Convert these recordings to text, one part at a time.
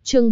Chương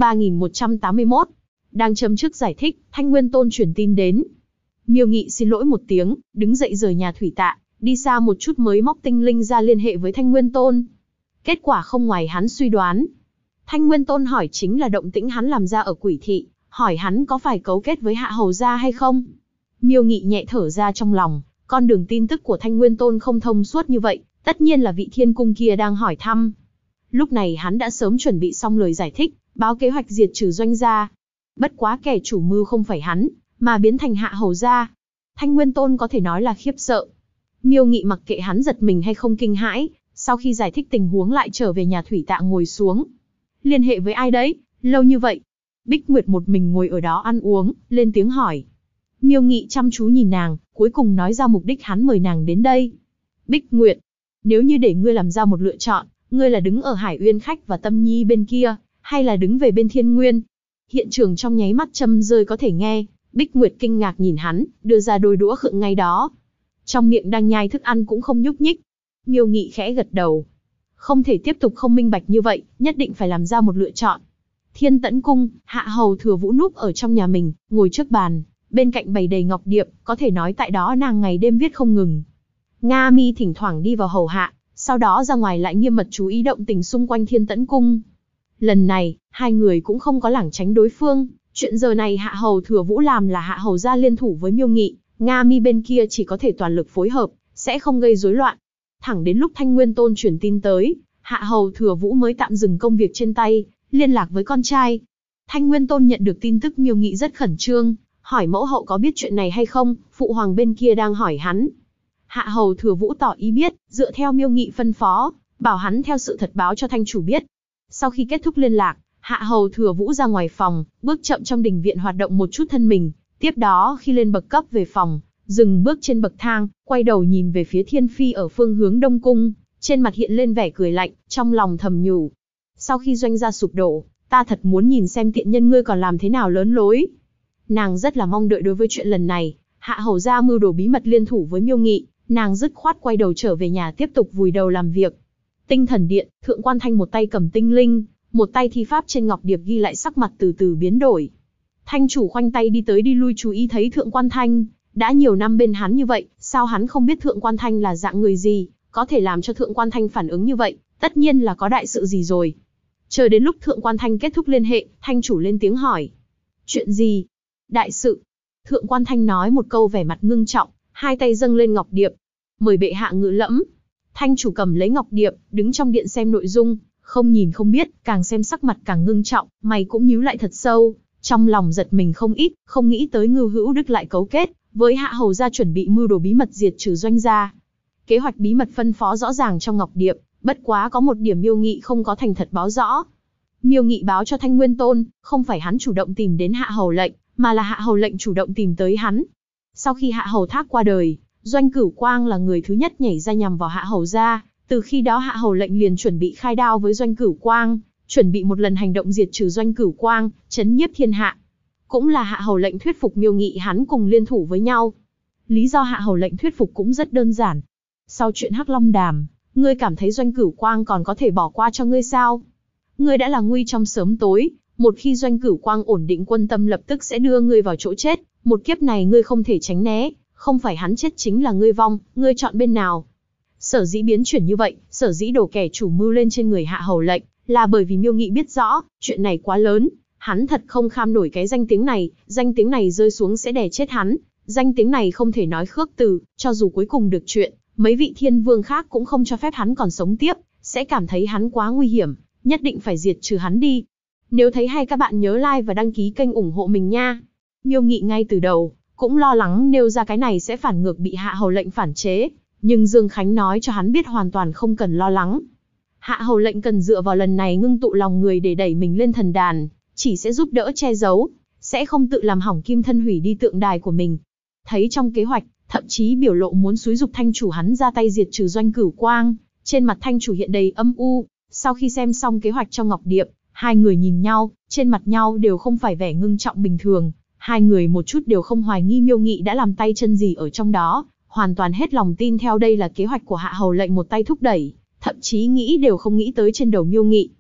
3181. Đang châm trước giải thích, Thanh Nguyên Tôn truyền tin đến. Miêu Nghị xin lỗi một tiếng, đứng dậy rời nhà thủy tạ, đi xa một chút mới móc tinh linh ra liên hệ với Thanh Nguyên Tôn. Kết quả không ngoài hắn suy đoán. Thanh Nguyên Tôn hỏi chính là động tĩnh hắn làm ra ở Quỷ Thị, hỏi hắn có phải cấu kết với Hạ Hầu gia hay không. Miêu Nghị nhẹ thở ra trong lòng, con đường tin tức của Thanh Nguyên Tôn không thông suốt như vậy, tất nhiên là vị thiên cung kia đang hỏi thăm. Lúc này hắn đã sớm chuẩn bị xong lời giải thích, báo kế hoạch diệt trừ Doanh gia. Bất quá kẻ chủ mưu không phải hắn, mà biến thành Hạ Hầu gia. Thanh Nguyên Tôn có thể nói là khiếp sợ. Miêu Nghị mặc kệ hắn giật mình hay không kinh hãi, sau khi giải thích tình huống lại trở về nhà thủy tạ ngồi xuống. Liên hệ với ai đấy, lâu như vậy? Bích Nguyệt một mình ngồi ở đó ăn uống, lên tiếng hỏi. Miêu Nghị chăm chú nhìn nàng, cuối cùng nói ra mục đích hắn mời nàng đến đây. Bích Nguyệt, nếu như để ngươi làm ra một lựa chọn, ngươi là đứng ở Hải Uyên Khách và Tâm Nhi bên kia, hay là đứng về bên Thiên Nguyên? Hiện trường trong nháy mắt châm rơi có thể nghe, Bích Nguyệt kinh ngạc nhìn hắn, đưa ra đôi đũa khựng ngay đó. Trong miệng đang nhai thức ăn cũng không nhúc nhích. Miêu Nghị khẽ gật đầu. Không thể tiếp tục không minh bạch như vậy, nhất định phải làm ra một lựa chọn. Thiên Tẫn Cung, Hạ Hầu Thừa Vũ núp ở trong nhà mình, ngồi trước bàn, bên cạnh bày đầy ngọc điệp, có thể nói tại đó nàng ngày đêm viết không ngừng. Nga Mi thỉnh thoảng đi vào hầu hạ, sau đó ra ngoài lại nghiêm mật chú ý động tình xung quanh Thiên Tẫn Cung. Lần này, hai người cũng không có lảng tránh đối phương, chuyện giờ này Hạ Hầu Thừa Vũ làm là Hạ Hầu gia liên thủ với Miêu Nghị, Nga Mi bên kia chỉ có thể toàn lực phối hợp, sẽ không gây rối loạn. Thẳng đến lúc Thanh Nguyên Tôn truyền tin tới, Hạ Hầu Thừa Vũ mới tạm dừng công việc trên tay, liên lạc với con trai. Thanh Nguyên Tôn nhận được tin tức Miêu Nghị rất khẩn trương, hỏi mẫu hậu có biết chuyện này hay không, phụ hoàng bên kia đang hỏi hắn. Hạ Hầu Thừa Vũ tỏ ý biết, dựa theo Miêu Nghị phân phó, bảo hắn theo sự thật báo cho Thanh chủ biết. Sau khi kết thúc liên lạc, Hạ Hầu Thừa Vũ ra ngoài phòng, bước chậm trong đình viện hoạt động một chút thân mình, tiếp đó khi lên bậc cấp về phòng, dừng bước trên bậc thang, quay đầu nhìn về phía Thiên Phi ở phương hướng Đông Cung, trên mặt hiện lên vẻ cười lạnh, trong lòng thầm nhủ. Sau khi Doanh gia sụp đổ, ta thật muốn nhìn xem tiện nhân ngươi còn làm thế nào lớn lối. Nàng rất là mong đợi đối với chuyện lần này, Hạ Hầu gia mưu đồ bí mật liên thủ với Miêu Nghị, nàng dứt khoát quay đầu trở về nhà tiếp tục vùi đầu làm việc. Tinh Thần Điện, Thượng Quan Thanh một tay cầm tinh linh, một tay thi pháp trên ngọc điệp ghi lại, sắc mặt từ từ biến đổi. Thanh chủ khoanh tay đi tới đi lui chú ý thấy Thượng Quan Thanh, đã nhiều năm bên hắn như vậy, sao hắn không biết Thượng Quan Thanh là dạng người gì, có thể làm cho Thượng Quan Thanh phản ứng như vậy, tất nhiên là có đại sự gì rồi. Chờ đến lúc Thượng Quan Thanh kết thúc liên hệ, Thanh chủ lên tiếng hỏi. Chuyện gì? Đại sự. Thượng Quan Thanh nói một câu vẻ mặt ngưng trọng, hai tay dâng lên ngọc điệp. Mời bệ hạ ngự lẫm. Thanh chủ cầm lấy ngọc điệp, đứng trong điện xem nội dung, không nhìn không biết, càng xem sắc mặt càng ngưng trọng, mày cũng nhíu lại thật sâu, trong lòng giật mình không ít, không nghĩ tới Ngưu Hữu Đức lại cấu kết với Hạ Hầu gia chuẩn bị mưu đồ bí mật diệt trừ Doanh gia. Kế hoạch bí mật phân phó rõ ràng trong ngọc điệp, bất quá có một điểm Miêu Nghị không có thành thật báo rõ. Miêu Nghị báo cho Thanh Nguyên Tôn, không phải hắn chủ động tìm đến Hạ Hầu lệnh, mà là Hạ Hầu lệnh chủ động tìm tới hắn. Sau khi Hạ Hầu Thác qua đời, Doanh Cửu Quang là người thứ nhất nhảy ra nhằm vào Hạ Hầu gia. Từ khi đó Hạ Hầu lệnh liền chuẩn bị khai đao với Doanh Cửu Quang, chuẩn bị một lần hành động diệt trừ Doanh Cửu Quang, chấn nhiếp thiên hạ. Cũng là Hạ Hầu lệnh thuyết phục Miêu Nghị hắn cùng liên thủ với nhau. Lý do Hạ Hầu lệnh thuyết phục cũng rất đơn giản. Sau chuyện Hắc Long Đàm, ngươi cảm thấy Doanh Cửu Quang còn có thể bỏ qua cho ngươi sao? Ngươi đã là nguy trong sớm tối, một khi Doanh Cửu Quang ổn định quân tâm lập tức sẽ đưa ngươi vào chỗ chết, một kiếp này ngươi không thể tránh né, không phải hắn chết chính là ngươi vong, ngươi chọn bên nào? Sở dĩ biến chuyển như vậy, sở dĩ đổ kẻ chủ mưu lên trên người Hạ Hầu lệnh, là bởi vì Miêu Nghị biết rõ, chuyện này quá lớn, hắn thật không kham nổi cái danh tiếng này rơi xuống sẽ đè chết hắn, danh tiếng này không thể nói khước từ, cho dù cuối cùng được chuyện, mấy vị thiên vương khác cũng không cho phép hắn còn sống tiếp, sẽ cảm thấy hắn quá nguy hiểm, nhất định phải diệt trừ hắn đi. Nếu thấy hay các bạn nhớ like và đăng ký kênh ủng hộ mình nha. Miêu Nghị ngay từ đầu, cũng lo lắng nêu ra cái này sẽ phản ngược bị Hạ Hầu lệnh phản chế. Nhưng Dương Khánh nói cho hắn biết hoàn toàn không cần lo lắng. Hạ Hầu lệnh cần dựa vào lần này ngưng tụ lòng người để đẩy mình lên thần đàn, chỉ sẽ giúp đỡ che giấu, sẽ không tự làm hỏng kim thân hủy đi tượng đài của mình. Thấy trong kế hoạch, thậm chí biểu lộ muốn xúi giục Thanh chủ hắn ra tay diệt trừ Doanh Cửu Quang, trên mặt Thanh chủ hiện đầy âm u. Sau khi xem xong kế hoạch trong ngọc điệp, hai người nhìn nhau, trên mặt nhau đều không phải vẻ ngưng trọng bình thường, hai người một chút đều không hoài nghi Miêu Nghị đã làm tay chân gì ở trong đó. Hoàn toàn hết lòng tin theo đây là kế hoạch của Hạ Hầu lệnh một tay thúc đẩy, thậm chí nghĩ đều không nghĩ tới trên đầu Miêu Nghị.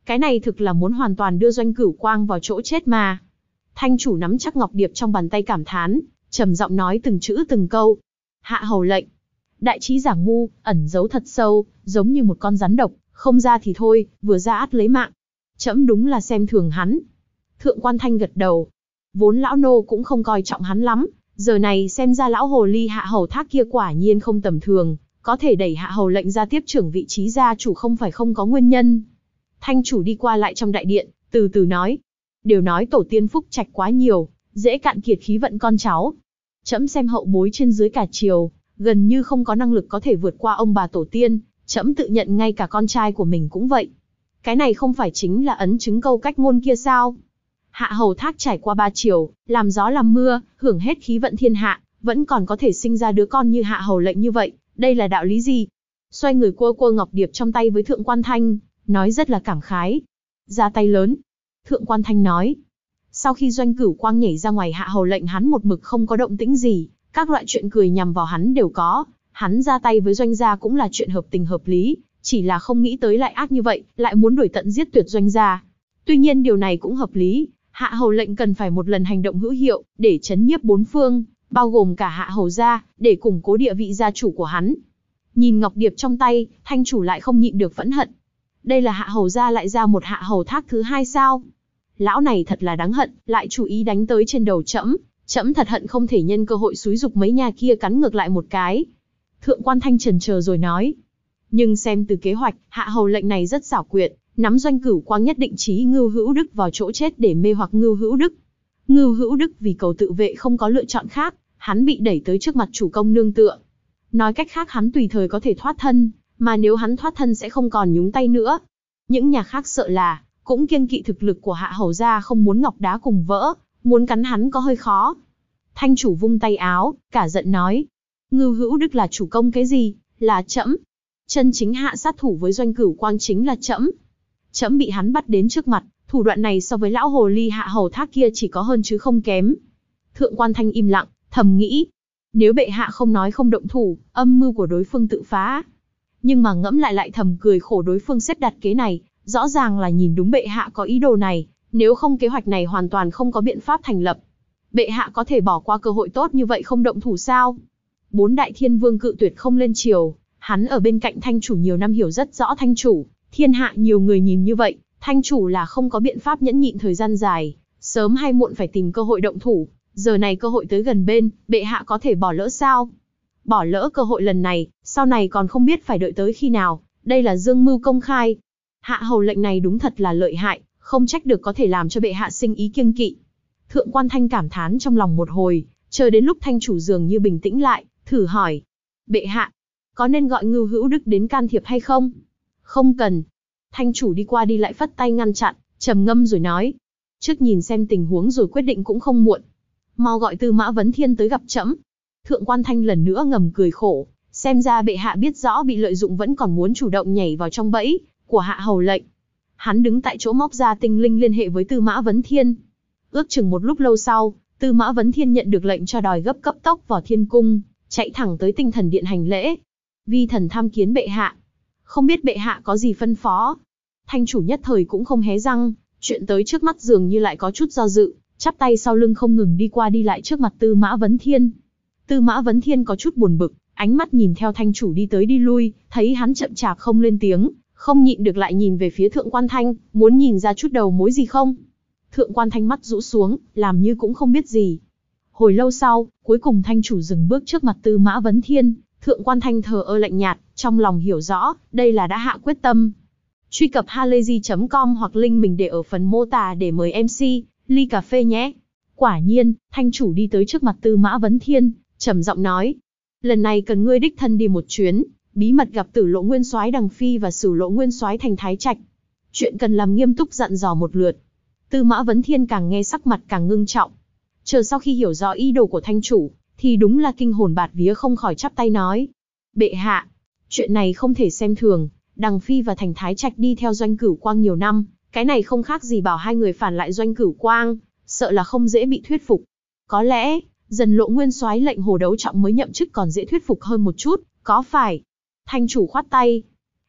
Cái này thực là muốn hoàn toàn đưa Doanh Cửu Quang vào chỗ chết mà. Thanh chủ nắm chắc ngọc điệp trong bàn tay cảm thán, trầm giọng nói từng chữ từng câu. Hạ hầu lệnh. Đại trí giả ngu, ẩn giấu thật sâu, giống như một con rắn độc, không ra thì thôi, vừa ra ắt lấy mạng. Trẫm đúng là xem thường hắn. Thượng Quan Thanh gật đầu. Vốn lão nô cũng không coi trọng hắn lắm, giờ này xem ra lão hồ ly Hạ Hầu Thác kia quả nhiên không tầm thường, có thể đẩy Hạ Hầu lệnh ra tiếp trưởng vị trí gia chủ không phải không có nguyên nhân. Thanh chủ đi qua lại trong đại điện, từ từ nói. Đều nói tổ tiên phúc trạch quá nhiều, dễ cạn kiệt khí vận con cháu. Trẫm xem hậu bối trên dưới cả triều, gần như không có năng lực có thể vượt qua ông bà tổ tiên, trẫm tự nhận ngay cả con trai của mình cũng vậy. Cái này không phải chính là ấn chứng câu cách ngôn kia sao? Hạ Hầu Thác trải qua 3 triều, làm gió làm mưa, hưởng hết khí vận thiên hạ, vẫn còn có thể sinh ra đứa con như Hạ Hầu lệnh như vậy, đây là đạo lý gì? Xoay người cua cua ngọc điệp trong tay với Thượng Quan Thanh, nói rất là cảm khái. Ra tay lớn. Thượng Quan Thanh nói. Sau khi Doanh Cửu Quang nhảy ra ngoài Hạ Hầu lệnh hắn một mực không có động tĩnh gì, các loại chuyện cười nhằm vào hắn đều có, hắn ra tay với Doanh gia cũng là chuyện hợp tình hợp lý, chỉ là không nghĩ tới lại ác như vậy, lại muốn đuổi tận giết tuyệt Doanh gia. Tuy nhiên điều này cũng hợp lý, Hạ Hầu lệnh cần phải một lần hành động hữu hiệu, để chấn nhiếp bốn phương, bao gồm cả Hạ Hầu gia, để củng cố địa vị gia chủ của hắn. Nhìn ngọc điệp trong tay, Thanh chủ lại không nhịn được phẫn hận. Đây là Hạ Hầu gia lại ra một Hạ Hầu Thác thứ hai sao? Lão này thật là đáng hận, lại chú ý đánh tới trên đầu trẫm, trẫm thật hận không thể nhân cơ hội xúi giục mấy nhà kia cắn ngược lại một cái. Thượng Quan Thanh chần chờ rồi nói. Nhưng xem từ kế hoạch, Hạ Hầu lệnh này rất xảo quyệt, nắm Doanh Cửu Quang nhất định trí Ngưu Hữu Đức vào chỗ chết để mê hoặc Ngưu Hữu Đức. Ngưu Hữu Đức vì cầu tự vệ không có lựa chọn khác, hắn bị đẩy tới trước mặt chủ công nương tựa. Nói cách khác hắn tùy thời có thể thoát thân, mà nếu hắn thoát thân sẽ không còn nhúng tay nữa. Những nhà khác sợ là, cũng kiêng kỵ thực lực của Hạ Hầu gia không muốn ngọc đá cùng vỡ, muốn cắn hắn có hơi khó. Thanh chủ vung tay áo, cả giận nói. Ngưu Hữu Đức là chủ công cái gì, là trẫm. Chân chính hạ sát thủ với Doanh Cửu Quang chính là trẫm. Trẫm bị hắn bắt đến trước mặt, thủ đoạn này so với lão hồ ly Hạ Hầu Thác kia chỉ có hơn chứ không kém. Thượng Quan Thanh im lặng, thầm nghĩ. Nếu bệ hạ không nói không động thủ, âm mưu của đối phương tự phá. Nhưng mà ngẫm lại thầm cười khổ đối phương xếp đặt kế này, rõ ràng là nhìn đúng bệ hạ có ý đồ này, nếu không kế hoạch này hoàn toàn không có biện pháp thành lập. Bệ hạ có thể bỏ qua cơ hội tốt như vậy không động thủ sao? 4 đại thiên vương cự tuyệt không lên triều, hắn ở bên cạnh Thanh chủ nhiều năm hiểu rất rõ Thanh chủ, thiên hạ nhiều người nhìn như vậy, Thanh chủ là không có biện pháp nhẫn nhịn thời gian dài, sớm hay muộn phải tìm cơ hội động thủ, giờ này cơ hội tới gần bên, bệ hạ có thể bỏ lỡ sao? Bỏ lỡ cơ hội lần này, sau này còn không biết phải đợi tới khi nào, đây là dương mưu công khai. Hạ Hầu lệnh này đúng thật là lợi hại, không trách được có thể làm cho bệ hạ sinh ý kiêng kỵ. Thượng Quan Thanh cảm thán trong lòng một hồi, chờ đến lúc Thanh chủ dường như bình tĩnh lại, thử hỏi. Bệ hạ, có nên gọi Ngưu Hữu Đức đến can thiệp hay không? Không cần. Thanh chủ đi qua đi lại phất tay ngăn chặn, trầm ngâm rồi nói. Trước nhìn xem tình huống rồi quyết định cũng không muộn. Mau gọi Tư Mã Vấn Thiên tới gặp trẫm. Thượng Quan Thanh lần nữa ngầm cười khổ, xem ra bệ hạ biết rõ bị lợi dụng vẫn còn muốn chủ động nhảy vào trong bẫy của Hạ Hầu lệnh. Hắn đứng tại chỗ móc ra tinh linh liên hệ với Tư Mã Vấn Thiên. Ước chừng một lúc lâu sau, Tư Mã Vấn Thiên nhận được lệnh cho đòi gấp cấp tốc vào Thiên Cung, chạy thẳng tới Tinh Thần Điện hành lễ. Vi thần tham kiến bệ hạ. Không biết bệ hạ có gì phân phó? Thanh chủ nhất thời cũng không hé răng, chuyện tới trước mắt dường như lại có chút do dự, chắp tay sau lưng không ngừng đi qua đi lại trước mặt Tư Mã Vấn Thiên. Tư Mã Vấn Thiên có chút buồn bực, ánh mắt nhìn theo Thanh chủ đi tới đi lui, thấy hắn chậm chạp không lên tiếng, không nhịn được lại nhìn về phía Thượng Quan Thanh, muốn nhìn ra chút đầu mối gì không. Thượng Quan Thanh mắt rũ xuống, làm như cũng không biết gì. Hồi lâu sau, cuối cùng Thanh chủ dừng bước trước mặt Tư Mã Vấn Thiên, Thượng Quan Thanh thờ ơ lạnh nhạt, trong lòng hiểu rõ, đây là đã hạ quyết tâm. Truy cập halayzi.com hoặc link mình để ở phần mô tả để mời MC, ly cà phê nhé. Quả nhiên, Thanh chủ đi tới trước mặt Tư Mã Vấn Thiên, trầm giọng nói. Lần này cần ngươi đích thân đi một chuyến, bí mật gặp Tử Lộ Nguyên Soái Đằng Phi và Sửu Lộ Nguyên Soái Thành Thái Trạch. Chuyện cần làm nghiêm túc dặn dò một lượt. Tư Mã Vấn Thiên càng nghe sắc mặt càng ngưng trọng. Chờ sau khi hiểu rõ ý đồ của Thanh chủ, thì đúng là kinh hồn bạt vía không khỏi chắp tay nói. Bệ hạ, chuyện này không thể xem thường, Đằng Phi và Thành Thái Trạch đi theo Doanh Cửu Quang nhiều năm, cái này không khác gì bảo hai người phản lại Doanh Cửu Quang, sợ là không dễ bị thuyết phục. Có lẽ, Dần Lộ Nguyên Soái lệnh Hồ Đấu Trọng mới nhậm chức còn dễ thuyết phục hơn một chút, có phải? Thanh chủ khoát tay.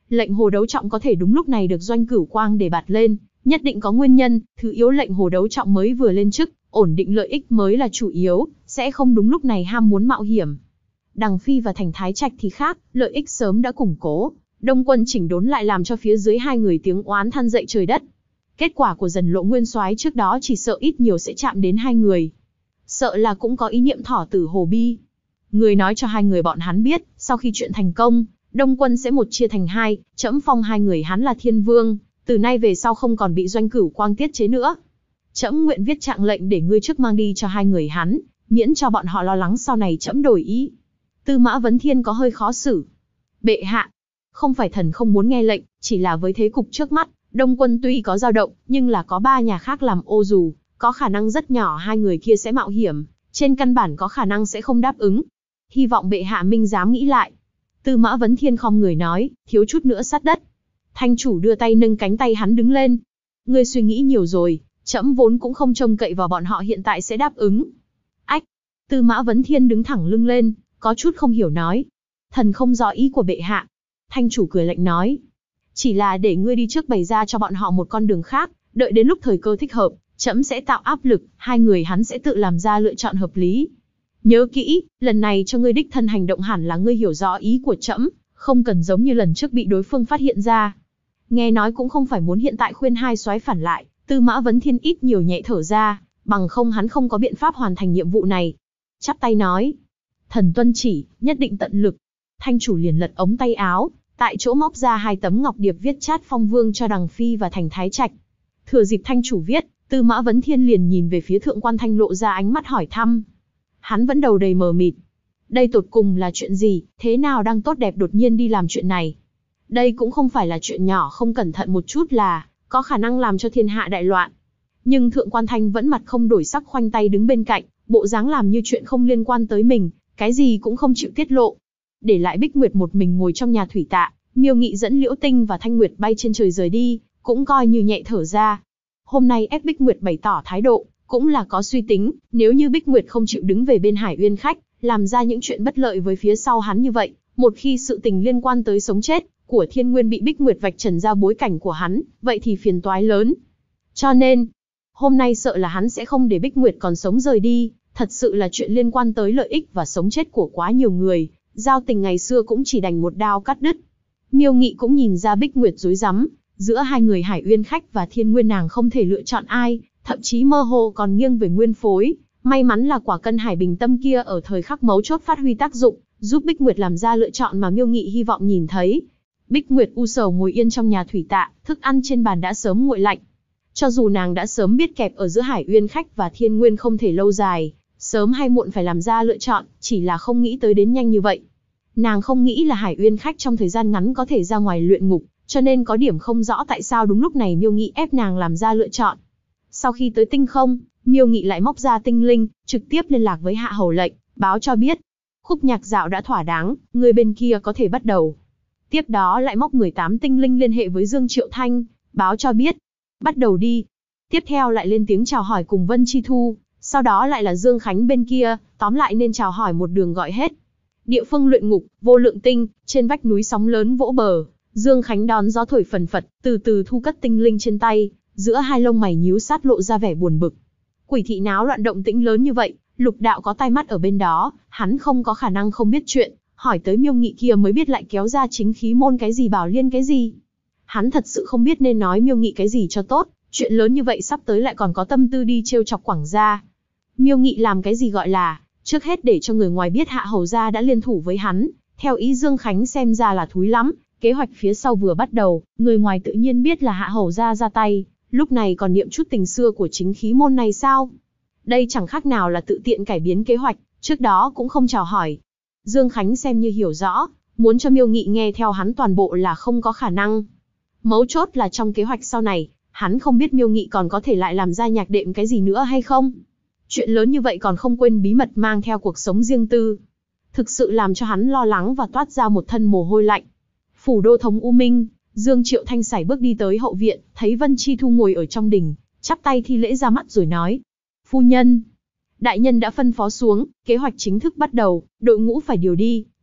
Lệnh hồ đấu trọng có thể đúng lúc này được Doanh Cửu Quang đề bạt lên, nhất định có nguyên nhân, thứ yếu lệnh hồ đấu trọng mới vừa lên chức, ổn định lợi ích mới là chủ yếu, sẽ không đúng lúc này ham muốn mạo hiểm. Đằng Phi và Thành Thái Trạch thì khác, lợi ích sớm đã củng cố, Đông quân chỉnh đốn lại làm cho phía dưới hai người tiếng oán than dậy trời đất. Kết quả của Dần Lộ nguyên soái trước đó chỉ sợ ít nhiều sẽ chạm đến hai người. Sợ là cũng có ý niệm thỏ tử hồ bi. Người nói cho hai người bọn hắn biết, sau khi chuyện thành công, Đông quân sẽ một chia thành hai, trẫm phong hai người hắn là thiên vương, từ nay về sau không còn bị Doanh Cửu Quang tiết chế nữa. Trẫm nguyện viết trạng lệnh để ngươi trước mang đi cho hai người hắn, miễn cho bọn họ lo lắng sau này trẫm đổi ý. Tư Mã Vấn Thiên có hơi khó xử. Bệ hạ, không phải thần không muốn nghe lệnh, chỉ là với thế cục trước mắt, Đông quân tuy có dao động, nhưng là có ba nhà khác làm ô dù, có khả năng rất nhỏ hai người kia sẽ mạo hiểm, trên căn bản có khả năng sẽ không đáp ứng. Hy vọng bệ hạ minh dám nghĩ lại. Tư Mã Vấn Thiên khom người nói, thiếu chút nữa sát đất. Thanh chủ đưa tay nâng cánh tay hắn đứng lên. Ngươi suy nghĩ nhiều rồi, trẫm vốn cũng không trông cậy vào bọn họ hiện tại sẽ đáp ứng. Ách! Tư Mã Vấn Thiên đứng thẳng lưng lên, có chút không hiểu nói. Thần không rõ ý của bệ hạ. Thanh chủ cười lạnh nói. Chỉ là để ngươi đi trước bày ra cho bọn họ một con đường khác, đợi đến lúc thời cơ thích hợp, trẫm sẽ tạo áp lực, hai người hắn sẽ tự làm ra lựa chọn hợp lý. Nhớ kỹ, lần này cho ngươi đích thân hành động hẳn là ngươi hiểu rõ ý của trẫm, không cần giống như lần trước bị đối phương phát hiện ra. Nghe nói cũng không phải muốn hiện tại khuyên hai soái phản lại, Tư Mã Vấn Thiên ít nhiều nhẹ thở ra, bằng không hắn không có biện pháp hoàn thành nhiệm vụ này. Chắp tay nói, thần tuân chỉ, nhất định tận lực. Thanh chủ liền lật ống tay áo, tại chỗ móc ra hai tấm ngọc điệp viết chát phong vương cho Đằng Phi và Thành Thái Trạch. Thừa dịp thanh chủ viết, Tư Mã Vấn Thiên liền nhìn về phía Thượng Quan Thanh lộ ra ánh mắt hỏi thăm. Hắn vẫn đầu đầy mờ mịt. Đây tột cùng là chuyện gì, thế nào đang tốt đẹp đột nhiên đi làm chuyện này? Đây cũng không phải là chuyện nhỏ, không cẩn thận một chút là có khả năng làm cho thiên hạ đại loạn. Nhưng Thượng Quan Thanh vẫn mặt không đổi sắc khoanh tay đứng bên cạnh, bộ dáng làm như chuyện không liên quan tới mình, cái gì cũng không chịu tiết lộ. Để lại Bích Nguyệt một mình ngồi trong nhà thủy tạ, Miêu Nghị dẫn Liễu Tinh và Thanh Nguyệt bay trên trời rời đi, cũng coi như nhẹ thở ra. Hôm nay ép Bích Nguyệt bày tỏ thái độ, cũng là có suy tính, nếu như Bích Nguyệt không chịu đứng về bên Hải Uyên khách, làm ra những chuyện bất lợi với phía sau hắn như vậy, một khi sự tình liên quan tới sống chết của Thiên Nguyên bị Bích Nguyệt vạch trần ra bối cảnh của hắn, vậy thì phiền toái lớn. Cho nên, hôm nay sợ là hắn sẽ không để Bích Nguyệt còn sống rời đi, thật sự là chuyện liên quan tới lợi ích và sống chết của quá nhiều người, giao tình ngày xưa cũng chỉ đành một đao cắt đứt. Miêu Nghị cũng nhìn ra Bích Nguyệt rối rắm, giữa hai người Hải Uyên khách và Thiên Nguyên nàng không thể lựa chọn ai, thậm chí mơ hồ còn nghiêng về Nguyên phối. May mắn là quả cân Hải Bình Tâm kia ở thời khắc mấu chốt phát huy tác dụng, giúp Bích Nguyệt làm ra lựa chọn mà Miêu Nghị hy vọng nhìn thấy. Bích Nguyệt u sầu ngồi yên trong nhà thủy tạ, thức ăn trên bàn đã sớm nguội lạnh. Cho dù nàng đã sớm biết kẹp ở giữa Hải Uyên khách và Thiên Nguyên không thể lâu dài, sớm hay muộn phải làm ra lựa chọn, chỉ là không nghĩ tới đến nhanh như vậy. Nàng không nghĩ là Hải Uyên khách trong thời gian ngắn có thể ra ngoài luyện ngục, cho nên có điểm không rõ tại sao đúng lúc này Miêu Nghị ép nàng làm ra lựa chọn. Sau khi tới tinh không, Miêu Nghị lại móc ra tinh linh, trực tiếp liên lạc với Hạ Hầu lệnh, báo cho biết. Khúc nhạc dạo đã thỏa đáng, người bên kia có thể bắt đầu. Tiếp đó lại móc 18 tinh linh liên hệ với Dương Triệu Thanh, báo cho biết. Bắt đầu đi. Tiếp theo lại lên tiếng chào hỏi cùng Vân Chi Thu, sau đó lại là Dương Khánh bên kia, tóm lại nên chào hỏi một đường gọi hết. Địa phương luyện ngục, Vô Lượng Tinh, trên vách núi sóng lớn vỗ bờ, Dương Khánh đón gió thổi phần phật, từ từ thu cất tinh linh trên tay, giữa hai lông mày nhíu sát lộ ra vẻ buồn bực. Quỷ thị náo loạn động tĩnh lớn như vậy, Lục Đạo có tai mắt ở bên đó, hắn không có khả năng không biết chuyện, hỏi tới Miêu Nghị kia mới biết lại kéo ra chính khí môn cái gì bảo liên cái gì. Hắn thật sự không biết nên nói Miêu Nghị cái gì cho tốt, chuyện lớn như vậy sắp tới lại còn có tâm tư đi trêu chọc Quảng gia. Miêu Nghị làm cái gì gọi là, trước hết để cho người ngoài biết Hạ Hầu gia đã liên thủ với hắn, theo ý Dương Khánh xem ra là thúi lắm, kế hoạch phía sau vừa bắt đầu, người ngoài tự nhiên biết là Hạ Hầu gia ra tay, lúc này còn niệm chút tình xưa của chính khí môn này sao? Đây chẳng khác nào là tự tiện cải biến kế hoạch, trước đó cũng không chào hỏi. Dương Khánh xem như hiểu rõ, muốn cho Miêu Nghị nghe theo hắn toàn bộ là không có khả năng. Mấu chốt là trong kế hoạch sau này, hắn không biết Miêu Nghị còn có thể lại làm ra nhạc đệm cái gì nữa hay không. Chuyện lớn như vậy còn không quên bí mật mang theo cuộc sống riêng tư. Thực sự làm cho hắn lo lắng và toát ra một thân mồ hôi lạnh. Phủ đô thống U Minh, Dương Triệu Thanh sải bước đi tới hậu viện, thấy Vân Chi Thu ngồi ở trong đình, chắp tay thi lễ ra mắt rồi nói. Phu nhân, đại nhân đã phân phó xuống, kế hoạch chính thức bắt đầu, đội ngũ phải điều đi,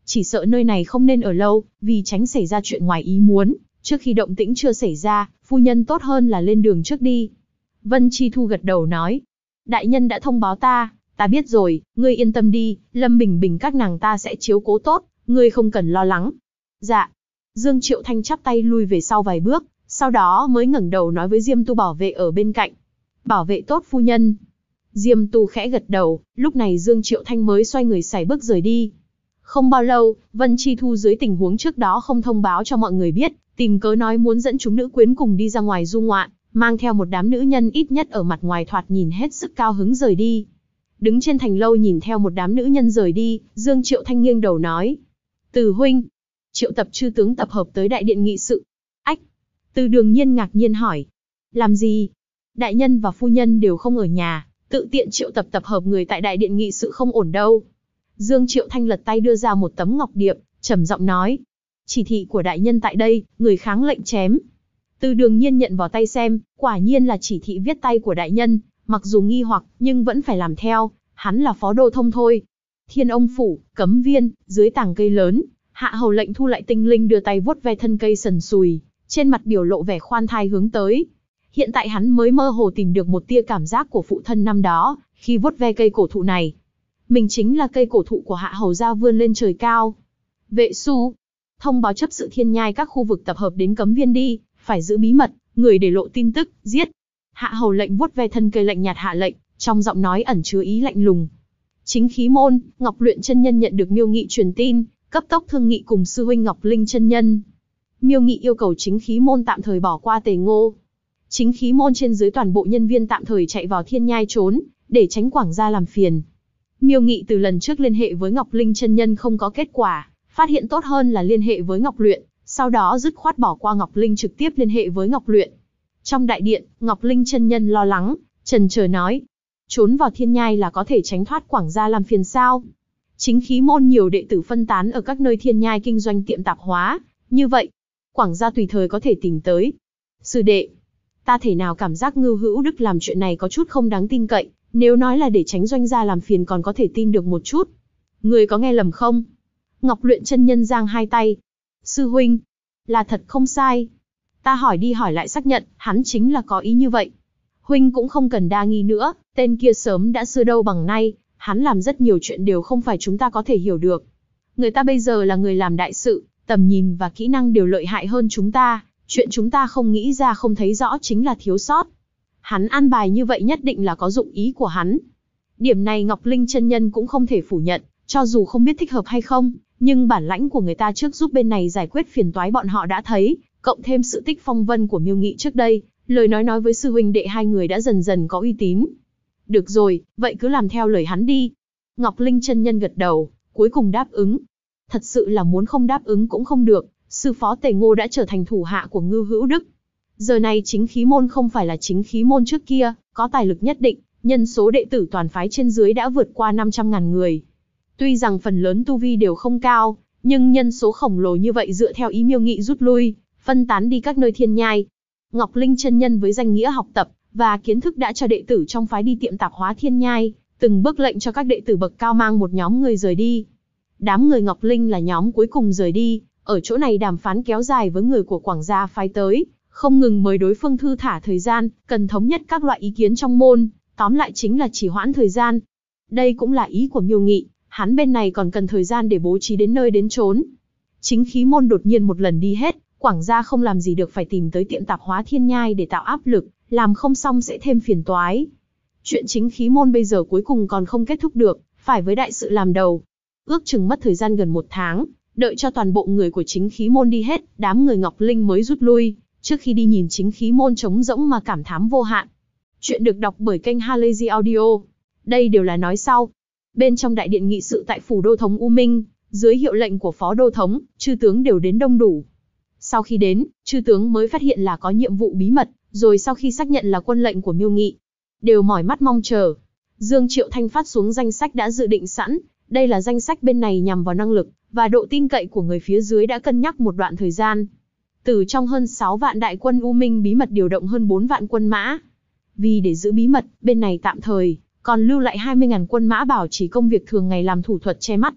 Chỉ sợ nơi này không nên ở lâu, vì tránh xảy ra chuyện ngoài ý muốn. Trước khi động tĩnh chưa xảy ra, phu nhân tốt hơn là lên đường trước đi. Vân Chi Thu gật đầu nói. Đại nhân đã thông báo ta biết rồi, ngươi yên tâm đi, Lâm Bình Bình các nàng ta sẽ chiếu cố tốt, ngươi không cần lo lắng. Dạ. Dương Triệu Thanh chắp tay lui về sau vài bước, sau đó mới ngẩng đầu nói với Diêm Tu bảo vệ ở bên cạnh. Bảo vệ tốt phu nhân. Diêm Tu khẽ gật đầu, lúc này Dương Triệu Thanh mới xoay người sải bước rời đi. Không bao lâu, Vân Chi Thu dưới tình huống trước đó không thông báo cho mọi người biết, tìm cớ nói muốn dẫn chúng nữ quyến cùng đi ra ngoài du ngoạn, mang theo một đám nữ nhân ít nhất ở mặt ngoài thoạt nhìn hết sức cao hứng rời đi. Đứng trên thành lâu nhìn theo một đám nữ nhân rời đi, Dương Triệu Thanh nghiêng đầu nói. Từ huynh, triệu tập chư tướng tập hợp tới đại điện nghị sự. Ách! Từ Đường Nhiên ngạc nhiên hỏi. Làm gì? Đại nhân và phu nhân đều không ở nhà, tự tiện triệu tập hợp người tại đại điện nghị sự không ổn đâu. Dương Triệu Thanh lật tay đưa ra một tấm ngọc điệp, trầm giọng nói. Chỉ thị của đại nhân tại đây, người kháng lệnh chém. Từ Đường Nhiên nhận vào tay xem, quả nhiên là chỉ thị viết tay của đại nhân, mặc dù nghi hoặc, nhưng vẫn phải làm theo, hắn là phó đô thông thôi. Thiên Ông Phủ, Cấm Viên, dưới tàng cây lớn, hạ hầu lệnh thu lại tinh linh đưa tay vuốt ve thân cây sần sùi, trên mặt biểu lộ vẻ khoan thai hướng tới. Hiện tại hắn mới mơ hồ tìm được một tia cảm giác của phụ thân năm đó, khi vuốt ve cây cổ thụ này. Mình chính là cây cổ thụ của hạ hầu gia vươn lên trời cao. Vệ Su, thông báo chấp sự thiên nhai các khu vực tập hợp đến Cấm Viên đi, phải giữ bí mật, người để lộ tin tức, giết. Hạ hầu lệnh vuốt ve thân cây lạnh nhạt hạ lệnh, trong giọng nói ẩn chứa ý lạnh lùng. Chính khí môn, Ngọc Luyện chân nhân nhận được Miêu Nghị truyền tin, cấp tốc thương nghị cùng sư huynh Ngọc Linh chân nhân. Miêu Nghị yêu cầu chính khí môn tạm thời bỏ qua Tề Ngô. Chính khí môn trên dưới toàn bộ nhân viên tạm thời chạy vào thiên nhai trốn, để tránh Quảng gia làm phiền. Miêu Nghị từ lần trước liên hệ với Ngọc Linh chân nhân không có kết quả, phát hiện tốt hơn là liên hệ với Ngọc Luyện, sau đó dứt khoát bỏ qua Ngọc Linh trực tiếp liên hệ với Ngọc Luyện. Trong đại điện, Ngọc Linh chân nhân lo lắng, chần chờ nói, trốn vào thiên nhai là có thể tránh thoát Quảng gia làm phiền sao? Chính khí môn nhiều đệ tử phân tán ở các nơi thiên nhai kinh doanh tiệm tạp hóa, như vậy, Quảng gia tùy thời có thể tìm tới. Sư đệ, ta thể nào cảm giác Ngưu Hữu Đức làm chuyện này có chút không đáng tin cậy, nếu nói là để tránh doanh gia làm phiền còn có thể tin được một chút. Người có nghe lầm không? Ngọc Luyện chân nhân giang hai tay. Sư huynh, là thật không sai. Ta hỏi đi hỏi lại xác nhận, hắn chính là có ý như vậy. Huynh cũng không cần đa nghi nữa, tên kia sớm đã xưa đâu bằng nay, hắn làm rất nhiều chuyện đều không phải chúng ta có thể hiểu được. Người ta bây giờ là người làm đại sự, tầm nhìn và kỹ năng đều lợi hại hơn chúng ta, chuyện chúng ta không nghĩ ra không thấy rõ chính là thiếu sót. Hắn an bài như vậy nhất định là có dụng ý của hắn. Điểm này Ngọc Linh chân nhân cũng không thể phủ nhận, cho dù không biết thích hợp hay không, nhưng bản lãnh của người ta trước giúp bên này giải quyết phiền toái bọn họ đã thấy, cộng thêm sự tích phong vân của Miêu Nghị trước đây, lời nói với sư huynh đệ hai người đã dần dần có uy tín. Được rồi, vậy cứ làm theo lời hắn đi. Ngọc Linh chân nhân gật đầu, cuối cùng đáp ứng. Thật sự là muốn không đáp ứng cũng không được, sư phó Tề Ngô đã trở thành thủ hạ của Ngưu Hữu Đức. Giờ này chính khí môn không phải là chính khí môn trước kia, có tài lực nhất định, nhân số đệ tử toàn phái trên dưới đã vượt qua 500.000 người. Tuy rằng phần lớn tu vi đều không cao, nhưng nhân số khổng lồ như vậy dựa theo ý Miêu Nghị rút lui, phân tán đi các nơi thiên nhai. Ngọc Linh chân nhân với danh nghĩa học tập và kiến thức đã cho đệ tử trong phái đi tiệm tạp hóa thiên nhai, từng bước lệnh cho các đệ tử bậc cao mang một nhóm người rời đi. Đám người Ngọc Linh là nhóm cuối cùng rời đi, ở chỗ này đàm phán kéo dài với người của Quảng gia phái tới, không ngừng mời đối phương thư thả thời gian, cần thống nhất các loại ý kiến trong môn, tóm lại chính là chỉ hoãn thời gian. Đây cũng là ý của Miêu Nghị, hắn bên này còn cần thời gian để bố trí đến nơi đến chốn. Chính khí môn đột nhiên một lần đi hết, Quảng gia không làm gì được phải tìm tới tiệm tạp hóa thiên nhai để tạo áp lực, làm không xong sẽ thêm phiền toái. Chuyện chính khí môn bây giờ cuối cùng còn không kết thúc được, phải với đại sự làm đầu. Ước chừng mất thời gian gần 1 tháng, đợi cho toàn bộ người của chính khí môn đi hết, đám người Ngọc Linh mới rút lui, trước khi đi nhìn chính khí môn trống rỗng mà cảm thán vô hạn. Chuyện được đọc bởi kênh Halazy Audio. Đây đều là nói sau. Bên trong đại điện nghị sự tại phủ đô thống U Minh, dưới hiệu lệnh của phó đô thống, chư tướng đều đến đông đủ. Sau khi đến, chư tướng mới phát hiện là có nhiệm vụ bí mật, rồi sau khi xác nhận là quân lệnh của Miêu Nghị, đều mỏi mắt mong chờ. Dương Triệu Thanh phát xuống danh sách đã dự định sẵn, đây là danh sách bên này nhằm vào năng lực và độ tin cậy của người phía dưới đã cân nhắc một đoạn thời gian. Từ trong hơn 6 vạn đại quân U Minh bí mật điều động hơn 4 vạn quân mã. Vì để giữ bí mật, bên này tạm thời còn lưu lại 20.000 quân mã bảo trì công việc thường ngày làm thủ thuật che mắt.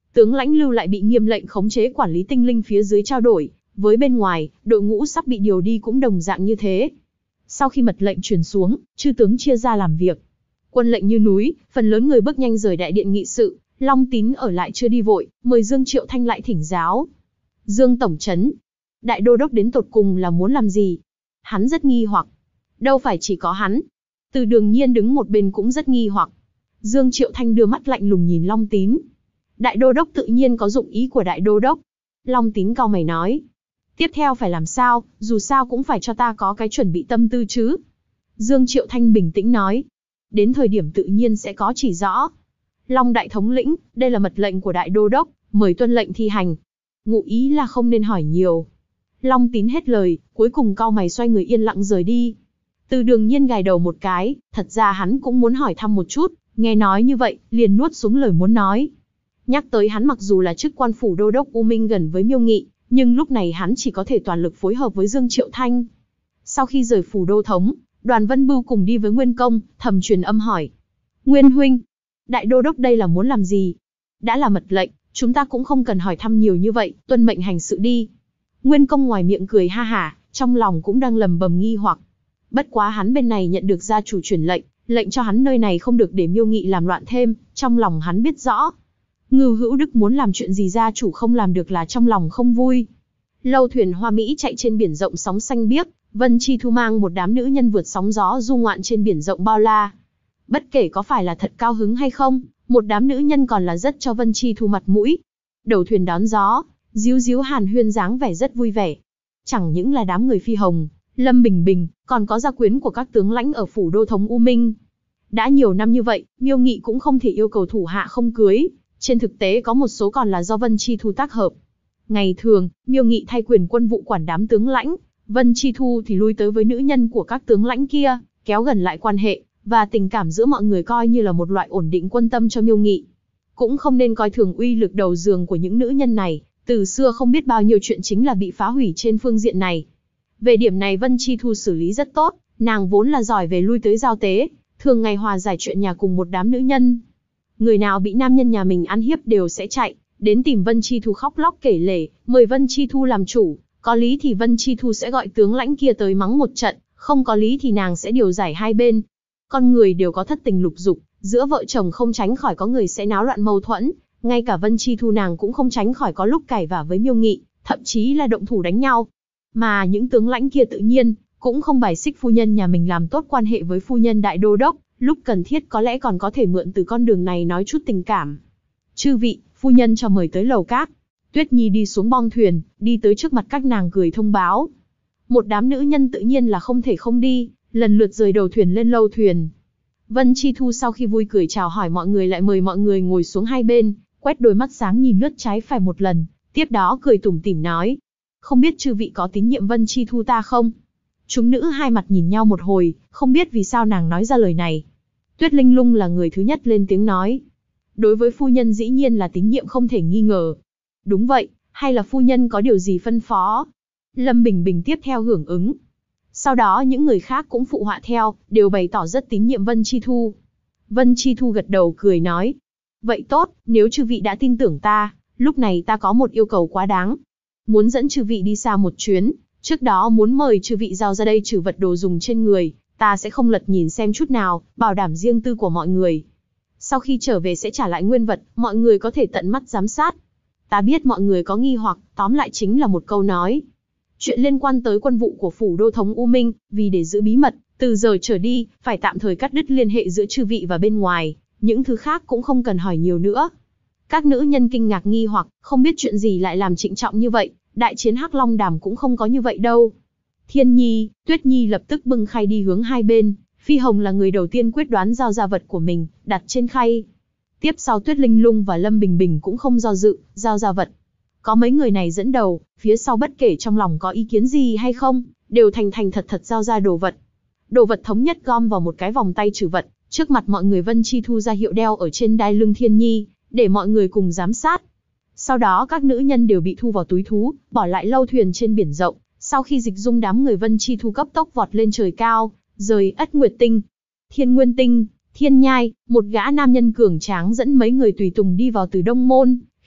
Tướng lãnh Lưu lại bị nghiêm lệnh khống chế quản lý tinh linh phía dưới trao đổi với bên ngoài, đội ngũ sắp bị điều đi cũng đồng dạng như thế. Sau khi mật lệnh truyền xuống, chư tướng chia ra làm việc. Quân lệnh như núi, phần lớn người bước nhanh rời đại điện nghị sự, Long Tín ở lại chưa đi vội, mời Dương Triệu Thanh lại thỉnh giáo. Dương tổng trấn, đại đô đốc đến tột cùng là muốn làm gì? Hắn rất nghi hoặc. Đâu phải chỉ có hắn. Từ Đường Nhiên đứng một bên cũng rất nghi hoặc. Dương Triệu Thanh đưa mắt lạnh lùng nhìn Long Tín. Đại đô đốc tự nhiên có dụng ý của đại đô đốc. Long Tín cau mày nói. Tiếp theo phải làm sao, dù sao cũng phải cho ta có cái chuẩn bị tâm tư chứ. Dương Triệu Thanh bình tĩnh nói. Đến thời điểm tự nhiên sẽ có chỉ rõ. Long đại thống lĩnh, đây là mật lệnh của đại đô đốc, mời tuân lệnh thi hành. Ngụ ý là không nên hỏi nhiều. Long Tín hết lời, cuối cùng cau mày xoay người yên lặng rời đi. Từ Đường Nhiên gài đầu một cái, thật ra hắn cũng muốn hỏi thăm một chút, nghe nói như vậy, liền nuốt xuống lời muốn nói. Nhắc tới hắn mặc dù là chức quan phủ đô đốc U Minh gần với Miêu Nghị, nhưng lúc này hắn chỉ có thể toàn lực phối hợp với Dương Triệu Thanh. Sau khi rời phủ đô thống, Đoàn Vân Bưu cùng đi với Nguyên Công, thầm truyền âm hỏi. Nguyên huynh, đại đô đốc đây là muốn làm gì? Đã là mật lệnh, chúng ta cũng không cần hỏi thăm nhiều như vậy, tuân mệnh hành sự đi. Nguyên Công ngoài miệng cười ha hả, trong lòng cũng đang lầm bầm nghi hoặc. Bất quá hắn bên này nhận được gia chủ truyền lệnh, lệnh cho hắn nơi này không được để Miêu Nghị làm loạn thêm, trong lòng hắn biết rõ. Ngưu Hữu Đức muốn làm chuyện gì gia chủ không làm được là trong lòng không vui. Lâu thuyền hoa mỹ chạy trên biển rộng sóng xanh biếc, Vân Chi Thu mang một đám nữ nhân vượt sóng gió du ngoạn trên biển rộng bao la. Bất kể có phải là thật cao hứng hay không, một đám nữ nhân còn là rất cho Vân Chi Thu mặt mũi. Đầu thuyền đón gió, díu díu hàn huyên dáng vẻ rất vui vẻ. Chẳng những là đám người Phi Hồng, Lâm Bình Bình, còn có gia quyến của các tướng lãnh ở phủ đô thống U Minh. Đã nhiều năm như vậy, Miêu Nghị cũng không thể yêu cầu thủ hạ không cưới. Trên thực tế có một số còn là do Vân Chi Thu tác hợp. Ngày thường, Miêu Nghị thay quyền quân vụ quản đám tướng lãnh, Vân Chi Thu thì lui tới với nữ nhân của các tướng lãnh kia, kéo gần lại quan hệ, và tình cảm giữa mọi người coi như là một loại ổn định quân tâm cho Miêu Nghị. Cũng không nên coi thường uy lực đầu giường của những nữ nhân này, từ xưa không biết bao nhiêu chuyện chính là bị phá hủy trên phương diện này. Về điểm này Vân Chi Thu xử lý rất tốt, nàng vốn là giỏi về lui tới giao tế, thường ngày hòa giải chuyện nhà cùng một đám nữ nhân. Người nào bị nam nhân nhà mình ăn hiếp đều sẽ chạy, đến tìm Vân Chi Thu khóc lóc kể lể, mời Vân Chi Thu làm chủ, có lý thì Vân Chi Thu sẽ gọi tướng lãnh kia tới mắng một trận, không có lý thì nàng sẽ điều giải hai bên. Con người đều có thất tình lục dục, giữa vợ chồng không tránh khỏi có người sẽ náo loạn mâu thuẫn, ngay cả Vân Chi Thu nàng cũng không tránh khỏi có lúc cãi vã với Miêu Nghị, thậm chí là động thủ đánh nhau. Mà những tướng lãnh kia tự nhiên cũng không bài xích phu nhân nhà mình làm tốt quan hệ với phu nhân đại đô đốc, lúc cần thiết có lẽ còn có thể mượn từ con đường này nói chút tình cảm. Chư vị, phu nhân cho mời tới lầu cát. Tuyết Nhi đi xuống bong thuyền, đi tới trước mặt các nàng cười thông báo. Một đám nữ nhân tự nhiên là không thể không đi, lần lượt rời đầu thuyền lên lâu thuyền. Vân Chi Thu sau khi vui cười chào hỏi mọi người lại mời mọi người ngồi xuống hai bên, quét đôi mắt sáng nhìn lướt trái phải một lần, tiếp đó cười tủm tỉm nói. Không biết chư vị có tín nhiệm Vân Chi Thu ta không? Chúng nữ hai mặt nhìn nhau một hồi, không biết vì sao nàng nói ra lời này. Tuyết Linh Lung là người thứ nhất lên tiếng nói. Đối với phu nhân dĩ nhiên là tín nhiệm không thể nghi ngờ. Đúng vậy, hay là phu nhân có điều gì phân phó? Lâm Bình Bình tiếp theo hưởng ứng. Sau đó những người khác cũng phụ họa theo, đều bày tỏ rất tín nhiệm Vân Chi Thu. Vân Chi Thu gật đầu cười nói. Vậy tốt, nếu chư vị đã tin tưởng ta, lúc này ta có một yêu cầu quá đáng. Muốn dẫn chư vị đi xa một chuyến, trước đó muốn mời chư vị giao ra đây trừ vật đồ dùng trên người, ta sẽ không lật nhìn xem chút nào, bảo đảm riêng tư của mọi người. Sau khi trở về sẽ trả lại nguyên vật, mọi người có thể tận mắt giám sát. Ta biết mọi người có nghi hoặc, tóm lại chính là một câu nói. Chuyện liên quan tới quân vụ của phủ đô thống U Minh, vì để giữ bí mật, từ giờ trở đi, phải tạm thời cắt đứt liên hệ giữa chư vị và bên ngoài, những thứ khác cũng không cần hỏi nhiều nữa. Các nữ nhân kinh ngạc nghi hoặc, không biết chuyện gì lại làm trịnh trọng như vậy, đại chiến Hắc Long Đàm cũng không có như vậy đâu. Thiên Nhi, Tuyết Nhi lập tức bưng khay đi hướng hai bên, Phi Hồng là người đầu tiên quyết đoán giao ra vật của mình, đặt trên khay. Tiếp sau Tuyết Linh Lung và Lâm Bình Bình cũng không do dự, giao ra vật. Có mấy người này dẫn đầu, phía sau bất kể trong lòng có ý kiến gì hay không, đều thành thành thật thật giao ra đồ vật. Đồ vật thống nhất gom vào một cái vòng tay trừ vật, trước mặt mọi người Vân Chi Thu ra hiệu đeo ở trên đai lưng Thiên Nhi, để mọi người cùng giám sát. Sau đó các nữ nhân đều bị thu vào túi thú, bỏ lại lâu thuyền trên biển rộng. Sau khi dịch dung đám người Vân Chi Thu cấp tốc vọt lên trời cao, rời Ất Nguyệt Tinh, Thiên Nguyên Tinh, Thiên Nhai, một gã nam nhân cường tráng dẫn mấy người tùy tùng đi vào Từ Đông Môn.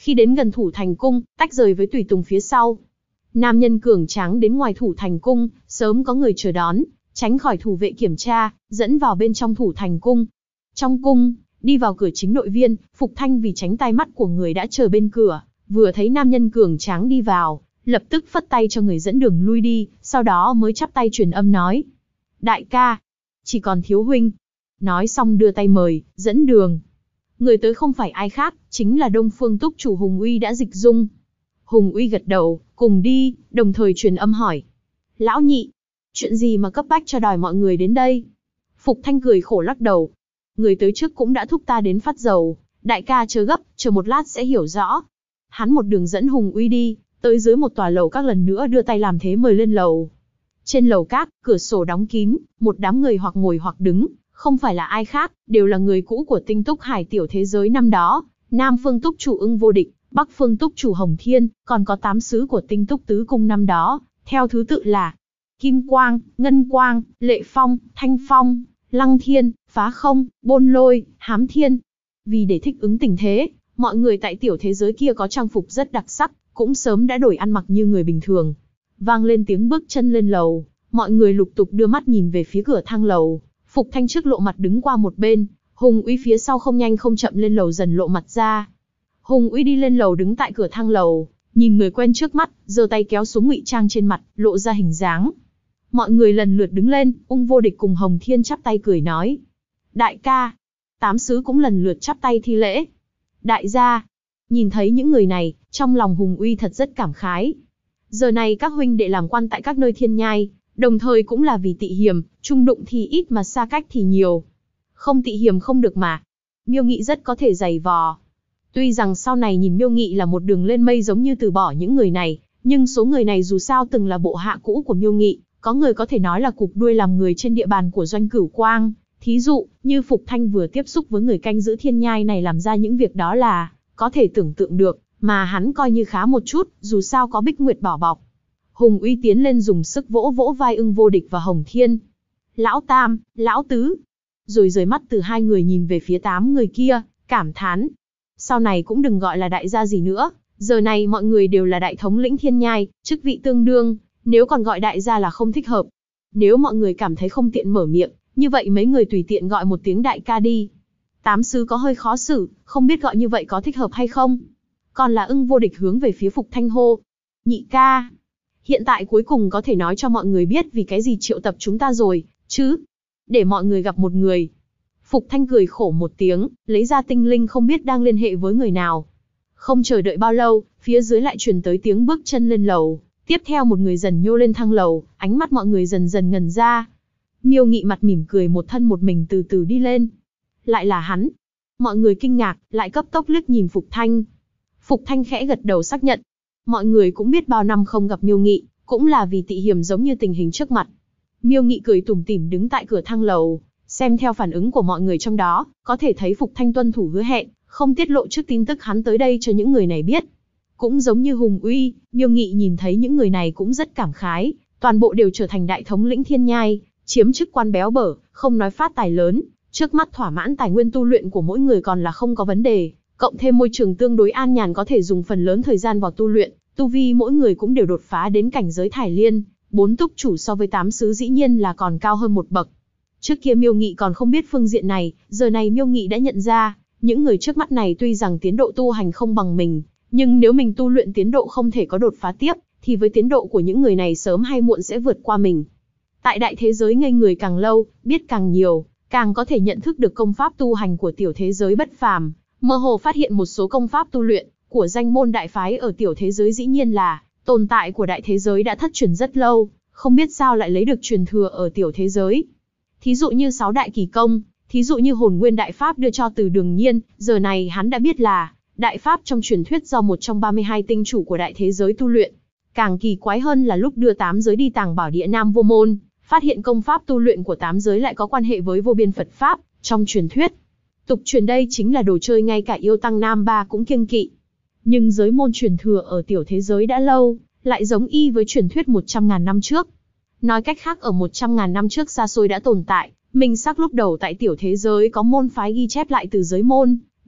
Khi đến gần thủ thành cung, tách rời với tùy tùng phía sau. Nam nhân cường tráng đến ngoài thủ thành cung, sớm có người chờ đón, tránh khỏi thủ vệ kiểm tra, dẫn vào bên trong thủ thành cung. Trong cung, đi vào cửa chính nội viên, Phục Thanh vì tránh tai mắt của người đã chờ bên cửa, vừa thấy nam nhân cường tráng đi vào, lập tức phất tay cho người dẫn đường lui đi, sau đó mới chắp tay truyền âm nói. Đại ca, chỉ còn thiếu huynh. Nói xong đưa tay mời, dẫn đường. Người tới không phải ai khác, chính là Đông Phương túc chủ Hùng Uy đã dịch dung. Hùng Uy gật đầu, cùng đi, đồng thời truyền âm hỏi. Lão nhị, chuyện gì mà cấp bách cho đòi mọi người đến đây? Phục Thanh cười khổ lắc đầu. Người tới trước cũng đã thúc ta đến phát dầu, đại ca chớ gấp, chờ một lát sẽ hiểu rõ. Hắn một đường dẫn Hùng Uy đi, tới dưới một tòa lầu các lần nữa đưa tay làm thế mời lên lầu. Trên lầu các, cửa sổ đóng kín, một đám người hoặc ngồi hoặc đứng, không phải là ai khác, đều là người cũ của Tinh Túc Hải tiểu thế giới năm đó. Nam phương túc chủ Ưng Vô Địch, Bắc phương túc chủ Hồng Thiên, còn có 8 sứ của Tinh Túc Tứ Cung năm đó, theo thứ tự là Kim Quang, Ngân Quang, Lệ Phong, Thanh Phong, Lăng Thiên, Phá Không, Bôn Lôi, Hám Thiên. Vì để thích ứng tình thế, mọi người tại tiểu thế giới kia có trang phục rất đặc sắc, cũng sớm đã đổi ăn mặc như người bình thường. Vang lên tiếng bước chân lên lầu, mọi người lục tục đưa mắt nhìn về phía cửa thang lầu. Phục Thanh trước lộ mặt đứng qua một bên, Hùng Uy phía sau không nhanh không chậm lên lầu dần lộ mặt ra. Hùng Uy đi lên lầu đứng tại cửa thang lầu, nhìn người quen trước mắt, giơ tay kéo xuống ngụy trang trên mặt, lộ ra hình dáng. Mọi người lần lượt đứng lên, Ung Vô Địch cùng Hồng Thiên chắp tay cười nói. Đại ca. 8 sứ cũng lần lượt chắp tay thi lễ. Đại gia. Nhìn thấy những người này, trong lòng Hùng Uy thật rất cảm khái. Giờ này các huynh đệ làm quan tại các nơi thiên nhai, đồng thời cũng là vì tị hiềm, chung đụng thì ít mà xa cách thì nhiều. Không tị hiềm không được mà. Miêu Nghị rất có thể giày vò. Tuy rằng sau này nhìn Miêu Nghị là một đường lên mây giống như từ bỏ những người này, nhưng số người này dù sao từng là bộ hạ cũ của Miêu Nghị, có người có thể nói là cụp đuôi làm người trên địa bàn của Doanh Cửu Quang. Thí dụ, như Phục Thanh vừa tiếp xúc với người canh giữ thiên nhai này làm ra những việc đó là có thể tưởng tượng được, mà hắn coi như khá một chút, dù sao có Bích Nguyệt bảo bọc. Hùng Uy tiến lên dùng sức vỗ vỗ vai Ưng Vô Địch và Hồng Thiên. Lão Tam, Lão Tứ. Rồi rời mắt từ hai người nhìn về phía 8 người kia, cảm thán. Sau này cũng đừng gọi là đại gia gì nữa, giờ này mọi người đều là đại thống lĩnh thiên nhai, chức vị tương đương, nếu còn gọi đại gia là không thích hợp. Nếu mọi người cảm thấy không tiện mở miệng, như vậy mấy người tùy tiện gọi một tiếng đại ca đi. 8 sứ có hơi khó xử, không biết gọi như vậy có thích hợp hay không. Còn là Ưng Vô Địch hướng về phía Phục Thanh hô. Nhị ca. Hiện tại cuối cùng có thể nói cho mọi người biết vì cái gì triệu tập chúng ta rồi, chứ. Để mọi người gặp một người. Phục Thanh cười khổ một tiếng, lấy ra tinh linh không biết đang liên hệ với người nào. Không chờ đợi bao lâu, phía dưới lại truyền tới tiếng bước chân lên lầu. Tiếp theo một người dần nhô lên thang lầu, ánh mắt mọi người dần dần ngần ra. Miêu Nghị mặt mỉm cười một thân một mình từ từ đi lên. Lại là hắn. Mọi người kinh ngạc, lại cấp tốc liếc nhìn Phục Thanh. Phục Thanh khẽ gật đầu xác nhận. Mọi người cũng biết bao năm không gặp Miêu Nghị, cũng là vì tị hiềm giống như tình hình trước mặt. Miêu Nghị cười tủm tỉm đứng tại cửa thang lầu, xem theo phản ứng của mọi người trong đó, có thể thấy Phục Thanh tuân thủ hứa hẹn, không tiết lộ trước tin tức hắn tới đây cho những người này biết. Cũng giống như Hùng Uy, Miêu Nghị nhìn thấy những người này cũng rất cảm khái, toàn bộ đều trở thành đại thống lĩnh thiên nhai, chiếm chức quan béo bở, không nói phát tài lớn, trước mắt thỏa mãn tài nguyên tu luyện của mỗi người còn là không có vấn đề, cộng thêm môi trường tương đối an nhàn có thể dùng phần lớn thời gian vào tu luyện, tu vi mỗi người cũng đều đột phá đến cảnh giới Thải Liên, 4 túc chủ so với 8 sứ dĩ nhiên là còn cao hơn một bậc. Trước kia Miêu Nghị còn không biết phương diện này, giờ này Miêu Nghị đã nhận ra, những người trước mắt này tuy rằng tiến độ tu hành không bằng mình, nhưng nếu mình tu luyện tiến độ không thể có đột phá tiếp, thì với tiến độ của những người này sớm hay muộn sẽ vượt qua mình. Tại đại thế giới ngây người càng lâu, biết càng nhiều, càng có thể nhận thức được công pháp tu hành của tiểu thế giới bất phàm, mơ hồ phát hiện một số công pháp tu luyện của danh môn đại phái ở tiểu thế giới dĩ nhiên là tồn tại của đại thế giới đã thất truyền rất lâu, không biết sao lại lấy được truyền thừa ở tiểu thế giới. Thí dụ như 6 đại kỳ công, thí dụ như Hồn Nguyên đại pháp đưa cho Từ Đường Nhiên, giờ này hắn đã biết là đại pháp trong truyền thuyết do một trong 32 tinh chủ của đại thế giới tu luyện. Càng kỳ quái hơn là lúc đưa 8 giới đi Tàng Bảo Địa Nam Vô Môn, phát hiện công pháp tu luyện của 8 giới lại có quan hệ với vô biên Phật pháp trong truyền thuyết. Tục truyền đây chính là đồ chơi ngay cả yêu tăng Nam Ba cũng kiêng kỵ. Nhưng giới môn truyền thừa ở tiểu thế giới đã lâu, lại giống y với truyền thuyết 100.000 năm trước. Nói cách khác ở 100.000 năm trước xa xôi đã tồn tại, minh sắc lúc đầu tại tiểu thế giới có môn phái ghi chép lại từ giới môn,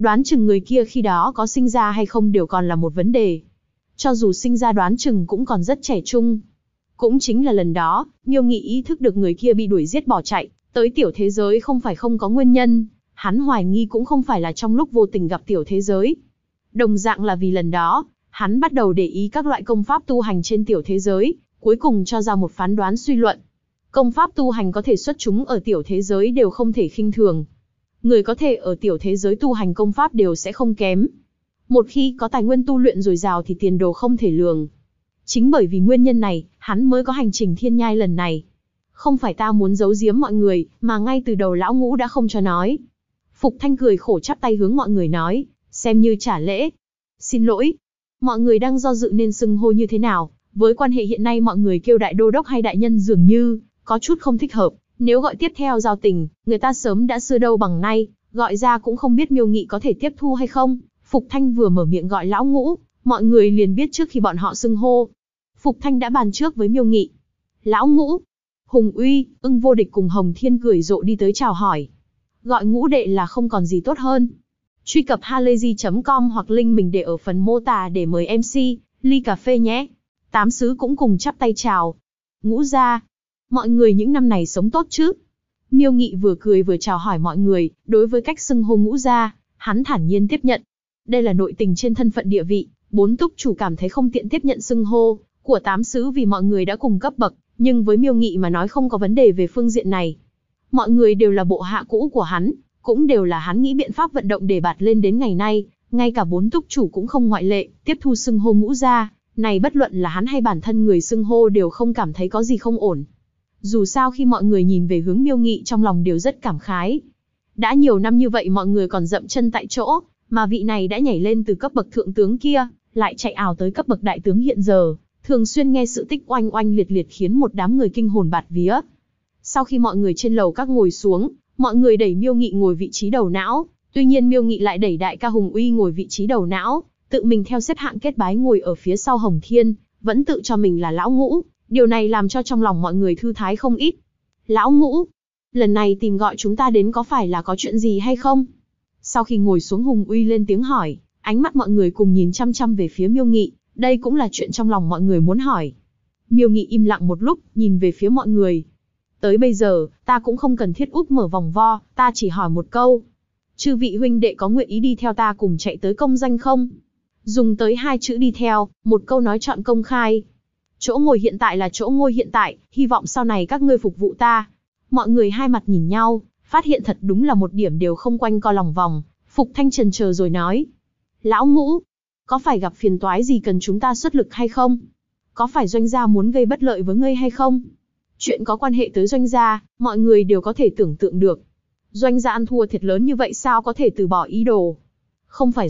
Đoán chừng người kia khi đó có sinh ra hay không đều còn là một vấn đề. Cho dù sinh ra đoán chừng cũng còn rất trẻ trung. Cũng chính là lần đó, Miêu Nghị ý thức được người kia bị đuổi giết bỏ chạy, tới tiểu thế giới không phải không có nguyên nhân. Hắn hoài nghi cũng không phải là trong lúc vô tình gặp tiểu thế giới. Đồng dạng là vì lần đó, hắn bắt đầu để ý các loại công pháp tu hành trên tiểu thế giới, cuối cùng cho ra một phán đoán suy luận. Công pháp tu hành có thể xuất chúng ở tiểu thế giới đều không thể khinh thường. Người có thể ở tiểu thế giới tu hành công pháp đều sẽ không kém. Một khi có tài nguyên tu luyện dồi dào thì tiền đồ không thể lường. Chính bởi vì nguyên nhân này, hắn mới có hành trình thiên nhai lần này. Không phải ta muốn giấu giếm mọi người, mà ngay từ đầu lão ngũ đã không cho nói. Phục Thanh cười khổ chắp tay hướng mọi người nói, xem như trả lễ. Xin lỗi. Mọi người đang do dự nên xưng hô như thế nào, với quan hệ hiện nay mọi người kêu đại đô đốc hay đại nhân dường như có chút không thích hợp. Nếu gọi tiếp theo giao tình, người ta sớm đã xưa đâu bằng nay, gọi ra cũng không biết Miêu Nghị có thể tiếp thu hay không. Phục Thanh vừa mở miệng gọi lão ngũ, mọi người liền biết trước khi bọn họ xưng hô. Phục Thanh đã bàn trước với Miêu Nghị. Lão ngũ, Hùng Uy, Ưng Vô Địch cùng Hồng Thiên cười rộ đi tới chào hỏi. Gọi ngũ đệ là không còn gì tốt hơn. Truy cập halayzi.com hoặc link mình để ở phần mô tả để mời MC, ly cà phê nhé. Tám sứ cũng cùng chắp tay chào. Ngũ gia, mọi người những năm này sống tốt chứ? Miêu Nghị vừa cười vừa chào hỏi mọi người, đối với cách xưng hô ngũ gia, hắn thản nhiên tiếp nhận. Đây là nội tình trên thân phận địa vị, bốn túc chủ cảm thấy không tiện tiếp nhận xưng hô của tám sứ vì mọi người đã cùng cấp bậc, nhưng với Miêu Nghị mà nói không có vấn đề về phương diện này. Mọi người đều là bộ hạ cũ của hắn, cũng đều là hắn nghĩ biện pháp vận động để bạt lên đến ngày nay, ngay cả bốn túc chủ cũng không ngoại lệ, tiếp thu xưng hô ngũ gia, này bất luận là hắn hay bản thân người xưng hô đều không cảm thấy có gì không ổn. Dù sao khi mọi người nhìn về hướng Miêu Nghị trong lòng đều rất cảm khái. Đã nhiều năm như vậy mọi người còn dậm chân tại chỗ, mà vị này đã nhảy lên từ cấp bậc thượng tướng kia, lại chạy ảo tới cấp bậc đại tướng hiện giờ, thường xuyên nghe sự tích oanh oanh liệt liệt khiến một đám người kinh hồn bạt vía. Sau khi mọi người trên lầu các ngồi xuống, mọi người đẩy Miêu Nghị ngồi vị trí đầu não, tuy nhiên Miêu Nghị lại đẩy đại ca Hùng Uy ngồi vị trí đầu não, tự mình theo xếp hạng kết bái ngồi ở phía sau Hồng Thiên, vẫn tự cho mình là lão ngũ, điều này làm cho trong lòng mọi người thư thái không ít. Lão ngũ, lần này tìm gọi chúng ta đến có phải là có chuyện gì hay không? Sau khi ngồi xuống Hùng Uy lên tiếng hỏi, ánh mắt mọi người cùng nhìn chăm chăm về phía Miêu Nghị, đây cũng là chuyện trong lòng mọi người muốn hỏi. Miêu Nghị im lặng một lúc, nhìn về phía mọi người. Tới bây giờ, ta cũng không cần thiết úp mở vòng vo, ta chỉ hỏi một câu. Chư vị huynh đệ có nguyện ý đi theo ta cùng chạy tới công danh không? Dùng tới hai chữ đi theo, một câu nói chọn công khai. Chỗ ngồi hiện tại là chỗ ngồi hiện tại, hy vọng sau này các ngươi phục vụ ta. Mọi người hai mặt nhìn nhau, phát hiện thật đúng là một điểm đều không quanh co lòng vòng. Phục Thanh chần chờ rồi nói. Lão ngũ, có phải gặp phiền toái gì cần chúng ta xuất lực hay không? Có phải doanh gia muốn gây bất lợi với ngươi hay không? Chuyện có quan hệ tới doanh gia, mọi người đều có thể tưởng tượng được. Doanh gia ăn thua thiệt lớn như vậy sao có thể từ bỏ ý đồ? Không phải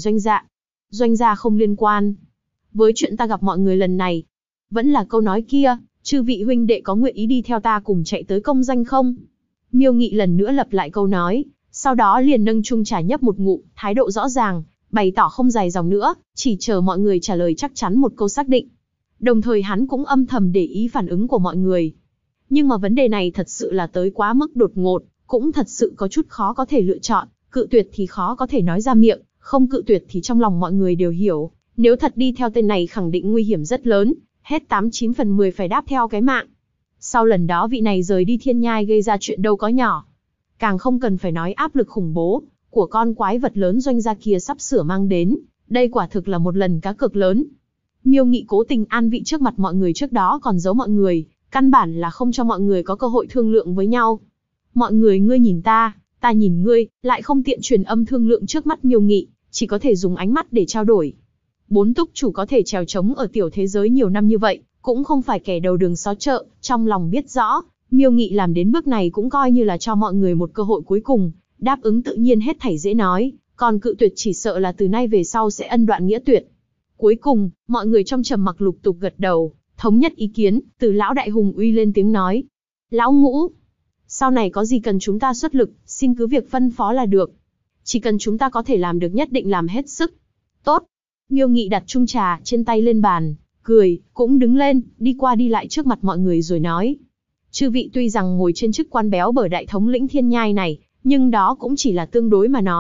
doanh gia không liên quan. Với chuyện ta gặp mọi người lần này, vẫn là câu nói kia, chư vị huynh đệ có nguyện ý đi theo ta cùng chạy tới công danh không? Miêu Nghị lần nữa lặp lại câu nói, sau đó liền nâng chung trà nhấp một ngụm, thái độ rõ ràng, bày tỏ không dài dòng nữa, chỉ chờ mọi người trả lời chắc chắn một câu xác định. Đồng thời hắn cũng âm thầm để ý phản ứng của mọi người. Nhưng mà vấn đề này thật sự là tới quá mức đột ngột, cũng thật sự có chút khó có thể lựa chọn, cự tuyệt thì khó có thể nói ra miệng, không cự tuyệt thì trong lòng mọi người đều hiểu, nếu thật đi theo tên này khẳng định nguy hiểm rất lớn, hết 8-9 phần 10 phải đáp theo cái mạng. Sau lần đó vị này rời đi thiên nhai gây ra chuyện đâu có nhỏ. Càng không cần phải nói áp lực khủng bố của con quái vật lớn doanh gia kia sắp sửa mang đến, đây quả thực là một lần cá cược lớn. Miêu Nghị cố tình an vị trước mặt mọi người trước đó còn giấu mọi người, căn bản là không cho mọi người có cơ hội thương lượng với nhau. Mọi người ngươi nhìn ta nhìn ngươi, lại không tiện truyền âm thương lượng trước mắt Miêu Nghị, chỉ có thể dùng ánh mắt để trao đổi. Bốn túc chủ có thể trèo trống ở tiểu thế giới nhiều năm như vậy, cũng không phải kẻ đầu đường xó chợ, trong lòng biết rõ, Miêu Nghị làm đến bước này cũng coi như là cho mọi người một cơ hội cuối cùng, đáp ứng tự nhiên hết thảy dễ nói, còn cự tuyệt chỉ sợ là từ nay về sau sẽ ân đoạn nghĩa tuyệt. Cuối cùng, mọi người trong trầm mặc lục tục gật đầu, thống nhất ý kiến, từ lão đại Hùng Uy lên tiếng nói. Lão ngũ, sau này có gì cần chúng ta xuất lực, xin cứ việc phân phó là được. Chỉ cần chúng ta có thể làm được nhất định làm hết sức. Tốt. Miêu Nghị đặt chung trà trên tay lên bàn, cười, cũng đứng lên, đi qua đi lại trước mặt mọi người rồi nói. Chư vị tuy rằng ngồi trên chức quan béo bở đại thống lĩnh thiên nhai này, nhưng đó cũng chỉ là tương đối mà nói,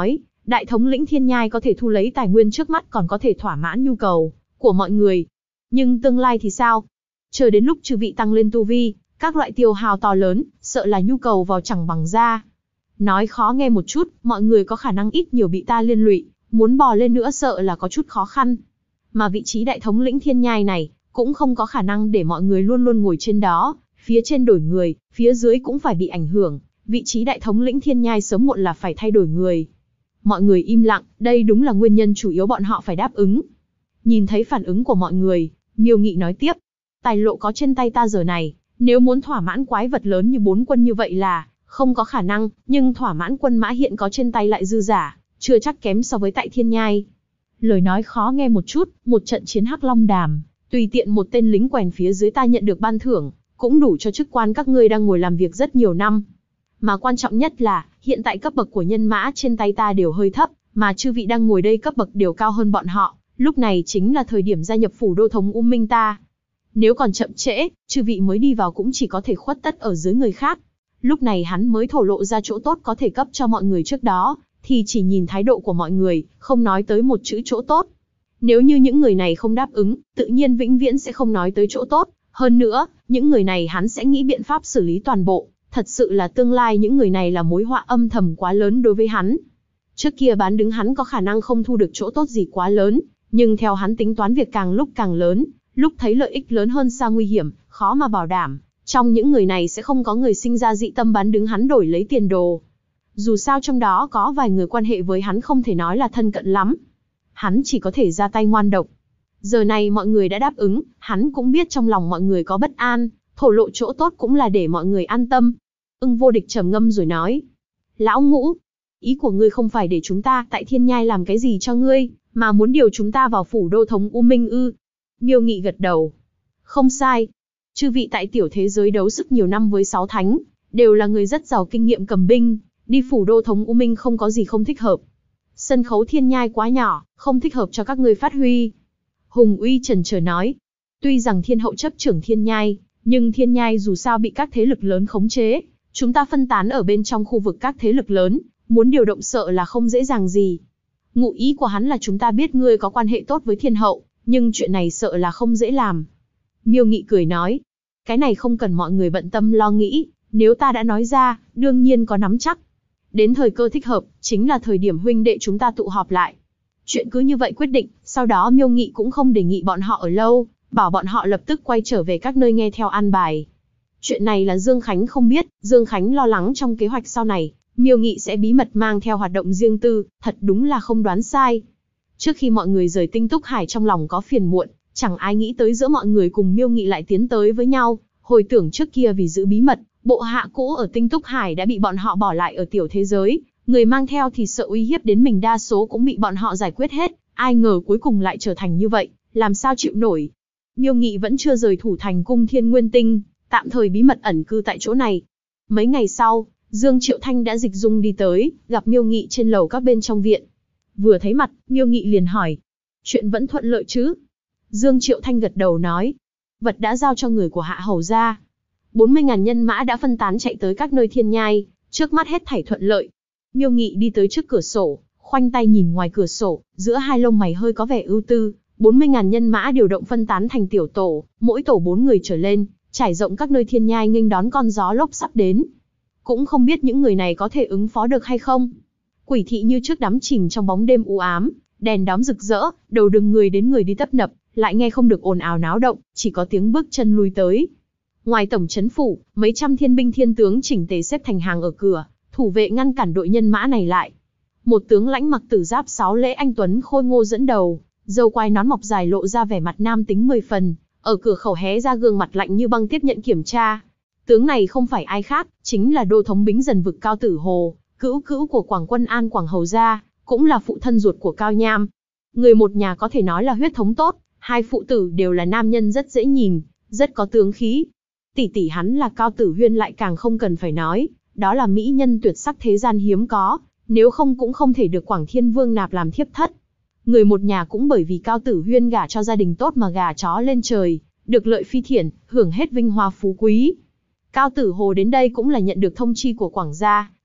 Đại thống lĩnh Thiên Nhai có thể thu lấy tài nguyên trước mắt còn có thể thỏa mãn nhu cầu của mọi người. Nhưng tương lai thì sao? Chờ đến lúc chư vị tăng lên tu vi, các loại tiêu hao to lớn, sợ là nhu cầu vào chẳng bằng ra. Nói khó nghe một chút, mọi người có khả năng ít nhiều bị ta liên lụy, muốn bò lên nữa sợ là có chút khó khăn. Mà vị trí đại thống lĩnh Thiên Nhai này, cũng không có khả năng để mọi người luôn luôn ngồi trên đó, phía trên đổi người, phía dưới cũng phải bị ảnh hưởng. Vị trí đại thống lĩnh Thiên Nhai sớm muộn là phải thay đổi người. Mọi người im lặng, đây đúng là nguyên nhân chủ yếu bọn họ phải đáp ứng. Nhìn thấy phản ứng của mọi người, Miêu Nghị nói tiếp. Tài lộ có trên tay ta giờ này, nếu muốn thỏa mãn quái vật lớn như 4 quân như vậy là không có khả năng, nhưng thỏa mãn quân mã hiện có trên tay lại dư giả, chưa chắc kém so với tại Thiên Nhai. Lời nói khó nghe một chút, một trận chiến Hắc Long Đàm, tùy tiện một tên lính quèn phía dưới ta nhận được ban thưởng, cũng đủ cho chức quan các ngươi đang ngồi làm việc rất nhiều năm. Mà quan trọng nhất là, hiện tại cấp bậc của nhân mã trên tay ta đều hơi thấp, mà chư vị đang ngồi đây cấp bậc đều cao hơn bọn họ, lúc này chính là thời điểm gia nhập phủ đô thống U Minh ta. Nếu còn chậm trễ, chư vị mới đi vào cũng chỉ có thể khuất tất ở dưới người khác. Lúc này hắn mới thổ lộ ra chỗ tốt có thể cấp cho mọi người trước đó, thì chỉ nhìn thái độ của mọi người, không nói tới một chữ chỗ tốt. Nếu như những người này không đáp ứng, tự nhiên vĩnh viễn sẽ không nói tới chỗ tốt. Hơn nữa, những người này hắn sẽ nghĩ biện pháp xử lý toàn bộ. Thật sự là tương lai những người này là mối họa âm thầm quá lớn đối với hắn. Trước kia bán đứng hắn có khả năng không thu được chỗ tốt gì quá lớn, nhưng theo hắn tính toán việc càng lúc càng lớn, lúc thấy lợi ích lớn hơn xa nguy hiểm, khó mà bảo đảm. Trong những người này sẽ không có người sinh ra dị tâm bán đứng hắn đổi lấy tiền đồ. Dù sao trong đó có vài người quan hệ với hắn không thể nói là thân cận lắm. Hắn chỉ có thể ra tay ngoan độc. Giờ này mọi người đã đáp ứng, hắn cũng biết trong lòng mọi người có bất an, thổ lộ chỗ tốt cũng là để mọi người an tâm. Ưng Vô Địch trầm ngâm rồi nói. Lão Ngũ, ý của ngươi không phải để chúng ta tại Thiên Nhai làm cái gì cho ngươi, mà muốn điều chúng ta vào phủ đô thống U Minh ư? Miêu Nghị gật đầu. Không sai. Chư vị tại tiểu thế giới đấu sức nhiều năm với 6 thánh, đều là người rất giàu kinh nghiệm cầm binh, đi phủ đô thống U Minh không có gì không thích hợp. Sân khấu Thiên Nhai quá nhỏ, không thích hợp cho các ngươi phát huy. Hùng Uy chần chờ nói. Tuy rằng Thiên Hậu chấp trưởng Thiên Nhai, nhưng Thiên Nhai dù sao bị các thế lực lớn khống chế. Chúng ta phân tán ở bên trong khu vực các thế lực lớn, muốn điều động sợ là không dễ dàng gì. Ngụ ý của hắn là chúng ta biết ngươi có quan hệ tốt với Thiên Hậu, nhưng chuyện này sợ là không dễ làm. Miêu Nghị cười nói, cái này không cần mọi người bận tâm lo nghĩ, nếu ta đã nói ra, đương nhiên có nắm chắc. Đến thời cơ thích hợp, chính là thời điểm huynh đệ chúng ta tụ họp lại. Chuyện cứ như vậy quyết định, sau đó Miêu Nghị cũng không đề nghị bọn họ ở lâu, bảo bọn họ lập tức quay trở về các nơi nghe theo an bài. Chuyện này là Dương Khánh không biết, Dương Khánh lo lắng trong kế hoạch sau này, Miêu Nghị sẽ bí mật mang theo hoạt động riêng tư, thật đúng là không đoán sai. Trước khi mọi người rời Tinh Túc Hải trong lòng có phiền muộn, chẳng ai nghĩ tới giữa mọi người cùng Miêu Nghị lại tiến tới với nhau, hồi tưởng trước kia vì giữ bí mật, bộ hạ cũ ở Tinh Túc Hải đã bị bọn họ bỏ lại ở tiểu thế giới, người mang theo thì sợ uy hiếp đến mình đa số cũng bị bọn họ giải quyết hết, ai ngờ cuối cùng lại trở thành như vậy, làm sao chịu nổi. Miêu Nghị vẫn chưa rời thủ thành cung Thiên Nguyên Tinh, tạm thời bí mật ẩn cư tại chỗ này. Mấy ngày sau, Dương Triệu Thanh đã dịch dung đi tới, gặp Miêu Nghị trên lầu các bên trong viện. Vừa thấy mặt, Miêu Nghị liền hỏi, chuyện vẫn thuận lợi chứ? Dương Triệu Thanh gật đầu nói, vật đã giao cho người của Hạ Hầu ra. 40.000 nhân mã đã phân tán chạy tới các nơi Thiên Nhai, trước mắt hết thảy thuận lợi. Miêu Nghị đi tới trước cửa sổ, khoanh tay nhìn ngoài cửa sổ, giữa hai lông mày hơi có vẻ ưu tư. 40.000 nhân mã điều động phân tán thành tiểu tổ, mỗi tổ 4 người trở lên, trải rộng các nơi Thiên Nhai nghênh đón con gió lốc sắp đến. Cũng không biết những người này có thể ứng phó được hay không. Quỷ thị như trước đắm chìm trong bóng đêm u ám, đèn đóm rực rỡ, đầu đường người đến người đi tấp nập, lại nghe không được ồn ào náo động, chỉ có tiếng bước chân lui tới. Ngoài tổng trấn phủ, mấy trăm thiên binh thiên tướng chỉnh tề xếp thành hàng ở cửa, thủ vệ ngăn cản đội nhân mã này lại. Một tướng lãnh mặc tử giáp 6 lễ anh tuấn khôi ngô dẫn đầu, râu quai nón mọc dài lộ ra vẻ mặt nam tính 10 phần, ở cửa khẩu hé ra gương mặt lạnh như băng tiếp nhận kiểm tra. Tướng này không phải ai khác, chính là đô thống Bính Dần vực Cao Tử Hồ, cữu cữu của Quảng Quân An Quảng Hầu gia, cũng là phụ thân ruột của Cao Nham. Người một nhà có thể nói là huyết thống tốt, hai phụ tử đều là nam nhân rất dễ nhìn, rất có tướng khí. Tỷ tỷ hắn là Cao Tử Huyên lại càng không cần phải nói, đó là mỹ nhân tuyệt sắc thế gian hiếm có, nếu không cũng không thể được Quảng Thiên Vương nạp làm thiếp thất. Người một nhà cũng bởi vì Cao Tử Huyên gả cho gia đình tốt mà gà chó lên trời, được lợi phi thiển, hưởng hết vinh hoa phú quý. Cao Tử Hồ đến đây cũng là nhận được thông chi của Quảng gia,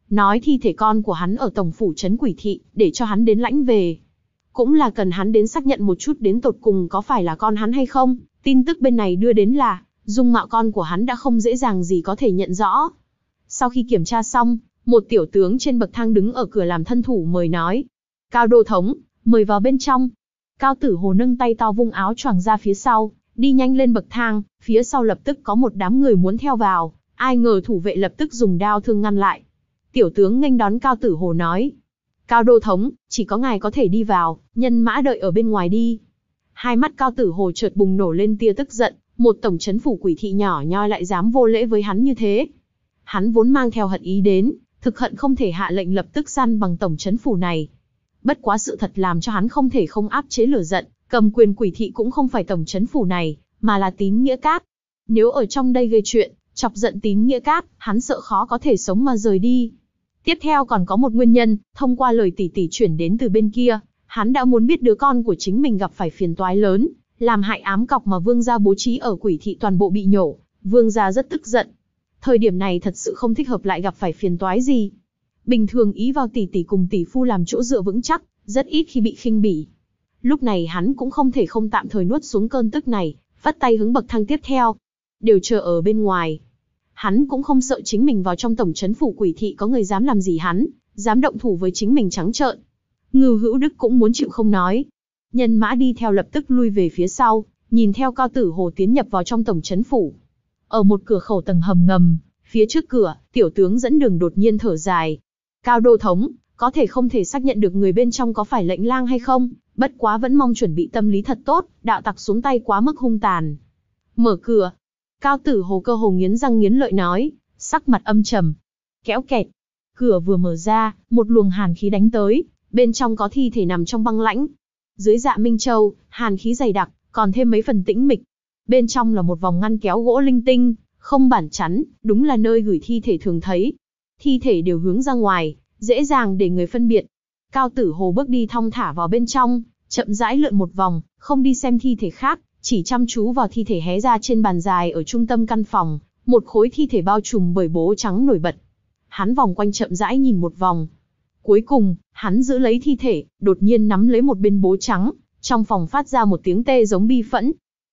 nói thi thể con của hắn ở tổng phủ trấn Quỷ Thị, để cho hắn đến lãnh về. Cũng là cần hắn đến xác nhận một chút đến tột cùng có phải là con hắn hay không. Tin tức bên này đưa đến là, dung mạo con của hắn đã không dễ dàng gì có thể nhận rõ. Sau khi kiểm tra xong, một tiểu tướng trên bậc thang đứng ở cửa làm thân thủ mời nói. Cao đô thống, mời vào bên trong. Cao Tử Hồ nâng tay to vung áo choàng ra phía sau, đi nhanh lên bậc thang, phía sau lập tức có một đám người muốn theo vào, ai ngờ thủ vệ lập tức dùng đao thương ngăn lại. Tiểu tướng nghênh đón Cao Tử Hồ nói. Cao đô thống, chỉ có ngài có thể đi vào, nhân mã đợi ở bên ngoài đi. Hai mắt Cao Tử Hồ chợt bùng nổ lên tia tức giận, một tổng trấn phủ Quỷ Thị nhỏ nhoi lại dám vô lễ với hắn như thế. Hắn vốn mang theo hận ý đến, thực hận không thể hạ lệnh lập tức săn bằng tổng trấn phủ này. Bất quá sự thật làm cho hắn không thể không áp chế lửa giận, cầm quyền Quỷ Thị cũng không phải tổng trấn phủ này, mà là Tín Nghĩa Các. Nếu ở trong đây gây chuyện, chọc giận Tín Nghĩa Các, hắn sợ khó có thể sống mà rời đi. Tiếp theo còn có một nguyên nhân, thông qua lời tỷ tỷ chuyển đến từ bên kia, hắn đã muốn biết đứa con của chính mình gặp phải phiền toái lớn, làm hại ám cọc mà Vương gia bố trí ở Quỷ Thị toàn bộ bị nhổ. Vương gia rất tức giận. Thời điểm này thật sự không thích hợp lại gặp phải phiền toái gì. Bình thường ý vào tỷ tỷ cùng tỷ phu làm chỗ dựa vững chắc, rất ít khi bị khinh bỉ. Lúc này hắn cũng không thể không tạm thời nuốt xuống cơn tức này, vắt tay hướng bậc thang tiếp theo. Đều chờ ở bên ngoài. Hắn cũng không sợ chính mình vào trong tổng trấn phủ Quỷ Thị có người dám làm gì hắn, dám động thủ với chính mình trắng trợn. Ngưu Hữu Đức cũng muốn chịu không nói. Nhân mã đi theo lập tức lui về phía sau, nhìn theo Cao Tử Hồ tiến nhập vào trong tổng trấn phủ. Ở một cửa khẩu tầng hầm ngầm, phía trước cửa, tiểu tướng dẫn đường đột nhiên thở dài. Cao đô thống, có thể không thể xác nhận được người bên trong có phải lệnh lang hay không, bất quá vẫn mong chuẩn bị tâm lý thật tốt, đạo tặc xuống tay quá mức hung tàn. Mở cửa. Cao Tử Hồ cơ hồ nghiến răng nghiến lợi nói, sắc mặt âm trầm. Kéo kẹt. Cửa vừa mở ra, một luồng hàn khí đánh tới, bên trong có thi thể nằm trong băng lãnh. Dưới dạ Minh Châu, hàn khí dày đặc, còn thêm mấy phần tĩnh mịch. Bên trong là một vòng ngăn kéo gỗ linh tinh, không bản chắn, đúng là nơi gửi thi thể thường thấy. Thi thể đều hướng ra ngoài, dễ dàng để người phân biệt. Cao Tử Hồ bước đi thong thả vào bên trong, chậm rãi lượn một vòng, không đi xem thi thể khác, chỉ chăm chú vào thi thể hé ra trên bàn dài ở trung tâm căn phòng, một khối thi thể bao trùm bởi bố trắng nổi bật. Hắn vòng quanh chậm rãi nhìn một vòng. Cuối cùng, hắn giữ lấy thi thể, đột nhiên nắm lấy một bên bố trắng, trong phòng phát ra một tiếng tê giống bi phẫn.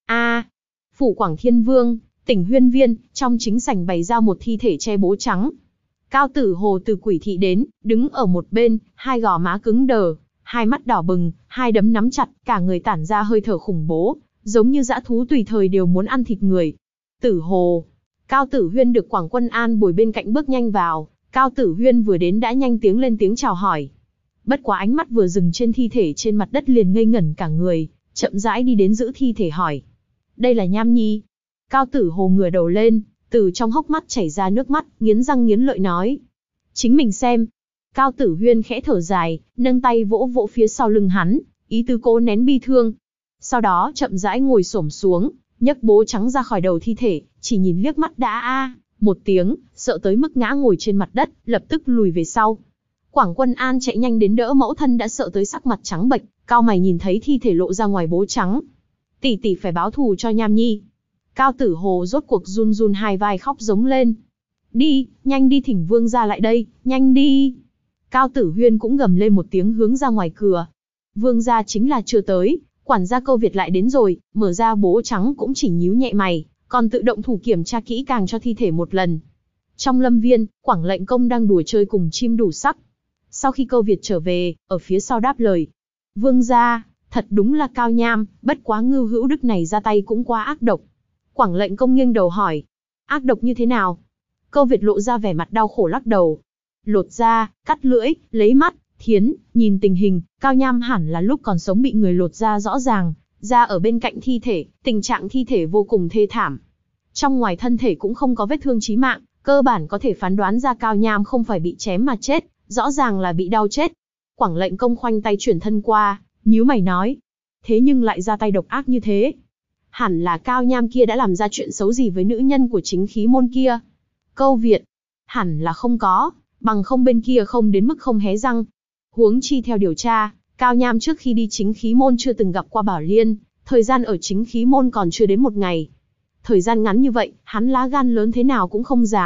Phủ Quảng Thiên Vương, tỉnh Huyên Viên, trong chính sảnh bày ra một thi thể che bố trắng. Cao Tử Hồ từ Quỷ Thị đến, đứng ở một bên, hai gò má cứng đờ, hai mắt đỏ bừng, hai đấm nắm chặt, cả người tản ra hơi thở khủng bố, giống như dã thú tùy thời đều muốn ăn thịt người. Tử Hồ. Cao Tử Huyên được Quảng Quân An bồi bên cạnh bước nhanh vào, Cao Tử Huyên vừa đến đã nhanh tiếng lên tiếng chào hỏi. Bất quá ánh mắt vừa dừng trên thi thể trên mặt đất liền ngây ngẩn cả người, chậm rãi đi đến giữ thi thể hỏi. Đây là Nham Nhi. Cao Tử Hồ ngửa đầu lên, từ trong hốc mắt chảy ra nước mắt, nghiến răng nghiến lợi nói. Chính mình xem. Cao Tử Huyên khẽ thở dài, nâng tay vỗ vỗ phía sau lưng hắn, ý tứ cố nén bi thương. Sau đó chậm rãi ngồi xổm xuống, nhấc bố trắng ra khỏi đầu thi thể, chỉ nhìn liếc mắt đã một tiếng, sợ tới mức ngã ngồi trên mặt đất, lập tức lùi về sau. Quảng Quân An chạy nhanh đến đỡ mẫu thân đã sợ tới sắc mặt trắng bệch, cau mày nhìn thấy thi thể lộ ra ngoài bố trắng. Tỷ tỷ phải báo thù cho Nham Nhi. Cao Tử Hồ rốt cuộc run run hai vai khóc giống lên. Đi, nhanh đi thỉnh Vương gia lại đây, nhanh đi. Cao Tử Huyên cũng gầm lên một tiếng hướng ra ngoài cửa. Vương gia chính là chưa tới, quản gia Câu Việt lại đến rồi, mở ra bố trắng cũng chỉ nhíu nhẹ mày, còn tự động thủ kiểm tra kỹ càng cho thi thể một lần. Trong lâm viên, Quảng Lệnh Công đang đùa chơi cùng chim đủ sắc. Sau khi Câu Việt trở về, ở phía sau đáp lời. Vương gia, thật đúng là Cao Nham, bất quá Ngưu Hữu Đức này ra tay cũng quá ác độc. Quảng Lệnh Công nghiêng đầu hỏi. Ác độc như thế nào? Câu Việt lộ ra vẻ mặt đau khổ lắc đầu. Lột da, cắt lưỡi, lấy mắt, thiến, nhìn tình hình, Cao Nham hẳn là lúc còn sống bị người lột da rõ ràng, da ở bên cạnh thi thể, tình trạng thi thể vô cùng thê thảm. Trong ngoài thân thể cũng không có vết thương chí mạng, cơ bản có thể phán đoán ra Cao Nham không phải bị chém mà chết, rõ ràng là bị đau chết. Quảng Lệnh Công khoanh tay chuyển thân qua, nhíu mày nói. Thế nhưng lại ra tay độc ác như thế. Hẳn là Cao Nham kia đã làm ra chuyện xấu gì với nữ nhân của chính khí môn kia. Câu Việt. Hẳn là không có, bằng không bên kia không đến mức không hé răng. Huống chi theo điều tra, Cao Nham trước khi đi chính khí môn chưa từng gặp qua Bảo Liên, thời gian ở chính khí môn còn chưa đến một ngày. Thời gian ngắn như vậy, hắn lá gan lớn thế nào cũng không dám,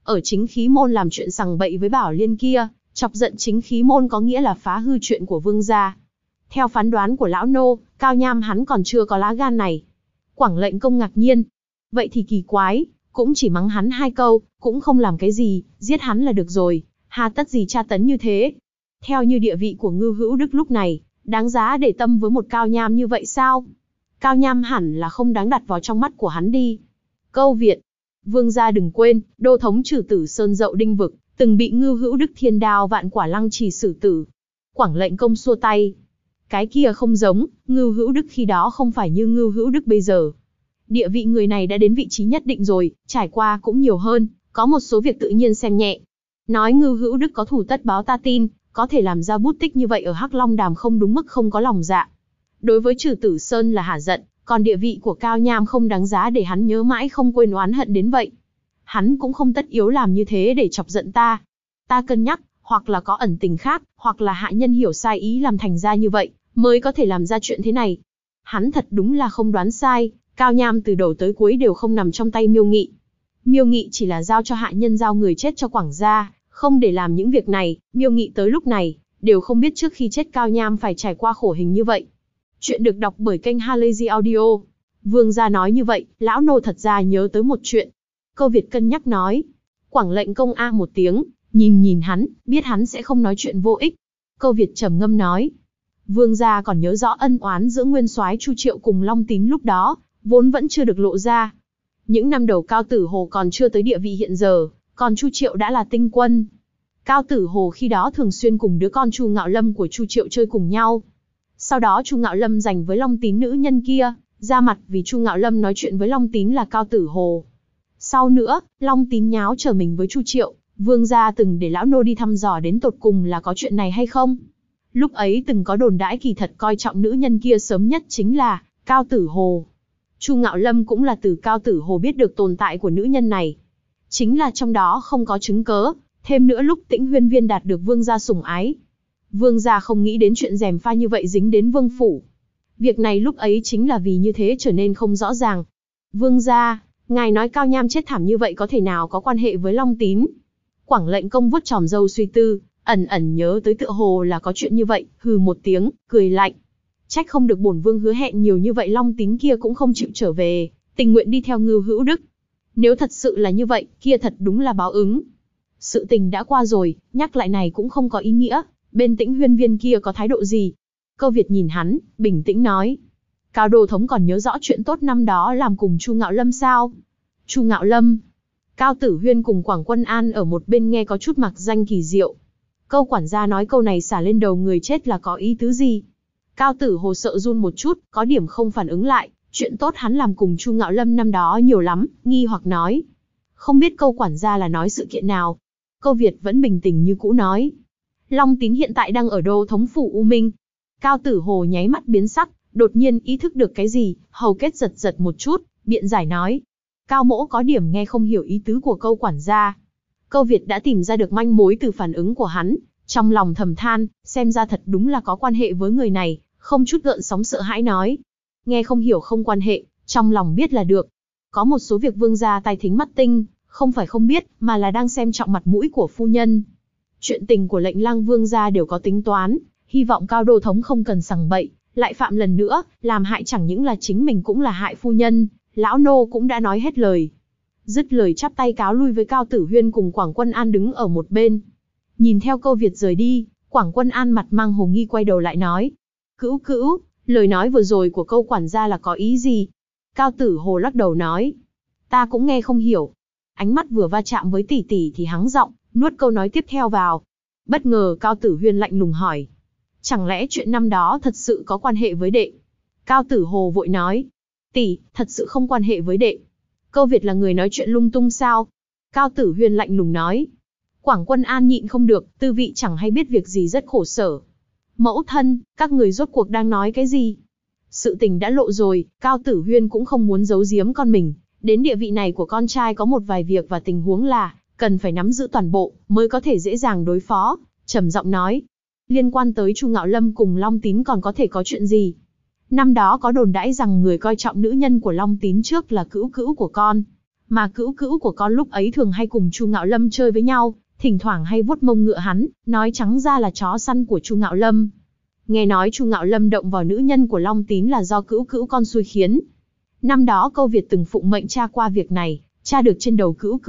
ở chính khí môn làm chuyện sằng bậy với Bảo Liên kia, chọc giận chính khí môn có nghĩa là phá hư chuyện của vương gia. Theo phán đoán của lão nô, Cao Nham hắn còn chưa có lá gan này. Quảng lệnh công ngạc nhiên. Vậy thì kỳ quái, cũng chỉ mắng hắn 2 câu, cũng không làm cái gì, giết hắn là được rồi, hà tất gì tra tấn như thế. Theo như địa vị của Ngưu Hữu Đức lúc này, đáng giá để tâm với một Cao Nham như vậy sao? Cao Nham hẳn là không đáng đặt vào trong mắt của hắn đi. Câu Việt. Vương gia đừng quên, đô thống trừ tử Sơn Dậu Đinh Vực, từng bị Ngưu Hữu Đức thiên đao vạn quả lăng trì xử tử. Quảng lệnh công xua tay. Cái kia không giống, Ngưu Hữu Đức khi đó không phải như Ngưu Hữu Đức bây giờ. Địa vị người này đã đến vị trí nhất định rồi, trải qua cũng nhiều hơn, có một số việc tự nhiên xem nhẹ. Nói Ngưu Hữu Đức có thủ tất báo ta tin, có thể làm ra bút tích như vậy ở Hắc Long Đàm không đúng mức không có lòng dạ. Đối với Trừ Tử Sơn là hả giận, còn địa vị của Cao Nham không đáng giá để hắn nhớ mãi không quên oán hận đến vậy. Hắn cũng không tất yếu làm như thế để chọc giận ta. Ta cân nhắc, hoặc là có ẩn tình khác, hoặc là hạ nhân hiểu sai ý làm thành ra như vậy, mới có thể làm ra chuyện thế này. Hắn thật đúng là không đoán sai, Cao Nham từ đầu tới cuối đều không nằm trong tay Miêu Nghị. Miêu Nghị chỉ là giao cho hạ nhân giao người chết cho Quảng gia, không để làm những việc này, Miêu Nghị tới lúc này, đều không biết trước khi chết Cao Nham phải trải qua khổ hình như vậy. Chuyện được đọc bởi kênh Halazy Audio. Vương gia nói như vậy, lão nô thật ra nhớ tới một chuyện. Câu Việt cân nhắc nói. Quảng lệnh công a một tiếng, nhìn hắn, biết hắn sẽ không nói chuyện vô ích. Câu Việt trầm ngâm nói. Vương gia còn nhớ rõ ân oán giữa nguyên soái Chu Triệu cùng Long Tín lúc đó, vốn vẫn chưa được lộ ra. Những năm đầu Cao Tử Hồ còn chưa tới địa vị hiện giờ, còn Chu Triệu đã là tinh quân. Cao Tử Hồ khi đó thường xuyên cùng đứa con Chu Ngạo Lâm của Chu Triệu chơi cùng nhau. Sau đó Chu Ngạo Lâm giành với Long Tín nữ nhân kia, ra mặt vì Chu Ngạo Lâm nói chuyện với Long Tín là Cao Tử Hồ. Sau nữa, Long Tín nháo trở mình với Chu Triệu, vương gia từng để lão nô đi thăm dò đến tột cùng là có chuyện này hay không. Lúc ấy từng có đồn đãi kỳ thật coi trọng nữ nhân kia sớm nhất chính là Cao Tử Hồ. Chu Ngạo Lâm cũng là từ Cao Tử Hồ biết được tồn tại của nữ nhân này. Chính là trong đó không có chứng cớ, thêm nữa lúc Tĩnh Huyên Viên đạt được vương gia sủng ái. Vương gia không nghĩ đến chuyện gièm pha như vậy dính đến vương phủ. Việc này lúc ấy chính là vì như thế trở nên không rõ ràng. Vương gia, ngài nói Cao Nham chết thảm như vậy có thể nào có quan hệ với Long Tín? Quảng lệnh công vuốt tròm râu suy tư, ẩn nhớ tới tựa hồ là có chuyện như vậy, hừ một tiếng, cười lạnh. Trách không được bổn vương hứa hẹn nhiều như vậy Long Tín kia cũng không chịu trở về, tình nguyện đi theo Ngưu Hữu Đức. Nếu thật sự là như vậy, kia thật đúng là báo ứng. Sự tình đã qua rồi, nhắc lại này cũng không có ý nghĩa. Bên Tĩnh Huyên Viên kia có thái độ gì? Câu Việt nhìn hắn, bình tĩnh nói. Cao đô thống còn nhớ rõ chuyện tốt năm đó làm cùng Chu Ngạo Lâm sao? Chu Ngạo Lâm? Cao Tử Huyên cùng Quảng Quân An ở một bên nghe có chút mặc danh kỳ diệu. Câu quản gia nói câu này xả lên đầu người chết là có ý tứ gì? Cao Tử Hồ sợ run một chút, có điểm không phản ứng lại. Chuyện tốt hắn làm cùng Chu Ngạo Lâm năm đó nhiều lắm, nghi hoặc nói. Không biết câu quản gia là nói sự kiện nào? Câu Việt vẫn bình tĩnh như cũ nói. Long Tín hiện tại đang ở đô thống phủ U Minh. Cao Tử Hồ nháy mắt biến sắc, đột nhiên ý thức được cái gì, hầu kết giật một chút, biện giải nói. Cao mỗ có điểm nghe không hiểu ý tứ của câu quản gia. Câu Việt đã tìm ra được manh mối từ phản ứng của hắn, trong lòng thầm than, xem ra thật đúng là có quan hệ với người này, không chút gợn sóng sợ hãi nói. Nghe không hiểu không quan hệ, trong lòng biết là được. Có một số việc vương gia tai thính mắt tinh, không phải không biết, mà là đang xem trọng mặt mũi của phu nhân. Chuyện tình của lệnh lang vương gia đều có tính toán, hy vọng Cao đô thống không cần sằng bậy, lại phạm lần nữa, làm hại chẳng những là chính mình cũng là hại phu nhân, lão nô cũng đã nói hết lời. Dứt lời chắp tay cáo lui với Cao Tử Huyên cùng Quảng Quân An đứng ở một bên. Nhìn theo Câu Việt rời đi, Quảng Quân An mặt mang hồ nghi quay đầu lại nói. Cữu, lời nói vừa rồi của câu quản gia là có ý gì? Cao Tử Hồ lắc đầu nói. Ta cũng nghe không hiểu. Ánh mắt vừa va chạm với tỷ tỷ thì hắng giọng, nuốt câu nói tiếp theo vào. Bất ngờ Cao Tử Huyên lạnh lùng hỏi. Chẳng lẽ chuyện năm đó thật sự có quan hệ với đệ? Cao Tử Hồ vội nói. Tỷ, thật sự không quan hệ với đệ. Câu Việt là người nói chuyện lung tung sao? Cao Tử Huyên lạnh lùng nói. Quảng Quân An nhịn không được, tư vị chẳng hay biết việc gì rất khổ sở. Mẫu thân, các người rốt cuộc đang nói cái gì? Sự tình đã lộ rồi, Cao Tử Huyên cũng không muốn giấu giếm con mình. Đến địa vị này của con trai có một vài việc và tình huống là, cần phải nắm giữ toàn bộ, mới có thể dễ dàng đối phó. Trầm giọng nói. Liên quan tới Chu Ngạo Lâm cùng Long Tín còn có thể có chuyện gì? Năm đó có đồn đãi rằng người coi trọng nữ nhân của Long Tín trước là cữu của con. Mà cữu cữu của con lúc ấy thường hay cùng Chu Ngạo Lâm chơi với nhau, thỉnh thoảng hay vuốt mông ngựa hắn, nói trắng ra là chó săn của Chu Ngạo Lâm. Nghe nói Chu Ngạo Lâm động vào nữ nhân của Long Tín là do cữu cữu con xui khiến. Năm đó Câu Việt từng phụng mệnh tra qua việc này, tra được trên đầu cữu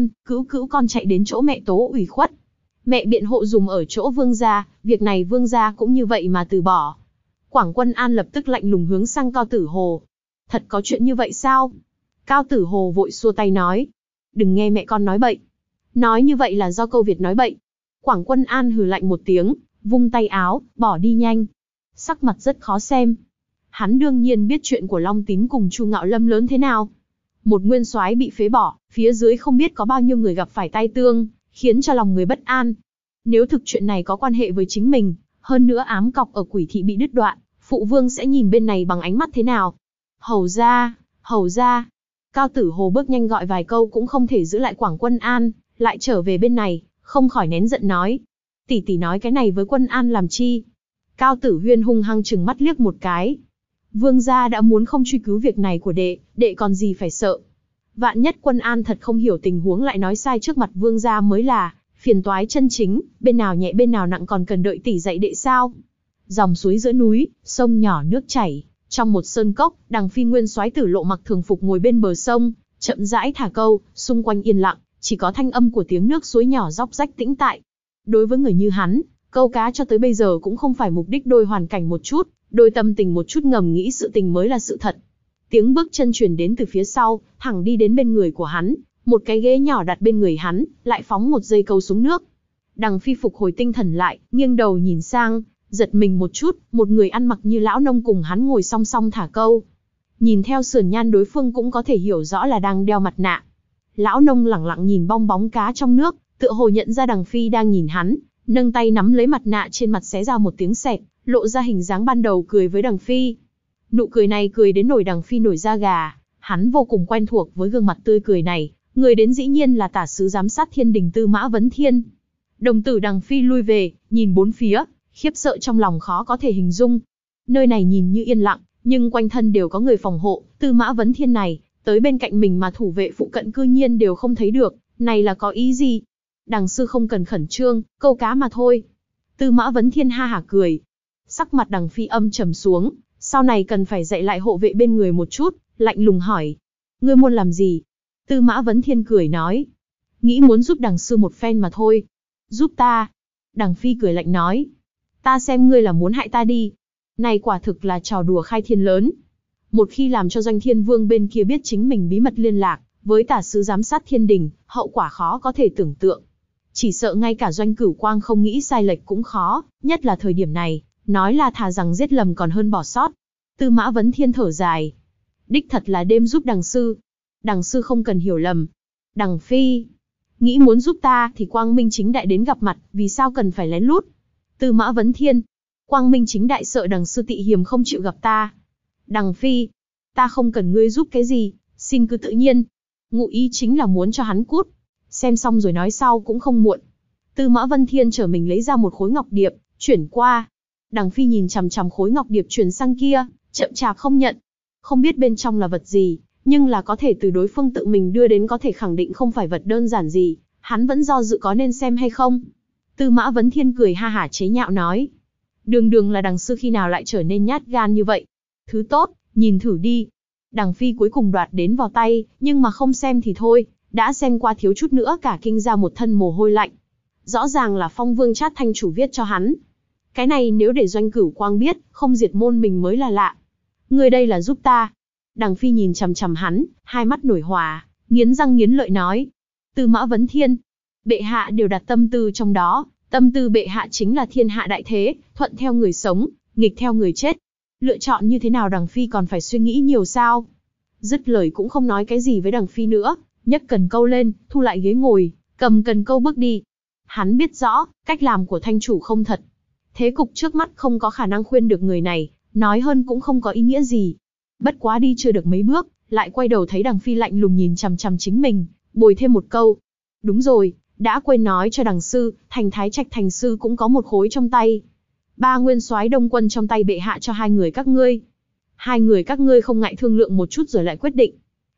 cữu con chạy đến chỗ mẹ tố ủy khuất. Mẹ biện hộ dùng ở chỗ vương gia, việc này vương gia cũng như vậy mà từ bỏ. Quảng Quân An lập tức lạnh lùng hướng sang Cao Tử Hồ. Thật có chuyện như vậy sao? Cao Tử Hồ vội xua tay nói. Đừng nghe mẹ con nói bậy. Nói như vậy là do Câu Việt nói bậy. Quảng Quân An hừ lạnh một tiếng, vung tay áo, bỏ đi nhanh. Sắc mặt rất khó xem. Hắn đương nhiên biết chuyện của Long Tín cùng Chu Ngạo Lâm lớn thế nào. Một nguyên soái bị phế bỏ, phía dưới không biết có bao nhiêu người gặp phải tai tương, khiến cho lòng người bất an. Nếu thực chuyện này có quan hệ với chính mình, hơn nữa ám cọc ở Quỷ Thị bị đứt đoạn, phụ vương sẽ nhìn bên này bằng ánh mắt thế nào? Hầu ra, hầu ra. Cao Tử Hồ bước nhanh gọi vài câu cũng không thể giữ lại Quảng Quân An, lại trở về bên này, không khỏi nén giận nói. Tỷ tỷ nói cái này với Quân An làm chi? Cao Tử Huyên hung hăng chừng mắt liếc một cái. Vương gia đã muốn không truy cứu việc này của đệ còn gì phải sợ. Vạn nhất Quân An thật không hiểu tình huống lại nói sai trước mặt vương gia mới là phiền toái chân chính, bên nào nhẹ bên nào nặng còn cần đợi tỷ dạy đệ sao? Dòng suối giữa núi, sông nhỏ nước chảy, trong một sơn cốc, Đằng Phi nguyên soái Tử Lộ mặc thường phục ngồi bên bờ sông, chậm rãi thả câu, xung quanh yên lặng, chỉ có thanh âm của tiếng nước suối nhỏ róc rách tĩnh tại. Đối với người như hắn, câu cá cho tới bây giờ cũng không phải mục đích đôi hoàn cảnh một chút, đôi tâm tình một chút ngầm nghĩ sự tình mới là sự thật. Tiếng bước chân truyền đến từ phía sau, thẳng đi đến bên người của hắn, một cái ghế nhỏ đặt bên người hắn, lại phóng một dây câu xuống nước. Đằng Phi phục hồi tinh thần lại, nghiêng đầu nhìn sang, giật mình một chút, một người ăn mặc như lão nông cùng hắn ngồi song song thả câu. Nhìn theo sườn nhan đối phương cũng có thể hiểu rõ là đang đeo mặt nạ. Lão nông lẳng lặng nhìn bong bóng cá trong nước, tựa hồ nhận ra Đằng Phi đang nhìn hắn, nâng tay nắm lấy mặt nạ trên mặt xé ra một tiếng sẹt, lộ ra hình dáng ban đầu cười với Đằng Phi. Nụ cười này cười đến nổi Đằng Phi nổi da gà, hắn vô cùng quen thuộc với gương mặt tươi cười này, người đến dĩ nhiên là tả sứ giám sát Thiên Đình Tư Mã Vấn Thiên. Đồng tử Đằng Phi lui về, nhìn bốn phía, khiếp sợ trong lòng khó có thể hình dung. Nơi này nhìn như yên lặng, nhưng quanh thân đều có người phòng hộ, Tư Mã Vấn Thiên này, tới bên cạnh mình mà thủ vệ phụ cận cư nhiên đều không thấy được, này là có ý gì? Đằng sư không cần khẩn trương, câu cá mà thôi. Tư Mã Vấn Thiên ha hả cười. Sắc mặt Đằng Phi âm trầm xuống, sau này cần phải dạy lại hộ vệ bên người một chút, lạnh lùng hỏi. Ngươi muốn làm gì? Tư Mã Vấn Thiên cười nói. Nghĩ muốn giúp đằng sư một phen mà thôi. Giúp ta? Đằng Phi cười lạnh nói. Ta xem ngươi là muốn hại ta đi. Này quả thực là trò đùa khai thiên lớn. Một khi làm cho Doanh Thiên Vương bên kia biết chính mình bí mật liên lạc với tả sứ giám sát Thiên Đình, hậu quả khó có thể tưởng tượng. Chỉ sợ ngay cả Doanh Cửu Quang không nghĩ sai lệch cũng khó, nhất là thời điểm này, nói là thà rằng giết lầm còn hơn bỏ sót. Tư Mã Vấn Thiên thở dài. Đích thật là đêm giúp đằng sư. Đằng sư không cần hiểu lầm. Đằng Phi, nghĩ muốn giúp ta thì quang minh chính đại đến gặp mặt, vì sao cần phải lén lút? Tư Mã Vấn Thiên, quang minh chính đại sợ đằng sư tị hiềm không chịu gặp ta. Đằng Phi, ta không cần ngươi giúp cái gì, xin cứ tự nhiên. Ngụ ý chính là muốn cho hắn cút. Xem xong rồi nói sau cũng không muộn. Tư Mã Vấn Thiên trở mình lấy ra một khối ngọc điệp, chuyển qua. Đằng Phi nhìn chằm chằm khối ngọc điệp chuyển sang kia, chậm chạp không nhận. Không biết bên trong là vật gì, nhưng là có thể từ đối phương tự mình đưa đến có thể khẳng định không phải vật đơn giản gì, hắn vẫn do dự có nên xem hay không. Tư Mã Vấn Thiên cười ha hả chế nhạo nói. Đường đường là đằng sư khi nào lại trở nên nhát gan như vậy. Thứ tốt, nhìn thử đi. Đằng Phi cuối cùng đoạt đến vào tay, nhưng mà không xem thì thôi, đã xem qua thiếu chút nữa cả kinh ra một thân mồ hôi lạnh. Rõ ràng là Phong Vương Trát Thanh chủ viết cho hắn. Cái này nếu để Doanh Cửu Quang biết, không diệt môn mình mới là lạ. Người đây là giúp ta. Đằng Phi nhìn chằm chằm hắn, hai mắt nổi hỏa, nghiến răng nghiến lợi nói. Tư Mã Vấn Thiên, bệ hạ đều đặt tâm tư trong đó, tâm tư bệ hạ chính là thiên hạ đại thế, thuận theo người sống, nghịch theo người chết. Lựa chọn như thế nào Đằng Phi còn phải suy nghĩ nhiều sao? Dứt lời cũng không nói cái gì với Đằng Phi nữa, nhấc cần câu lên, thu lại ghế ngồi, cầm cần câu bước đi. Hắn biết rõ, cách làm của thanh chủ không thật. Thế cục trước mắt không có khả năng khuyên được người này, nói hơn cũng không có ý nghĩa gì. Bất quá đi chưa được mấy bước, lại quay đầu thấy Đằng Phi lạnh lùng nhìn chằm chằm chính mình, bồi thêm một câu. Đúng rồi, đã quên nói cho đằng sư, Thành Thái Trạch thành sư cũng có một khối trong tay. 3 nguyên soái đông quân trong tay bệ hạ cho hai người các ngươi. Hai người các ngươi không ngại thương lượng một chút rồi lại quyết định.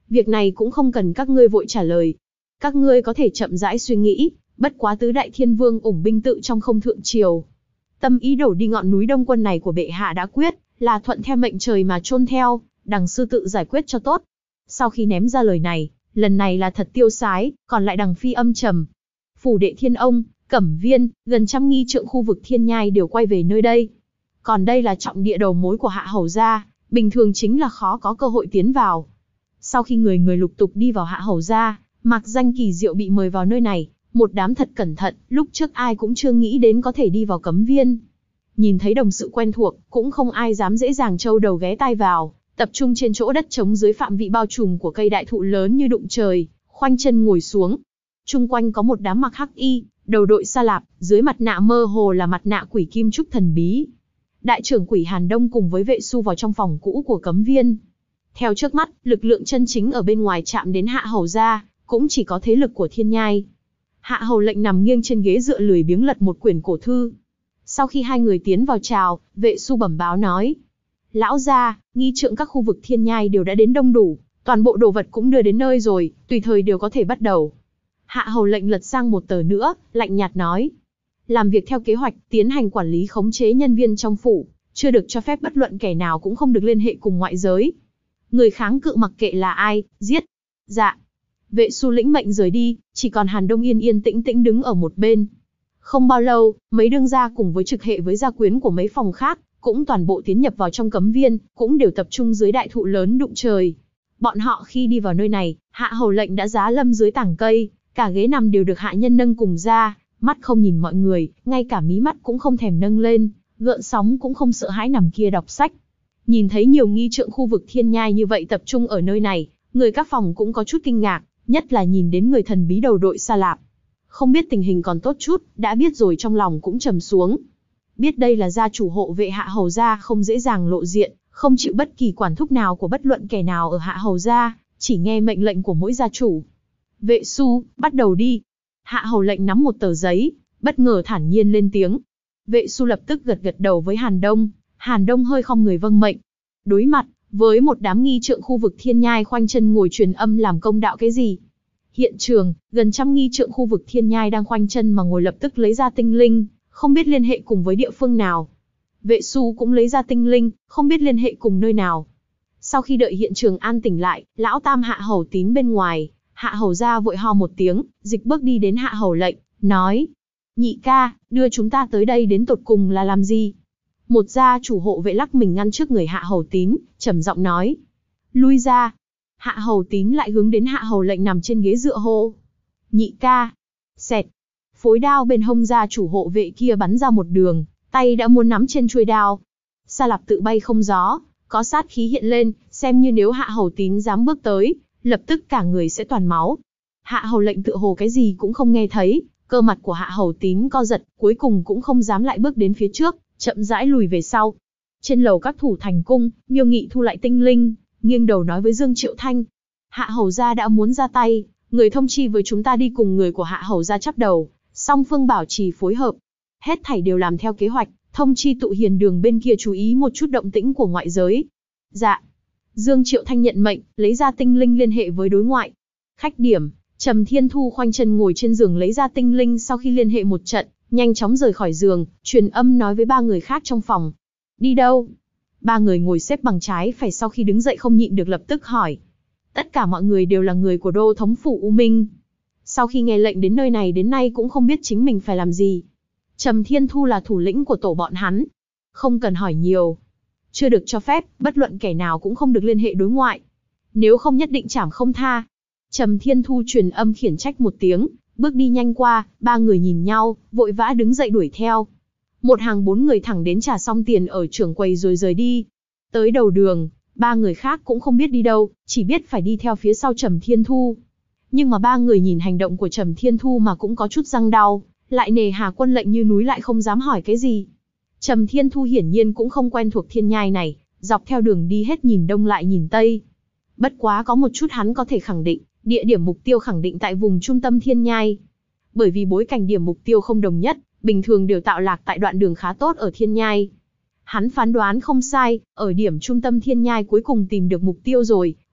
Việc này cũng không cần các ngươi vội trả lời. Các ngươi có thể chậm rãi suy nghĩ, bất quá tứ đại thiên vương ủng binh tự trong không thượng triều. Tâm ý đổ đi ngọn núi Đông Quân này của bệ hạ đã quyết, là thuận theo mệnh trời mà chôn theo, đằng sư tự giải quyết cho tốt. Sau khi ném ra lời này, lần này là thật tiêu sái, còn lại đằng phi âm trầm. Phủ đệ Thiên Ông, Cẩm Viên, gần trăm nghi trượng khu vực Thiên Nhai đều quay về nơi đây. Còn đây là trọng địa đầu mối của Hạ Hầu gia, bình thường chính là khó có cơ hội tiến vào. Sau khi người người lục tục đi vào Hạ Hầu gia, Mạc Danh kỳ diệu bị mời vào nơi này, một đám thật cẩn thận, lúc trước ai cũng chưa nghĩ đến có thể đi vào cấm viên. Nhìn thấy đồng sự quen thuộc, cũng không ai dám dễ dàng trâu đầu ghé tai vào, tập trung trên chỗ đất trống dưới phạm vị bao trùm của cây đại thụ lớn như đụng trời, khoanh chân ngồi xuống. Chung quanh có một đám mặc hắc y, đầu đội sa lạp, dưới mặt nạ mơ hồ là mặt nạ quỷ kim trúc thần bí. Đại trưởng quỷ Hàn Đông cùng với vệ su vào trong phòng cũ của cấm viên. Theo trước mắt, lực lượng chân chính ở bên ngoài chạm đến Hạ Hầu gia, cũng chỉ có thế lực của Thiên Nhai. Hạ Hầu lệnh nằm nghiêng trên ghế dựa lười biếng lật một quyển cổ thư. Sau khi hai người tiến vào chào, vệ su bẩm báo nói: Lão gia, nghi trượng các khu vực Thiên Nhai đều đã đến đông đủ, toàn bộ đồ vật cũng đưa đến nơi rồi, tùy thời đều có thể bắt đầu. Hạ Hầu lệnh lật sang một tờ nữa, lạnh nhạt nói: Làm việc theo kế hoạch, tiến hành quản lý khống chế nhân viên trong phủ, chưa được cho phép bất luận kẻ nào cũng không được liên hệ cùng ngoại giới. Người kháng cự mặc kệ là ai, giết. Dạ. Vệ su lĩnh mệnh rời đi, chỉ còn Hàn Đông yên yên tĩnh tĩnh đứng ở một bên. Không bao lâu, mấy đương gia cùng với trực hệ với gia quyến của mấy phòng khác, cũng toàn bộ tiến nhập vào trong cấm viên, cũng đều tập trung dưới đại thụ lớn đụng trời. Bọn họ khi đi vào nơi này, Hạ Hầu lệnh đã giá lâm dưới tảng cây, cả ghế nằm đều được hạ nhân nâng cùng ra, mắt không nhìn mọi người, ngay cả mí mắt cũng không thèm nâng lên, gợn sóng cũng không sợ hãi nằm kia đọc sách. Nhìn thấy nhiều nghi trượng khu vực Thiên Nhai như vậy tập trung ở nơi này, người các phòng cũng có chút kinh ngạc, nhất là nhìn đến người thần bí đầu đội sa lạp. Không biết tình hình còn tốt chút, đã biết rồi trong lòng cũng trầm xuống. Biết đây là gia chủ hộ vệ Hạ Hầu gia không dễ dàng lộ diện, không chịu bất kỳ quản thúc nào của bất luận kẻ nào ở Hạ Hầu gia, chỉ nghe mệnh lệnh của mỗi gia chủ. Vệ su, bắt đầu đi. Hạ Hầu lệnh nắm một tờ giấy, bất ngờ thản nhiên lên tiếng. Vệ su lập tức gật gật đầu với Hàn Đông. Hàn Đông hơi khom người vâng mệnh. Đối mặt với một đám nghi trượng khu vực Thiên Nhai khoanh chân ngồi truyền âm làm công đạo cái gì? Hiện trường, gần trăm nghi trượng khu vực Thiên Nhai đang khoanh chân mà ngồi lập tức lấy ra tinh linh, không biết liên hệ cùng với địa phương nào. Vệ su cũng lấy ra tinh linh, không biết liên hệ cùng nơi nào. Sau khi đợi hiện trường an tĩnh lại, lão tam Hạ Hầu Tín bên ngoài, Hạ Hầu gia vội ho một tiếng, dịch bước đi đến Hạ Hầu lệnh, nói: Nhị ca, đưa chúng ta tới đây đến tột cùng là làm gì? Một gia chủ hộ vệ lắc mình ngăn trước người Hạ Hầu Tín, trầm giọng nói: Lui ra. Hạ Hầu Tín lại hướng đến Hạ Hầu lệnh nằm trên ghế dựa hô: Nhị ca. Xẹt. Phối đao bên hông gia chủ hộ vệ kia bắn ra một đường, tay đã muốn nắm trên chuôi đao. Sa lạp tự bay không gió, có sát khí hiện lên, xem như nếu Hạ Hầu Tín dám bước tới, lập tức cả người sẽ toàn máu. Hạ Hầu lệnh tựa hồ cái gì cũng không nghe thấy, cơ mặt của Hạ Hầu Tín co giật, cuối cùng cũng không dám lại bước đến phía trước, chậm rãi lùi về sau. Trên lầu các thủ thành cung, Miêu Nghị thu lại tinh linh, nghiêng đầu nói với Dương Triệu Thanh: Hạ Hầu gia đã muốn ra tay, người thông chi với chúng ta đi cùng người của Hạ Hầu gia chắp đầu, song phương bảo trì phối hợp. Hết thảy đều làm theo kế hoạch, thông chi tụ hiền đường bên kia chú ý một chút động tĩnh của ngoại giới. Dạ. Dương Triệu Thanh nhận mệnh, lấy ra tinh linh liên hệ với đối ngoại. Khách điểm, Trầm Thiên Thu khoanh chân ngồi trên giường lấy ra tinh linh sau khi liên hệ một trận, nhanh chóng rời khỏi giường, truyền âm nói với ba người khác trong phòng. Đi đâu? Ba người ngồi xếp bằng trái phải sau khi đứng dậy không nhịn được lập tức hỏi. Tất cả mọi người đều là người của đô thống phủ U Minh. Sau khi nghe lệnh đến nơi này đến nay cũng không biết chính mình phải làm gì. Trầm Thiên Thu là thủ lĩnh của tổ bọn hắn. Không cần hỏi nhiều. Chưa được cho phép, bất luận kẻ nào cũng không được liên hệ đối ngoại. Nếu không nhất định trảm không tha. Trầm Thiên Thu truyền âm khiển trách một tiếng, bước đi nhanh qua, ba người nhìn nhau, vội vã đứng dậy đuổi theo. Một hàng bốn người thẳng đến trả xong tiền ở trưởng quầy rồi rời đi. Tới đầu đường, ba người khác cũng không biết đi đâu, chỉ biết phải đi theo phía sau Trầm Thiên Thu. Nhưng mà ba người nhìn hành động của Trầm Thiên Thu mà cũng có chút răng đau, lại nề hà quân lệnh như núi lại không dám hỏi cái gì. Trầm Thiên Thu hiển nhiên cũng không quen thuộc Thiên Nhai này, dọc theo đường đi hết nhìn đông lại nhìn tây. Bất quá có một chút hắn có thể khẳng định, địa điểm mục tiêu khẳng định tại vùng trung tâm Thiên Nhai. Bởi vì bối cảnh điểm mục tiêu không đồng nhất, bình thường đều tạo lạc tại đoạn đường khá tốt ở Thiên Nhai. Hắn phán đoán không sai, ở điểm trung tâm Thiên Nhai cuối cùng tìm được mục tiêu rồi,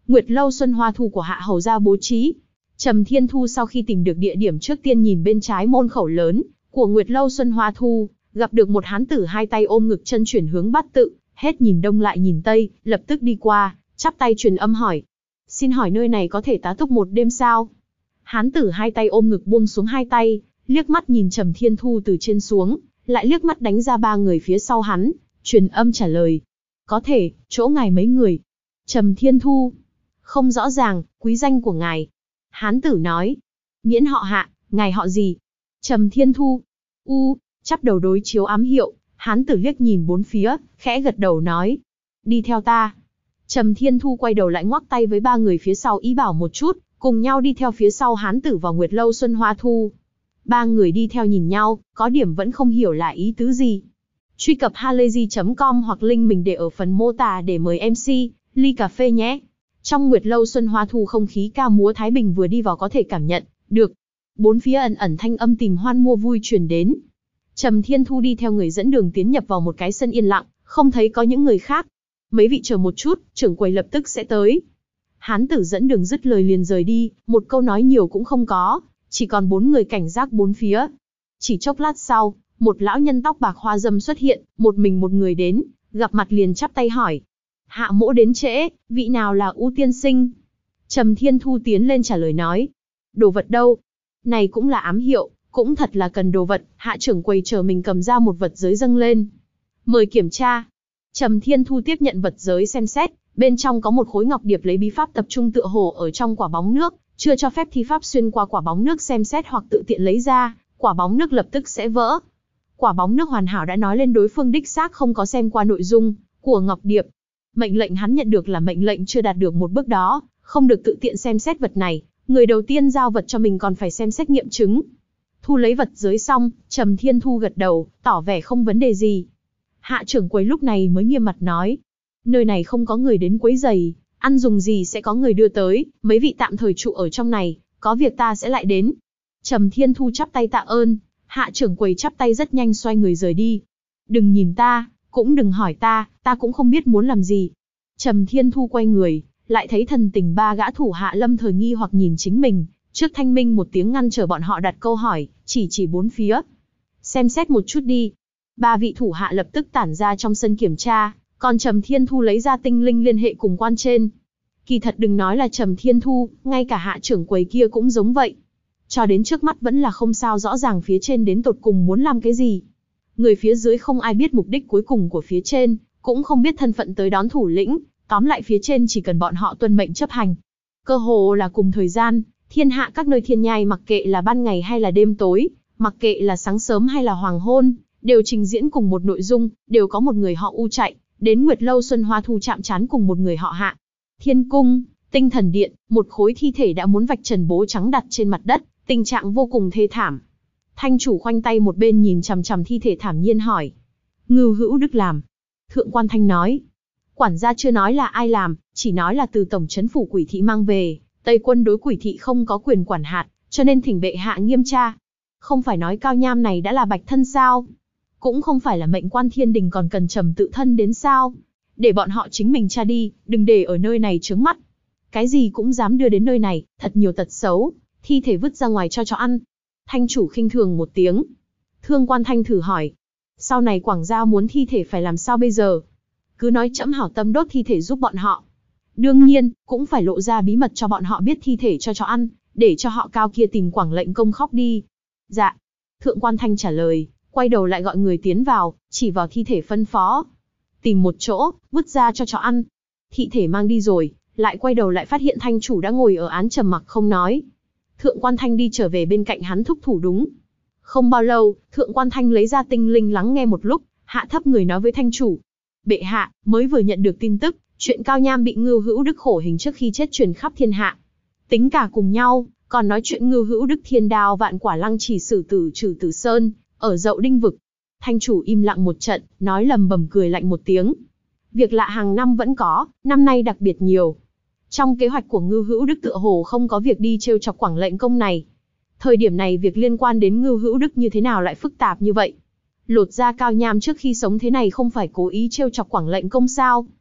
Nguyệt lâu Xuân Hoa Thu của Hạ hầu gia bố trí. Trầm Thiên Thu sau khi tìm được địa điểm trước tiên nhìn bên trái môn khẩu lớn của Nguyệt lâu Xuân Hoa Thu, gặp được một hán tử hai tay ôm ngực chân chuyển hướng Bát Tự, hết nhìn đông lại nhìn tây, lập tức đi qua, chắp tay truyền âm hỏi. Xin hỏi nơi này có thể tá túc một đêm sao? Hán tử hai tay ôm ngực buông xuống hai tay, liếc mắt nhìn Trầm Thiên Thu từ trên xuống, lại liếc mắt đánh ra ba người phía sau hắn, truyền âm trả lời. Có thể, chỗ ngài mấy người? Trầm Thiên Thu. Không rõ ràng, quý danh của ngài. Hán tử nói. Miễn họ Hạ, ngài họ gì? Trầm Thiên Thu. Chắp đầu đối chiếu ám hiệu, hán tử liếc nhìn bốn phía, khẽ gật đầu nói. Đi theo ta. Trầm Thiên Thu quay đầu lại ngoắc tay với ba người phía sau ý bảo một chút, cùng nhau đi theo phía sau hán tử vào Nguyệt lâu Xuân Hoa Thu. Ba người đi theo nhìn nhau, có điểm vẫn không hiểu là ý tứ gì. Truy cập halayzi.com hoặc link mình để ở phần mô tả để mời MC, ly cà phê nhé. Trong Nguyệt lâu Xuân Hoa Thu không khí ca múa Thái Bình vừa đi vào có thể cảm nhận được. Bốn phía ẩn ẩn thanh âm tìm hoan mua vui truyền đến. Trầm Thiên Thu đi theo người dẫn đường tiến nhập vào một cái sân yên lặng, không thấy có những người khác. Mấy vị chờ một chút, trưởng quầy lập tức sẽ tới. Hán tử dẫn đường dứt lời liền rời đi, một câu nói nhiều cũng không có, chỉ còn bốn người cảnh giác bốn phía. Chỉ chốc lát sau, một lão nhân tóc bạc hoa râm xuất hiện, một mình một người đến, gặp mặt liền chắp tay hỏi. Hạ mỗ đến trễ, vị nào là U tiên sinh? Trầm Thiên Thu tiến lên trả lời nói. Đồ vật đâu? Này cũng là ám hiệu, cũng thật là cần đồ vật, hạ trưởng quầy chờ mình cầm ra một vật giới dâng lên. Mời kiểm tra. Trầm Thiên Thu tiếp nhận vật giới xem xét, bên trong có một khối ngọc điệp lấy bí pháp tập trung tựa hồ ở trong quả bóng nước, chưa cho phép thi pháp xuyên qua quả bóng nước xem xét hoặc tự tiện lấy ra, quả bóng nước lập tức sẽ vỡ. Quả bóng nước hoàn hảo đã nói lên đối phương đích xác không có xem qua nội dung của ngọc điệp. Mệnh lệnh hắn nhận được là mệnh lệnh chưa đạt được một bước đó, không được tự tiện xem xét vật này, người đầu tiên giao vật cho mình còn phải xem xét nghiệm chứng. Thu lấy vật giới xong, Trầm Thiên Thu gật đầu, tỏ vẻ không vấn đề gì. Hạ trưởng quầy lúc này mới nghiêm mặt nói. Nơi này không có người đến quấy rầy, ăn dùng gì sẽ có người đưa tới, mấy vị tạm thời trụ ở trong này, có việc ta sẽ lại đến. Trầm Thiên Thu chắp tay tạ ơn, hạ trưởng quầy chắp tay rất nhanh xoay người rời đi. Đừng nhìn ta, cũng đừng hỏi ta cũng không biết muốn làm gì. Trầm Thiên Thu quay người, lại thấy thần tình ba gã thủ hạ lâm thời nghi hoặc nhìn chính mình, trước thanh minh một tiếng ngăn trở bọn họ đặt câu hỏi, chỉ bốn phía. Xem xét một chút đi. Ba vị thủ hạ lập tức tản ra trong sân kiểm tra, còn Trầm Thiên Thu lấy ra tinh linh liên hệ cùng quan trên. Kỳ thật đừng nói là Trầm Thiên Thu, ngay cả hạ trưởng quầy kia cũng giống vậy. Cho đến trước mắt vẫn là không sao rõ ràng phía trên đến tột cùng muốn làm cái gì. Người phía dưới không ai biết mục đích cuối cùng của phía trên, cũng không biết thân phận tới đón thủ lĩnh, tóm lại phía trên chỉ cần bọn họ tuân mệnh chấp hành. Cơ hồ là cùng thời gian, thiên hạ các nơi thiên nhai mặc kệ là ban ngày hay là đêm tối, mặc kệ là sáng sớm hay là hoàng hôn, đều trình diễn cùng một nội dung, đều có một người họ U chạy, đến Nguyệt lâu Xuân Hoa Thu chạm trán cùng một người họ Hạ. Thiên cung, Tinh Thần Điện, một khối thi thể đã muốn vạch trần bố trắng đặt trên mặt đất, tình trạng vô cùng thê thảm. Thanh chủ khoanh tay một bên nhìn chằm chằm thi thể thảm nhiên hỏi. Ngưu Hữu Đức làm. Thượng quan Thanh nói. Quản gia chưa nói là ai làm, chỉ nói là từ tổng trấn phủ Quỷ thị mang về, Tây quân đối Quỷ thị không có quyền quản hạt, cho nên thỉnh bệ hạ nghiêm tra. Không phải nói Cao Nham này đã là bạch thân sao? Cũng không phải là mệnh quan thiên đình còn cần trầm tự thân đến sao? Để bọn họ chính mình tra đi, đừng để ở nơi này chướng mắt. Cái gì cũng dám đưa đến nơi này, thật nhiều tật xấu, thi thể vứt ra ngoài cho chó ăn. Thanh chủ khinh thường một tiếng. Thương quan Thanh thử hỏi. Sau này Quảng Giao muốn thi thể phải làm sao bây giờ? Cứ nói trẫm hảo tâm đốt thi thể giúp bọn họ. Đương nhiên, cũng phải lộ ra bí mật cho bọn họ biết thi thể cho chó ăn, để cho họ Cao kia tìm Quảng lệnh công khóc đi. Dạ. Thượng quan Thanh trả lời, quay đầu lại gọi người tiến vào, chỉ vào thi thể phân phó. Tìm một chỗ, vứt ra cho chó ăn. Thi thể mang đi rồi, lại quay đầu lại phát hiện Thanh chủ đã ngồi ở án trầm mặc không nói. Thượng quan Thanh đi trở về bên cạnh hắn thúc thủ đúng. Không bao lâu, Thượng quan Thanh lấy ra tinh linh lắng nghe một lúc, hạ thấp người nói với Thanh chủ. Bệ hạ, mới vừa nhận được tin tức, chuyện Cao Nham bị Ngưu Hữu Đức khổ hình trước khi chết truyền khắp thiên hạ. Tính cả cùng nhau, còn nói chuyện Ngưu Hữu Đức thiên đao vạn quả lăng chỉ xử tử Trừ Tử Sơn, ở Dậu Đinh Vực. Thanh chủ im lặng một trận, nói lầm bầm cười lạnh một tiếng. Việc lạ hàng năm vẫn có, năm nay đặc biệt nhiều. Trong kế hoạch của Ngưu Hữu Đức tựa hồ không có việc đi trêu chọc Quảng lệnh công này. Thời điểm này việc liên quan đến Ngưu Hữu Đức như thế nào lại phức tạp như vậy? Lột ra Cao Nham trước khi sống thế này không phải cố ý trêu chọc Quảng lệnh công sao?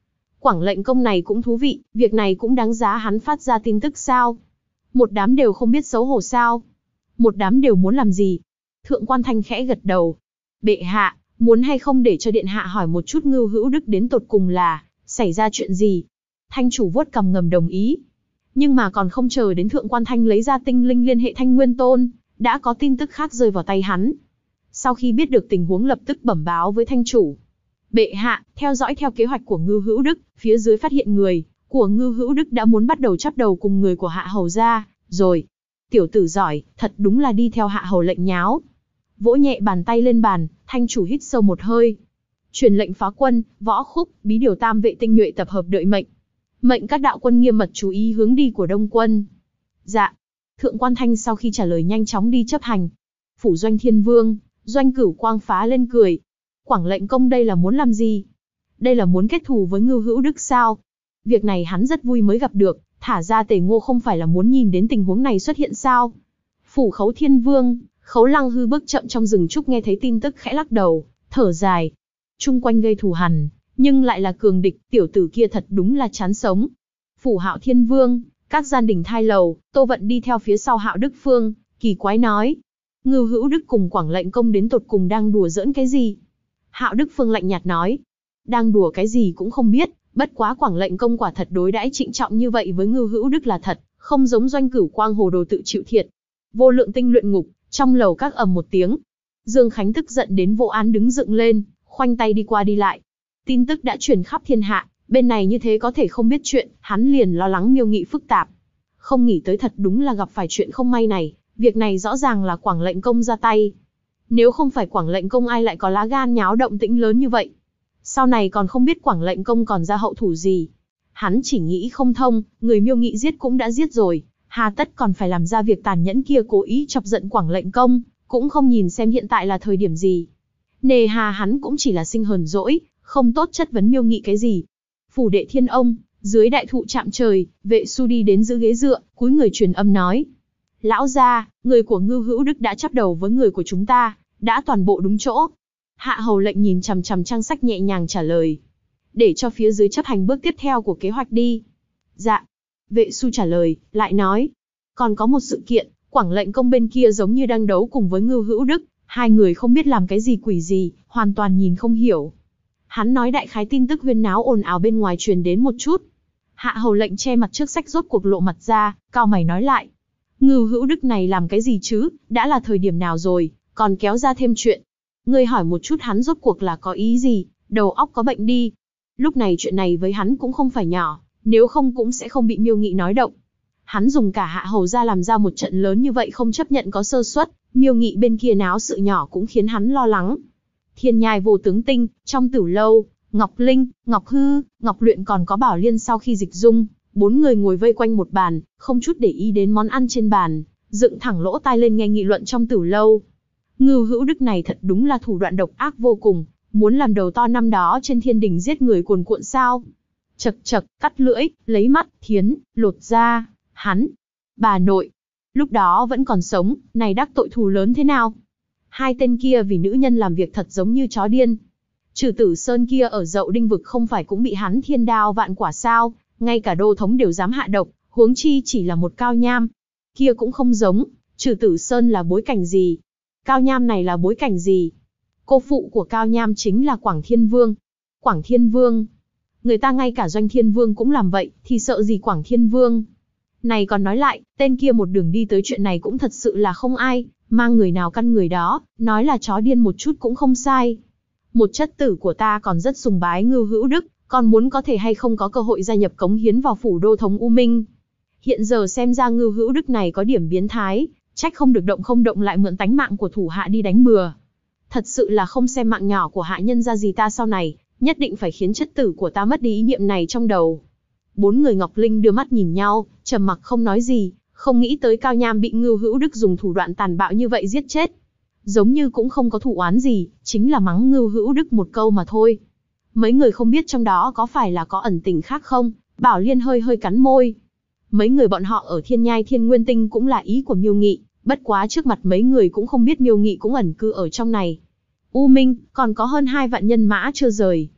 Quảng lệnh công này cũng thú vị, việc này cũng đáng giá hắn phát ra tin tức sao? Một đám đều không biết xấu hổ sao? Một đám đều muốn làm gì? Thượng quan Thanh khẽ gật đầu. Bệ hạ, muốn hay không để cho điện hạ hỏi một chút Ngưu Hữu Đức đến tột cùng là xảy ra chuyện gì? Thanh chủ vuốt cằm ngầm đồng ý. Nhưng mà còn không chờ đến Thượng quan Thanh lấy ra tinh linh liên hệ Thanh Nguyên Tôn, đã có tin tức khác rơi vào tay hắn. Sau khi biết được tình huống lập tức bẩm báo với Thanh chủ. Bệ hạ, theo dõi theo kế hoạch của Ngưu Hữu Đức, phía dưới phát hiện người của Ngưu Hữu Đức đã muốn bắt đầu chắp đầu cùng người của Hạ Hầu ra, rồi. Tiểu tử giỏi, thật đúng là đi theo Hạ Hầu lệnh nháo. Vỗ nhẹ bàn tay lên bàn, Thanh chủ hít sâu một hơi. Truyền lệnh phá quân, Võ Khúc, bí điều tam vệ tinh nhuệ tập hợp đợi mệnh. Mệnh các đạo quân nghiêm mật chú ý hướng đi của Đông quân. Dạ. Thượng quan Thanh sau khi trả lời nhanh chóng đi chấp hành. Phủ Doanh Thiên Vương, Doanh Cửu Quang phá lên cười. Quảng lệnh công đây là muốn làm gì? Đây là muốn kết thù với Ngưu Hữu Đức sao? Việc này hắn rất vui mới gặp được, thả ra Tề Ngô không phải là muốn nhìn đến tình huống này xuất hiện sao? Phủ Khấu Thiên Vương, Khấu Lăng Hư bước chậm trong rừng trúc nghe thấy tin tức khẽ lắc đầu, thở dài. Chung quanh gây thù hằn, nhưng lại là cường địch, tiểu tử kia thật đúng là chán sống. Phủ Hạo Thiên Vương, các gian đình thai lầu, Tô Vận đi theo phía sau Hạo Đức Phương, kỳ quái nói. Ngưu Hữu Đức cùng Quảng lệnh công đến tột cùng đang đùa giỡn cái gì? Hạo Đức Phương lạnh nhạt nói. Đang đùa cái gì cũng không biết, bất quá Quảng lệnh công quả thật đối đãi trịnh trọng như vậy với Ngưu Hữu Đức là thật, không giống Doanh Cửu Quang hồ đồ tự chịu thiệt. Vô Lượng Tinh luyện ngục, trong lầu các ầm một tiếng. Dương Khánh tức giận đến vô án đứng dựng lên, khoanh tay đi qua đi lại. Tin tức đã truyền khắp thiên hạ, bên này như thế có thể không biết chuyện, hắn liền lo lắng Miêu Nghị phức tạp. Không nghĩ tới thật đúng là gặp phải chuyện không may này, việc này rõ ràng là Quảng lệnh công ra tay. Nếu không phải Quảng lệnh công ai lại có lá gan nháo động tĩnh lớn như vậy. Sau này còn không biết Quảng lệnh công còn ra hậu thủ gì. Hắn chỉ nghĩ không thông, người Miêu Nghị giết cũng đã giết rồi, hà tất còn phải làm ra việc tàn nhẫn kia cố ý chọc giận Quảng lệnh công, cũng không nhìn xem hiện tại là thời điểm gì. Nề hà hắn cũng chỉ là sinh hờn dỗi, không tốt chất vấn Miêu Nghị cái gì. Phủ đệ Thiên Ông, dưới đại thụ chạm trời, vệ su đi đến giữ ghế dựa, cúi người truyền âm nói. Lão gia, người của Ngưu Hữu Đức đã chắp đầu với người của chúng ta, đã toàn bộ đúng chỗ. Hạ hầu lệnh nhìn chằm chằm trang sách nhẹ nhàng trả lời. Để cho phía dưới chấp hành bước tiếp theo của kế hoạch đi. Dạ. Vệ su trả lời, lại nói. Còn có một sự kiện, Quảng lệnh công bên kia giống như đang đấu cùng với Ngưu Hữu Đức, hai người không biết làm cái gì quỷ gì, hoàn toàn nhìn không hiểu. Hắn nói đại khái tin tức huyên náo ồn ào bên ngoài truyền đến một chút. Hạ hầu lệnh che mặt trước sách rốt cuộc lộ mặt ra, cao mày nói lại. Ngưu Hữu Đức này làm cái gì chứ, đã là thời điểm nào rồi, còn kéo ra thêm chuyện. Ngươi hỏi một chút hắn rốt cuộc là có ý gì, đầu óc có bệnh đi. Lúc này chuyện này với hắn cũng không phải nhỏ, nếu không cũng sẽ không bị Miêu Nghị nói động. Hắn dùng cả Hạ hầu ra làm ra một trận lớn như vậy không chấp nhận có sơ suất, Miêu Nghị bên kia náo sự nhỏ cũng khiến hắn lo lắng. Thiên Nhai Vô Tướng Tinh, trong Tử Lâu, Ngọc Linh, Ngọc Hư, Ngọc Luyện còn có Bảo Liên sau khi dịch dung, bốn người ngồi vây quanh một bàn, không chút để ý đến món ăn trên bàn, dựng thẳng lỗ tai lên nghe nghị luận trong Tử Lâu. Ngưu Hữu Đức này thật đúng là thủ đoạn độc ác vô cùng, muốn làm đầu to năm đó trên thiên đình giết người cuồn cuộn sao. Chậc chậc, cắt lưỡi, lấy mắt, thiến, lột da, hắn. Bà nội, lúc đó vẫn còn sống, này đắc tội thù lớn thế nào? Hai tên kia vì nữ nhân làm việc thật giống như chó điên. Trừ Tử Sơn kia ở Dậu Đinh vực không phải cũng bị hắn thiên đao vạn quả sao, ngay cả đô thống đều dám hạ độc, huống chi chỉ là một Cao Nham. Kia cũng không giống, Trừ Tử Sơn là bối cảnh gì? Cao Nham này là bối cảnh gì? Cô phụ của Cao Nham chính là Quảng Thiên Vương. Quảng Thiên Vương? Người ta ngay cả Doanh Thiên Vương cũng làm vậy, thì sợ gì Quảng Thiên Vương? Này còn nói lại, tên kia một đường đi tới chuyện này cũng thật sự là không ai, mang người nào căn người đó, nói là chó điên một chút cũng không sai. Một chất tử của ta còn rất sùng bái Ngưu Hữu Đức, còn muốn có thể hay không có cơ hội gia nhập cống hiến vào phủ đô thống U Minh. Hiện giờ xem ra Ngưu Hữu Đức này có điểm biến thái, trách không được động không động lại mượn tánh mạng của thủ hạ đi đánh bừa. Thật sự là không xem mạng nhỏ của hạ nhân ra gì ta sau này, nhất định phải khiến chất tử của ta mất đi ý niệm này trong đầu. Bốn người Ngọc Linh đưa mắt nhìn nhau, trầm mặc không nói gì, không nghĩ tới Cao Nham bị Ngưu Hữu Đức dùng thủ đoạn tàn bạo như vậy giết chết. Giống như cũng không có thù oán gì, chính là mắng Ngưu Hữu Đức một câu mà thôi. Mấy người không biết trong đó có phải là có ẩn tình khác không, Bảo Liên hơi hơi cắn môi. Mấy người bọn họ ở Thiên Nhai Thiên Nguyên Tinh cũng là ý của Miêu Nghị, bất quá trước mặt mấy người cũng không biết Miêu Nghị cũng ẩn cư ở trong này. U Minh, còn có hơn 2 vạn nhân mã chưa rời.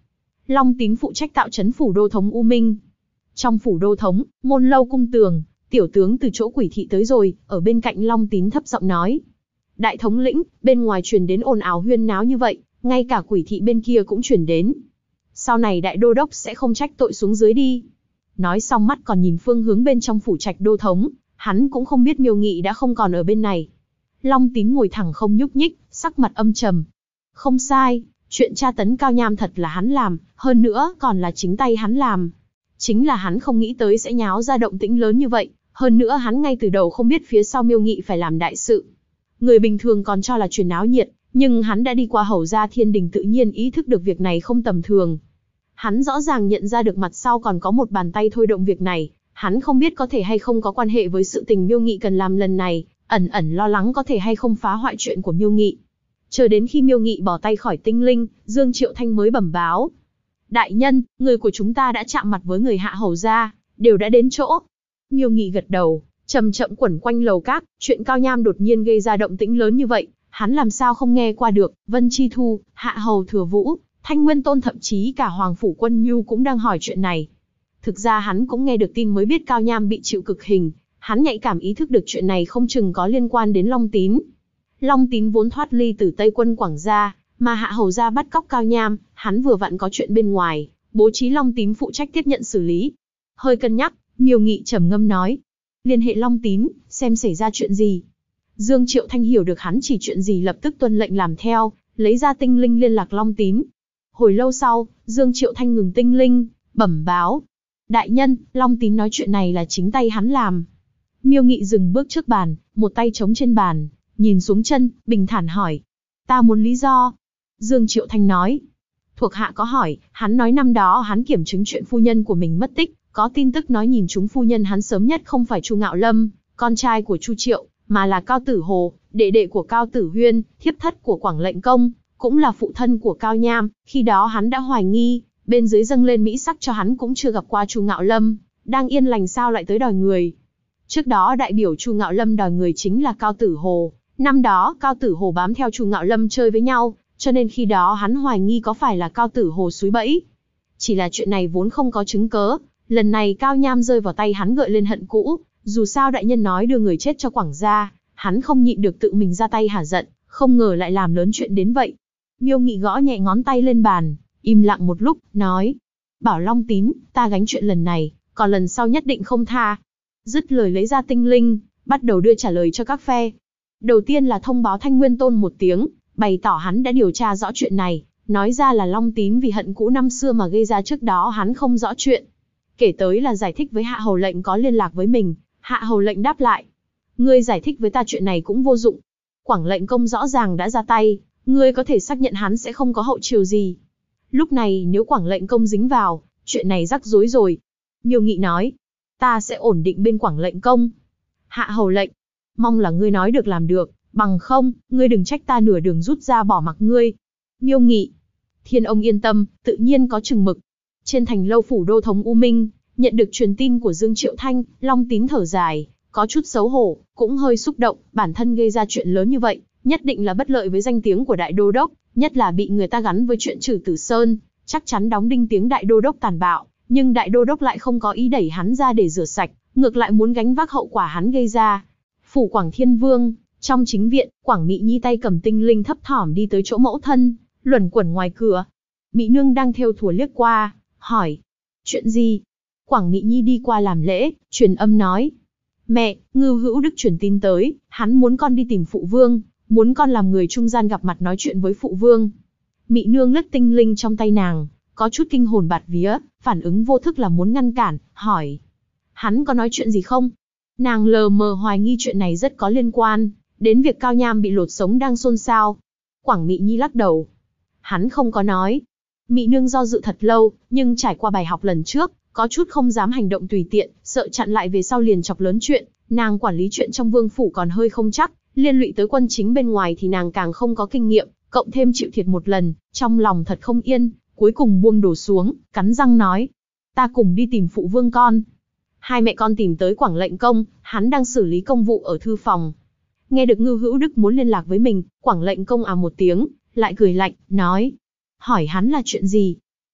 Long Tín phụ trách tạo trấn phủ đô thống U Minh. Trong phủ đô thống, môn lâu cung tường, tiểu tướng từ chỗ Quỷ thị tới rồi, ở bên cạnh Long Tín thấp giọng nói. Đại thống lĩnh, bên ngoài truyền đến ồn ào huyên náo như vậy, ngay cả Quỷ thị bên kia cũng truyền đến. Sau này đại đô đốc sẽ không trách tội xuống dưới đi. Nói xong mắt còn nhìn phương hướng bên trong phủ trạch đô thống, hắn cũng không biết Miêu Nghị đã không còn ở bên này. Long Tín ngồi thẳng không nhúc nhích, sắc mặt âm trầm. Không sai, chuyện tra tấn Cao Nham thật là hắn làm, hơn nữa còn là chính tay hắn làm. Chính là hắn không nghĩ tới sẽ nháo ra động tĩnh lớn như vậy, hơn nữa hắn ngay từ đầu không biết phía sau Miêu Nghị phải làm đại sự. Người bình thường còn cho là chuyện náo nhiệt, nhưng hắn đã đi qua Hầu gia Thiên Đình tự nhiên ý thức được việc này không tầm thường. Hắn rõ ràng nhận ra được mặt sau còn có một bàn tay thôi động việc này, hắn không biết có thể hay không có quan hệ với sự tình Miêu Nghị cần làm lần này, ẩn ẩn lo lắng có thể hay không phá hoại chuyện của Miêu Nghị. Chờ đến khi Miêu Nghị bỏ tay khỏi tinh linh, Dương Triệu Thanh mới bẩm báo. Đại nhân, người của chúng ta đã chạm mặt với người Hạ Hầu gia, đều đã đến chỗ. Miêu Nghị gật đầu, chậm chậm quẩn quanh lầu các, chuyện Cao Nham đột nhiên gây ra động tĩnh lớn như vậy, hắn làm sao không nghe qua được. Vân Chi Thu, Hạ Hầu Thừa Vũ, Thanh Nguyên Tôn thậm chí cả Hoàng Phủ Quân Nhu cũng đang hỏi chuyện này. Thực ra hắn cũng nghe được tin mới biết Cao Nham bị chịu cực hình, hắn nhạy cảm ý thức được chuyện này không chừng có liên quan đến Long Tín. Long Tín vốn thoát ly từ Tây Quân Quảng gia, mà Hạ Hầu gia bắt cóc Cao Nham, hắn vừa vặn có chuyện bên ngoài, bố trí Long Tín phụ trách tiếp nhận xử lý. Hơi cân nhắc, Miêu Nghị trầm ngâm nói, liên hệ Long Tín, xem xảy ra chuyện gì. Dương Triệu Thanh hiểu được hắn chỉ chuyện gì lập tức tuân lệnh làm theo, lấy ra tinh linh liên lạc Long Tín. Hồi lâu sau, Dương Triệu Thanh ngừng tinh linh, bẩm báo. Đại nhân, Long Tín nói chuyện này là chính tay hắn làm. Miêu Nghị dừng bước trước bàn, một tay chống trên bàn, nhìn xuống chân, bình thản hỏi. Ta muốn lý do. Dương Triệu Thanh nói. Thuộc hạ có hỏi, hắn nói năm đó hắn kiểm chứng chuyện phu nhân của mình mất tích, có tin tức nói nhìn chúng phu nhân hắn sớm nhất không phải Chu Ngạo Lâm, con trai của Chu Triệu, mà là Cao Tử Hồ, đệ đệ của Cao Tử Huyên, thiếp thất của Quảng Lệnh Công, cũng là phụ thân của Cao Nham. Khi đó hắn đã hoài nghi, bên dưới dâng lên mỹ sắc cho hắn cũng chưa gặp qua Chu Ngạo Lâm, đang yên lành sao lại tới đòi người. Trước đó đại biểu Chu Ngạo Lâm đòi người chính là Cao Tử Hồ, năm đó Cao Tử Hồ bám theo Chu Ngạo Lâm chơi với nhau, cho nên khi đó hắn hoài nghi có phải là Cao Tử Hồ xúi bẫy. Chỉ là chuyện này vốn không có chứng cớ, lần này Cao Nham rơi vào tay hắn gợi lên hận cũ, dù sao đại nhân nói đưa người chết cho Quảng gia, hắn không nhịn được tự mình ra tay hả giận, không ngờ lại làm lớn chuyện đến vậy. Miêu Nghị gõ nhẹ ngón tay lên bàn, im lặng một lúc, nói. Bảo Long Tín, ta gánh chuyện lần này, còn lần sau nhất định không tha. Dứt lời lấy ra tinh linh, bắt đầu đưa trả lời cho các phe. Đầu tiên là thông báo Thanh Nguyên Tôn một tiếng, bày tỏ hắn đã điều tra rõ chuyện này, nói ra là Long Tín vì hận cũ năm xưa mà gây ra trước đó hắn không rõ chuyện. Kể tới là giải thích với Hạ Hầu lệnh có liên lạc với mình, Hạ Hầu lệnh đáp lại. Ngươi giải thích với ta chuyện này cũng vô dụng. Quảng Lệnh Công rõ ràng đã ra tay, ngươi có thể xác nhận hắn sẽ không có hậu chiều gì. Lúc này nếu Quảng Lệnh Công dính vào, chuyện này rắc rối rồi. Miêu Nghị nói, ta sẽ ổn định bên Quảng Lệnh Công. Hạ Hầu lệnh, mong là ngươi nói được làm được, bằng không, ngươi đừng trách ta nửa đường rút ra bỏ mặc ngươi. Miêu Nghị, Thiên ông yên tâm, tự nhiên có chừng mực. Trên thành lâu phủ đô thống U Minh, nhận được truyền tin của Dương Triệu Thanh, Long Tín thở dài, có chút xấu hổ, cũng hơi xúc động, bản thân gây ra chuyện lớn như vậy, nhất định là bất lợi với danh tiếng của đại đô đốc, nhất là bị người ta gắn với chuyện Trử Tử Sơn, chắc chắn đóng đinh tiếng đại đô đốc tàn bạo, nhưng đại đô đốc lại không có ý đẩy hắn ra để rửa sạch, ngược lại muốn gánh vác hậu quả hắn gây ra. Phủ Quảng Thiên Vương, trong chính viện, Quảng Mị Nhi tay cầm tinh linh thấp thỏm đi tới chỗ mẫu thân, luẩn quẩn ngoài cửa. Mị nương đang thêu thùa liếc qua, hỏi, chuyện gì? Quảng Mị Nhi đi qua làm lễ, truyền âm nói, mẹ, Ngưu Hữu Đức truyền tin tới, hắn muốn con đi tìm phụ vương, muốn con làm người trung gian gặp mặt nói chuyện với phụ vương. Mị nương lướt tinh linh trong tay nàng, có chút kinh hồn bạt vía, phản ứng vô thức là muốn ngăn cản, hỏi, hắn có nói chuyện gì không? Nàng lờ mờ hoài nghi chuyện này rất có liên quan đến việc Cao Nham bị lột sống đang xôn xao. Quảng Mị Nhi lắc đầu, hắn không có nói. Mị nương do dự thật lâu, nhưng trải qua bài học lần trước, có chút không dám hành động tùy tiện, sợ chặn lại về sau liền chọc lớn chuyện. Nàng quản lý chuyện trong vương phủ còn hơi không chắc, liên lụy tới quân chính bên ngoài thì nàng càng không có kinh nghiệm, cộng thêm chịu thiệt một lần, trong lòng thật không yên, cuối cùng buông đổ xuống, cắn răng nói, ta cùng đi tìm phụ vương con. Hai mẹ con tìm tới Quảng Lệnh Công, hắn đang xử lý công vụ ở thư phòng. Nghe được Ngưu Hữu Đức muốn liên lạc với mình, Quảng Lệnh Công một tiếng, lại cười lạnh, nói, hỏi hắn là chuyện gì?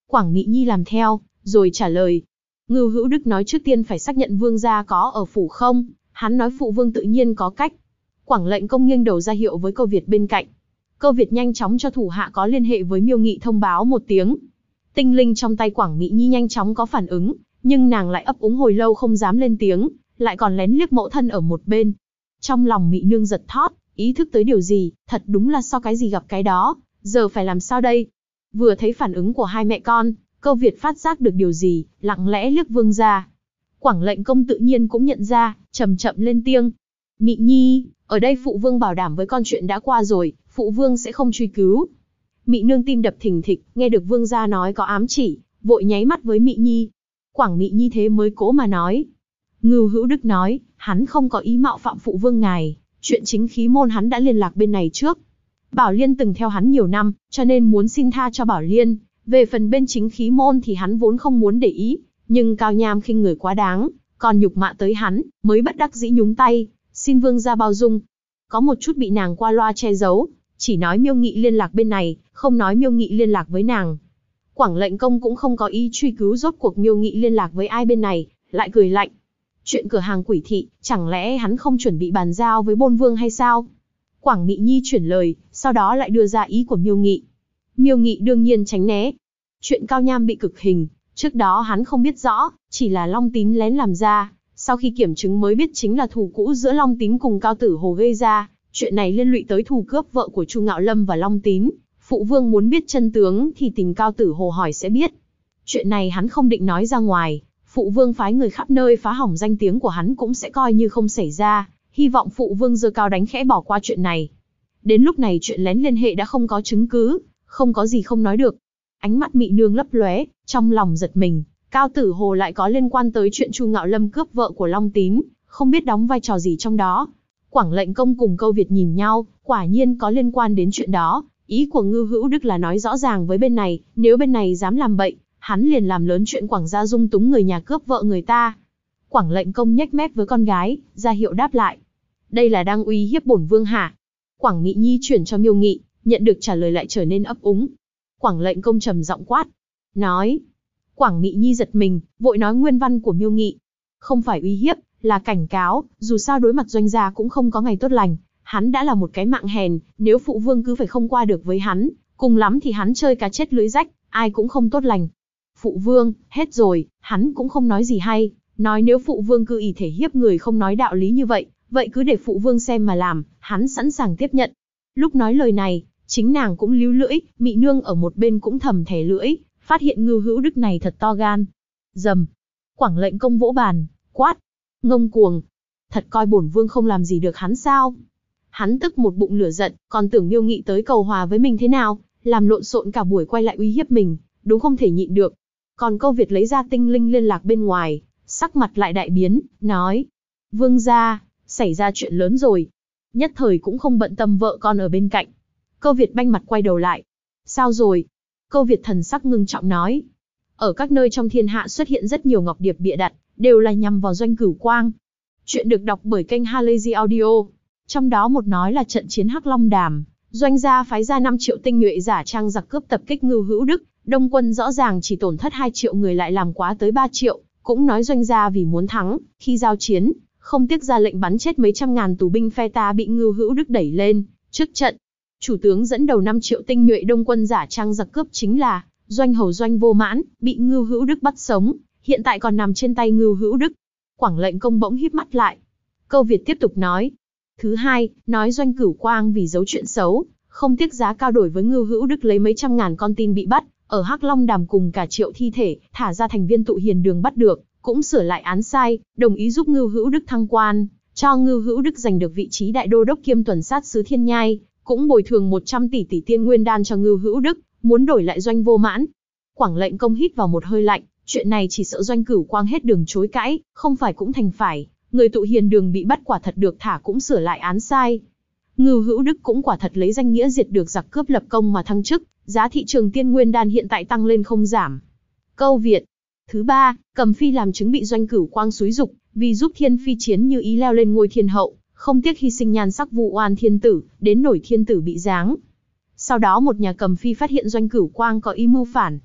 Quảng Mị Nhi làm theo, rồi trả lời. Ngưu Hữu Đức nói trước tiên phải xác nhận vương gia có ở phủ không, hắn nói phụ vương tự nhiên có cách. Quảng lệnh công nghiêng đầu ra hiệu với Câu Việt bên cạnh. Câu Việt nhanh chóng cho thủ hạ có liên hệ với Miêu Nghị thông báo một tiếng. Tinh linh trong tay Quảng Mị Nhi nhanh chóng có phản ứng, nhưng nàng lại ấp úng hồi lâu không dám lên tiếng, lại còn lén liếc mẫu thân ở một bên. Trong lòng Mị nương giật thót, ý thức tới điều gì, thật đúng là so cái gì gặp cái đó, giờ phải làm sao đây? Vừa thấy phản ứng của hai mẹ con, Câu Việt phát giác được điều gì, lặng lẽ liếc vương gia. Quảng lệnh công tự nhiên cũng nhận ra, chậm chậm lên tiếng. Mị Nhi, ở đây phụ vương bảo đảm với con chuyện đã qua rồi, phụ vương sẽ không truy cứu. Mị nương tim đập thình thịch, nghe được vương gia nói có ám chỉ, vội nháy mắt với Mị Nhi. Quảng Mị Nhi thế mới cố mà nói. Ngưu Hữu Đức nói, hắn không có ý mạo phạm phụ vương ngài, chuyện chính khí môn hắn đã liên lạc bên này trước. Bảo Liên từng theo hắn nhiều năm, cho nên muốn xin tha cho Bảo Liên. Về phần bên chính khí môn thì hắn vốn không muốn để ý, nhưng Cao Nham khinh người quá đáng, còn nhục mạ tới hắn, mới bất đắc dĩ nhúng tay, xin vương gia bao dung. Có một chút bị nàng qua loa che giấu, chỉ nói Miêu Nghị liên lạc bên này, không nói Miêu Nghị liên lạc với nàng. Quảng lệnh công cũng không có ý truy cứu rốt cuộc Miêu Nghị liên lạc với ai bên này, lại cười lạnh. Chuyện cửa hàng Quỷ Thị, chẳng lẽ hắn không chuẩn bị bàn giao với Bôn Vương hay sao? Quảng Mị Nhi chuyển lời, sau đó lại đưa ra ý của Miêu Nghị. Miêu Nghị đương nhiên tránh né. Chuyện Cao Nham bị cực hình, trước đó hắn không biết rõ, chỉ là Long Tín lén làm ra, sau khi kiểm chứng mới biết chính là thù cũ giữa Long Tín cùng Cao Tử Hồ gây ra, chuyện này liên lụy tới thù cướp vợ của Chu Ngạo Lâm và Long Tín, phụ vương muốn biết chân tướng thì tình Cao Tử Hồ hỏi sẽ biết. Chuyện này hắn không định nói ra ngoài, phụ vương phái người khắp nơi phá hỏng danh tiếng của hắn cũng sẽ coi như không xảy ra, hy vọng phụ vương giơ cao đánh khẽ bỏ qua chuyện này. Đến lúc này chuyện lén liên hệ đã không có chứng cứ, không có gì không nói được. Ánh mắt Mị nương lấp lóe, trong lòng giật mình, Cao Tử Hồ lại có liên quan tới chuyện Chu Ngạo Lâm cướp vợ của Long Tín, không biết đóng vai trò gì trong đó. Quảng lệnh công cùng Câu Việt nhìn nhau, quả nhiên có liên quan đến chuyện đó, ý của Ngưu Hữu Đức là nói rõ ràng với bên này, nếu bên này dám làm bậy, hắn liền làm lớn chuyện Quảng gia dung túng người nhà cướp vợ người ta. Quảng lệnh công nhếch mép với con gái, ra hiệu đáp lại. Đây là đang uy hiếp bổn vương hả? Quảng Mị Nhi chuyển cho Miêu Nghị, nhận được trả lời lại trở nên ấp úng. Quảng lệnh công trầm giọng quát, nói. Quảng Mị Nhi giật mình, vội nói nguyên văn của Miêu Nghị. Không phải uy hiếp, là cảnh cáo, dù sao đối mặt doanh gia cũng không có ngày tốt lành, hắn đã là một cái mạng hèn, nếu phụ vương cứ phải không qua được với hắn, cùng lắm thì hắn chơi cá chết lưới rách, ai cũng không tốt lành. Phụ vương, hết rồi, hắn cũng không nói gì hay, nói nếu phụ vương cứ ỷ thể hiếp người không nói đạo lý như vậy, vậy cứ để phụ vương xem mà làm, hắn sẵn sàng tiếp nhận. Lúc nói lời này, chính nàng cũng líu lưỡi, Mị nương ở một bên cũng thầm thè lưỡi, phát hiện Ngưu Hữu Đức này thật to gan. Dầm. Quảng lệnh công vỗ bàn, quát. Ngông cuồng. Thật coi bổn vương không làm gì được hắn sao? Hắn tức một bụng lửa giận, còn tưởng Miêu Nghị tới cầu hòa với mình thế nào, làm lộn xộn cả buổi quay lại uy hiếp mình, đúng không thể nhịn được. Còn Câu Việt lấy ra tinh linh liên lạc bên ngoài, sắc mặt lại đại biến, nói. Vương gia, xảy ra chuyện lớn rồi. Nhất thời cũng không bận tâm vợ con ở bên cạnh. Câu Việt banh mặt quay đầu lại. Sao rồi? Câu Việt thần sắc ngưng trọng nói. Ở các nơi trong thiên hạ xuất hiện rất nhiều ngọc điệp bịa đặt, đều là nhằm vào Doanh Cửu Quang. Chuyện được đọc bởi kênh Halazy Audio. Trong đó một nói là trận chiến Hắc Long Đàm, Doanh gia phái ra 5 triệu tinh nhuệ giả trang giặc cướp tập kích Ngưu Hữu Đức, Đông quân rõ ràng chỉ tổn thất 2 triệu người lại làm quá tới 3 triệu, cũng nói Doanh gia vì muốn thắng, khi giao chiến, không tiếc ra lệnh bắn chết mấy trăm ngàn tù binh phe ta bị Ngưu Hữu Đức đẩy lên, trước trận. Chủ tướng dẫn đầu 5 triệu tinh nhuệ Đông quân giả trang giặc cướp chính là Doanh hầu Doanh Vô Mãn, bị Ngưu Hữu Đức bắt sống, hiện tại còn nằm trên tay Ngưu Hữu Đức. Quảng lệnh công bỗng híp mắt lại. Câu Việt tiếp tục nói. Thứ hai, nói Doanh Cửu Quang vì giấu chuyện xấu, không tiếc giá cao đổi với Ngưu Hữu Đức lấy mấy trăm ngàn con tin bị bắt, ở Hắc Long Đàm cùng cả triệu thi thể, thả ra thành viên tụ hiền đường bắt được, cũng sửa lại án sai, đồng ý giúp Ngưu Hữu Đức thăng quan, cho Ngưu Hữu Đức giành được vị trí đại đô đốc kiêm tuần sát sứ Thiên Nhai, cũng bồi thường 100 tỷ tiên nguyên đan cho Ngưu Hữu Đức, muốn đổi lại Doanh Vô Mãn. Quảng lệnh công hít vào một hơi lạnh, chuyện này chỉ sợ Doanh Cửu Quang hết đường chối cãi, không phải cũng thành phải, người tụ hiền đường bị bắt quả thật được thả cũng sửa lại án sai. Ngưu Hữu Đức cũng quả thật lấy danh nghĩa diệt được giặc cướp lập công mà thăng chức, giá thị trường tiên nguyên đan hiện tại tăng lên không giảm. Câu Việt. Thứ ba, Cầm Phi làm chứng bị Doanh Cửu Quang xúi dục, vì giúp Thiên Phi chiến như ý leo lên ngôi thiên hậu, không tiếc hy sinh nhan sắc vu oan thiên tử, đến nổi thiên tử bị giáng. Sau đó một nhà Cầm Phi phát hiện Doanh Cửu Quang có ý mưu phản.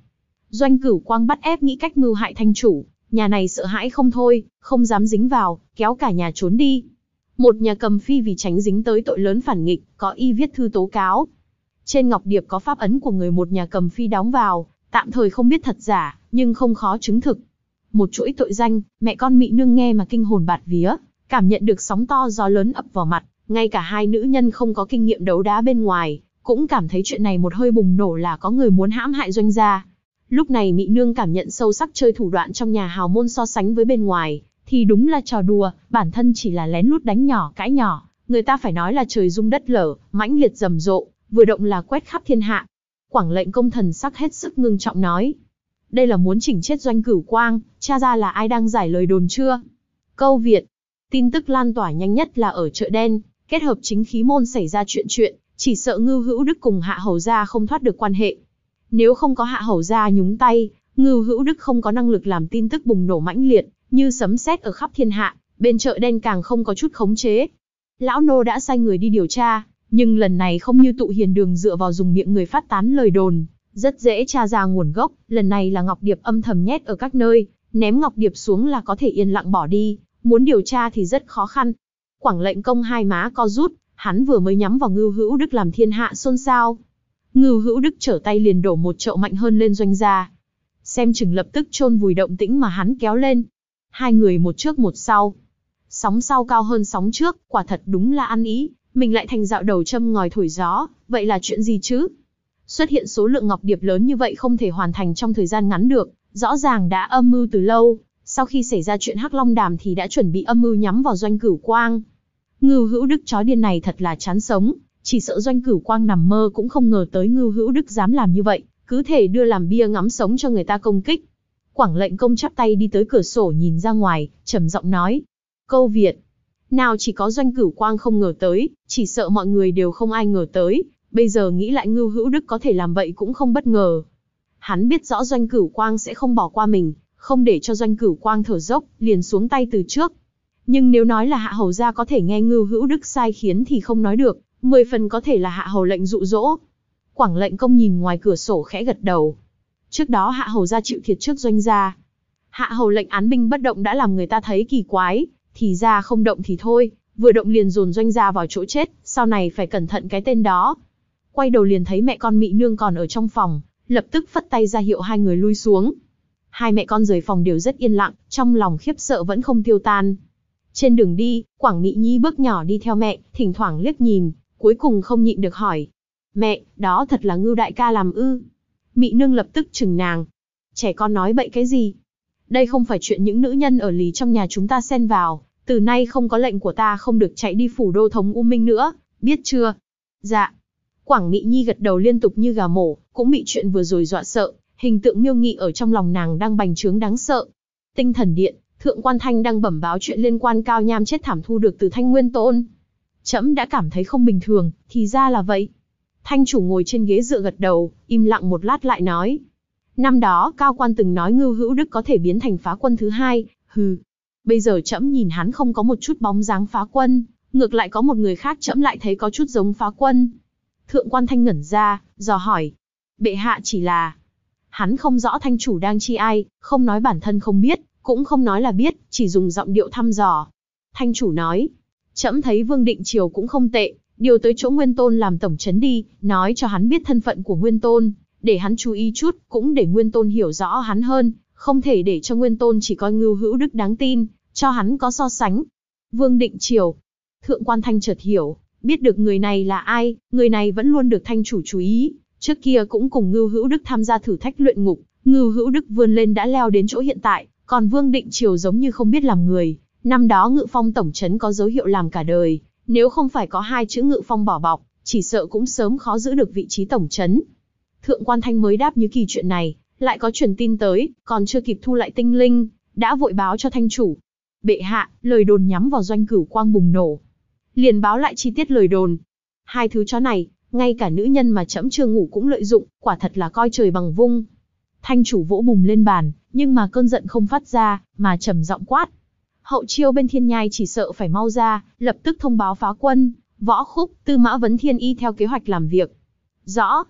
Doanh Cửu Quang bắt ép nghĩ cách mưu hại thanh chủ, nhà này sợ hãi không thôi, không dám dính vào, kéo cả nhà trốn đi. Một nhà cầm phi vì tránh dính tới tội lớn phản nghịch, có y viết thư tố cáo. Trên ngọc điệp có pháp ấn của người một nhà cầm phi đóng vào, tạm thời không biết thật giả, nhưng không khó chứng thực. Một chuỗi tội danh, mẹ con Mị Nương nghe mà kinh hồn bạt vía, cảm nhận được sóng to gió lớn ập vào mặt, ngay cả hai nữ nhân không có kinh nghiệm đấu đá bên ngoài, cũng cảm thấy chuyện này một hơi bùng nổ là có người muốn hãm hại Doanh gia. Lúc này Mị Nương cảm nhận sâu sắc chơi thủ đoạn trong nhà hào môn so sánh với bên ngoài, thì đúng là trò đùa, bản thân chỉ là lén lút đánh nhỏ cãi nhỏ, người ta phải nói là trời rung đất lở, mãnh liệt rầm rộ, vừa động là quét khắp thiên hạ. Quảng lệnh công thần sắc hết sức ngưng trọng nói. Đây là muốn chỉnh chết Doanh Cửu Quang, tra ra là ai đang giải lời đồn chưa? Câu Việt. Tin tức lan tỏa nhanh nhất là ở chợ đen, kết hợp chính khí môn xảy ra chuyện, chỉ sợ Ngưu Hữu Đức cùng Hạ Hầu gia không thoát được quan hệ. Nếu không có Hạ Hầu gia nhúng tay, Ngưu Hữu Đức không có năng lực làm tin tức bùng nổ mãnh liệt, như sấm sét ở khắp thiên hạ, bên chợ đen càng không có chút khống chế. Lão nô đã sai người đi điều tra, nhưng lần này không như tụ hiền đường dựa vào dùng miệng người phát tán lời đồn, rất dễ tra ra nguồn gốc, lần này là ngọc điệp âm thầm nhét ở các nơi, ném ngọc điệp xuống là có thể yên lặng bỏ đi, muốn điều tra thì rất khó khăn. Quảng lệnh công hai má co rút, hắn vừa mới nhắm vào Ngưu Hữu Đức làm thiên hạ xôn xao. Ngưu Hữu Đức trở tay liền đổ một chậu mạnh hơn lên Doanh gia. Xem chừng lập tức chôn vùi động tĩnh mà hắn kéo lên. Hai người một trước một sau. Sóng sau cao hơn sóng trước, quả thật đúng là ăn ý, mình lại thành dạo đầu châm ngòi thổi gió, vậy là chuyện gì chứ? Xuất hiện số lượng ngọc điệp lớn như vậy không thể hoàn thành trong thời gian ngắn được, rõ ràng đã âm mưu từ lâu, sau khi xảy ra chuyện Hắc Long Đàm thì đã chuẩn bị âm mưu nhắm vào Doanh Cửu Quang. Ngưu Hữu Đức chó điên này thật là chán sống, chỉ sợ Doanh Cửu Quang nằm mơ cũng không ngờ tới Ngưu Hữu Đức dám làm như vậy, cứ thể đưa làm bia ngắm sống cho người ta công kích. Quảng lệnh công chắp tay đi tới cửa sổ nhìn ra ngoài, trầm giọng nói. Câu Việt. Nào chỉ có Doanh Cửu Quang không ngờ tới, chỉ sợ mọi người đều không ai ngờ tới, bây giờ nghĩ lại Ngưu Hữu Đức có thể làm vậy cũng không bất ngờ. Hắn biết rõ Doanh Cửu Quang sẽ không bỏ qua mình, không để cho Doanh Cửu Quang thở dốc, liền xuống tay từ trước. Nhưng nếu nói là Hạ Hầu gia có thể nghe Ngưu Hữu Đức sai khiến thì không nói được, 10 phần có thể là Hạ Hầu lệnh dụ dỗ. Quảng lệnh công nhìn ngoài cửa sổ khẽ gật đầu. Trước đó Hạ Hầu gia chịu thiệt trước Doanh gia. Hạ Hầu lệnh án binh bất động đã làm người ta thấy kỳ quái, thì ra không động thì thôi, vừa động liền dồn Doanh gia vào chỗ chết, sau này phải cẩn thận cái tên đó. Quay đầu liền thấy mẹ con Mị Nương còn ở trong phòng, lập tức phất tay ra hiệu hai người lui xuống. Hai mẹ con rời phòng đều rất yên lặng, trong lòng khiếp sợ vẫn không tiêu tan. Trên đường đi, Quảng Mị Nhi bước nhỏ đi theo mẹ, thỉnh thoảng liếc nhìn, cuối cùng không nhịn được hỏi. Mẹ, đó thật là Ngưu đại ca làm ư? Mị Nương lập tức chừng nàng. Trẻ con nói bậy cái gì? Đây không phải chuyện những nữ nhân ở lì trong nhà chúng ta xen vào, từ nay không có lệnh của ta không được chạy đi phủ đô thống U Minh nữa, biết chưa? Dạ. Quảng Mị Nhi gật đầu liên tục như gà mổ, cũng bị chuyện vừa rồi dọa sợ, hình tượng Miêu Nghị ở trong lòng nàng đang bành trướng đáng sợ. Tinh Thần Điện, Thượng Quan Thanh đang bẩm báo chuyện liên quan Cao Nham chết thảm thu được từ Thanh Nguyên Tôn. Trẫm đã cảm thấy không bình thường, thì ra là vậy. Thanh chủ ngồi trên ghế dựa gật đầu, im lặng một lát lại nói. Năm đó Cao Quan từng nói Ngưu Hữu Đức có thể biến thành phá quân thứ hai, hừ. Bây giờ trẫm nhìn hắn không có một chút bóng dáng phá quân, ngược lại có một người khác trẫm lại thấy có chút giống phá quân. Thượng Quan Thanh ngẩn ra, dò hỏi. Bệ hạ chỉ là... Hắn không rõ thanh chủ đang chi ai, không nói bản thân không biết, cũng không nói là biết, chỉ dùng giọng điệu thăm dò. Thanh chủ nói. Trẫm thấy Vương Định Triều cũng không tệ, điều tới chỗ Nguyên Tôn làm tổng trấn đi, nói cho hắn biết thân phận của Nguyên Tôn, để hắn chú ý chút, cũng để Nguyên Tôn hiểu rõ hắn hơn, không thể để cho Nguyên Tôn chỉ coi Ngưu Hữu Đức đáng tin, cho hắn có so sánh. Vương Định Triều. Thượng Quan Thanh chợt hiểu, biết được người này là ai, người này vẫn luôn được thanh chủ chú ý, trước kia cũng cùng Ngưu Hữu Đức tham gia thử thách luyện ngục, Ngưu Hữu Đức vươn lên đã leo đến chỗ hiện tại, còn Vương Định Triều giống như không biết làm người, năm đó Ngự Phong tổng trấn có dấu hiệu làm cả đời, nếu không phải có hai chữ Ngự Phong bỏ bọc, chỉ sợ cũng sớm khó giữ được vị trí tổng trấn. Thượng Quan Thanh mới đáp Như Kỳ chuyện này, lại có truyền tin tới, còn chưa kịp thu lại tinh linh, đã vội báo cho thanh chủ. Bệ hạ, lời đồn nhắm vào Doanh Cửu Quang bùng nổ. Liền báo lại chi tiết lời đồn. Hai thứ chó này, ngay cả nữ nhân mà trẫm chưa ngủ cũng lợi dụng, quả thật là coi trời bằng vung. Thanh chủ vỗ bùm lên bàn, nhưng mà cơn giận không phát ra, mà trầm giọng quát. Hậu chiêu bên Thiên Nhai chỉ sợ phải mau ra, lập tức thông báo phá quân, Võ Khúc, Tư Mã Vấn Thiên y theo kế hoạch làm việc. Rõ.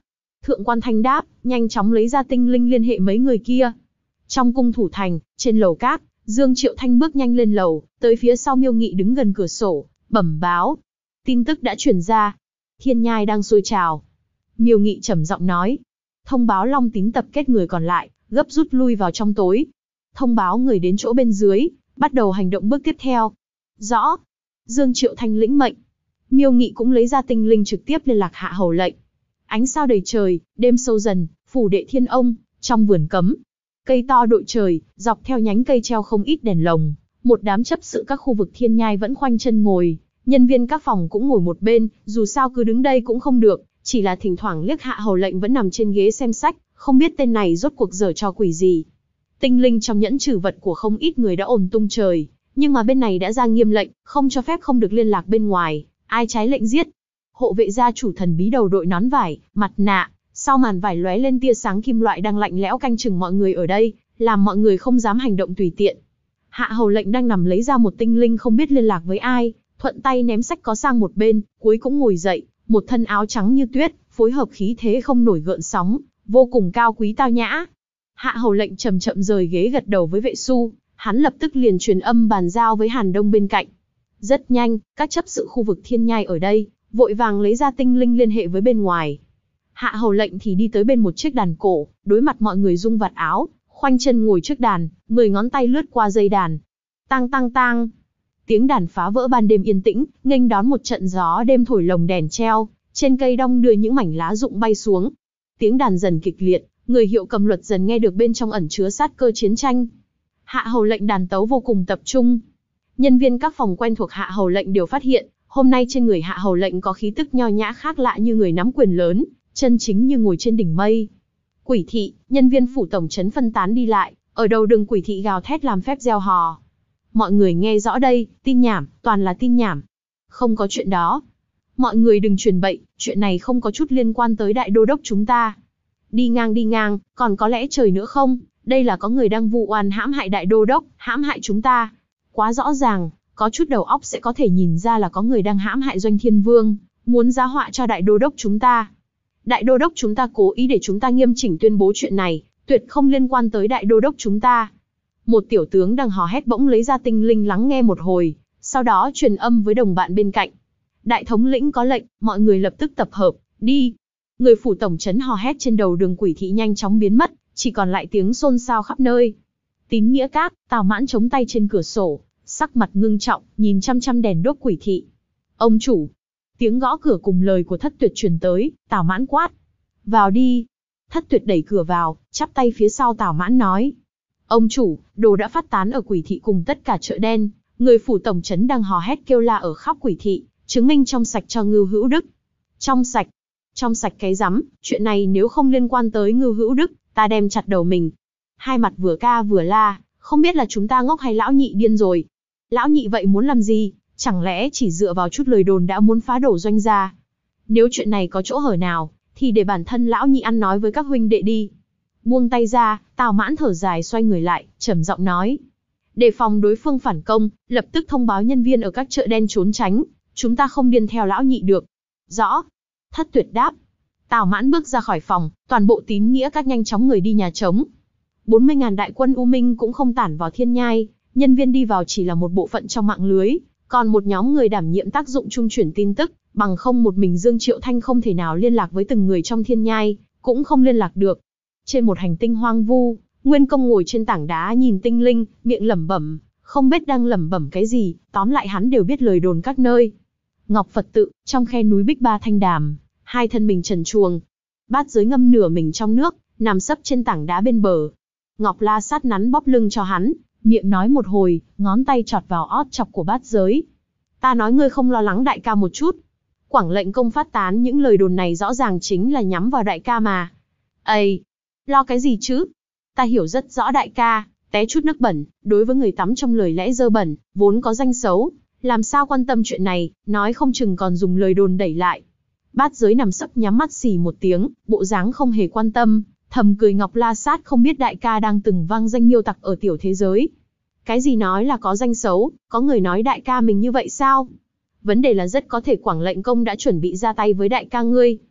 Thượng quan Thanh đáp, nhanh chóng lấy ra tinh linh liên hệ mấy người kia. Trong cung thủ thành, trên lầu cát, Dương Triệu Thanh bước nhanh lên lầu, tới phía sau Miêu Nghị đứng gần cửa sổ, bẩm báo. Tin tức đã truyền ra. Thiên nhai đang sôi trào. Miêu Nghị trầm giọng nói. Thông báo Long Tín tập kết người còn lại, gấp rút lui vào trong tối. Thông báo người đến chỗ bên dưới, bắt đầu hành động bước tiếp theo. Rõ. Dương Triệu Thanh lĩnh mệnh. Miêu Nghị cũng lấy ra tinh linh trực tiếp liên lạc Hạ Hầu lệnh. Ánh sao đầy trời, đêm sâu dần, phủ đệ Thiên Ông, trong vườn cấm. Cây to đội trời, dọc theo nhánh cây treo không ít đèn lồng. Một đám chấp sự các khu vực thiên nhai vẫn khoanh chân ngồi. Nhân viên các phòng cũng ngồi một bên, dù sao cứ đứng đây cũng không được, chỉ là thỉnh thoảng liếc Hạ Hầu lệnh vẫn nằm trên ghế xem sách, không biết tên này rốt cuộc giở trò quỷ gì. Tinh linh trong nhẫn trừ vật của không ít người đã ồn tung trời, nhưng mà bên này đã ra nghiêm lệnh, không cho phép không được liên lạc bên ngoài, ai trái lệnh giết. Hộ vệ gia chủ thần bí đầu đội nón vải, mặt nạ, sau màn vải lóe lên tia sáng kim loại đang lạnh lẽo canh chừng mọi người ở đây, làm mọi người không dám hành động tùy tiện. Hạ Hầu lệnh đang nằm lấy ra một tinh linh không biết liên lạc với ai, thuận tay ném sách có sang một bên, cuối cũng ngồi dậy, một thân áo trắng như tuyết, phối hợp khí thế không nổi gợn sóng, vô cùng cao quý tao nhã. Hạ Hầu lệnh chậm chậm rời ghế gật đầu với vệ su, hắn lập tức liền truyền âm bàn giao với Hàn Đông bên cạnh. Rất nhanh, các chấp sự khu vực thiên nhai ở đây, vội vàng lấy ra tinh linh liên hệ với bên ngoài. Hạ Hầu lệnh thì đi tới bên một chiếc đàn cổ, đối mặt mọi người rung vạt áo, khoanh chân ngồi trước đàn, 10 ngón tay lướt qua dây đàn. Tang tang tang. Tiếng đàn phá vỡ ban đêm yên tĩnh, nghênh đón một trận gió đêm thổi lồng đèn treo, trên cây đong đưa những mảnh lá rụng bay xuống. Tiếng đàn dần kịch liệt, người hiệu cầm luật dần nghe được bên trong ẩn chứa sát cơ chiến tranh. Hạ Hầu lệnh đàn tấu vô cùng tập trung. Nhân viên các phòng quen thuộc Hạ Hầu lệnh đều phát hiện, hôm nay trên người Hạ Hầu lệnh có khí tức nho nhã khác lạ như người nắm quyền lớn, chân chính như ngồi trên đỉnh mây. Quỷ thị, nhân viên phủ tổng trấn phân tán đi lại, ở đầu đường quỷ thị gào thét làm phép gieo hò. Mọi người nghe rõ đây, tin nhảm, toàn là tin nhảm. Không có chuyện đó. Mọi người đừng truyền bậy, chuyện này không có chút liên quan tới đại đô đốc chúng ta. Đi ngang, còn có lẽ trời nữa không? Đây là có người đang vu oan hãm hại đại đô đốc, hãm hại chúng ta. Quá rõ ràng, có chút đầu óc sẽ có thể nhìn ra là có người đang hãm hại Doanh Thiên Vương, muốn giá họa cho đại đô đốc chúng ta. Đại đô đốc chúng ta cố ý để chúng ta nghiêm chỉnh tuyên bố chuyện này, tuyệt không liên quan tới đại đô đốc chúng ta. Một tiểu tướng đang hò hét bỗng lấy ra tinh linh lắng nghe một hồi, sau đó truyền âm với đồng bạn bên cạnh. Đại thống lĩnh có lệnh, mọi người lập tức tập hợp, đi. Người phủ tổng trấn hò hét trên đầu đường quỷ thị nhanh chóng biến mất, chỉ còn lại tiếng xôn xao khắp nơi. Tín nghĩa các, Tào Mãn chống tay trên cửa sổ, sắc mặt ngưng trọng, nhìn chăm chăm đèn đốt quỷ thị. Ông chủ. Tiếng gõ cửa cùng lời của Thất Tuyệt truyền tới, Tào Mãn quát. Vào đi. Thất Tuyệt đẩy cửa vào, chắp tay phía sau Tào Mãn nói. Ông chủ, đồ đã phát tán ở quỷ thị cùng tất cả chợ đen, người phủ tổng trấn đang hò hét kêu la ở khắp quỷ thị, chứng minh trong sạch cho Ngưu Hữu Đức. Trong sạch? Trong sạch cái rắm, chuyện này nếu không liên quan tới Ngưu Hữu Đức, ta đem chặt đầu mình. Hai mặt vừa ca vừa la, không biết là chúng ta ngốc hay lão nhị điên rồi. Lão nhị vậy muốn làm gì? Chẳng lẽ chỉ dựa vào chút lời đồn đã muốn phá đổ Doanh gia? Nếu chuyện này có chỗ hở nào, thì để bản thân lão nhị ăn nói với các huynh đệ đi. Buông tay ra, Tào Mãn thở dài xoay người lại, trầm giọng nói. Đề phòng đối phương phản công, lập tức thông báo nhân viên ở các chợ đen trốn tránh, chúng ta không điên theo lão nhị được. Rõ. Thất Tuyệt đáp. Tào Mãn bước ra khỏi phòng, toàn bộ tín nghĩa các nhanh chóng người đi nhà trống. 40.000 đại quân U Minh cũng không tản vào thiên nhai, nhân viên đi vào chỉ là một bộ phận trong mạng lưới, còn một nhóm người đảm nhiệm tác dụng trung chuyển tin tức, bằng không một mình Dương Triệu Thanh không thể nào liên lạc với từng người trong thiên nhai, cũng không liên lạc được. Trên một hành tinh hoang vu, Nguyên Công ngồi trên tảng đá nhìn tinh linh, miệng lẩm bẩm, không biết đang lẩm bẩm cái gì, tóm lại hắn đều biết lời đồn các nơi. Ngọc Phật tự, trong khe núi Bích Ba Thanh Đàm, hai thân mình trần truồng. Bát Giới ngâm nửa mình trong nước, nằm sấp trên tảng đá bên bờ. Ngọc La Sát nắn bóp lưng cho hắn, miệng nói một hồi, ngón tay chọt vào ót chọc của Bát Giới. Ta nói ngươi không lo lắng đại ca một chút. Quảng lệnh công phát tán những lời đồn này rõ ràng chính là nhắm vào đại ca mà. Ây! Lo cái gì chứ? Ta hiểu rất rõ đại ca, té chút nước bẩn, đối với người tắm trong lời lẽ dơ bẩn, vốn có danh xấu, làm sao quan tâm chuyện này, nói không chừng còn dùng lời đồn đẩy lại. Bát Giới nằm sấp nhắm mắt xì một tiếng, bộ dáng không hề quan tâm, thầm cười. Ngọc La Sát không biết đại ca đang từng vang danh Miêu Tặc ở tiểu thế giới. Cái gì nói là có danh xấu, có người nói đại ca mình như vậy sao? Vấn đề là rất có thể Quảng lệnh công đã chuẩn bị ra tay với đại ca ngươi.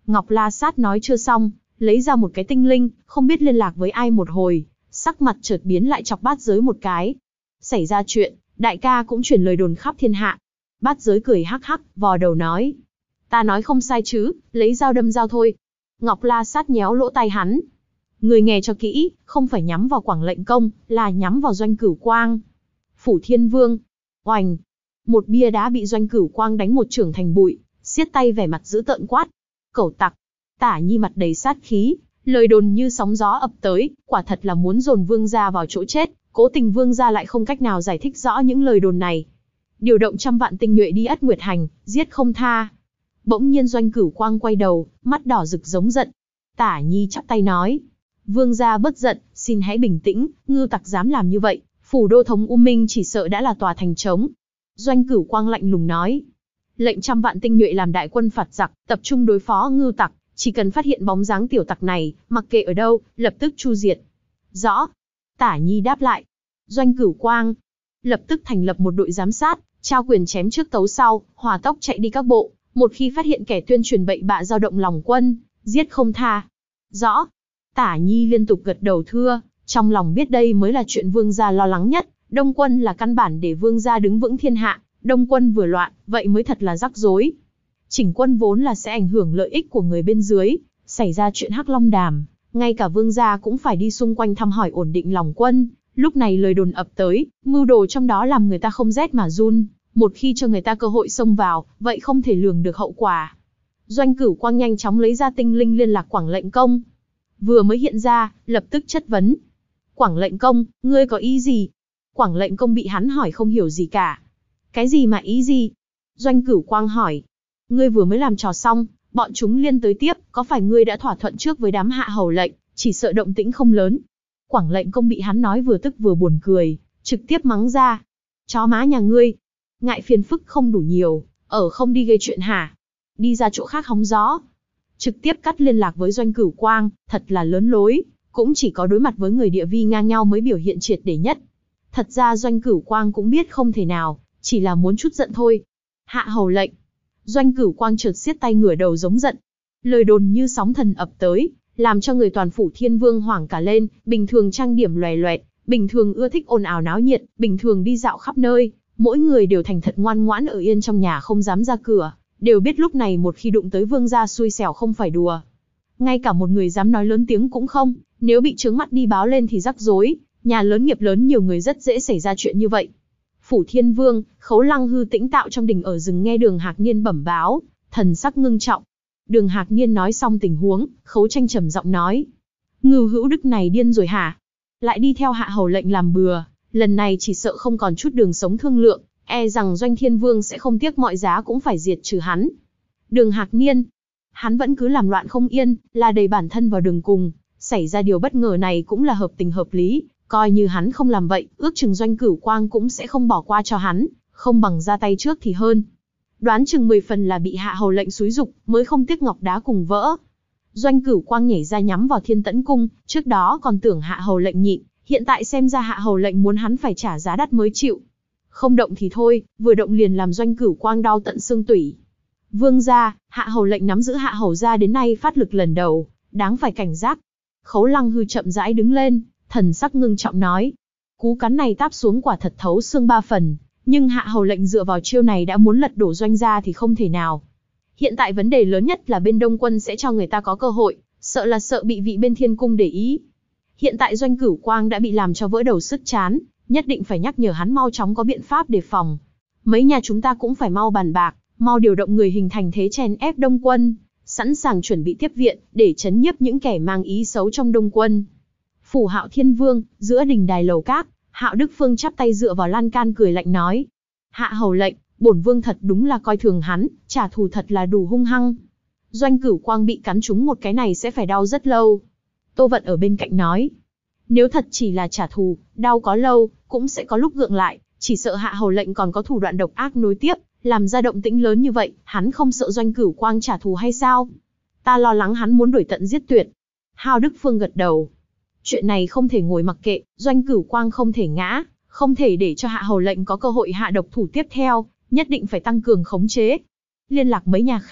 Ngọc La Sát nói chưa xong, lấy ra một cái tinh linh, không biết liên lạc với ai một hồi, sắc mặt chợt biến lại chọc Bát Giới một cái. Xảy ra chuyện, đại ca cũng truyền lời đồn khắp thiên hạ. Bát Giới cười hắc hắc, vò đầu nói. Ta nói không sai chứ, lấy dao đâm dao thôi. Ngọc La Sát nhéo lỗ tai hắn. Người nghe cho kỹ, không phải nhắm vào Quảng Lệnh Công, là nhắm vào Doanh Cửu Quang. Phủ Thiên Vương. Oành. Một bia đá bị Doanh Cửu Quang đánh một chưởng thành bụi, siết tay vẻ mặt dữ tợn quát. Cẩu tặc. Tả Nhi mặt đầy sát khí, lời đồn như sóng gió ập tới, quả thật là muốn dồn Vương gia vào chỗ chết, cố tình Vương gia lại không cách nào giải thích rõ những lời đồn này. Điều động 100 vạn tinh nhuệ đi Ất Nguyệt Hành, giết không tha. Bỗng nhiên Doanh Cửu Quang quay đầu, mắt đỏ rực giống giận. Tả Nhi chắp tay nói. Vương gia bất giận, xin hãy bình tĩnh, ngưu tặc dám làm như vậy, phủ đô thống U Minh chỉ sợ đã là tòa thành trống. Doanh Cửu Quang lạnh lùng nói. Lệnh 100 vạn tinh nhuệ làm đại quân phạt giặc, tập trung đối phó ngưu tặc, chỉ cần phát hiện bóng dáng tiểu tặc này, mặc kệ ở đâu, lập tức chu diệt. Rõ. Tả Nhi đáp lại. Doanh Cửu Quang lập tức thành lập một đội giám sát, trao quyền chém trước tấu sau, hỏa tốc chạy đi các bộ, một khi phát hiện kẻ tuyên truyền bậy bạ dao động lòng quân, giết không tha. Rõ. Tả Nhi liên tục gật đầu thưa, trong lòng biết đây mới là chuyện Vương gia lo lắng nhất, Đông quân là căn bản để Vương gia đứng vững thiên hạ, Đông quân vừa loạn, vậy mới thật là rắc rối. Chỉnh quân vốn là sẽ ảnh hưởng lợi ích của người bên dưới, xảy ra chuyện Hắc Long Đàm, ngay cả Vương gia cũng phải đi xung quanh thăm hỏi ổn định lòng quân, lúc này lời đồn ập tới, mưu đồ trong đó làm người ta không rét mà run, một khi cho người ta cơ hội xông vào, vậy không thể lường được hậu quả. Doanh Cửu Quang nhanh chóng lấy ra tinh linh liên lạc Quảng Lệnh Công. Vừa mới hiện ra, lập tức chất vấn. Quảng Lệnh Công, ngươi có ý gì? Quảng Lệnh Công bị hắn hỏi không hiểu gì cả. Cái gì mà ý gì? Doanh Cửu Quang hỏi. Ngươi vừa mới làm trò xong, bọn chúng liên tới tiếp, có phải ngươi đã thỏa thuận trước với đám hạ hầu lệnh, chỉ sợ động tĩnh không lớn. Quảng Lệnh Công bị hắn nói vừa tức vừa buồn cười, trực tiếp mắng ra. Chó má nhà ngươi, ngại phiền phức không đủ nhiều, ở không đi gây chuyện hả? Đi ra chỗ khác hóng gió. Trực tiếp cắt liên lạc với Doanh Cửu Quang, thật là lớn lối, cũng chỉ có đối mặt với người địa vi ngang nhau mới biểu hiện triệt để nhất. Thật ra Doanh Cửu Quang cũng biết không thể nào, chỉ là muốn chút giận thôi. Hạ hầu lệnh. Doanh Cửu Quang chợt siết tay ngửa đầu giống giận. Lời đồn như sóng thần ập tới, làm cho người toàn phủ Thiên Vương hoảng cả lên, bình thường trang điểm loè loẹt, bình thường ưa thích ồn ào náo nhiệt, bình thường đi dạo khắp nơi, mỗi người đều thành thật ngoan ngoãn ở yên trong nhà không dám ra cửa, đều biết lúc này một khi đụng tới Vương gia xui xẻo không phải đùa. Ngay cả một người dám nói lớn tiếng cũng không, nếu bị chướng mắt đi báo lên thì rắc rối, nhà lớn nghiệp lớn nhiều người rất dễ xảy ra chuyện như vậy. Phủ Thiên Vương, Khấu Lăng Hư tĩnh tạo trong đình ở rừng nghe Đường Hạc Niên bẩm báo, thần sắc ngưng trọng. Đường Hạc Niên nói xong tình huống, Khấu Tranh trầm giọng nói. Ngưu Hữu Đức này điên rồi hả? Lại đi theo hạ hầu lệnh làm bừa, lần này chỉ sợ không còn chút đường sống thương lượng, e rằng Doanh Thiên Vương sẽ không tiếc mọi giá cũng phải diệt trừ hắn. Đường Hạc Niên, hắn vẫn cứ làm loạn không yên, là đẩy bản thân vào đường cùng, xảy ra điều bất ngờ này cũng là hợp tình hợp lý, coi như hắn không làm vậy, ước chừng Doanh Cửu Quang cũng sẽ không bỏ qua cho hắn, không bằng ra tay trước thì hơn. Đoán chừng 10 phần là bị hạ hầu lệnh xúi dục, mới không tiếc ngọc đá cùng vỡ. Doanh Cửu Quang nhảy ra nhắm vào Thiên Tẫn Cung, trước đó còn tưởng hạ hầu lệnh nhịn, hiện tại xem ra hạ hầu lệnh muốn hắn phải trả giá đắt mới chịu. Không động thì thôi, vừa động liền làm Doanh Cửu Quang đau tận xương tủy. Vương gia, hạ hầu lệnh nắm giữ hạ hầu gia đến nay phát lực lần đầu, đáng phải cảnh giác. Khấu Lăng Hư chậm rãi đứng lên, thần sắc ngưng trọng nói. Cú cắn này táp xuống quả thật thấu xương 3 phần, nhưng hạ hầu lệnh dựa vào chiêu này đã muốn lật đổ Doanh gia thì không thể nào. Hiện tại vấn đề lớn nhất là bên Đông quân sẽ cho người ta có cơ hội, sợ bị vị bên Thiên Cung để ý. Hiện tại Doanh Cửu Quang đã bị làm cho vỡ đầu sứt trán, nhất định phải nhắc nhở hắn mau chóng có biện pháp đề phòng. Mấy nhà chúng ta cũng phải mau bàn bạc, mau điều động người hình thành thế chèn ép Đông quân, sẵn sàng chuẩn bị tiếp viện, để trấn nhiếp những kẻ mang ý xấu trong Đông quân. Phủ Hạo Thiên Vương, giữa đình đài lầu các, Hạo Đức Phương chắp tay dựa vào lan can cười lạnh nói. Hạ hầu lệnh, bổn vương thật đúng là coi thường hắn, trả thù thật là đủ hung hăng. Doanh Cửu Quang bị cắn trúng một cái này sẽ phải đau rất lâu. Tô Vận ở bên cạnh nói. Nếu thật chỉ là trả thù, đau có lâu, cũng sẽ có lúc gượng lại, chỉ sợ hạ hầu lệnh còn có thủ đoạn độc ác nối tiếp, làm ra động tĩnh lớn như vậy, hắn không sợ Doanh Cửu Quang trả thù hay sao? Ta lo lắng hắn muốn đuổi tận giết tuyệt. Hạo Đức Phương gật đầu. Chuyện này không thể ngồi mặc kệ, Doanh Cửu Quang không thể ngã, không thể để cho hạ hầu lệnh có cơ hội hạ độc thủ tiếp theo, nhất định phải tăng cường khống chế. Liên lạc mấy nhà khác,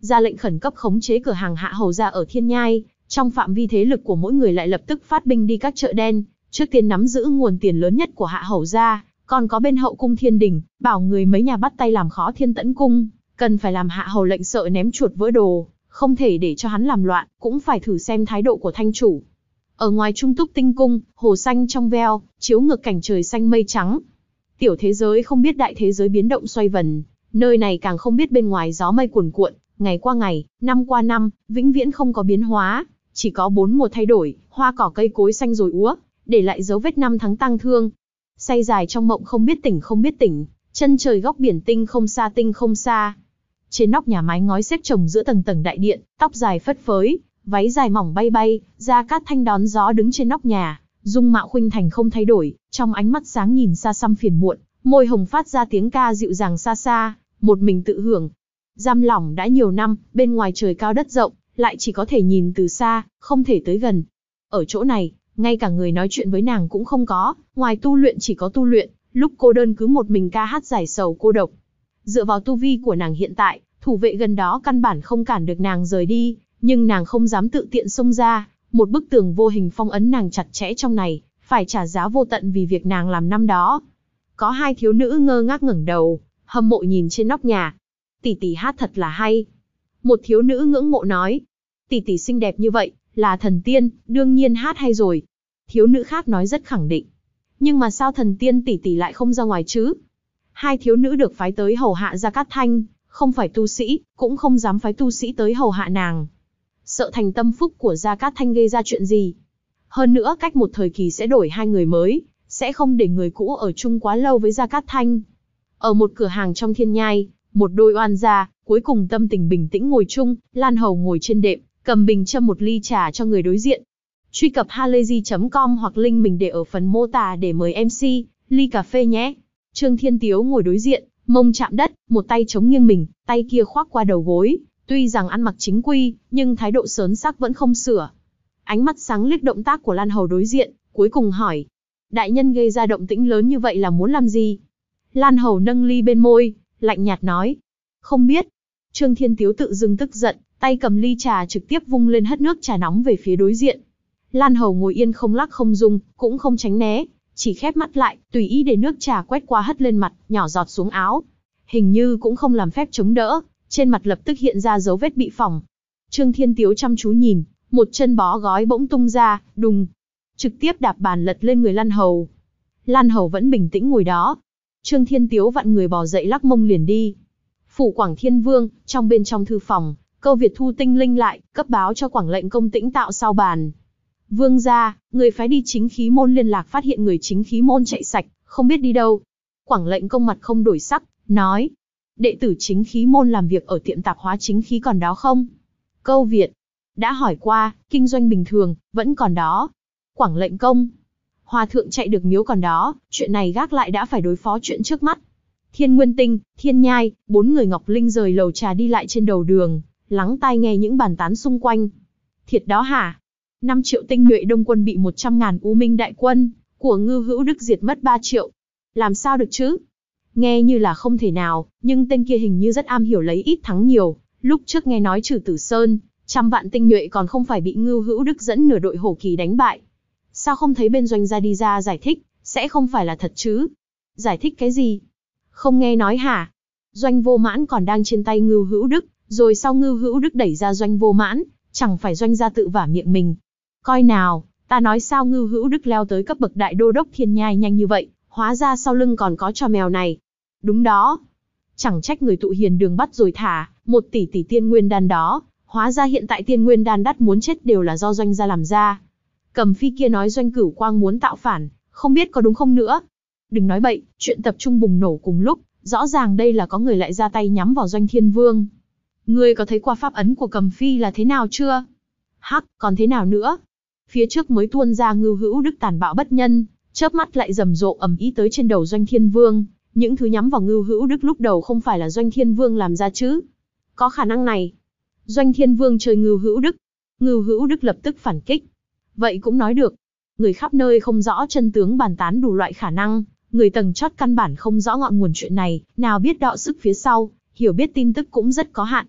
ra lệnh khẩn cấp khống chế cửa hàng Hạ Hầu gia ở Thiên Nhai, trong phạm vi thế lực của mỗi người lại lập tức phát binh đi các chợ đen, trước tiên nắm giữ nguồn tiền lớn nhất của Hạ Hầu gia, còn có bên hậu cung Thiên Đình, bảo người mấy nhà bắt tay làm khó Thiên Tẫn cung, cần phải làm Hạ Hầu lệnh sợ ném chuột vỡ đồ, không thể để cho hắn làm loạn, cũng phải thử xem thái độ của thanh chủ. Ở ngoài Trung Túc Tinh cung, hồ xanh trong veo, chiếu ngược cảnh trời xanh mây trắng. Tiểu thế giới không biết đại thế giới biến động xoay vần, nơi này càng không biết bên ngoài gió mây cuồn cuộn, ngày qua ngày, năm qua năm, vĩnh viễn không có biến hóa, chỉ có bốn mùa thay đổi, hoa cỏ cây cối xanh rồi úa, để lại dấu vết năm tháng tang thương. Say dài trong mộng không biết tỉnh, chân trời góc biển tinh không xa. Trên nóc nhà mái ngói xếp chồng giữa tầng tầng đại điện, tóc dài phất phới, váy dài mỏng bay bay, Gia Cát Thanh đón gió đứng trên nóc nhà, dung mạo khuynh thành không thay đổi, trong ánh mắt sáng nhìn xa xăm phiền muộn, môi hồng phát ra tiếng ca dịu dàng xa xa, một mình tự hưởng. Giam lỏng đã nhiều năm, bên ngoài trời cao đất rộng, lại chỉ có thể nhìn từ xa, không thể tới gần. Ở chỗ này, ngay cả người nói chuyện với nàng cũng không có, ngoài tu luyện chỉ có tu luyện, lúc cô đơn cứ một mình ca hát giải sầu cô độc. Dựa vào tu vi của nàng hiện tại, thủ vệ gần đó căn bản không cản được nàng rời đi, nhưng nàng không dám tự tiện xông ra, một bức tường vô hình phong ấn nàng chặt chẽ trong này, phải trả giá vô tận vì việc nàng làm năm đó. Có hai thiếu nữ ngơ ngác ngẩng đầu, hâm mộ nhìn trên nóc nhà. Tỷ tỷ hát thật là hay. Một thiếu nữ ngưỡng mộ nói, tỷ tỷ xinh đẹp như vậy, là thần tiên, đương nhiên hát hay rồi. Thiếu nữ khác nói rất khẳng định. Nhưng mà sao thần tiên tỷ tỷ lại không ra ngoài chứ? Hai thiếu nữ được phái tới hầu hạ Gia Cát Thanh, không phải tu sĩ, cũng không dám phái tu sĩ tới hầu hạ nàng. Sợ thành tâm phúc của Gia Cát Thanh gây ra chuyện gì. Hơn nữa cách một thời kỳ sẽ đổi hai người mới, sẽ không để người cũ ở chung quá lâu với Gia Cát Thanh. Ở một cửa hàng trong Thiên Nhai, một đôi oan gia, cuối cùng tâm tình bình tĩnh ngồi chung, Lan Hầu ngồi trên đệm, cầm bình châm một ly trà cho người đối diện. Truy cập halayzi.com hoặc link mình để ở phần mô tả để mời MC, ly cà phê nhé. Trương Thiên Tiếu ngồi đối diện, mông chạm đất, một tay chống nghiêng mình, tay kia khoác qua đầu gối, tuy rằng ăn mặc chính quy, nhưng thái độ sớn sắc vẫn không sửa. Ánh mắt sáng liếc động tác của Lan Hầu đối diện, cuối cùng hỏi. Đại nhân gây ra động tĩnh lớn như vậy là muốn làm gì? Lan Hầu nâng ly bên môi, lạnh nhạt nói. Không biết. Trương Thiên Tiếu tự dưng tức giận, tay cầm ly trà trực tiếp vung lên hất nước trà nóng về phía đối diện. Lan Hầu ngồi yên không lắc không rung, cũng không tránh né, chỉ khép mắt lại, tùy ý để nước trà quét qua hất lên mặt, nhỏ giọt xuống áo. Hình như cũng không làm phép chống đỡ, trên mặt lập tức hiện ra dấu vết bị phỏng. Trương Thiên Tiếu chăm chú nhìn, một chân bó gói bỗng tung ra, đùng, trực tiếp đạp bàn lật lên người Lan Hầu. Lan Hầu vẫn bình tĩnh ngồi đó. Trương Thiên Tiếu vặn người bò dậy lắc mông liền đi. Phủ Quảng Thiên Vương, bên trong thư phòng, Câu Việt thu tinh linh lại, cấp báo cho Quảng lệnh công tĩnh tạo sau bàn. Vương gia, người phái đi chính khí môn liên lạc phát hiện người chính khí môn chạy sạch, không biết đi đâu. Quảng lệnh công mặt không đổi sắc, nói. Đệ tử chính khí môn làm việc ở tiệm tạp hóa chính khí còn đó không? Câu Việt. Đã hỏi qua, kinh doanh bình thường, vẫn còn đó. Quảng lệnh công. Hòa thượng chạy được miếu còn đó, chuyện này gác lại đã phải đối phó chuyện trước mắt. Thiên Nguyên Tinh, Thiên Nhai, 4 người Ngọc Linh rời lầu trà đi lại trên đầu đường, lắng tai nghe những bàn tán xung quanh. Thiệt đó hả? 5 triệu tinh nhuệ đông quân bị 100.000 U Minh đại quân của Ngưu Hữu Đức diệt mất 3 triệu. Làm sao được chứ? Nghe như là không thể nào, nhưng tên kia hình như rất am hiểu lấy ít thắng nhiều. Lúc trước nghe nói trừ Tử Sơn, 100 vạn tinh nhuệ còn không phải bị Ngưu Hữu Đức dẫn nửa đội hổ kỳ đánh bại. Sao không thấy bên doanh gia đi ra giải thích, sẽ không phải là thật chứ? Giải thích cái gì? Không nghe nói hả? Doanh Vô Mãn còn đang trên tay Ngưu Hữu Đức, rồi sau Ngưu Hữu Đức đẩy ra Doanh Vô Mãn, chẳng phải doanh gia tự vả miệng mình. Coi nào, ta nói sao Ngưu Hữu Đức leo tới cấp bậc đại đô đốc Thiên Nhai nhanh như vậy, hóa ra sau lưng còn có trò mèo này. Đúng đó. Chẳng trách người tụ hiền đường bắt rồi thả, 1 tỷ tiên nguyên đan đó, hóa ra hiện tại tiên nguyên đan đắt muốn chết đều là do doanh gia làm ra. Cầm Phi kia nói Doanh Cửu Quang muốn tạo phản, không biết có đúng không nữa. Đừng nói bậy, chuyện tập trung bùng nổ cùng lúc, rõ ràng đây là có người lại ra tay nhắm vào Doanh Thiên Vương. Ngươi có thấy qua pháp ấn của Cầm Phi là thế nào chưa? Hắc, còn thế nào nữa? Phía trước mới tuôn ra Ngưu Hữu Đức tàn bạo bất nhân, chớp mắt lại rầm rộ ầm ĩ tới trên đầu Doanh Thiên Vương. Những thứ nhắm vào Ngưu Hữu Đức lúc đầu không phải là Doanh Thiên Vương làm ra chứ? Có khả năng này. Doanh Thiên Vương chơi Ngưu Hữu Đức. Ngưu Hữu Đức lập tức phản kích. Vậy cũng nói được. Người khắp nơi không rõ chân tướng bàn tán đủ loại khả năng, người tầng chót căn bản không rõ ngọn nguồn chuyện này, nào biết đọ sức phía sau, hiểu biết tin tức cũng rất có hạn.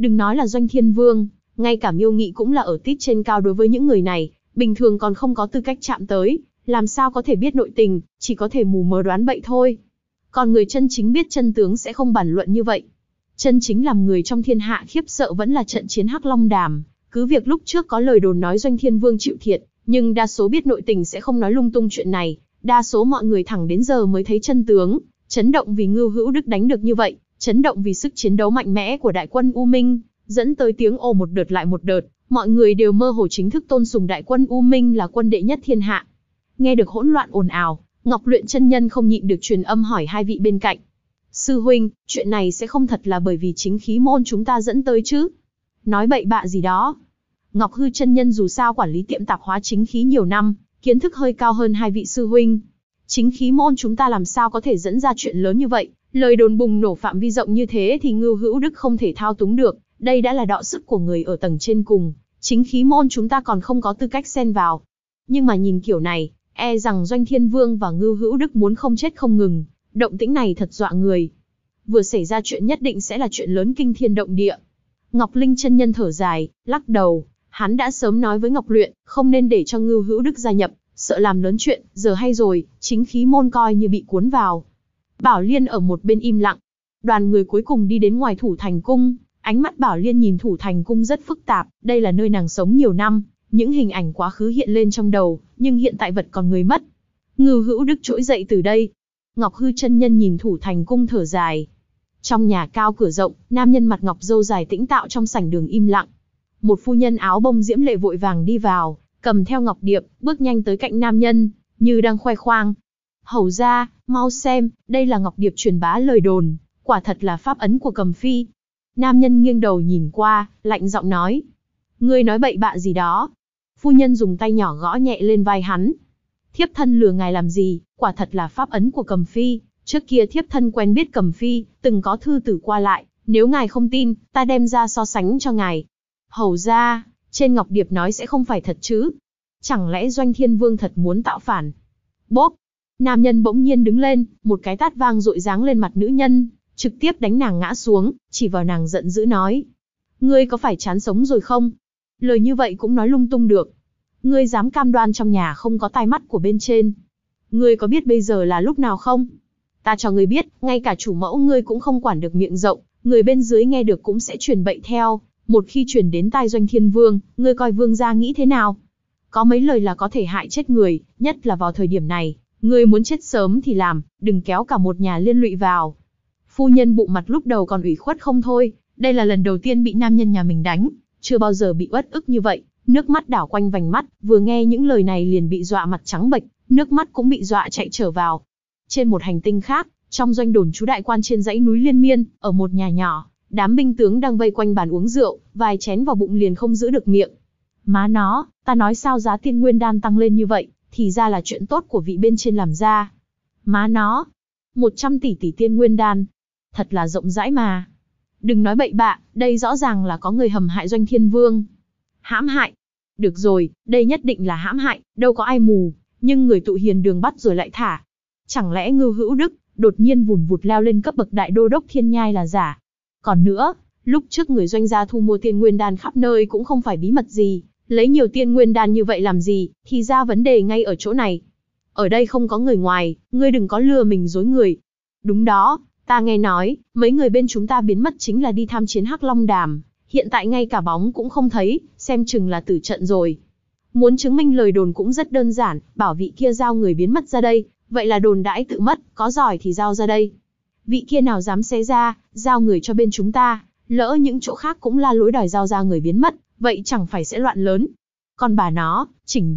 Đừng nói là Doanh Thiên Vương, ngay cả Miêu Nghị cũng là ở tít trên cao đối với những người này, bình thường còn không có tư cách chạm tới, làm sao có thể biết nội tình, chỉ có thể mù mờ đoán bậy thôi. Còn người chân chính biết chân tướng sẽ không bàn luận như vậy. Chân chính làm người trong thiên hạ khiếp sợ vẫn là trận chiến Hắc Long Đàm, cứ việc lúc trước có lời đồn nói Doanh Thiên Vương chịu thiệt, nhưng đa số biết nội tình sẽ không nói lung tung chuyện này, đa số mọi người thẳng đến giờ mới thấy chân tướng, chấn động vì Ngưu Hữu Đức đánh được như vậy, chấn động vì sức chiến đấu mạnh mẽ của đại quân U Minh, dẫn tới tiếng ồ một đợt lại một đợt, mọi người đều mơ hồ chính thức tôn sùng đại quân U Minh là quân đệ nhất thiên hạ. Nghe được hỗn loạn ồn ào, Ngọc Luyện chân nhân không nhịn được truyền âm hỏi hai vị bên cạnh. Sư huynh, chuyện này sẽ không thật là bởi vì chính khí môn chúng ta dẫn tới chứ? Nói bậy bạ gì đó. Ngọc Hư chân nhân dù sao quản lý tiệm tạp hóa chính khí nhiều năm, kiến thức hơi cao hơn hai vị sư huynh. Chính khí môn chúng ta làm sao có thể dẫn ra chuyện lớn như vậy, lời đồn bùng nổ phạm vi rộng như thế thì Ngưu Hữu Đức không thể thao túng được, đây đã là đọ sức của người ở tầng trên cùng, chính khí môn chúng ta còn không có tư cách xen vào. Nhưng mà nhìn kiểu này, e rằng Doanh Thiên Vương và Ngưu Hữu Đức muốn không chết không ngừng, động tĩnh này thật dọa người. Vừa xảy ra chuyện nhất định sẽ là chuyện lớn kinh thiên động địa. Ngọc Linh chân nhân thở dài, lắc đầu, hắn đã sớm nói với Ngọc Luyện, không nên để cho Ngưu Hữu Đức gia nhập, sợ làm lớn chuyện, giờ hay rồi, chính khí môn coi như bị cuốn vào. Bảo Liên ở một bên im lặng. Đoàn người cuối cùng đi đến ngoài Thủ Thành Cung, ánh mắt Bảo Liên nhìn Thủ Thành Cung rất phức tạp, đây là nơi nàng sống nhiều năm, những hình ảnh quá khứ hiện lên trong đầu, nhưng hiện tại vật còn người mất. Ngưu Hữu Đức trỗi dậy từ đây. Ngọc Hư chân nhân nhìn Thủ Thành Cung thở dài. Trong nhà cao cửa rộng, nam nhân mặt ngọc râu dài tĩnh tạo trong sảnh đường im lặng. Một phu nhân áo bông diễm lệ vội vàng đi vào, cầm theo ngọc điệp, bước nhanh tới cạnh nam nhân, như đang khoe khoang. Hầu ra, mau xem, đây là ngọc điệp truyền bá lời đồn, quả thật là pháp ấn của Cầm Phi. Nam nhân nghiêng đầu nhìn qua, lạnh giọng nói. Ngươi nói bậy bạ gì đó. Phu nhân dùng tay nhỏ gõ nhẹ lên vai hắn. Thiếp thân lừa ngài làm gì, quả thật là pháp ấn của Cầm Phi. Trước kia thiếp thân quen biết Cầm Phi, từng có thư tử qua lại, nếu ngài không tin, ta đem ra so sánh cho ngài. Hầu ra, trên ngọc điệp nói sẽ không phải thật chứ? Chẳng lẽ Doanh Thiên Vương thật muốn tạo phản? Bốp! Nam nhân bỗng nhiên đứng lên, một cái tát vang dội giáng lên mặt nữ nhân, trực tiếp đánh nàng ngã xuống, chỉ vào nàng giận dữ nói. Ngươi có phải chán sống rồi không? Lời như vậy cũng nói lung tung được. Ngươi dám cam đoan trong nhà không có tai mắt của bên trên. Ngươi có biết bây giờ là lúc nào không? Ta cho ngươi biết, ngay cả chủ mẫu ngươi cũng không quản được miệng rộng, người bên dưới nghe được cũng sẽ truyền bậy theo. Một khi truyền đến tai Doanh Thiên Vương, ngươi coi vương gia nghĩ thế nào? Có mấy lời là có thể hại chết người, nhất là vào thời điểm này. Ngươi muốn chết sớm thì làm, đừng kéo cả một nhà liên lụy vào. Phu nhân bụng mặt lúc đầu còn ủy khuất không thôi, đây là lần đầu tiên bị nam nhân nhà mình đánh, chưa bao giờ bị uất ức như vậy, nước mắt đảo quanh vành mắt, vừa nghe những lời này liền bị dọa mặt trắng bệch, nước mắt cũng bị dọa chạy trở vào. Trên một hành tinh khác, trong doanh đồn trú đại quan trên dãy núi Liên Miên, ở một nhà nhỏ, đám binh tướng đang vây quanh bàn uống rượu, vài chén vào bụng liền không giữ được miệng. Má nó, ta nói sao giá tiên nguyên đan tăng lên như vậy, thì ra là chuyện tốt của vị bên trên làm ra. Má nó, 100 tỷ tiên nguyên đan, thật là rộng rãi mà. Đừng nói bậy bạ, đây rõ ràng là có người hầm hại Doanh Thiên Vương. Hãm hại? Được rồi, đây nhất định là hãm hại, đâu có ai mù, nhưng người tụ hiền đường bắt rồi lại thả. Chẳng lẽ Ngưu Hữu Đức đột nhiên vùn vụt leo lên cấp bậc đại đô đốc thiên nhai là giả? Còn nữa, lúc trước người Doanh gia thu mua tiên nguyên đan khắp nơi cũng không phải bí mật gì, lấy nhiều tiên nguyên đan như vậy làm gì, thì ra vấn đề ngay ở chỗ này. Ở đây không có người ngoài, ngươi đừng có lừa mình dối người. Đúng đó, ta nghe nói, mấy người bên chúng ta biến mất chính là đi tham chiến Hắc Long Đàm, hiện tại ngay cả bóng cũng không thấy, xem chừng là tử trận rồi. Muốn chứng minh lời đồn cũng rất đơn giản, bảo vị kia giao người biến mất ra đây, vậy là đồn đãi tự mất, có giỏi thì giao ra đây. Vị kia nào dám xé ra, giao người cho bên chúng ta, lỡ những chỗ khác cũng la lối đòi giao ra người biến mất, vậy chẳng phải sẽ loạn lớn. Còn bà nó, chỉnh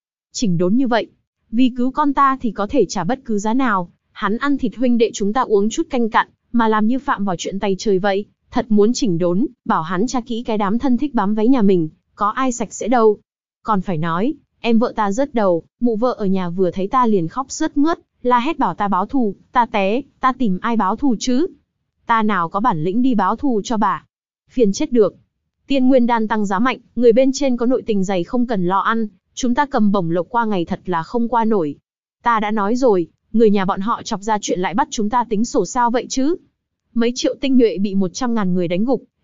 đốn như vậy, vì cứu con ta thì có thể trả bất cứ giá nào, hắn ăn thịt huynh đệ chúng ta uống chút canh cặn, mà làm như phạm vào chuyện tày trời vậy, thật muốn chỉnh đốn, bảo hắn tra kỹ cái đám thân thích bám váy nhà mình, có ai sạch sẽ đâu. Còn phải nói, em vợ ta rớt đầu, mụ vợ ở nhà vừa thấy ta liền khóc sướt mướt, la hét bảo ta báo thù, ta té, ta tìm ai báo thù chứ? Ta nào có bản lĩnh đi báo thù cho bà. Phiền chết được. Tiên nguyên đan tăng giá mạnh, người bên trên có nội tình dày không cần lo ăn, chúng ta cầm bổng lộc qua ngày thật là không qua nổi. Ta đã nói rồi, người nhà bọn họ chọc ra chuyện lại bắt chúng ta tính sổ sao vậy chứ? Mấy triệu tinh nhuệ bị 100.000 người đánh gục,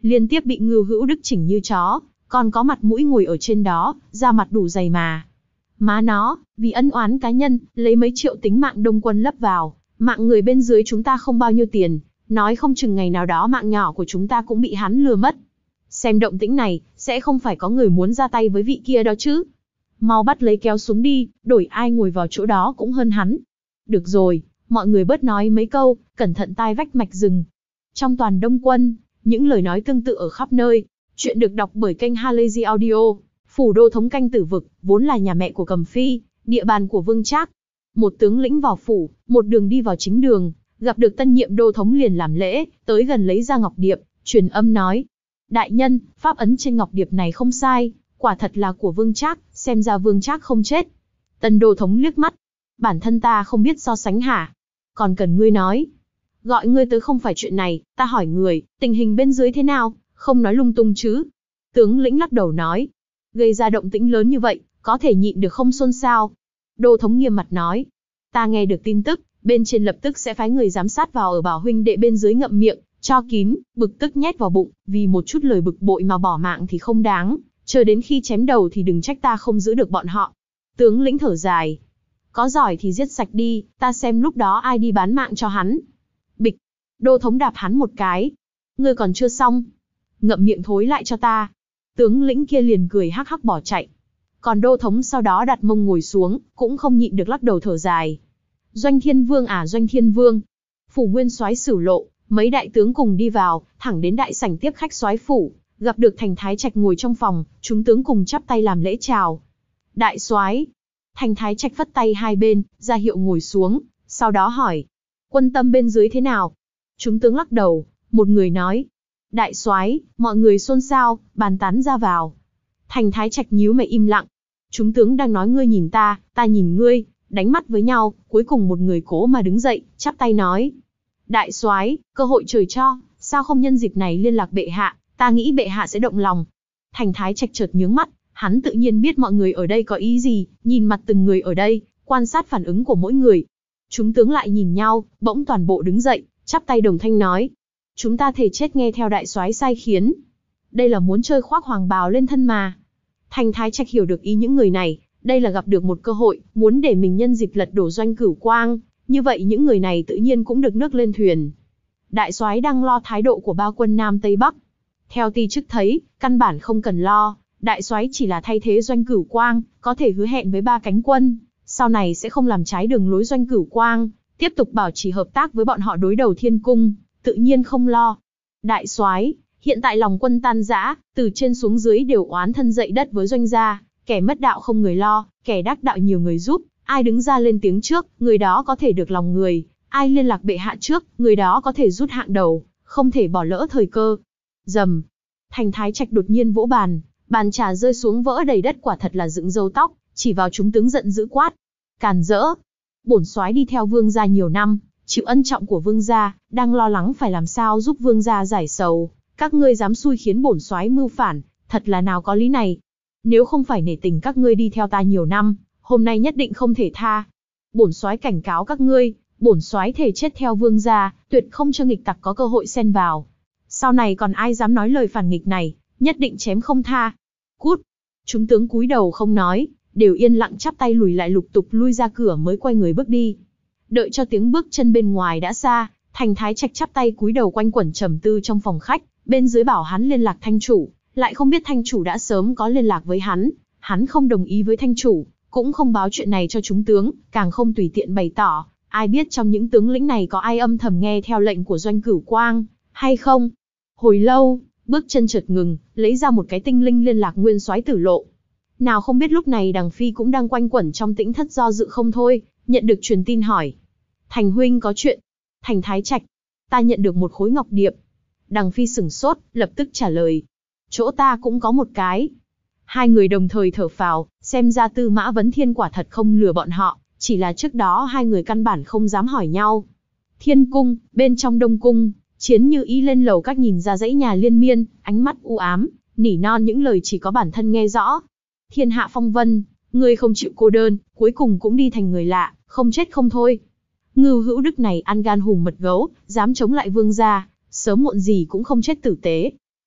liên tiếp bị Ngưu Hữu Đức chỉnh như chó, còn có mặt mũi ngồi ở trên đó, da mặt đủ dày mà. Má nó, vì ân oán cá nhân, lấy mấy triệu tính mạng Đông Quân lấp vào, mạng người bên dưới chúng ta không bao nhiêu tiền, nói không chừng ngày nào đó mạng nhỏ của chúng ta cũng bị hắn lừa mất. Xem động tĩnh này, sẽ không phải có người muốn ra tay với vị kia đó chứ. Mau bắt lấy kéo xuống đi, đổi ai ngồi vào chỗ đó cũng hơn hắn. Được rồi, mọi người bớt nói mấy câu, cẩn thận tai vách mạch rừng. Trong toàn Đông Quân, những lời nói tương tự ở khắp nơi. Chuyện được đọc bởi kênh Halazy Audio. Phủ đô thống canh Tử Vực, vốn là nhà mẹ của Cầm Phi, địa bàn của Vương Trác. Một tướng lĩnh vào phủ, một đường đi vào chính đường, gặp được tân nhiệm đô thống liền làm lễ, tới gần lấy ra ngọc điệp, truyền âm nói: đại nhân, pháp ấn trên ngọc điệp này không sai, quả thật là của Vương Trác, xem ra Vương Trác không chết. Tân đô thống liếc mắt: bản thân ta không biết so sánh hả? Còn cần ngươi nói? Gọi ngươi tới không phải chuyện này, ta hỏi người, tình hình bên dưới thế nào, không nói lung tung chứ? Tướng lĩnh lắc đầu nói: gây ra động tĩnh lớn như vậy, có thể nhịn được không xôn xao? Đô thống nghiêm mặt nói: ta nghe được tin tức, bên trên lập tức sẽ phái người giám sát vào ở bảo huynh đệ bên dưới ngậm miệng, cho kín, bực tức nhét vào bụng, vì một chút lời bực bội mà bỏ mạng thì không đáng, chờ đến khi chém đầu thì đừng trách ta không giữ được bọn họ. Tướng lĩnh thở dài: có giỏi thì giết sạch đi, ta xem lúc đó ai đi bán mạng cho hắn. Bịch, đô thống đạp hắn một cái: ngươi còn chưa xong, ngậm miệng thối lại cho ta. Tướng lĩnh kia liền cười hắc hắc bỏ chạy. Còn đô thống sau đó đặt mông ngồi xuống, cũng không nhịn được lắc đầu thở dài. Doanh Thiên Vương à, Doanh Thiên Vương. Phủ nguyên soái Sửu Lộ, mấy đại tướng cùng đi vào, thẳng đến đại sảnh tiếp khách soái phủ, gặp được Thành Thái Trạch ngồi trong phòng, chúng tướng cùng chắp tay làm lễ chào. Đại soái. Thành Thái Trạch phất tay hai bên, ra hiệu ngồi xuống, sau đó hỏi: quân tâm bên dưới thế nào? Chúng tướng lắc đầu, một người nói: đại soái, mọi người xôn xao, bàn tán ra vào. Thành Thái Trạch nhíu mày im lặng. Chúng tướng đang nói ngươi nhìn ta nhìn ngươi, đánh mắt với nhau, cuối cùng một người cố mà đứng dậy, chắp tay nói: đại soái, cơ hội trời cho, sao không nhân dịp này liên lạc bệ hạ, ta nghĩ bệ hạ sẽ động lòng. Thành Thái Trạch chợt nhướng mắt, hắn tự nhiên biết mọi người ở đây có ý gì, nhìn mặt từng người ở đây, quan sát phản ứng của mỗi người. Chúng tướng lại nhìn nhau, bỗng toàn bộ đứng dậy, chắp tay đồng thanh nói: chúng ta thề chết nghe theo đại soái sai khiến. Đây là muốn chơi khoác hoàng bào lên thân mà. Thành Thái Trạch hiểu được ý những người này, đây là gặp được một cơ hội, muốn để mình nhân dịp lật đổ Doanh Cửu Quang, như vậy những người này tự nhiên cũng được nước lên thuyền. Đại soái đang lo thái độ của ba quân Nam Tây Bắc. Theo ti chức thấy, căn bản không cần lo, đại soái chỉ là thay thế Doanh Cửu Quang, có thể hứa hẹn với ba cánh quân, sau này sẽ không làm trái đường lối Doanh Cửu Quang, tiếp tục bảo trì hợp tác với bọn họ đối đầu Thiên Cung, tự nhiên không lo. Đại soái, hiện tại lòng quân tan rã, từ trên xuống dưới đều oán thân dậy đất với Doanh gia, kẻ mất đạo không người lo, kẻ đắc đạo nhiều người giúp, ai đứng ra lên tiếng trước, người đó có thể được lòng người, ai liên lạc bệ hạ trước, người đó có thể rút hạng đầu, không thể bỏ lỡ thời cơ. Rầm. Thành Thái Trạch đột nhiên vỗ bàn, bàn trà rơi xuống vỡ đầy đất, quả thật là dựng râu tóc, chỉ vào chúng tướng giận dữ quát: càn rỡ! Bổn soái đi theo vương gia nhiều năm, chịu ân trọng của vương gia, đang lo lắng phải làm sao giúp vương gia giải sầu, các ngươi dám xui khiến bổn soái mưu phản, thật là nào có lý này. Nếu không phải nể tình các ngươi đi theo ta nhiều năm, hôm nay nhất định không thể tha. Bổn soái cảnh cáo các ngươi, bổn soái thề chết theo vương gia, tuyệt không cho nghịch tặc có cơ hội xen vào. Sau này còn ai dám nói lời phản nghịch này, nhất định chém không tha. Cút! Chúng tướng cúi đầu không nói, đều yên lặng chắp tay lùi lại, lục tục lui ra cửa mới quay người bước đi. Đợi cho tiếng bước chân bên ngoài đã xa, Thành Thái Trạch chắp tay cúi đầu quanh quẩn trầm tư trong phòng khách, bên dưới bảo hắn liên lạc thanh chủ, lại không biết thanh chủ đã sớm có liên lạc với hắn không đồng ý với thanh chủ, cũng không báo chuyện này cho chúng tướng, càng không tùy tiện bày tỏ, ai biết trong những tướng lĩnh này có ai âm thầm nghe theo lệnh của Doanh Cửu Quang, hay không. Hồi lâu, bước chân chợt ngừng, lấy ra một cái tinh linh liên lạc nguyên soái Tử Lộ. Nào không biết lúc này Đằng Phi cũng đang quanh quẩn trong tĩnh thất do dự không thôi, nhận được truyền tin hỏi: Thành huynh có chuyện. Thành Thái Trạch: ta nhận được một khối ngọc điệp. Đằng Phi sửng sốt, lập tức trả lời: chỗ ta cũng có một cái. Hai người đồng thời thở phào, xem ra Tư Mã Vấn Thiên quả thật không lừa bọn họ, chỉ là trước đó hai người căn bản không dám hỏi nhau. Thiên cung, bên trong Đông cung, Chiến Như Ý lên lầu các nhìn ra dãy nhà liên miên, ánh mắt u ám, nỉ non những lời chỉ có bản thân nghe rõ. Thiên hạ phong vân, ngươi không chịu cô đơn, cuối cùng cũng đi thành người lạ, không chết không thôi. Ngưu Hữu Đức này ăn gan hùm mật gấu, dám chống lại vương gia, sớm muộn gì cũng không chết tử tế.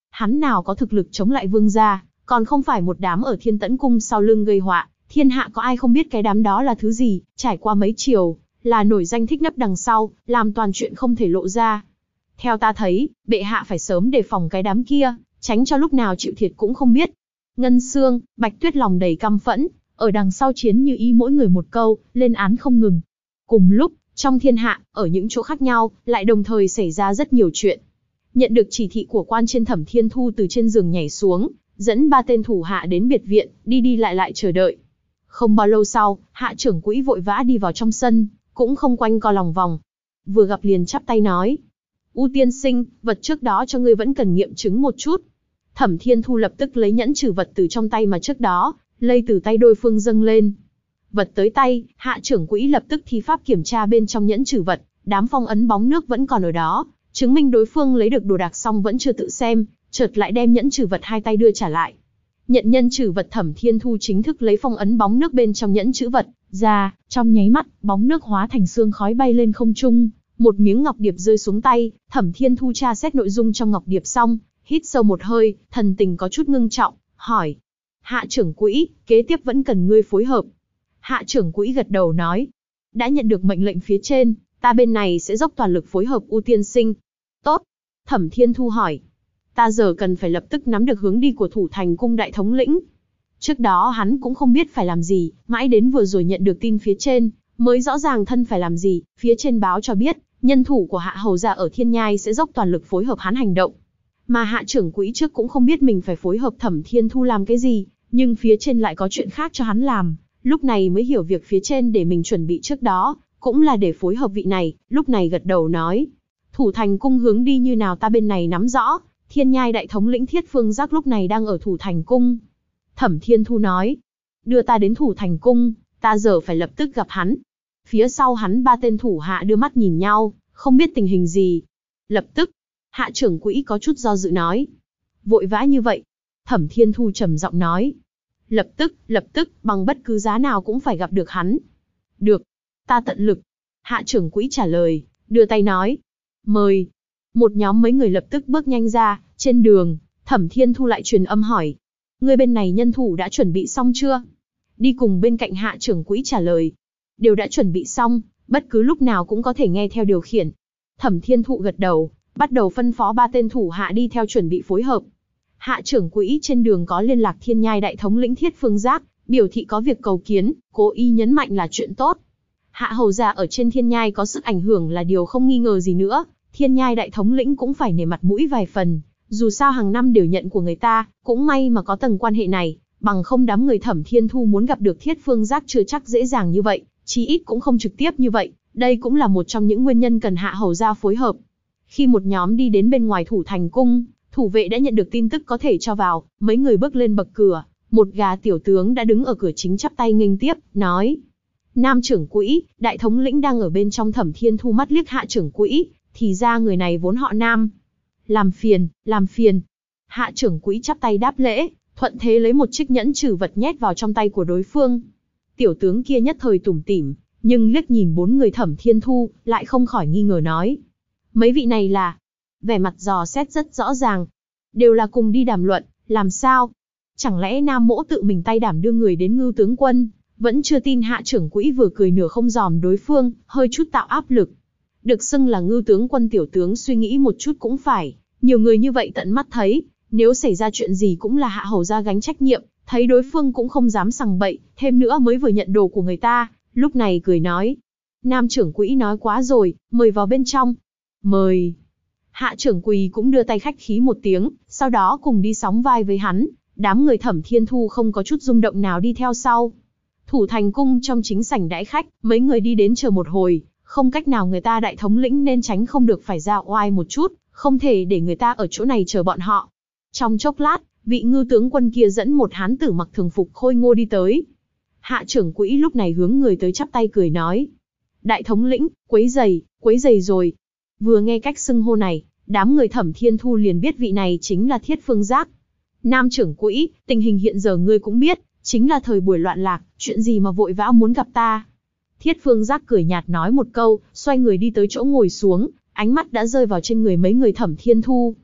Hắn nào có thực lực chống lại vương gia, còn không phải một đám ở Thiên Tẫn Cung sau lưng gây họa, thiên hạ có ai không biết cái đám đó là thứ gì, trải qua mấy triều, là nổi danh thích nấp đằng sau, làm toàn chuyện không thể lộ ra. Theo ta thấy, bệ hạ phải sớm đề phòng cái đám kia, tránh cho lúc nào chịu thiệt cũng không biết. Ngân Xương, Bạch Tuyết lòng đầy căm phẫn, ở đằng sau Chiến Như Ý mỗi người một câu, lên án không ngừng. Cùng lúc, trong thiên hạ, ở những chỗ khác nhau, lại đồng thời xảy ra rất nhiều chuyện. Nhận được chỉ thị của quan trên, Thẩm Thiên Thu từ trên giường nhảy xuống, dẫn 3 tên thủ hạ đến biệt viện, đi đi lại lại chờ đợi. Không bao lâu sau, Hạ trưởng quỹ vội vã đi vào trong sân, cũng không quanh co lòng vòng. Vừa gặp liền chắp tay nói: U tiên sinh, vật trước đó cho ngươi vẫn cần nghiệm chứng một chút. Thẩm Thiên Thu lập tức lấy nhẫn trừ vật từ trong tay mà trước đó lây từ tay đối phương dâng lên. Vật tới tay, Hạ trưởng quỹ lập tức thi pháp kiểm tra bên trong nhẫn trừ vật, đám phong ấn bóng nước vẫn còn ở đó, chứng minh đối phương lấy được đồ đạc xong vẫn chưa tự xem, chợt lại đem nhẫn trừ vật hai tay đưa trả lại. Nhận nhân trừ vật, Thẩm Thiên Thu chính thức lấy phong ấn bóng nước bên trong nhẫn trữ vật ra, trong nháy mắt, bóng nước hóa thành sương khói bay lên không trung, một miếng ngọc điệp rơi xuống tay. Thẩm Thiên Thu tra xét nội dung trong ngọc điệp xong, hít sâu một hơi, thần tình có chút ngưng trọng, hỏi: Hạ trưởng quỹ, kế tiếp vẫn cần ngươi phối hợp. Hạ trưởng quỹ gật đầu nói: đã nhận được mệnh lệnh phía trên, ta bên này sẽ dốc toàn lực phối hợp U tiên sinh. Tốt. Thẩm Thiên Thu hỏi: ta giờ cần phải lập tức nắm được hướng đi của Thủ Thành Cung đại thống lĩnh. Trước đó hắn cũng không biết phải làm gì, mãi đến vừa rồi nhận được tin phía trên, mới rõ ràng thân phải làm gì. Phía trên báo cho biết, nhân thủ của Hạ hầu gia ở Thiên Nhai sẽ dốc toàn lực phối hợp hắn hành động. Mà Hạ trưởng quỹ trước cũng không biết mình phải phối hợp Thẩm Thiên Thu làm cái gì, nhưng phía trên lại có chuyện khác cho hắn làm, lúc này mới hiểu việc phía trên để mình chuẩn bị trước đó, cũng là để phối hợp vị này. Lúc này gật đầu nói: Thủ Thành Cung hướng đi như nào ta bên này nắm rõ. Thiên Nhai đại thống lĩnh Thiết Phương Giác lúc này đang ở Thủ Thành Cung. Thẩm Thiên Thu nói: đưa ta đến Thủ Thành Cung, ta giờ phải lập tức gặp hắn. Phía sau hắn 3 tên thủ hạ đưa mắt nhìn nhau, không biết tình hình gì. Lập tức, Hạ trưởng quỹ có chút do dự nói: vội vã như vậy? Thẩm Thiên Thu trầm giọng nói: lập tức, bằng bất cứ giá nào cũng phải gặp được hắn. Được, ta tận lực. Hạ trưởng quỹ trả lời, đưa tay nói: mời. Một nhóm mấy người lập tức bước nhanh ra. Trên đường, Thẩm Thiên Thu lại truyền âm hỏi: người bên này nhân thủ đã chuẩn bị xong chưa? Đi cùng bên cạnh Hạ trưởng quỹ trả lời: đều đã chuẩn bị xong, bất cứ lúc nào cũng có thể nghe theo điều khiển. Thẩm Thiên Thu gật đầu, bắt đầu phân phó 3 tên thủ hạ đi theo chuẩn bị phối hợp. Hạ trưởng quỹ trên đường có liên lạc Thiên Nhai đại thống lĩnh Thiết Phương Giác, biểu thị có việc cầu kiến, cố ý nhấn mạnh là chuyện tốt. Hạ hầu gia ở trên Thiên Nhai có sức ảnh hưởng là điều không nghi ngờ gì nữa, Thiên Nhai đại thống lĩnh cũng phải nể mặt mũi vài phần, dù sao hàng năm đều nhận của người ta, cũng may mà có tầng quan hệ này, bằng không đám người Thẩm Thiên Thu muốn gặp được Thiết Phương Giác chưa chắc dễ dàng như vậy, chí ít cũng không trực tiếp như vậy, đây cũng là một trong những nguyên nhân cần Hạ hầu gia phối hợp. Khi một nhóm đi đến bên ngoài Thủ Thành Cung, thủ vệ đã nhận được tin tức có thể cho vào, mấy người bước lên bậc cửa, một gã tiểu tướng đã đứng ở cửa chính chắp tay nghênh tiếp, nói: Nam trưởng quỹ, đại thống lĩnh đang ở bên trong. Thẩm Thiên Thu mắt liếc Hạ trưởng quỹ, thì ra người này vốn họ Nam. Làm phiền, làm phiền. Hạ trưởng quỹ chắp tay đáp lễ, thuận thế lấy một chiếc nhẫn trừ vật nhét vào trong tay của đối phương. Tiểu tướng kia nhất thời tủm tỉm, nhưng liếc nhìn 4 người Thẩm Thiên Thu, lại không khỏi nghi ngờ nói: mấy vị này là? Vẻ mặt dò xét rất rõ ràng, đều là cùng đi đàm luận. Làm sao? Chẳng lẽ Nam Mỗ tự mình tay đảm đưa người đến Ngưu tướng quân? Vẫn chưa tin. Hạ trưởng quỹ vừa cười nửa không dòm đối phương, hơi chút tạo áp lực. Được xưng là Ngưu tướng quân, tiểu tướng suy nghĩ một chút cũng phải, nhiều người như vậy tận mắt thấy, nếu xảy ra chuyện gì cũng là Hạ hầu gia gánh trách nhiệm. Thấy đối phương cũng không dám sằng bậy, thêm nữa mới vừa nhận đồ của người ta, lúc này cười nói: Nam trưởng quỹ nói quá rồi, mời vào bên trong. Mời. Hạ trưởng quỹ cũng đưa tay khách khí một tiếng, sau đó cùng đi sóng vai với hắn. Đám người Thẩm Thiên Thu không có chút rung động nào đi theo sau. Thủ Thành Cung trong chính sảnh đãi khách, mấy người đi đến chờ một hồi, không cách nào, người ta đại thống lĩnh nên tránh không được phải ra oai một chút, không thể để người ta ở chỗ này chờ bọn họ. Trong chốc lát, vị Ngưu tướng quân kia dẫn một hán tử mặc thường phục khôi ngô đi tới. Hạ trưởng quỹ lúc này hướng người tới chắp tay cười nói: đại thống lĩnh, quấy giày rồi. Vừa nghe cách xưng hô này, đám người Thẩm Thiên Thu liền biết vị này chính là Thiết Phương Giác. Nam trưởng quỹ, tình hình hiện giờ ngươi cũng biết, chính là thời buổi loạn lạc, chuyện gì mà vội vã muốn gặp ta? Thiết Phương Giác cười nhạt nói một câu, xoay người đi tới chỗ ngồi xuống, ánh mắt đã rơi vào trên người mấy người Thẩm Thiên Thu.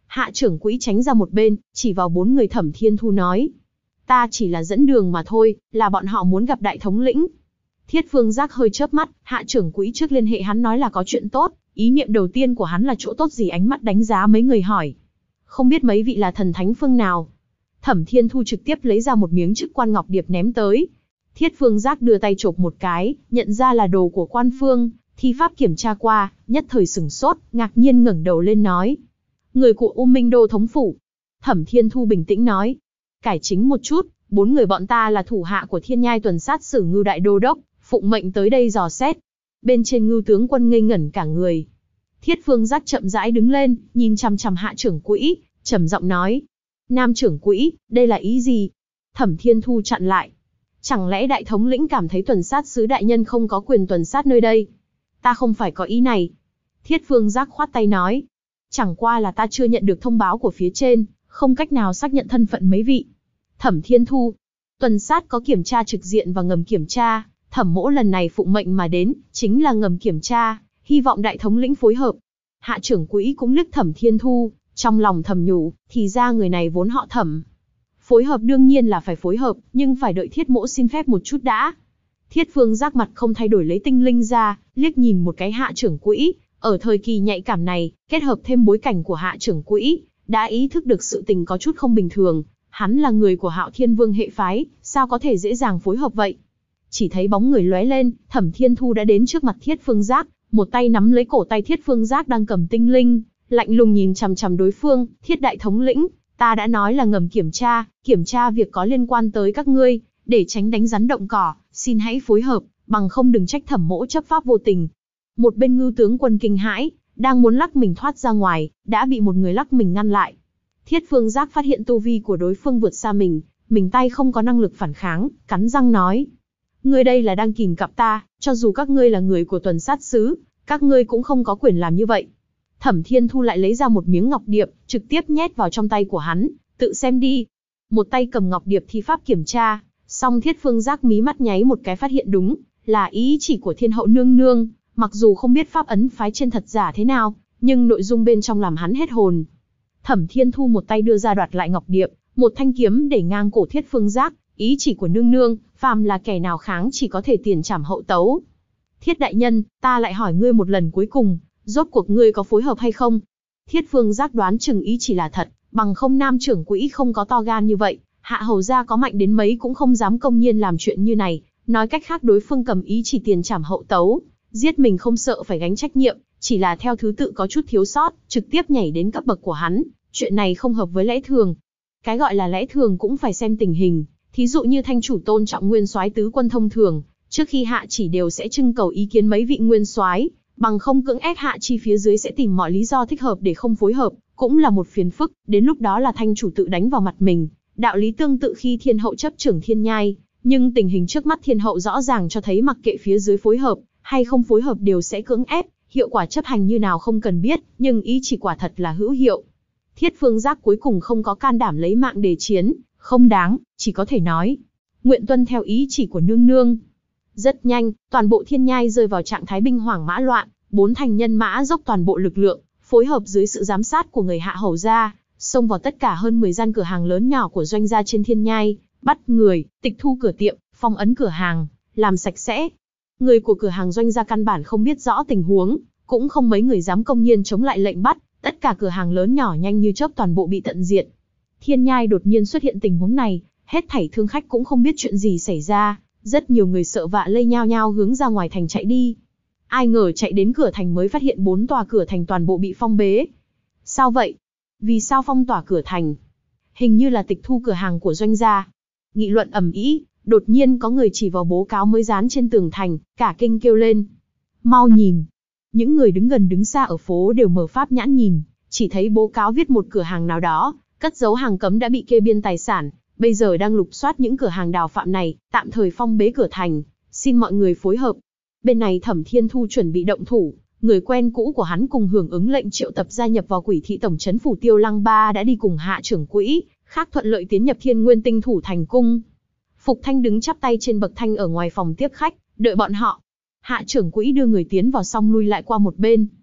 Hạ trưởng quỹ tránh ra một bên, chỉ vào 4 người Thẩm Thiên Thu nói. Ta chỉ là dẫn đường mà thôi, là bọn họ muốn gặp đại thống lĩnh. Thiết Phương Giác hơi chớp mắt, hạ trưởng quỹ trước liên hệ hắn nói là có chuyện tốt, ý niệm đầu tiên của hắn là chỗ tốt gì, ánh mắt đánh giá mấy người hỏi. Không biết mấy vị là thần thánh phương nào? Thẩm Thiên Thu trực tiếp lấy ra một miếng chức quan ngọc điệp ném tới. Thiết Phương Giác đưa tay chộp một cái, nhận ra là đồ của quan phương, thi pháp kiểm tra qua, nhất thời sửng sốt, ngạc nhiên ngẩng đầu lên nói. Người của U Minh Đô thống phủ. Thẩm Thiên Thu bình tĩnh nói. Cải chính một chút, 4 người bọn ta là thủ hạ của Thiên Nhai tuần sát Sử Ngưu đại đô đốc, phụng mệnh tới đây dò xét. Bên trên Ngưu tướng quân ngây ngẩn cả người. Thiết Phương Giác chậm rãi đứng lên, nhìn chằm chằm hạ trưởng quỹ, trầm giọng nói. Nam trưởng quỹ, đây là ý gì? Thẩm Thiên Thu chặn lại. Chẳng lẽ đại thống lĩnh cảm thấy tuần sát sứ đại nhân không có quyền tuần sát nơi đây? Ta không phải có ý này. Thiết Phương Giác khoát tay nói. Chẳng qua là ta chưa nhận được thông báo của phía trên, không cách nào xác nhận thân phận mấy vị. Thẩm Thiên Thu. Tuần sát có kiểm tra trực diện và ngầm kiểm tra, Thẩm mỗ lần này phụng mệnh mà đến, chính là ngầm kiểm tra, hy vọng đại thống lĩnh phối hợp. Hạ trưởng quỹ cũng liếc Thẩm Thiên Thu, trong lòng thầm nhủ, thì ra người này vốn họ Thẩm. Phối hợp đương nhiên là phải phối hợp, nhưng phải đợi Thiết mỗ xin phép một chút đã. Thiết Phương Giác mặt không thay đổi lấy tinh linh ra, liếc nhìn một cái hạ trưởng quỹ, ở thời kỳ nhạy cảm này, kết hợp thêm bối cảnh của hạ trưởng quỹ, đã ý thức được sự tình có chút không bình thường, hắn là người của Hạo Thiên Vương hệ phái, sao có thể dễ dàng phối hợp vậy? Chỉ thấy bóng người lóe lên, Thẩm Thiên Thu đã đến trước mặt Thiết Phương Giác, một tay nắm lấy cổ tay Thiết Phương Giác đang cầm tinh linh, lạnh lùng nhìn chằm chằm đối phương. Thiết đại thống lĩnh, ta đã nói là ngầm kiểm tra việc có liên quan tới các ngươi, để tránh đánh rắn động cỏ, xin hãy phối hợp, bằng không đừng trách Thẩm mỗ chấp pháp vô tình. Một bên Ngưu tướng quân kinh hãi, đang muốn lắc mình thoát ra ngoài, đã bị một người lắc mình ngăn lại. Thiết Phương Giác phát hiện tu vi của đối phương vượt xa mình tay không có năng lực phản kháng, cắn răng nói. Ngươi đây là đang kìm cặp ta, cho dù các ngươi là người của tuần sát xứ, các ngươi cũng không có quyền làm như vậy. Thẩm Thiên Thu lại lấy ra một miếng ngọc điệp, trực tiếp nhét vào trong tay của hắn, tự xem đi. Một tay cầm ngọc điệp thi pháp kiểm tra, song Thiết Phương Giác mí mắt nháy một cái phát hiện đúng, là ý chỉ của Thiên hậu nương nương, mặc dù không biết pháp ấn phái trên thật giả thế nào, nhưng nội dung bên trong làm hắn hết hồn. Thẩm Thiên Thu một tay đưa ra đoạt lại ngọc điệp, một thanh kiếm để ngang cổ Thiết Phương Giác, ý chỉ của nương nương, phàm là kẻ nào kháng chỉ có thể tiền trảm hậu tấu. Thiết đại nhân, ta lại hỏi ngươi một lần cuối cùng, rốt cuộc ngươi có phối hợp hay không? Thiết Phương Giác đoán chừng ý chỉ là thật, bằng không nam trưởng quỹ không có to gan như vậy, hạ hầu gia có mạnh đến mấy cũng không dám công nhiên làm chuyện như này. Nói cách khác đối phương cầm ý chỉ tiền trảm hậu tấu, giết mình không sợ phải gánh trách nhiệm, chỉ là theo thứ tự có chút thiếu sót, trực tiếp nhảy đến cấp bậc của hắn, chuyện này không hợp với lẽ thường. Cái gọi là lẽ thường cũng phải xem tình hình, thí dụ như thanh chủ tôn trọng nguyên soái tứ quân thông thường, trước khi hạ chỉ đều sẽ trưng cầu ý kiến mấy vị nguyên soái, bằng không cưỡng ép hạ chi phía dưới sẽ tìm mọi lý do thích hợp để không phối hợp, cũng là một phiền phức, đến lúc đó là thanh chủ tự đánh vào mặt mình. Đạo lý tương tự khi thiên hậu chấp trưởng Thiên Nhai, nhưng tình hình trước mắt thiên hậu rõ ràng cho thấy mặc kệ phía dưới phối hợp hay không phối hợp đều sẽ cưỡng ép, hiệu quả chấp hành như nào không cần biết, nhưng ý chỉ quả thật là hữu hiệu. Thiết Phương Giác cuối cùng không có can đảm lấy mạng để chiến, không đáng, chỉ có thể nói, nguyện tuân theo ý chỉ của nương nương. Rất nhanh, toàn bộ Thiên Nhai rơi vào trạng thái binh hoảng mã loạn, 4 thành nhân mã dốc toàn bộ lực lượng, phối hợp dưới sự giám sát của người hạ hầu gia, xông vào tất cả hơn 10 gian cửa hàng lớn nhỏ của doanh gia trên Thiên Nhai, bắt người, tịch thu cửa tiệm, phong ấn cửa hàng, làm sạch sẽ. Người của cửa hàng doanh gia căn bản không biết rõ tình huống, cũng không mấy người dám công nhiên chống lại lệnh bắt, tất cả cửa hàng lớn nhỏ nhanh như chớp toàn bộ bị tận diệt. Thiên Nhai đột nhiên xuất hiện tình huống này, hết thảy thương khách cũng không biết chuyện gì xảy ra, rất nhiều người sợ vạ lây nhao nhao hướng ra ngoài thành chạy đi. Ai ngờ chạy đến cửa thành mới phát hiện 4 tòa cửa thành toàn bộ bị phong bế. Sao vậy? Vì sao phong tỏa cửa thành? Hình như là tịch thu cửa hàng của doanh gia. Nghị luận ầm ĩ, đột nhiên có người chỉ vào bố cáo mới dán trên tường thành, cả kinh kêu lên. Mau nhìn! Những người đứng gần đứng xa ở phố đều mở pháp nhãn nhìn, chỉ thấy bố cáo viết một cửa hàng nào đó, cất giấu hàng cấm đã bị kê biên tài sản, bây giờ đang lục soát những cửa hàng đào phạm này, tạm thời phong bế cửa thành, xin mọi người phối hợp. Bên này Thẩm Thiên Thu chuẩn bị động thủ, người quen cũ của hắn cùng hưởng ứng lệnh triệu tập gia nhập vào Quỷ thị tổng trấn phủ Tiêu Lăng Ba đã đi cùng hạ trưởng quỹ, khác thuận lợi tiến nhập Thiên Nguyên Tinh thủ thành cung. Phục Thanh đứng chắp tay trên bậc thanh ở ngoài phòng tiếp khách, đợi bọn họ. Hạ trưởng quỹ đưa người tiến vào xong lui lại qua một bên.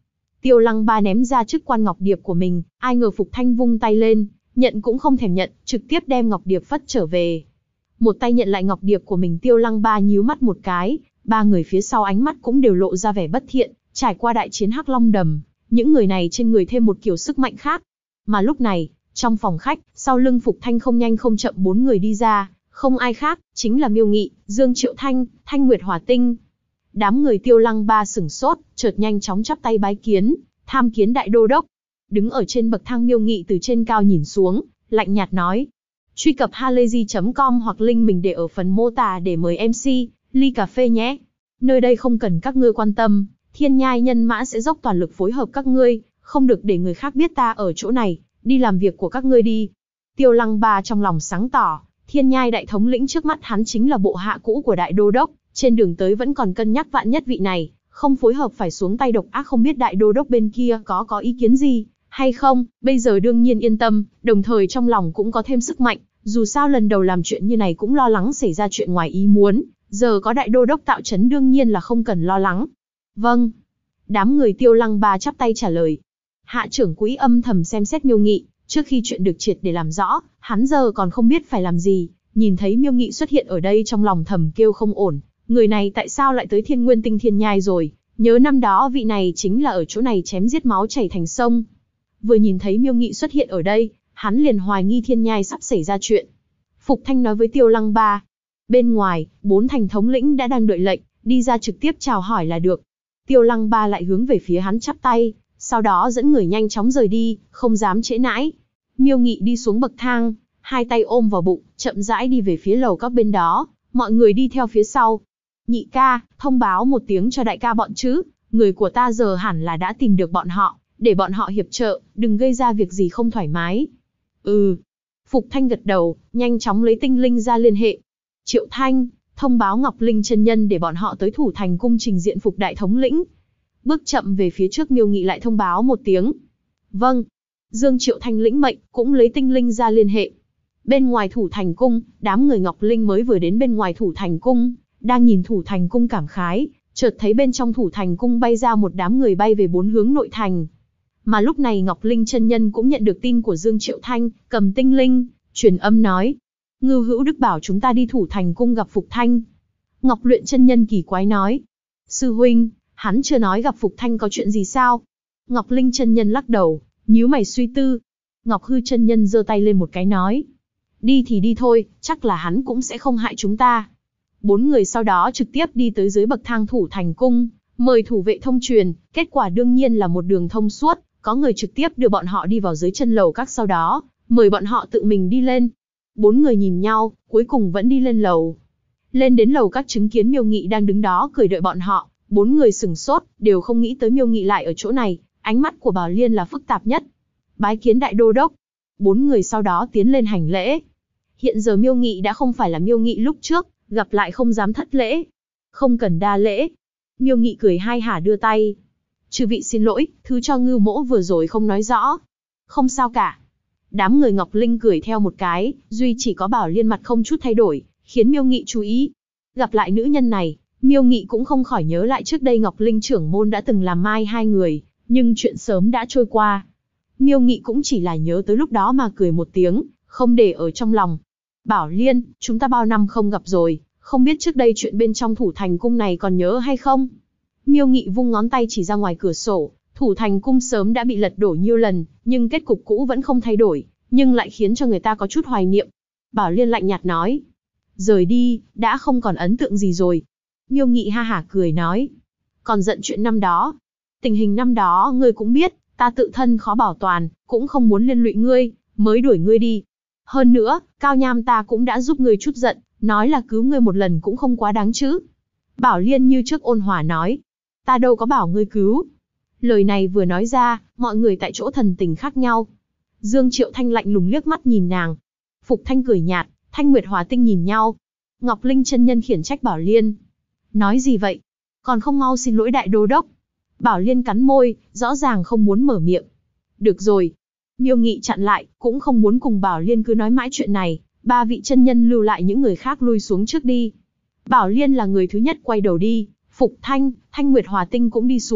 Tiêu Lăng Ba ném ra chức quan ngọc điệp của mình, ai ngờ Phục Thanh vung tay lên, nhận cũng không thèm nhận, trực tiếp đem ngọc điệp phất trở về. Một tay nhận lại ngọc điệp của mình, Tiêu Lăng Ba nhíu mắt một cái, ba người phía sau ánh mắt cũng đều lộ ra vẻ bất thiện, trải qua đại chiến Hắc Long Đầm, những người này trên người thêm một kiểu sức mạnh khác. Mà lúc này, trong phòng khách, sau lưng Phục Thanh không nhanh không chậm 4 người đi ra, không ai khác, chính là Miêu Nghị, Dương Triệu Thanh, Thanh Nguyệt Hỏa Tinh. Đám người Tiêu Lăng Ba sửng sốt, chợt nhanh chóng chắp tay bái kiến, tham kiến đại đô đốc. Đứng ở trên bậc thang, Miêu Nghị từ trên cao nhìn xuống, lạnh nhạt nói. Truy cập halayzi.com hoặc link mình để ở phần mô tả để mời MC, ly cà phê nhé. Nơi đây không cần các ngươi quan tâm, Thiên Nhai nhân mã sẽ dốc toàn lực phối hợp các ngươi, không được để người khác biết ta ở chỗ này, đi làm việc của các ngươi đi. Tiêu Lăng Ba trong lòng sáng tỏ, Thiên Nhai đại thống lĩnh trước mắt hắn chính là bộ hạ cũ của đại đô đốc, trên đường tới vẫn còn cân nhắc vạn nhất vị này, không phối hợp phải xuống tay độc ác, không biết đại đô đốc bên kia có ý kiến gì, hay không, bây giờ đương nhiên yên tâm, đồng thời trong lòng cũng có thêm sức mạnh, dù sao lần đầu làm chuyện như này cũng lo lắng xảy ra chuyện ngoài ý muốn, giờ có đại đô đốc tạo trấn đương nhiên là không cần lo lắng. Vâng. Đám người Tiêu Lăng Ba chắp tay trả lời. Hạ trưởng quỹ âm thầm xem xét Miêu Nghị, trước khi chuyện được triệt để làm rõ, hắn giờ còn không biết phải làm gì, nhìn thấy Miêu Nghị xuất hiện ở đây trong lòng thầm kêu không ổn, người này tại sao lại tới Thiên Nguyên Tinh Thiên Nhai rồi, nhớ năm đó vị này chính là ở chỗ này chém giết máu chảy thành sông. Vừa nhìn thấy Miêu Nghị xuất hiện ở đây, hắn liền hoài nghi Thiên Nhai sắp xảy ra chuyện. Phục Thanh nói với Tiêu Lăng Ba. Bên ngoài, 4 thành thống lĩnh đã đang đợi lệnh, đi ra trực tiếp chào hỏi là được. Tiêu Lăng Ba lại hướng về phía hắn chắp tay, sau đó dẫn người nhanh chóng rời đi, không dám trễ nãi. Miêu Nghị đi xuống bậc thang, hai tay ôm vào bụng, chậm rãi đi về phía lầu các bên đó, mọi người đi theo phía sau. Nhị ca, thông báo một tiếng cho đại ca bọn chứ, người của ta giờ hẳn là đã tìm được bọn họ, để bọn họ hiệp trợ, đừng gây ra việc gì không thoải mái. Ừ. Phục Thanh gật đầu, nhanh chóng lấy tinh linh ra liên hệ. Triệu Thanh, thông báo Ngọc Linh chân nhân để bọn họ tới Thủ Thành cung trình diện Phục đại thống lĩnh. Bước chậm về phía trước, Miêu Nghị lại thông báo một tiếng. Vâng. Dương Triệu Thanh lĩnh mệnh, cũng lấy tinh linh ra liên hệ. Bên ngoài Thủ Thành cung, đám người Ngọc Linh mới vừa đến bên ngoài Thủ Thành cung, đang nhìn Thủ Thành cung cảm khái, chợt thấy bên trong Thủ Thành cung bay ra một đám người bay về 4 hướng nội thành. Mà lúc này Ngọc Linh chân nhân cũng nhận được tin của Dương Triệu Thanh, cầm tinh linh, truyền âm nói. Ngưu Hữu Đức bảo chúng ta đi Thủ Thành cung gặp Phục Thanh. Ngọc Luyện chân nhân kỳ quái nói. Sư huynh, hắn chưa nói gặp Phục Thanh có chuyện gì sao? Ngọc Linh chân nhân lắc đầu, nhíu mày suy tư. Ngọc Hư chân nhân giơ tay lên một cái nói. Đi thì đi thôi, chắc là hắn cũng sẽ không hại chúng ta. 4 người sau đó trực tiếp đi tới dưới bậc thang Thủ Thành cung, mời thủ vệ thông truyền, kết quả đương nhiên là một đường thông suốt, có người trực tiếp đưa bọn họ đi vào dưới chân lầu các, sau đó mời bọn họ tự mình đi lên. 4 người nhìn nhau, cuối cùng vẫn đi lên lầu. Lên đến lầu các chứng kiến Miêu Nghị đang đứng đó cười đợi bọn họ, 4 người sửng sốt, đều không nghĩ tới Miêu Nghị lại ở chỗ này, ánh mắt của Bảo Liên là phức tạp nhất. Bái kiến đại đô đốc. 4 người sau đó tiến lên hành lễ. Hiện giờ Miêu Nghị đã không phải là Miêu Nghị lúc trước, gặp lại không dám thất lễ. Không cần đa lễ. Miêu Nghị cười hai hả đưa tay. Chư vị xin lỗi, thứ cho Ngưu mỗ vừa rồi không nói rõ. Không sao cả. Đám người Ngọc Linh cười theo một cái, duy chỉ có Bảo Liên mặt không chút thay đổi, khiến Miêu Nghị chú ý. Gặp lại nữ nhân này, Miêu Nghị cũng không khỏi nhớ lại trước đây Ngọc Linh trưởng môn đã từng làm mai hai người, nhưng chuyện sớm đã trôi qua. Miêu Nghị cũng chỉ là nhớ tới lúc đó mà cười một tiếng, không để ở trong lòng. Bảo Liên, chúng ta bao năm không gặp rồi, không biết trước đây chuyện bên trong Thủ Thành cung này còn nhớ hay không? Miêu Nghị vung ngón tay chỉ ra ngoài cửa sổ, Thủ Thành cung sớm đã bị lật đổ nhiều lần, nhưng kết cục cũ vẫn không thay đổi, nhưng lại khiến cho người ta có chút hoài niệm. Bảo Liên lạnh nhạt nói, rời đi, đã không còn ấn tượng gì rồi. Miêu Nghị ha hả cười nói, còn giận chuyện năm đó. Tình hình năm đó ngươi cũng biết, ta tự thân khó bảo toàn, cũng không muốn liên lụy ngươi, mới đuổi ngươi đi. Hơn nữa, Cao Nham ta cũng đã giúp ngươi chút giận, nói là cứu ngươi một lần cũng không quá đáng chứ. Bảo Liên như trước ôn hòa nói, ta đâu có bảo ngươi cứu. Lời này vừa nói ra, mọi người tại chỗ thần tình khác nhau. Dương Triệu Thanh lạnh lùng liếc mắt nhìn nàng. Phục Thanh cười nhạt, Thanh Nguyệt Hỏa Tinh nhìn nhau. Ngọc Linh chân nhân khiển trách Bảo Liên. Nói gì vậy? Còn không mau xin lỗi đại đô đốc. Bảo Liên cắn môi, rõ ràng không muốn mở miệng. Được rồi. Miêu Nghị chặn lại, cũng không muốn cùng Bảo Liên cứ nói mãi chuyện này. 3 vị chân nhân lưu lại những người khác lui xuống trước đi. Bảo Liên là người thứ nhất quay đầu đi. Phục Thanh, Thanh Nguyệt Hỏa Tinh cũng đi xuống.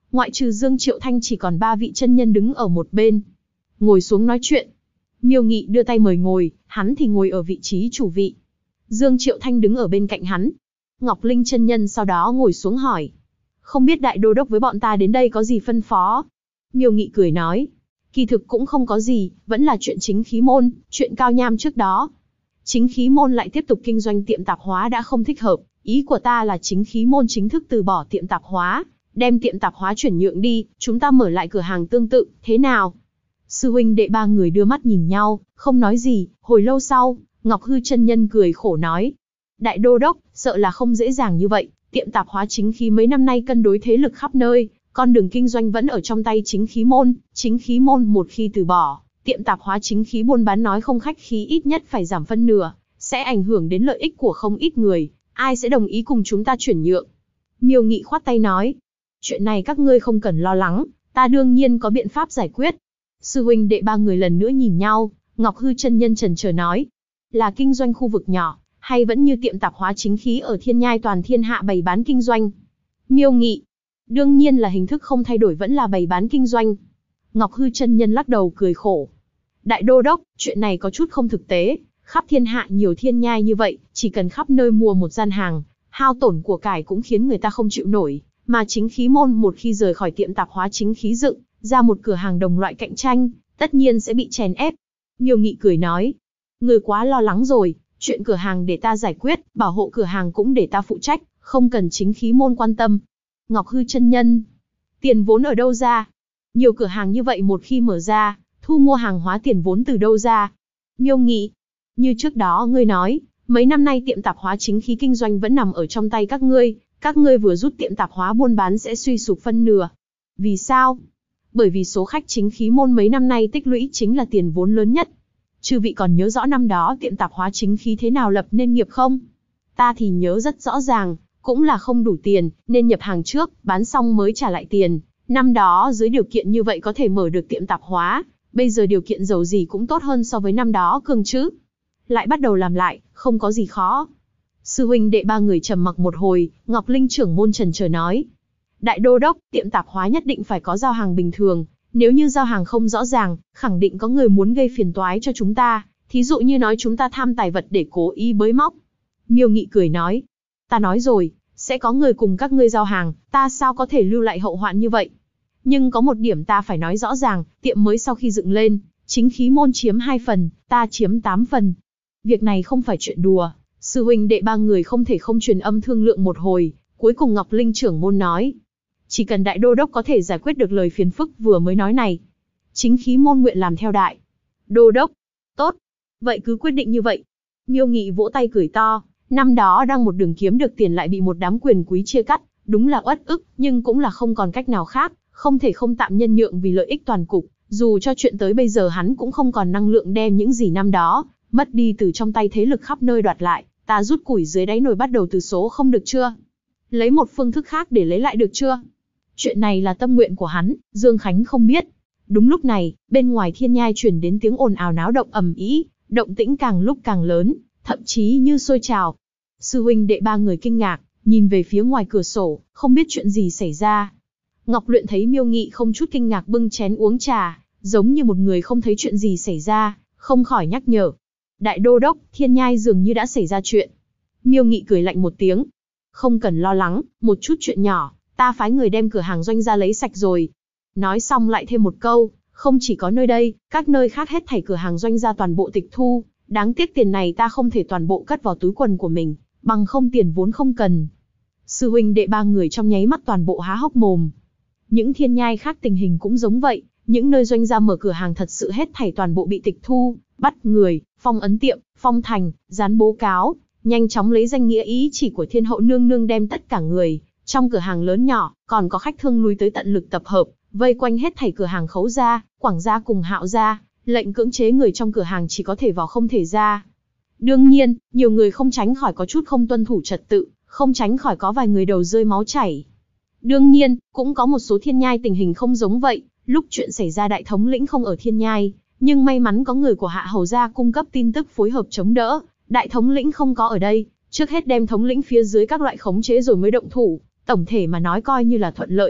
Ngoại trừ Dương Triệu Thanh chỉ còn 3 vị chân nhân đứng ở một bên. Ngồi xuống nói chuyện. Miêu Nghị đưa tay mời ngồi, hắn thì ngồi ở vị trí chủ vị. Dương Triệu Thanh đứng ở bên cạnh hắn. Ngọc Linh chân nhân sau đó ngồi xuống hỏi. Không biết đại đô đốc với bọn ta đến đây có gì phân phó? Miêu Nghị cười nói. Kỳ thực cũng không có gì, vẫn là chuyện chính khí môn, chuyện Cao Nham trước đó. Chính khí môn lại tiếp tục kinh doanh tiệm tạp hóa đã không thích hợp. Ý của ta là chính khí môn chính thức từ bỏ tiệm tạp hóa, đem tiệm tạp hóa chuyển nhượng đi, chúng ta mở lại cửa hàng tương tự, thế nào? Sư huynh đệ 3 người đưa mắt nhìn nhau, không nói gì. Hồi lâu sau, Ngọc Hư chân nhân cười khổ nói. Đại đô đốc, sợ là không dễ dàng như vậy, tiệm tạp hóa chính khí mấy năm nay cân đối thế lực khắp nơi, con đường kinh doanh vẫn ở trong tay chính khí môn một khi từ bỏ, tiệm tạp hóa chính khí buôn bán nói không khách khí ít nhất phải giảm phân nửa, sẽ ảnh hưởng đến lợi ích của không ít người, ai sẽ đồng ý cùng chúng ta chuyển nhượng? Miêu Nghị khoát tay nói, chuyện này các ngươi không cần lo lắng, ta đương nhiên có biện pháp giải quyết. Sư huynh đệ 3 người lần nữa nhìn nhau, Ngọc Hư chân nhân chần chờ nói, là kinh doanh khu vực nhỏ, hay vẫn như tiệm tạp hóa chính khí ở Thiên Nhai toàn thiên hạ bày bán kinh doanh? Miêu Nghị, đương nhiên là hình thức không thay đổi vẫn là bày bán kinh doanh. Ngọc Hư chân nhân lắc đầu cười khổ. Đại đô đốc, chuyện này có chút không thực tế, khắp thiên hạ nhiều thiên nhai như vậy, chỉ cần khắp nơi mua một gian hàng, hao tổn của cải cũng khiến người ta không chịu nổi, mà chính khí môn một khi rời khỏi tiệm tạp hóa chính khí dựng, ra một cửa hàng đồng loại cạnh tranh, tất nhiên sẽ bị chèn ép. Miêu Nghị cười nói, người quá lo lắng rồi, chuyện cửa hàng để ta giải quyết, bảo hộ cửa hàng cũng để ta phụ trách, không cần chính khí môn quan tâm. Ngọc Hư chân nhân, tiền vốn ở đâu ra? Nhiều cửa hàng như vậy một khi mở ra, thu mua hàng hóa tiền vốn từ đâu ra? Miêu Nghị, như trước đó ngươi nói, mấy năm nay tiệm tạp hóa chính khí kinh doanh vẫn nằm ở trong tay các ngươi vừa rút tiệm tạp hóa buôn bán sẽ suy sụp phân nửa. Vì sao? Bởi vì số khách chính khí môn mấy năm nay tích lũy chính là tiền vốn lớn nhất. Chư vị còn nhớ rõ năm đó tiệm tạp hóa chính khí thế nào lập nên nghiệp không? Ta thì nhớ rất rõ ràng, cũng là không đủ tiền, nên nhập hàng trước, bán xong mới trả lại tiền. Năm đó dưới điều kiện như vậy có thể mở được tiệm tạp hóa, bây giờ điều kiện dầu gì cũng tốt hơn so với năm đó cường chứ. Lại bắt đầu làm lại, không có gì khó. Sư huynh đệ 3 người trầm mặc một hồi, Ngọc Linh trưởng môn chần chờ nói. Đại đô đốc, tiệm tạp hóa nhất định phải có giao hàng bình thường, nếu như giao hàng không rõ ràng, khẳng định có người muốn gây phiền toái cho chúng ta, thí dụ như nói chúng ta tham tài vật để cố ý bới móc. Miêu Nghị cười nói, ta nói rồi, sẽ có người cùng các ngươi giao hàng, ta sao có thể lưu lại hậu hoạn như vậy. Nhưng có một điểm ta phải nói rõ ràng, tiệm mới sau khi dựng lên, chính khí môn chiếm 2 phần, ta chiếm 8 phần. Việc này không phải chuyện đùa, sư huynh đệ 3 người không thể không truyền âm thương lượng một hồi, cuối cùng Ngọc Linh trưởng môn nói. Chỉ cần đại đô đốc có thể giải quyết được lời phiền phức vừa mới nói này. Chính khí môn nguyện làm theo đại đô đốc. Tốt, vậy cứ quyết định như vậy. Miêu Nghị vỗ tay cười to, năm đó đang một đường kiếm được tiền lại bị một đám quyền quý chia cắt, đúng là uất ức, nhưng cũng là không còn cách nào khác, không thể không tạm nhân nhượng vì lợi ích toàn cục, dù cho chuyện tới bây giờ hắn cũng không còn năng lượng đem những gì năm đó mất đi từ trong tay thế lực khắp nơi đoạt lại, ta rút củi dưới đáy nồi bắt đầu từ số không được chưa? Lấy một phương thức khác để lấy lại được chưa? Chuyện này là tâm nguyện của hắn, Dương Khánh không biết. Đúng lúc này, bên ngoài Thiên Nhai truyền đến tiếng ồn ào náo động ầm ĩ, động tĩnh càng lúc càng lớn, thậm chí như sôi trào. Sư huynh đệ 3 người kinh ngạc, nhìn về phía ngoài cửa sổ, không biết chuyện gì xảy ra. Ngọc Luyện thấy Miêu Nghị không chút kinh ngạc bưng chén uống trà, giống như một người không thấy chuyện gì xảy ra, không khỏi nhắc nhở. Đại đô đốc, Thiên Nhai dường như đã xảy ra chuyện. Miêu Nghị cười lạnh một tiếng. Không cần lo lắng, một chút chuyện nhỏ, ta phái người đem cửa hàng doanh ra lấy sạch rồi. Nói xong lại thêm một câu, không chỉ có nơi đây, các nơi khác hết thảy cửa hàng doanh ra toàn bộ tịch thu, đáng tiếc tiền này ta không thể toàn bộ cất vào túi quần của mình, bằng không tiền vốn không cần. Sư huynh đệ 3 người trong nháy mắt toàn bộ há hốc mồm. Những thiên nhai khác tình hình cũng giống vậy, những nơi doanh gia mở cửa hàng thật sự hết thảy toàn bộ bị tịch thu, bắt người, phong ấn tiệm, phong thành, dán bố cáo, nhanh chóng lấy danh nghĩa ý chỉ của Thiên Hậu nương nương đem tất cả người trong cửa hàng lớn nhỏ, còn có khách thương lui tới tận lực tập hợp, vây quanh hết thảy cửa hàng Khấu gia, Quảng gia cùng Hạo gia, lệnh cưỡng chế người trong cửa hàng chỉ có thể vào không thể ra. Đương nhiên, nhiều người không tránh khỏi có chút không tuân thủ trật tự, không tránh khỏi có vài người đầu rơi máu chảy. Đương nhiên, cũng có một số thiên nhai tình hình không giống vậy, lúc chuyện xảy ra đại thống lĩnh không ở thiên nhai, nhưng may mắn có người của Hạ Hầu gia cung cấp tin tức phối hợp chống đỡ, đại thống lĩnh không có ở đây, trước hết đem thống lĩnh phía dưới các loại khống chế rồi mới động thủ, tổng thể mà nói coi như là thuận lợi.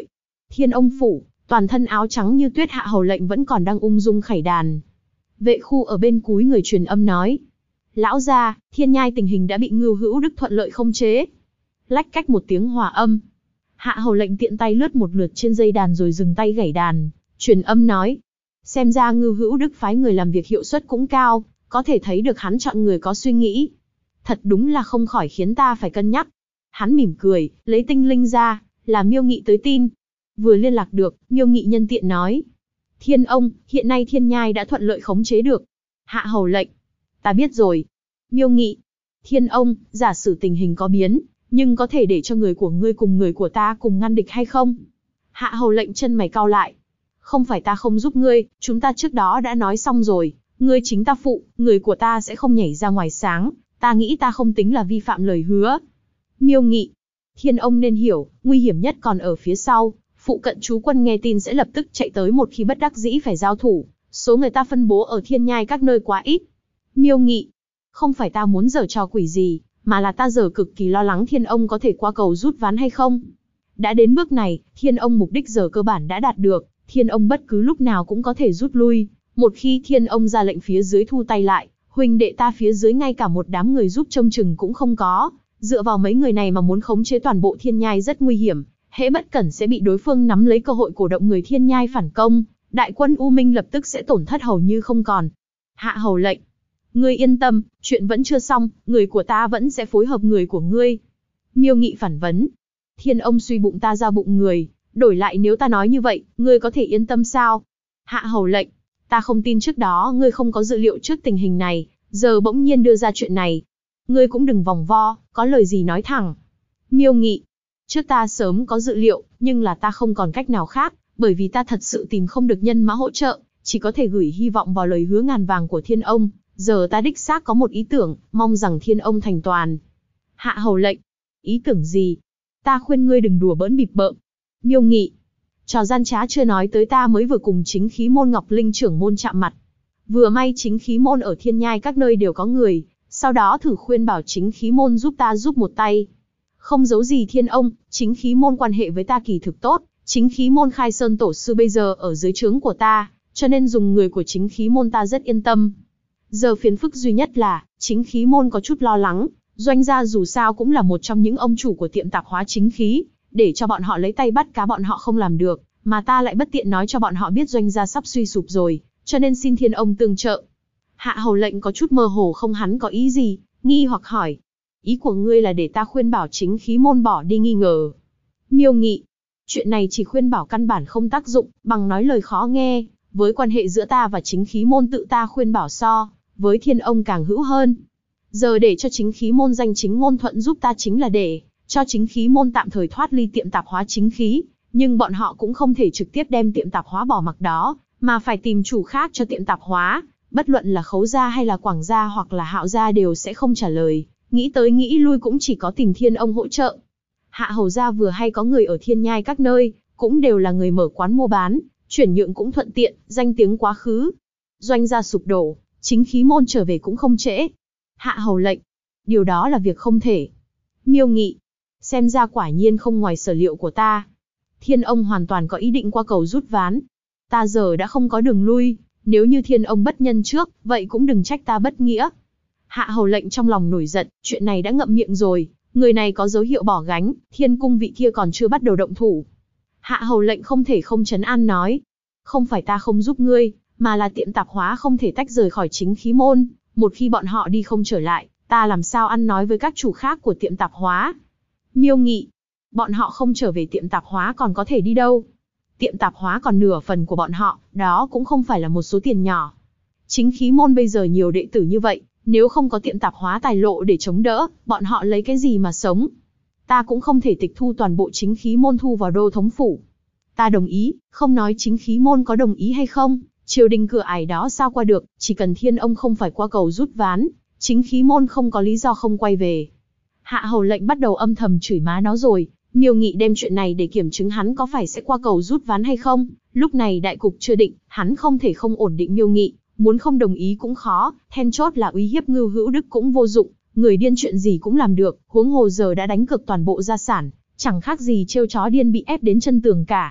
Thiên Ông phủ, toàn thân áo trắng như tuyết Hạ Hầu Lệnh vẫn còn đang ung dung khải đàn. Vệ khu ở bên cúi người truyền âm nói: Lão gia, Thiên Nhai tình hình đã bị Ngưu Hữu Đức thuận lợi khống chế. Lách cách một tiếng hòa âm. Hạ Hầu Lệnh tiện tay lướt một lượt trên dây đàn rồi dừng tay gảy đàn, truyền âm nói: Xem ra Ngưu Hữu Đức phái người làm việc hiệu suất cũng cao, có thể thấy được hắn chọn người có suy nghĩ. Thật đúng là không khỏi khiến ta phải cân nhắc. Hắn mỉm cười, lấy tinh linh ra, là Miêu Nghị tới tin. Vừa liên lạc được, Miêu Nghị nhân tiện nói: Thiên ông, hiện nay Thiên Nhai đã thuận lợi khống chế được. Hạ Hầu Lệnh: Ta biết rồi. Miêu Nghị: Thiên ông, giả sử tình hình có biến, nhưng có thể để cho người của ngươi cùng người của ta cùng ngăn địch hay không? Hạ Hầu Lệnh chân mày cau lại. Không phải ta không giúp ngươi, chúng ta trước đó đã nói xong rồi, ngươi chính ta phụ, người của ta sẽ không nhảy ra ngoài sáng, ta nghĩ ta không tính là vi phạm lời hứa. Miêu Nghị: Thiên ông nên hiểu, nguy hiểm nhất còn ở phía sau, phụ cận chú quân nghe tin sẽ lập tức chạy tới một khi bất đắc dĩ phải giao thủ, số người ta phân bố ở Thiên Nhai các nơi quá ít. Miêu Nghị: Không phải ta muốn giở trò quỷ gì, mà là ta giờ cực kỳ lo lắng Thiên ông có thể qua cầu rút ván hay không. Đã đến bước này, Thiên ông mục đích giờ cơ bản đã đạt được, Thiên ông bất cứ lúc nào cũng có thể rút lui. Một khi Thiên ông ra lệnh phía dưới thu tay lại, huynh đệ ta phía dưới ngay cả một đám người giúp trông chừng cũng không có. Dựa vào mấy người này mà muốn khống chế toàn bộ Thiên Nhai rất nguy hiểm, hễ bất cẩn sẽ bị đối phương nắm lấy cơ hội cổ động người Thiên Nhai phản công, đại quân U Minh lập tức sẽ tổn thất hầu như không còn. Hạ Hầu Lệnh: Ngươi yên tâm, chuyện vẫn chưa xong, người của ta vẫn sẽ phối hợp người của ngươi. Miêu Nghị phản vấn: Thiên ông suy bụng ta ra bụng người, đổi lại nếu ta nói như vậy, ngươi có thể yên tâm sao? Hạ Hầu Lệnh: Ta không tin trước đó ngươi không có dự liệu trước tình hình này, giờ bỗng nhiên đưa ra chuyện này. Ngươi cũng đừng vòng vo, có lời gì nói thẳng. Miêu Nghị: Trước ta sớm có dự liệu, nhưng là ta không còn cách nào khác, bởi vì ta thật sự tìm không được nhân mã hỗ trợ, chỉ có thể gửi hy vọng vào lời hứa ngàn vàng của Thiên ông. Giờ ta đích xác có một ý tưởng, mong rằng Thiên ông thành toàn. Hạ Hầu Lệnh: Ý tưởng gì? Ta khuyên ngươi đừng đùa bỡn bịp bợm. Miêu Nghị: Trò gian trá chưa nói tới, ta mới vừa cùng chính khí môn Ngọc Linh trưởng môn chạm mặt. Vừa may chính khí môn ở Thiên Nhai các nơi đều có người, sau đó thử khuyên bảo chính khí môn giúp ta giúp một tay. Không giấu gì Thiên ông, chính khí môn quan hệ với ta kỳ thực tốt, chính khí môn Khai Sơn tổ sư bây giờ ở dưới trướng của ta, cho nên dùng người của chính khí môn ta rất yên tâm. Giờ phiền phức duy nhất là, chính khí môn có chút lo lắng, Doanh gia dù sao cũng là một trong những ông chủ của tiệm tạp hóa chính khí, để cho bọn họ lấy tay bắt cá bọn họ không làm được, mà ta lại bất tiện nói cho bọn họ biết Doanh gia sắp suy sụp rồi, cho nên xin Thiên ông tương trợ. Hạ Hầu Lệnh có chút mơ hồ không hắn có ý gì, nghi hoặc hỏi: Ý của ngươi là để ta khuyên bảo chính khí môn bỏ đi nghi ngờ? Miêu Nghị: Chuyện này chỉ khuyên bảo căn bản không tác dụng, bằng nói lời khó nghe, với quan hệ giữa ta và chính khí môn tự ta khuyên bảo so với Thiên ông càng hữu hơn. Giờ để cho chính khí môn danh chính ngôn thuận giúp ta chính là để cho chính khí môn tạm thời thoát ly tiệm tạp hóa chính khí, nhưng bọn họ cũng không thể trực tiếp đem tiệm tạp hóa bỏ mặc đó, mà phải tìm chủ khác cho tiệm tạp hóa, bất luận là Khấu gia hay là Quảng gia hoặc là Hạo gia đều sẽ không trả lời, nghĩ tới nghĩ lui cũng chỉ có tìm Thiên ông hỗ trợ. Hạ Hầu gia vừa hay có người ở Thiên Nhai các nơi, cũng đều là người mở quán mua bán, chuyển nhượng cũng thuận tiện, danh tiếng quá khứ. Doanh gia sụp đổ, chính khí môn trở về cũng không trễ. Hạ Hầu Lệnh: Điều đó là việc không thể. Miêu Nghị: Xem ra quả nhiên không ngoài sở liệu của ta. Thiên ông hoàn toàn có ý định qua cầu rút ván. Ta giờ đã không có đường lui, nếu như Thiên ông bất nhân trước, vậy cũng đừng trách ta bất nghĩa. Hạ Hầu Lệnh trong lòng nổi giận, chuyện này đã ngậm miệng rồi, người này có dấu hiệu bỏ gánh, Thiên cung vị kia còn chưa bắt đầu động thủ. Hạ Hầu Lệnh không thể không trấn an nói: Không phải ta không giúp ngươi, mà là tiệm tạp hóa không thể tách rời khỏi chính khí môn, một khi bọn họ đi không trở lại, ta làm sao ăn nói với các chủ khác của tiệm tạp hóa. Miêu Nghị: Bọn họ không trở về tiệm tạp hóa còn có thể đi đâu? Tiệm tạp hóa còn nửa phần của bọn họ, đó cũng không phải là một số tiền nhỏ. Chính khí môn bây giờ nhiều đệ tử như vậy, nếu không có tiệm tạp hóa tài lộ để chống đỡ, bọn họ lấy cái gì mà sống? Ta cũng không thể tịch thu toàn bộ chính khí môn thu vào đô thống phủ. Ta đồng ý, không nói chính khí môn có đồng ý hay không, triều đình cửa ải đó sao qua được, chỉ cần Thiên ông không phải qua cầu rút ván, chính khí môn không có lý do không quay về. Hạ Hầu Lệnh bắt đầu âm thầm chửi má nó rồi, Miêu Nghị đem chuyện này để kiểm chứng hắn có phải sẽ qua cầu rút ván hay không, lúc này đại cục chưa định, hắn không thể không ổn định Miêu Nghị, muốn không đồng ý cũng khó, then chốt là uy hiếp Ngưu Hữu Đức cũng vô dụng, người điên chuyện gì cũng làm được, huống hồ giờ đã đánh cược toàn bộ gia sản, chẳng khác gì trêu chó điên bị ép đến chân tường cả.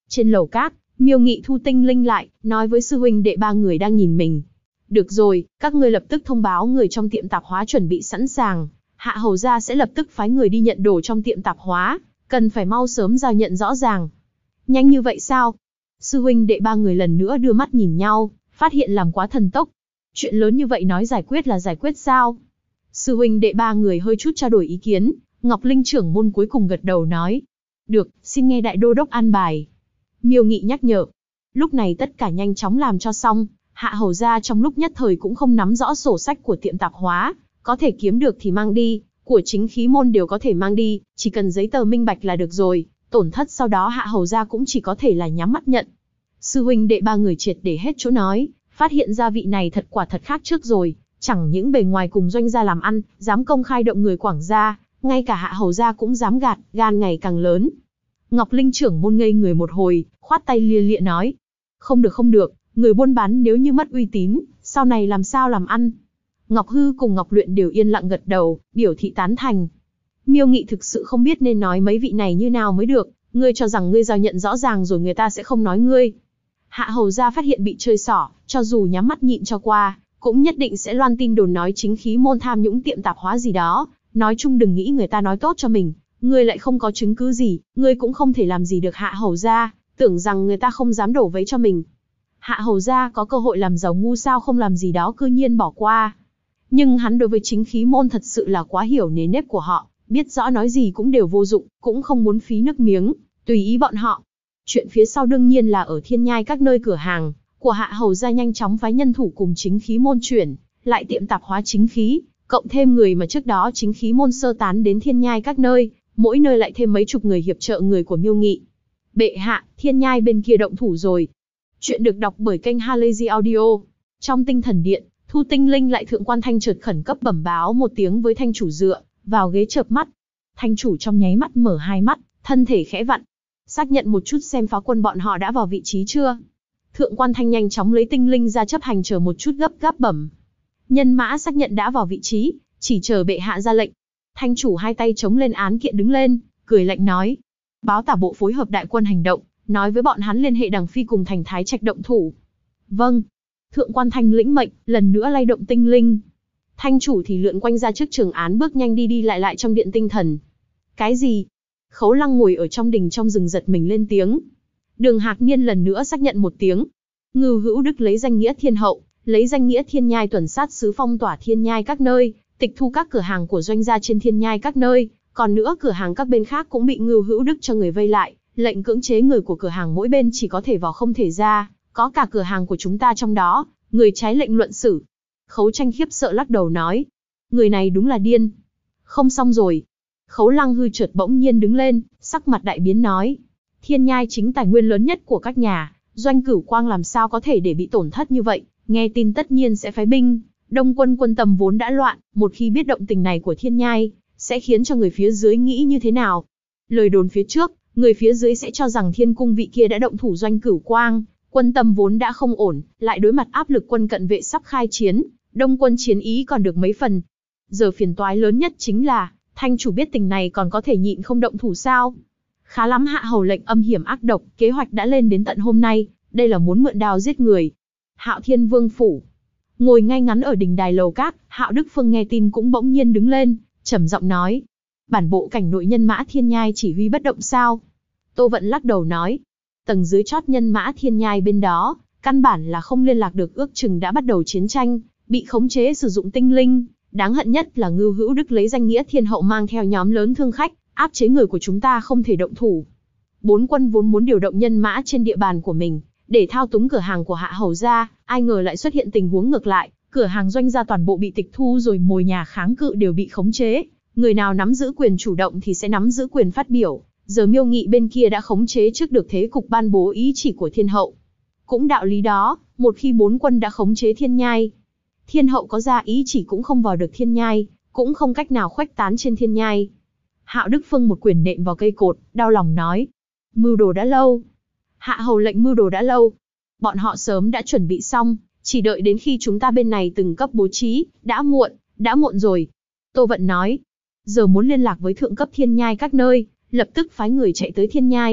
Trên lầu cát, Miêu Nghị thu tinh linh lại, nói với sư huynh đệ ba người đang nhìn mình. Được rồi, các ngươi lập tức thông báo người trong tiệm tạp hóa chuẩn bị sẵn sàng. Hạ hầu gia sẽ lập tức phái người đi nhận đồ trong tiệm tạp hóa, cần phải mau sớm giao nhận rõ ràng. Nhanh như vậy sao? Sư huynh đệ ba người lần nữa đưa mắt nhìn nhau, phát hiện làm quá thần tốc. Chuyện lớn như vậy nói giải quyết là giải quyết sao? Sư huynh đệ ba người hơi chút trao đổi ý kiến, Ngọc Linh trưởng môn cuối cùng gật đầu nói. Được, xin nghe đại đô đốc an bài. Miêu Nghị nhắc nhở. Lúc này tất cả nhanh chóng làm cho xong, Hạ hầu gia trong lúc nhất thời cũng không nắm rõ sổ sách của tiệm tạp hóa, có thể kiếm được thì mang đi, của chính khí môn đều có thể mang đi, chỉ cần giấy tờ minh bạch là được rồi, tổn thất sau đó Hạ hầu gia cũng chỉ có thể là nhắm mắt nhận. Sư huynh đệ ba người triệt để hết chỗ nói, phát hiện ra vị này thật quả thật khác trước rồi, chẳng những bề ngoài cùng doanh gia làm ăn, dám công khai động người Quảng gia, ngay cả Hạ hầu gia cũng dám gạt, gan ngày càng lớn. Ngọc Linh trưởng môn ngây người một hồi, khoát tay lia lịa nói. Không được, người buôn bán nếu như mất uy tín, sau này làm sao làm ăn? Ngọc Hư cùng Ngọc Luyện đều yên lặng gật đầu, biểu thị tán thành. Miêu Nghị thực sự không biết nên nói mấy vị này như nào mới được, ngươi cho rằng ngươi giao nhận rõ ràng rồi người ta sẽ không nói ngươi. Hạ hầu gia phát hiện bị chơi xỏ, cho dù nhắm mắt nhịn cho qua, cũng nhất định sẽ loan tin đồn nói chính khí môn tham nhũng tiệm tạp hóa gì đó, nói chung đừng nghĩ người ta nói tốt cho mình, ngươi lại không có chứng cứ gì, ngươi cũng không thể làm gì được Hạ hầu gia, tưởng rằng người ta không dám đổ vấy cho mình. Hạ hầu gia có cơ hội làm giàu ngu sao không làm gì đó cư nhiên bỏ qua. Nhưng hắn đối với chính khí môn thật sự là quá hiểu nề nếp của họ, biết rõ nói gì cũng đều vô dụng, cũng không muốn phí nước miếng, tùy ý bọn họ. Chuyện phía sau đương nhiên là ở Thiên Nhai các nơi cửa hàng của Hạ hầu gia nhanh chóng phái nhân thủ cùng chính khí môn chuyển lại tiệm tạp hóa chính khí, cộng thêm người mà trước đó chính khí môn sơ tán đến Thiên Nhai các nơi, mỗi nơi lại thêm mấy chục người hiệp trợ người của Miêu Nghị. Bệ hạ, Thiên Nhai bên kia động thủ rồi. Chuyện được đọc bởi kênh Halazy Audio. Trong tinh thần điện, Thu Tinh Linh lại thượng quan Thanh chợt khẩn cấp bẩm báo một tiếng với Thanh chủ dựa vào ghế chợp mắt. Thanh chủ trong nháy mắt mở hai mắt, thân thể khẽ vặn. Xác nhận một chút xem phá quân bọn họ đã vào vị trí chưa. Thượng quan Thanh nhanh chóng lấy tinh linh ra chấp hành chờ một chút gấp gáp bẩm. Nhân mã xác nhận đã vào vị trí, chỉ chờ bệ hạ ra lệnh. Thanh chủ hai tay chống lên án kiện đứng lên, cười lạnh nói. Báo tả bộ phối hợp đại quân hành động, nói với bọn hắn liên hệ Đằng Phi cùng thành Thái Trạch động thủ. Vâng. Thượng quan Thanh lĩnh mệnh, lần nữa lay động tinh linh. Thanh chủ thì lượn quanh ra trước trường án bước nhanh đi đi lại trong điện tinh thần. Cái gì? Khấu Lăng ngồi ở trong đình trong rừng giật mình lên tiếng. Đường Hạc Niên lần nữa xác nhận một tiếng. Ngưu Hữu Đức lấy danh nghĩa thiên hậu, lấy danh nghĩa thiên nhai tuần sát sứ phong tỏa thiên nhai các nơi, tịch thu các cửa hàng của doanh gia trên thiên nhai các nơi, còn nữa cửa hàng các bên khác cũng bị Ngưu Hữu Đức cho người vây lại, lệnh cưỡng chế người của cửa hàng mỗi bên chỉ có thể vào không thể ra, có cả cửa hàng của chúng ta trong đó, người trái lệnh luận xử. Khấu Tranh khiếp sợ lắc đầu nói, người này đúng là điên. Không xong rồi. Khấu Lăng hư chợt bỗng nhiên đứng lên, sắc mặt đại biến nói, thiên nhai chính tài nguyên lớn nhất của các nhà, Doanh Cửu Quang làm sao có thể để bị tổn thất như vậy, nghe tin tất nhiên sẽ phái binh. Đông quân quân tầm vốn đã loạn, một khi biết động tình này của thiên nhai, sẽ khiến cho người phía dưới nghĩ như thế nào. Lời đồn phía trước, người phía dưới sẽ cho rằng thiên cung vị kia đã động thủ Doanh Cửu Quang, quân tâm vốn đã không ổn, lại đối mặt áp lực quân cận vệ sắp khai chiến, đông quân chiến ý còn được mấy phần. Giờ phiền toái lớn nhất chính là, Thanh chủ biết tình này còn có thể nhịn không động thủ sao? Khá lắm hạ hầu lệnh âm hiểm ác độc, kế hoạch đã lên đến tận hôm nay, đây là muốn mượn đao giết người. Hạo Thiên Vương phủ. Ngồi ngay ngắn ở đỉnh đài lầu cát, Hạo Đức Phương nghe tin cũng bỗng nhiên đứng lên, trầm giọng nói. Bản bộ cảnh nội nhân mã thiên nhai chỉ huy bất động sao? Tô Vận lắc đầu nói. Tầng dưới chót nhân mã thiên nhai bên đó, căn bản là không liên lạc được, ước chừng đã bắt đầu chiến tranh, bị khống chế sử dụng tinh linh. Đáng hận nhất là Ngưu Hữu Đức lấy danh nghĩa thiên hậu mang theo nhóm lớn thương khách, áp chế người của chúng ta không thể động thủ. Bốn quân vốn muốn điều động nhân mã trên địa bàn của mình, để thao túng cửa hàng của Hạ hầu gia, ai ngờ lại xuất hiện tình huống ngược lại, cửa hàng Doanh gia toàn bộ bị tịch thu rồi mồi nhà kháng cự đều bị khống chế, người nào nắm giữ quyền chủ động thì sẽ nắm giữ quyền phát biểu. Giờ Miêu Nghị bên kia đã khống chế trước được thế cục ban bố ý chỉ của thiên hậu. Cũng đạo lý đó, một khi bốn quân đã khống chế thiên nhai, thiên hậu có ra ý chỉ cũng không vào được thiên nhai, cũng không cách nào khuếch tán trên thiên nhai. Hạo Đức Phương một quyền nện vào cây cột, đau lòng nói. Mưu đồ đã lâu. Hạ hầu lệnh mưu đồ đã lâu. Bọn họ sớm đã chuẩn bị xong, chỉ đợi đến khi chúng ta bên này từng cấp bố trí, đã muộn rồi. Tô Vận nói. Giờ muốn liên lạc với thượng cấp thiên nhai các nơi, lập tức phái người chạy tới thiên nhai,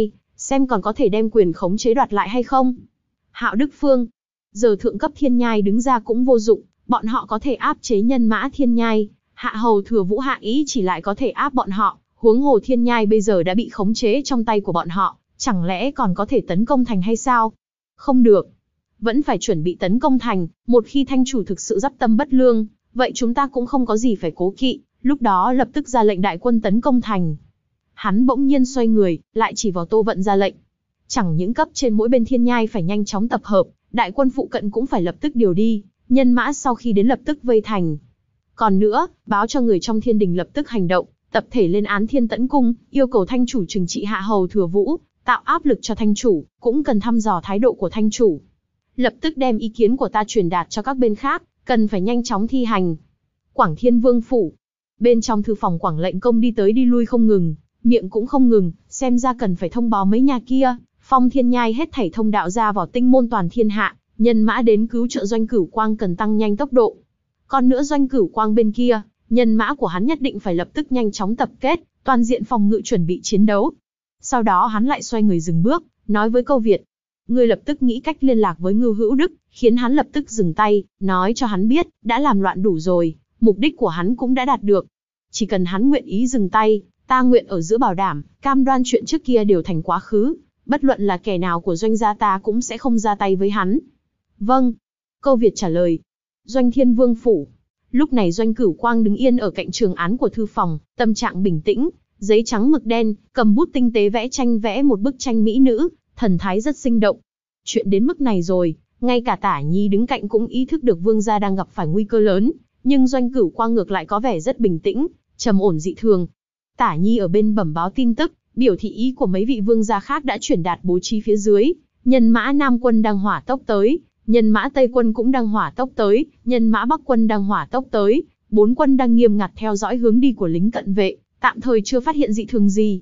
xem còn có thể đem quyền khống chế đoạt lại hay không. Hạo Đức Phương, giờ thượng cấp thiên nhai đứng ra cũng vô dụng, bọn họ có thể áp chế nhân mã thiên nhai, hạ hầu thừa Vũ Hạ Ý chỉ lại có thể áp bọn họ, huống hồ thiên nhai bây giờ đã bị khống chế trong tay của bọn họ, chẳng lẽ còn có thể tấn công thành hay sao? Không được, vẫn phải chuẩn bị tấn công thành, một khi thanh chủ thực sự dắp tâm bất lương, vậy chúng ta cũng không có gì phải cố kỵ, lúc đó lập tức ra lệnh đại quân tấn công thành. Hắn bỗng nhiên xoay người, lại chỉ vào Tô Vận ra lệnh. Chẳng những cấp trên mỗi bên thiên nhai phải nhanh chóng tập hợp, đại quân phụ cận cũng phải lập tức điều đi, nhân mã sau khi đến lập tức vây thành. Còn nữa, báo cho người trong thiên đình lập tức hành động, tập thể lên án Thiên Tẫn Cung, yêu cầu thanh chủ trừng trị hạ hầu thừa Vũ, tạo áp lực cho thanh chủ, cũng cần thăm dò thái độ của thanh chủ. Lập tức đem ý kiến của ta truyền đạt cho các bên khác, cần phải nhanh chóng thi hành. Quảng Thiên Vương phủ, bên trong thư phòng Quảng Lệnh Công đi tới đi lui không ngừng, miệng cũng không ngừng, xem ra cần phải thông báo mấy nhà kia, phong thiên nhai hết thảy thông đạo ra vào tinh môn toàn thiên hạ, nhân mã đến cứu trợ Doanh Cửu Quang cần tăng nhanh tốc độ. Còn nữa Doanh Cửu Quang bên kia, nhân mã của hắn nhất định phải lập tức nhanh chóng tập kết, toàn diện phòng ngự chuẩn bị chiến đấu. Sau đó hắn lại xoay người dừng bước, nói với Câu Việt, ngươi lập tức nghĩ cách liên lạc với Ngưu Hữu Đức, khiến hắn lập tức dừng tay, nói cho hắn biết, đã làm loạn đủ rồi, mục đích của hắn cũng đã đạt được. Chỉ cần hắn nguyện ý dừng tay, ta nguyện ở giữa bảo đảm, cam đoan chuyện trước kia đều thành quá khứ, bất luận là kẻ nào của Doanh gia ta cũng sẽ không ra tay với hắn. Vâng. Câu Việt trả lời. Doanh Thiên Vương phủ. Lúc này Doanh Cửu Quang đứng yên ở cạnh trường án của thư phòng, tâm trạng bình tĩnh, giấy trắng mực đen, cầm bút tinh tế vẽ tranh vẽ một bức tranh mỹ nữ, thần thái rất sinh động. Chuyện đến mức này rồi, ngay cả Tả Nhi đứng cạnh cũng ý thức được vương gia đang gặp phải nguy cơ lớn, nhưng Doanh Cửu Quang ngược lại có vẻ rất bình tĩnh, trầm ổn dị thường. Tả Nhi ở bên bẩm báo tin tức, biểu thị ý của mấy vị vương gia khác đã chuyển đạt bố trí phía dưới, nhân mã Nam quân đang hỏa tốc tới, nhân mã Tây quân cũng đang hỏa tốc tới, nhân mã Bắc quân đang hỏa tốc tới, 4 quân đang nghiêm ngặt theo dõi hướng đi của lính cận vệ, tạm thời chưa phát hiện dị thường gì.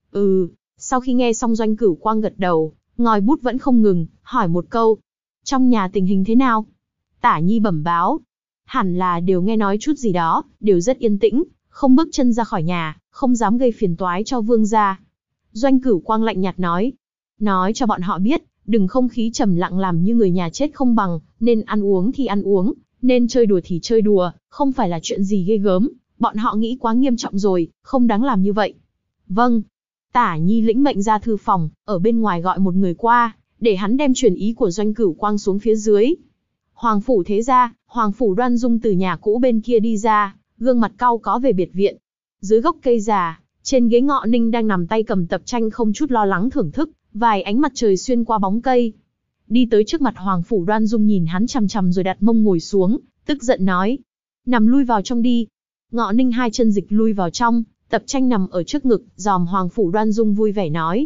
Sau khi nghe xong Doanh Cửu Quang gật đầu, ngòi bút vẫn không ngừng, hỏi một câu. Trong nhà tình hình thế nào? Tả Nhi bẩm báo. Hẳn là đều nghe nói chút gì đó, đều rất yên tĩnh, không bước chân ra khỏi nhà, không dám gây phiền toái cho vương gia. Doanh Cửu Quang lạnh nhạt nói. Nói cho bọn họ biết, đừng không khí trầm lặng làm như người nhà chết không bằng, nên ăn uống thì ăn uống, nên chơi đùa thì chơi đùa, không phải là chuyện gì ghê gớm, bọn họ nghĩ quá nghiêm trọng rồi, không đáng làm như vậy. Vâng. Tả Nhi lĩnh mệnh ra thư phòng, ở bên ngoài gọi một người qua, để hắn đem truyền ý của Doanh Cửu Quang xuống phía dưới. Hoàng phủ thế gia, Hoàng phủ Đoan Dung từ nhà cũ bên kia đi ra, gương mặt cau có về biệt viện. Dưới gốc cây già, trên ghế Ngọ Ninh đang nằm tay cầm tập tranh không chút lo lắng thưởng thức, vài ánh mặt trời xuyên qua bóng cây. Đi tới trước mặt Hoàng phủ Đoan Dung nhìn hắn chằm chằm rồi đặt mông ngồi xuống, tức giận nói. Nằm lui vào trong đi. Ngọ Ninh hai chân dịch lui vào trong, tập tranh nằm ở trước ngực, dòm Hoàng phủ Đoan Dung vui vẻ nói.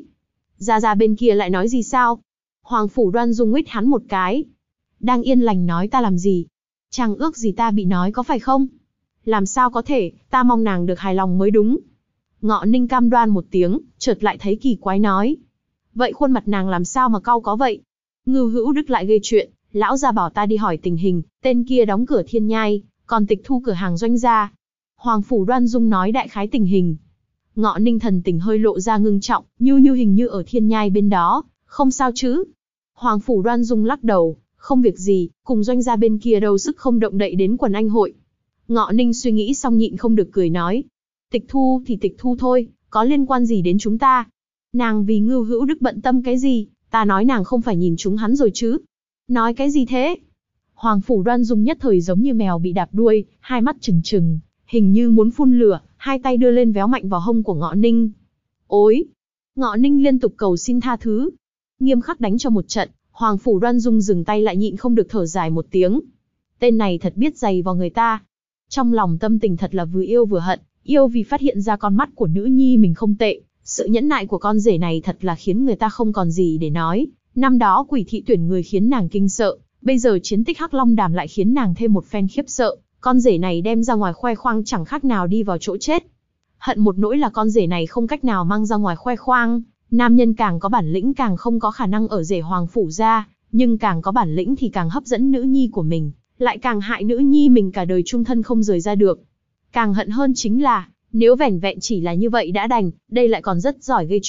Ra bên kia lại nói gì sao? Hoàng phủ Đoan Dung nguyết hắn một cái. Đang yên lành nói ta làm gì? Chàng ước gì ta bị nói có phải không? Làm sao có thể, ta mong nàng được hài lòng mới đúng. Ngọ Ninh cam đoan một tiếng, chợt lại thấy kỳ quái nói. Vậy khuôn mặt nàng làm sao mà cau có vậy? Ngưu Hữu Đức lại gây chuyện, lão gia bảo ta đi hỏi tình hình, tên kia đóng cửa thiên nhai, còn tịch thu cửa hàng Doanh gia. Hoàng phủ Đoan Dung nói đại khái tình hình. Ngọ Ninh thần tình hơi lộ ra ngưng trọng, như hình như ở thiên nhai bên đó, không sao chứ? Hoàng phủ Đoan Dung lắc đầu, không việc gì, cùng Doanh gia bên kia đâu sức không động đậy đến quần anh hội. Ngọ Ninh suy nghĩ xong nhịn không được cười nói. Tịch thu thì tịch thu thôi, có liên quan gì đến chúng ta? Nàng vì Ngưu Hữu Đức bận tâm cái gì, ta nói nàng không phải nhìn chúng hắn rồi chứ? Nói cái gì thế? Hoàng phủ Đoan Dung nhất thời giống như mèo bị đạp đuôi, hai mắt trừng trừng, hình như muốn phun lửa, hai tay đưa lên véo mạnh vào hông của Ngọ Ninh. Ôi! Ngọ Ninh liên tục cầu xin tha thứ. Nghiêm khắc đánh cho một trận, Hoàng phủ Đoan Dung dừng tay lại nhịn không được thở dài một tiếng. Tên này thật biết giày vào người ta. Trong lòng tâm tình thật là vừa yêu vừa hận, yêu vì phát hiện ra con mắt của nữ nhi mình không tệ, sự nhẫn nại của con rể này thật là khiến người ta không còn gì để nói. Năm đó Quỷ thị tuyển người khiến nàng kinh sợ, bây giờ chiến tích Hắc Long Đàm lại khiến nàng thêm một phen khiếp sợ, con rể này đem ra ngoài khoe khoang chẳng khác nào đi vào chỗ chết. Hận một nỗi là con rể này không cách nào mang ra ngoài khoe khoang, nam nhân càng có bản lĩnh càng không có khả năng ở rể Hoàng phủ ra, nhưng càng có bản lĩnh thì càng hấp dẫn nữ nhi của mình, lại càng hại nữ nhi mình cả đời chung thân không rời ra được. Càng hận hơn chính là, nếu vẻn vẹn chỉ là như vậy đã đành, đây lại còn rất giỏi gây chuyện,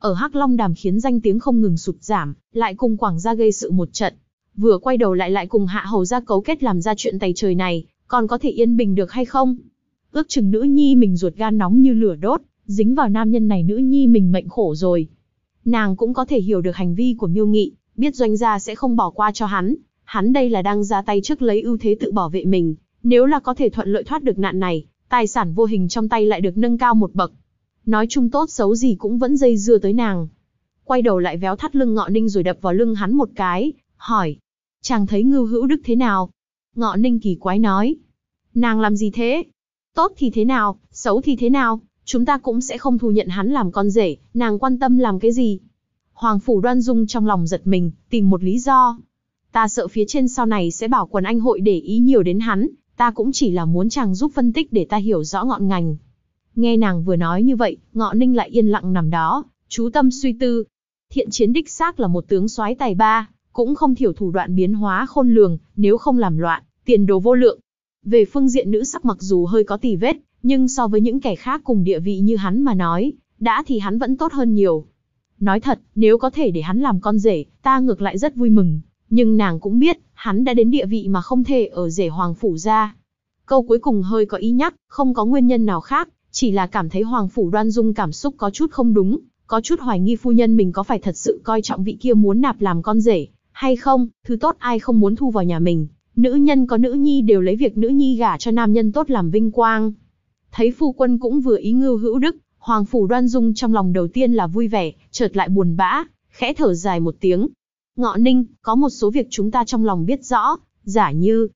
ở Hắc Long Đàm khiến danh tiếng không ngừng sụt giảm, lại cùng Quảng gia gây sự một trận. Vừa quay đầu lại cùng Hạ Hầu gia cấu kết làm ra chuyện tày trời này, còn có thể yên bình được hay không? Ước chừng nữ nhi mình ruột gan nóng như lửa đốt, dính vào nam nhân này nữ nhi mình mệnh khổ rồi. Nàng cũng có thể hiểu được hành vi của Miêu Nghị, biết Doanh gia sẽ không bỏ qua cho hắn đây là đang ra tay trước lấy ưu thế tự bảo vệ mình, nếu là có thể thuận lợi thoát được nạn này, tài sản vô hình trong tay lại được nâng cao một bậc. Nói chung tốt xấu gì cũng vẫn dây dưa tới nàng. Quay đầu lại véo thắt lưng Ngọ Ninh rồi đập vào lưng hắn một cái, hỏi: chàng thấy Ngưu Hữu Đức thế nào? Ngọ Ninh kỳ quái nói: nàng làm gì thế? Tốt thì thế nào, xấu thì thế nào, chúng ta cũng sẽ không thu nhận hắn làm con rể, nàng quan tâm làm cái gì? Hoàng Phủ Đoan Dung trong lòng giật mình, tìm một lý do. Ta sợ phía trên sau này sẽ bảo Quần Anh hội để ý nhiều đến hắn, ta cũng chỉ là muốn chàng giúp phân tích để ta hiểu rõ ngọn ngành. Nghe nàng vừa nói như vậy, Ngọ Ninh lại yên lặng nằm đó, chú tâm suy tư. Thiện Chiến đích xác là một tướng soái tài ba, cũng không thiểu thủ đoạn biến hóa khôn lường, nếu không làm loạn, tiền đồ vô lượng. Về phương diện nữ sắc mặc dù hơi có tì vết, nhưng so với những kẻ khác cùng địa vị như hắn mà nói, đã thì hắn vẫn tốt hơn nhiều. Nói thật, nếu có thể để hắn làm con rể, ta ngược lại rất vui mừng. Nhưng nàng cũng biết, hắn đã đến địa vị mà không thể ở rể Hoàng Phủ gia. Câu cuối cùng hơi có ý nhắc, không có nguyên nhân nào khác, chỉ là cảm thấy Hoàng Phủ Đoan Dung cảm xúc có chút không đúng, có chút hoài nghi phu nhân mình có phải thật sự coi trọng vị kia muốn nạp làm con rể, hay không, thứ tốt ai không muốn thu vào nhà mình, nữ nhân có nữ nhi đều lấy việc nữ nhi gả cho nam nhân tốt làm vinh quang. Thấy phu quân cũng vừa ý Ngưu Hữu Đức, Hoàng Phủ Đoan Dung trong lòng đầu tiên là vui vẻ, chợt lại buồn bã, khẽ thở dài một tiếng. Ngọ Ninh, có một số việc chúng ta trong lòng biết rõ, giả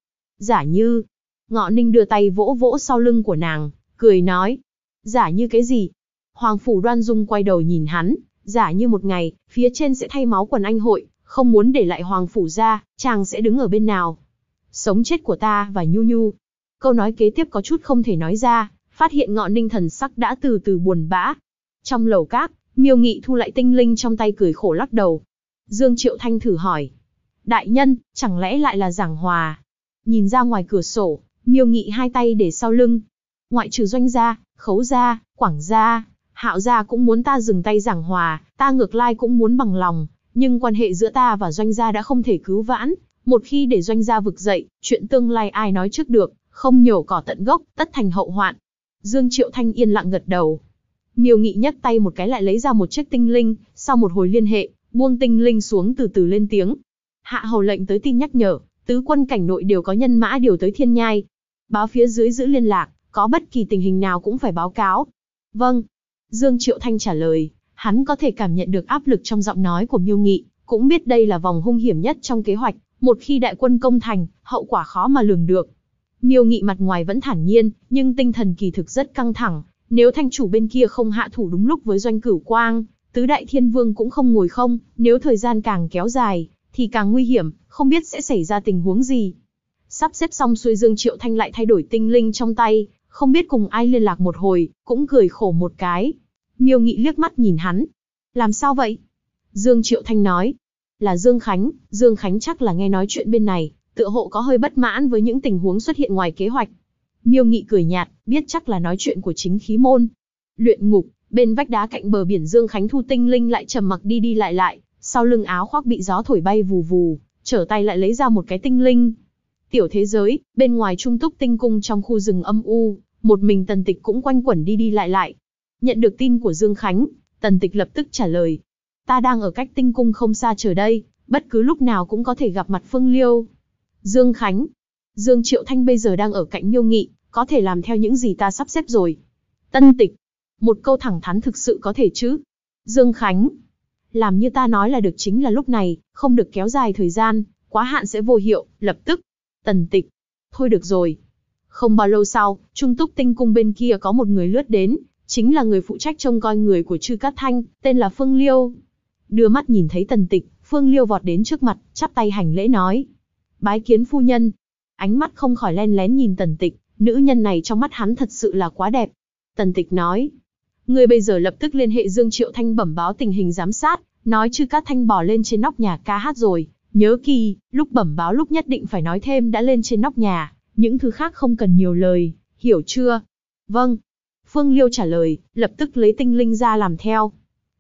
như. Ngọ Ninh đưa tay vỗ vỗ sau lưng của nàng, cười nói. Giả như cái gì? Hoàng Phủ Đoan Dung quay đầu nhìn hắn, giả như một ngày, phía trên sẽ thay máu Quần Anh hội, không muốn để lại Hoàng Phủ gia, chàng sẽ đứng ở bên nào? Sống chết của ta và Nhu Nhu. Câu nói kế tiếp có chút không thể nói ra, phát hiện Ngọ Ninh thần sắc đã từ từ buồn bã. Trong lầu các, Miêu Nghị thu lại tinh linh trong tay cười khổ lắc đầu. Dương Triệu Thanh thử hỏi. Đại nhân, chẳng lẽ lại là giảng hòa? Nhìn ra ngoài cửa sổ, Miêu Nghị hai tay để sau lưng. Ngoại trừ Doanh gia, Khấu gia, Quảng gia, Hạo gia cũng muốn ta dừng tay giảng hòa, ta ngược lại cũng muốn bằng lòng. Nhưng quan hệ giữa ta và Doanh gia đã không thể cứu vãn. Một khi để Doanh gia vực dậy, chuyện tương lai ai nói trước được, không nhổ cỏ tận gốc, tất thành hậu hoạn. Dương Triệu Thanh yên lặng gật đầu. Miêu Nghị nhấc tay một cái lại lấy ra một chiếc tinh linh, sau một hồi liên hệ, buông tinh linh xuống từ từ lên tiếng. Hạ hầu lệnh tới tin nhắc nhở, tứ quân cảnh nội đều có nhân mã điều tới Thiên Nhai. Báo phía dưới giữ liên lạc, có bất kỳ tình hình nào cũng phải báo cáo. Vâng. Dương Triệu Thanh trả lời, hắn có thể cảm nhận được áp lực trong giọng nói của Miêu Nghị, cũng biết đây là vòng hung hiểm nhất trong kế hoạch, một khi đại quân công thành, hậu quả khó mà lường được. Miêu Nghị mặt ngoài vẫn thản nhiên, nhưng tinh thần kỳ thực rất căng thẳng, nếu thanh chủ bên kia không hạ thủ đúng lúc với Doanh Cửu Quang, tứ đại thiên vương cũng không ngồi không, nếu thời gian càng kéo dài, thì càng nguy hiểm, không biết sẽ xảy ra tình huống gì. Sắp xếp xong xuôi Dương Triệu Thanh lại thay đổi tinh linh trong tay, không biết cùng ai liên lạc một hồi, cũng cười khổ một cái. Miêu Nghị liếc mắt nhìn hắn. Làm sao vậy? Dương Triệu Thanh nói. Là Dương Khánh chắc là nghe nói chuyện bên này, tựa hộ có hơi bất mãn với những tình huống xuất hiện ngoài kế hoạch. Miêu Nghị cười nhạt, biết chắc là nói chuyện của chính khí môn. Luyện ngục, bên vách đá cạnh bờ biển Dương Khánh thu tinh linh lại trầm mặc đi đi lại, sau lưng áo khoác bị gió thổi bay vù vù, trở tay lại lấy ra một cái tinh linh. Tiểu thế giới, bên ngoài Trung Túc Tinh Cung trong khu rừng âm u, một mình Tần Tịch cũng quanh quẩn đi đi lại. Nhận được tin của Dương Khánh, Tần Tịch lập tức trả lời. Ta đang ở cách Tinh Cung không xa chờ đây, bất cứ lúc nào cũng có thể gặp mặt Phương Liêu. Dương Khánh. Dương Triệu Thanh bây giờ đang ở cạnh Miêu Nghị, có thể làm theo những gì ta sắp xếp rồi. Tân Tịch. Một câu thẳng thắn thực sự có thể chứ. Dương Khánh. Làm như ta nói là được chính là lúc này, không được kéo dài thời gian, quá hạn sẽ vô hiệu, lập tức. Tần Tịch. Thôi được rồi. Không bao lâu sau, Trung Túc Tinh Cung bên kia có một người lướt đến, chính là người phụ trách trông coi người của Trư Cát Thanh, tên là Phương Liêu. Đưa mắt nhìn thấy Tần Tịch, Phương Liêu vọt đến trước mặt, chắp tay hành lễ nói. Bái kiến phu nhân. Ánh mắt không khỏi len lén nhìn Tần Tịch, nữ nhân này trong mắt hắn thật sự là quá đẹp. Tần Tịch nói. Người bây giờ lập tức liên hệ Dương Triệu Thanh bẩm báo tình hình giám sát, nói Trư Cát Thanh bò lên trên nóc nhà ca hát rồi. Nhớ kỹ, lúc bẩm báo lúc nhất định phải nói thêm đã lên trên nóc nhà, những thứ khác không cần nhiều lời, hiểu chưa? Vâng. Phương Liêu trả lời, lập tức lấy tinh linh ra làm theo.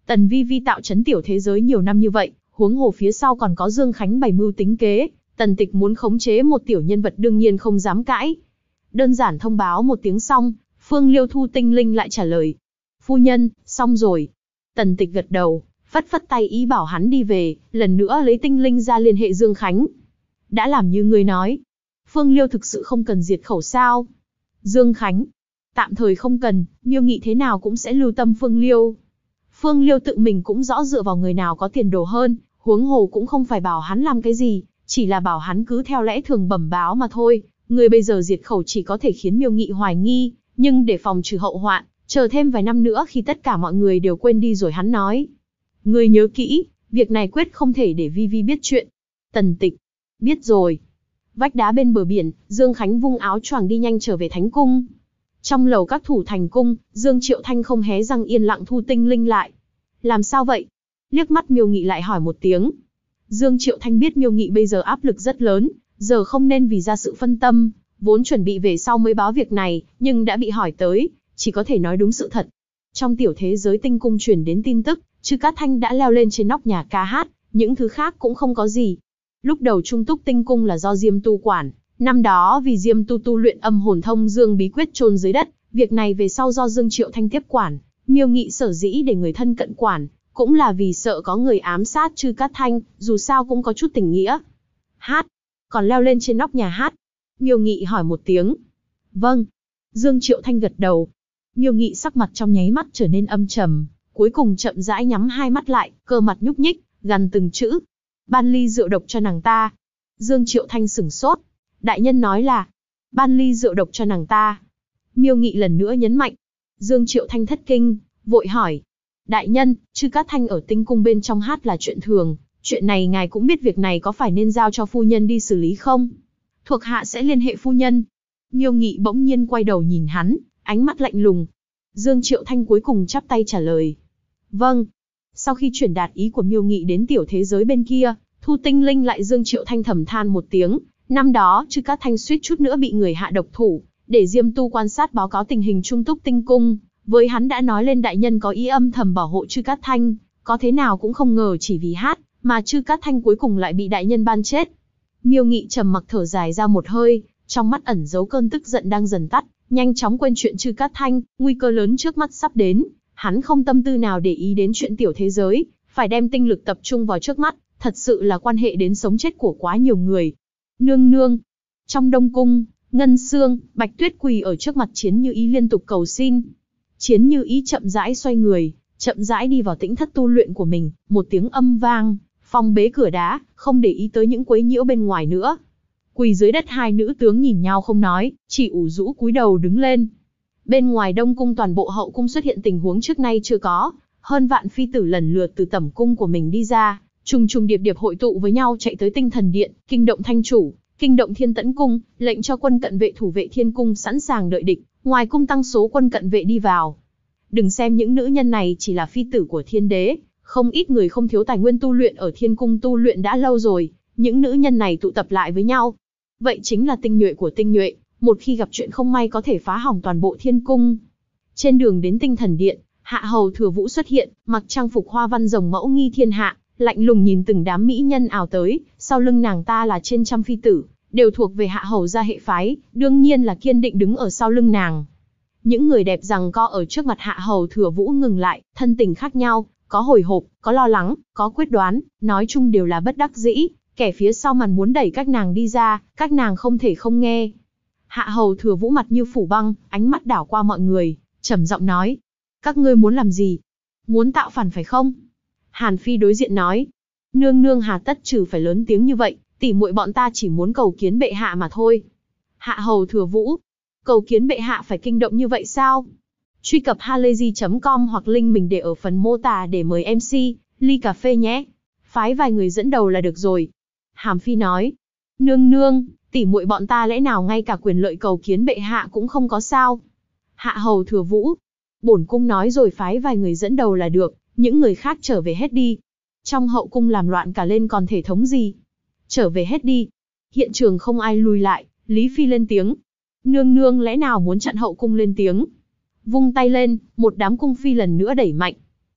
Tần Vi Vi tạo trấn tiểu thế giới nhiều năm như vậy, huống hồ phía sau còn có Dương Khánh bày mưu tính kế, Tần Tịch muốn khống chế một tiểu nhân vật đương nhiên không dám cãi. Đơn giản thông báo một tiếng xong, Phương Liêu thu tinh linh lại trả lời. Phu nhân, xong rồi. Tần Tịch gật đầu, phất phất tay ý bảo hắn đi về, lần nữa lấy tinh linh ra liên hệ Dương Khánh. Đã làm như ngươi nói. Phương Liêu thực sự không cần diệt khẩu sao? Dương Khánh. Tạm thời không cần, Miêu Nghị thế nào cũng sẽ lưu tâm Phương Liêu. Phương Liêu tự mình cũng rõ dựa vào người nào có tiền đồ hơn, huống hồ cũng không phải bảo hắn làm cái gì, chỉ là bảo hắn cứ theo lẽ thường bẩm báo mà thôi. Người bây giờ diệt khẩu chỉ có thể khiến Miêu Nghị hoài nghi, nhưng để phòng trừ hậu hoạn, chờ thêm vài năm nữa khi tất cả mọi người đều quên đi rồi hắn nói. Ngươi nhớ kỹ, việc này quyết không thể để Vi Vi biết chuyện. Tần Tịch. Biết rồi. Vách đá bên bờ biển, Dương Khánh vung áo choàng đi nhanh trở về Thánh Cung. Trong lầu các thủ thành cung, Dương Triệu Thanh không hé răng yên lặng thu tinh linh lại. Làm sao vậy? Liếc mắt Miêu Nghị lại hỏi một tiếng. Dương Triệu Thanh biết Miêu Nghị bây giờ áp lực rất lớn, giờ không nên vì ra sự phân tâm, vốn chuẩn bị về sau mới báo việc này, nhưng đã bị hỏi tới, chỉ có thể nói đúng sự thật. Trong tiểu thế giới tinh cung truyền đến tin tức, Trư Cát Thanh đã leo lên trên nóc nhà ca hát, những thứ khác cũng không có gì. Lúc đầu Trung Túc tinh cung là do Diêm Tu quản, năm đó vì Diêm Tu tu luyện âm hồn thông dương bí quyết chôn dưới đất, việc này về sau do Dương Triệu Thanh tiếp quản. Miêu Nghị sở dĩ để người thân cận quản, cũng là vì sợ có người ám sát Trư Cát Thanh, dù sao cũng có chút tình nghĩa. Hát, còn leo lên trên nóc nhà hát. Miêu Nghị hỏi một tiếng. Vâng. Dương Triệu Thanh gật đầu. Miêu Nghị sắc mặt trong nháy mắt trở nên âm trầm, cuối cùng chậm rãi nhắm hai mắt lại, cơ mặt nhúc nhích, gằn từng chữ. Ban ly rượu độc cho nàng ta. Dương Triệu Thanh sửng sốt. Đại nhân nói là, ban ly rượu độc cho nàng ta. Miêu Nghị lần nữa nhấn mạnh. Dương Triệu Thanh thất kinh, vội hỏi. Đại nhân, Trư Cát Thanh ở tinh cung bên trong hát là chuyện thường, chuyện này ngài cũng biết, việc này có phải nên giao cho phu nhân đi xử lý không? Thuộc hạ sẽ liên hệ phu nhân. Miêu Nghị bỗng nhiên quay đầu nhìn hắn, ánh mắt lạnh lùng. Dương Triệu Thanh cuối cùng chắp tay trả lời. Vâng. Sau khi truyền đạt ý của Miêu Nghị đến tiểu thế giới bên kia, thu tinh linh lại, Dương Triệu Thanh thầm than một tiếng. Năm đó Trư Cát Thanh suýt chút nữa bị người hạ độc thủ, để Diêm Tu quan sát báo cáo tình hình Trung Túc tinh cung. Với hắn đã nói lên đại nhân có ý âm thầm bảo hộ Trư Cát Thanh, có thế nào cũng không ngờ chỉ vì hát, mà Trư Cát Thanh cuối cùng lại bị đại nhân ban chết. Miêu Nghị trầm mặc thở dài ra một hơi, trong mắt ẩn giấu cơn tức giận đang dần tắt, nhanh chóng quên chuyện Trư Cát Thanh, nguy cơ lớn trước mắt sắp đến, hắn không tâm tư nào để ý đến chuyện tiểu thế giới, phải đem tinh lực tập trung vào trước mắt, thật sự là quan hệ đến sống chết của quá nhiều người. Nương nương. Trong Đông Cung, Ngân Xương, Bạch Tuyết quỳ ở trước mặt Chiến Như Ý liên tục cầu xin. Chiến Như Ý chậm rãi xoay người, chậm rãi đi vào tĩnh thất tu luyện của mình, một tiếng âm vang, phong bế cửa đá, không để ý tới những quấy nhiễu bên ngoài nữa. Quỳ dưới đất hai nữ tướng nhìn nhau không nói, chỉ ủ rũ cúi đầu đứng lên. Bên ngoài Đông Cung toàn bộ hậu cung xuất hiện tình huống trước nay chưa có, hơn vạn phi tử lần lượt từ tẩm cung của mình đi ra, trùng trùng điệp điệp hội tụ với nhau chạy tới Tinh Thần Điện, kinh động Thanh Chủ, kinh động Thiên Tẫn Cung, lệnh cho quân cận vệ thủ vệ Thiên Cung sẵn sàng đợi địch, ngoài cung tăng số quân cận vệ đi vào. Đừng xem những nữ nhân này chỉ là phi tử của Thiên Đế, không ít người không thiếu tài nguyên tu luyện ở Thiên Cung tu luyện đã lâu rồi, những nữ nhân này tụ tập lại với nhau. Vậy chính là tinh nhuệ của tinh nhuệ, một khi gặp chuyện không may có thể phá hỏng toàn bộ Thiên Cung. Trên đường đến Tinh Thần Điện, Hạ Hầu Thừa Vũ xuất hiện, mặc trang phục hoa văn rồng mẫu nghi thiên hạ, lạnh lùng nhìn từng đám mỹ nhân ào tới, sau lưng nàng ta là trên trăm phi tử, đều thuộc về Hạ Hầu gia hệ phái, đương nhiên là kiên định đứng ở sau lưng nàng. Những người đẹp giằng co ở trước mặt Hạ Hầu Thừa Vũ ngừng lại, thân tình khác nhau, có hồi hộp, có lo lắng, có quyết đoán, nói chung đều là bất đắc dĩ, kẻ phía sau màn muốn đẩy các nàng đi ra, các nàng không thể không nghe. Hạ Hầu Thừa Vũ mặt như phủ băng, ánh mắt đảo qua mọi người, trầm giọng nói: các ngươi muốn làm gì? Muốn tạo phản phải không? Hàn Phi đối diện nói: nương nương hà tất trừ phải lớn tiếng như vậy, tỷ muội bọn ta chỉ muốn cầu kiến bệ hạ mà thôi. Hạ Hầu Thừa Vũ: cầu kiến bệ hạ phải kinh động như vậy sao? Truy cập halayzi.com hoặc link mình để ở phần mô tả để mời MC ly cà phê nhé. Phái vài người dẫn đầu là được rồi. Hàm Phi nói: nương nương, tỷ muội bọn ta lẽ nào ngay cả quyền lợi cầu kiến bệ hạ cũng không có sao? Hạ Hầu Thừa Vũ: bổn cung nói rồi, phái vài người dẫn đầu là được, những người khác trở về hết đi. Trong hậu cung làm loạn cả lên còn thể thống gì? Trở về hết đi. Hiện trường không ai lui lại, Lý Phi lên tiếng: nương nương lẽ nào muốn chặn hậu cung lên tiếng? Vung tay lên, một đám cung phi lần nữa đẩy mạnh.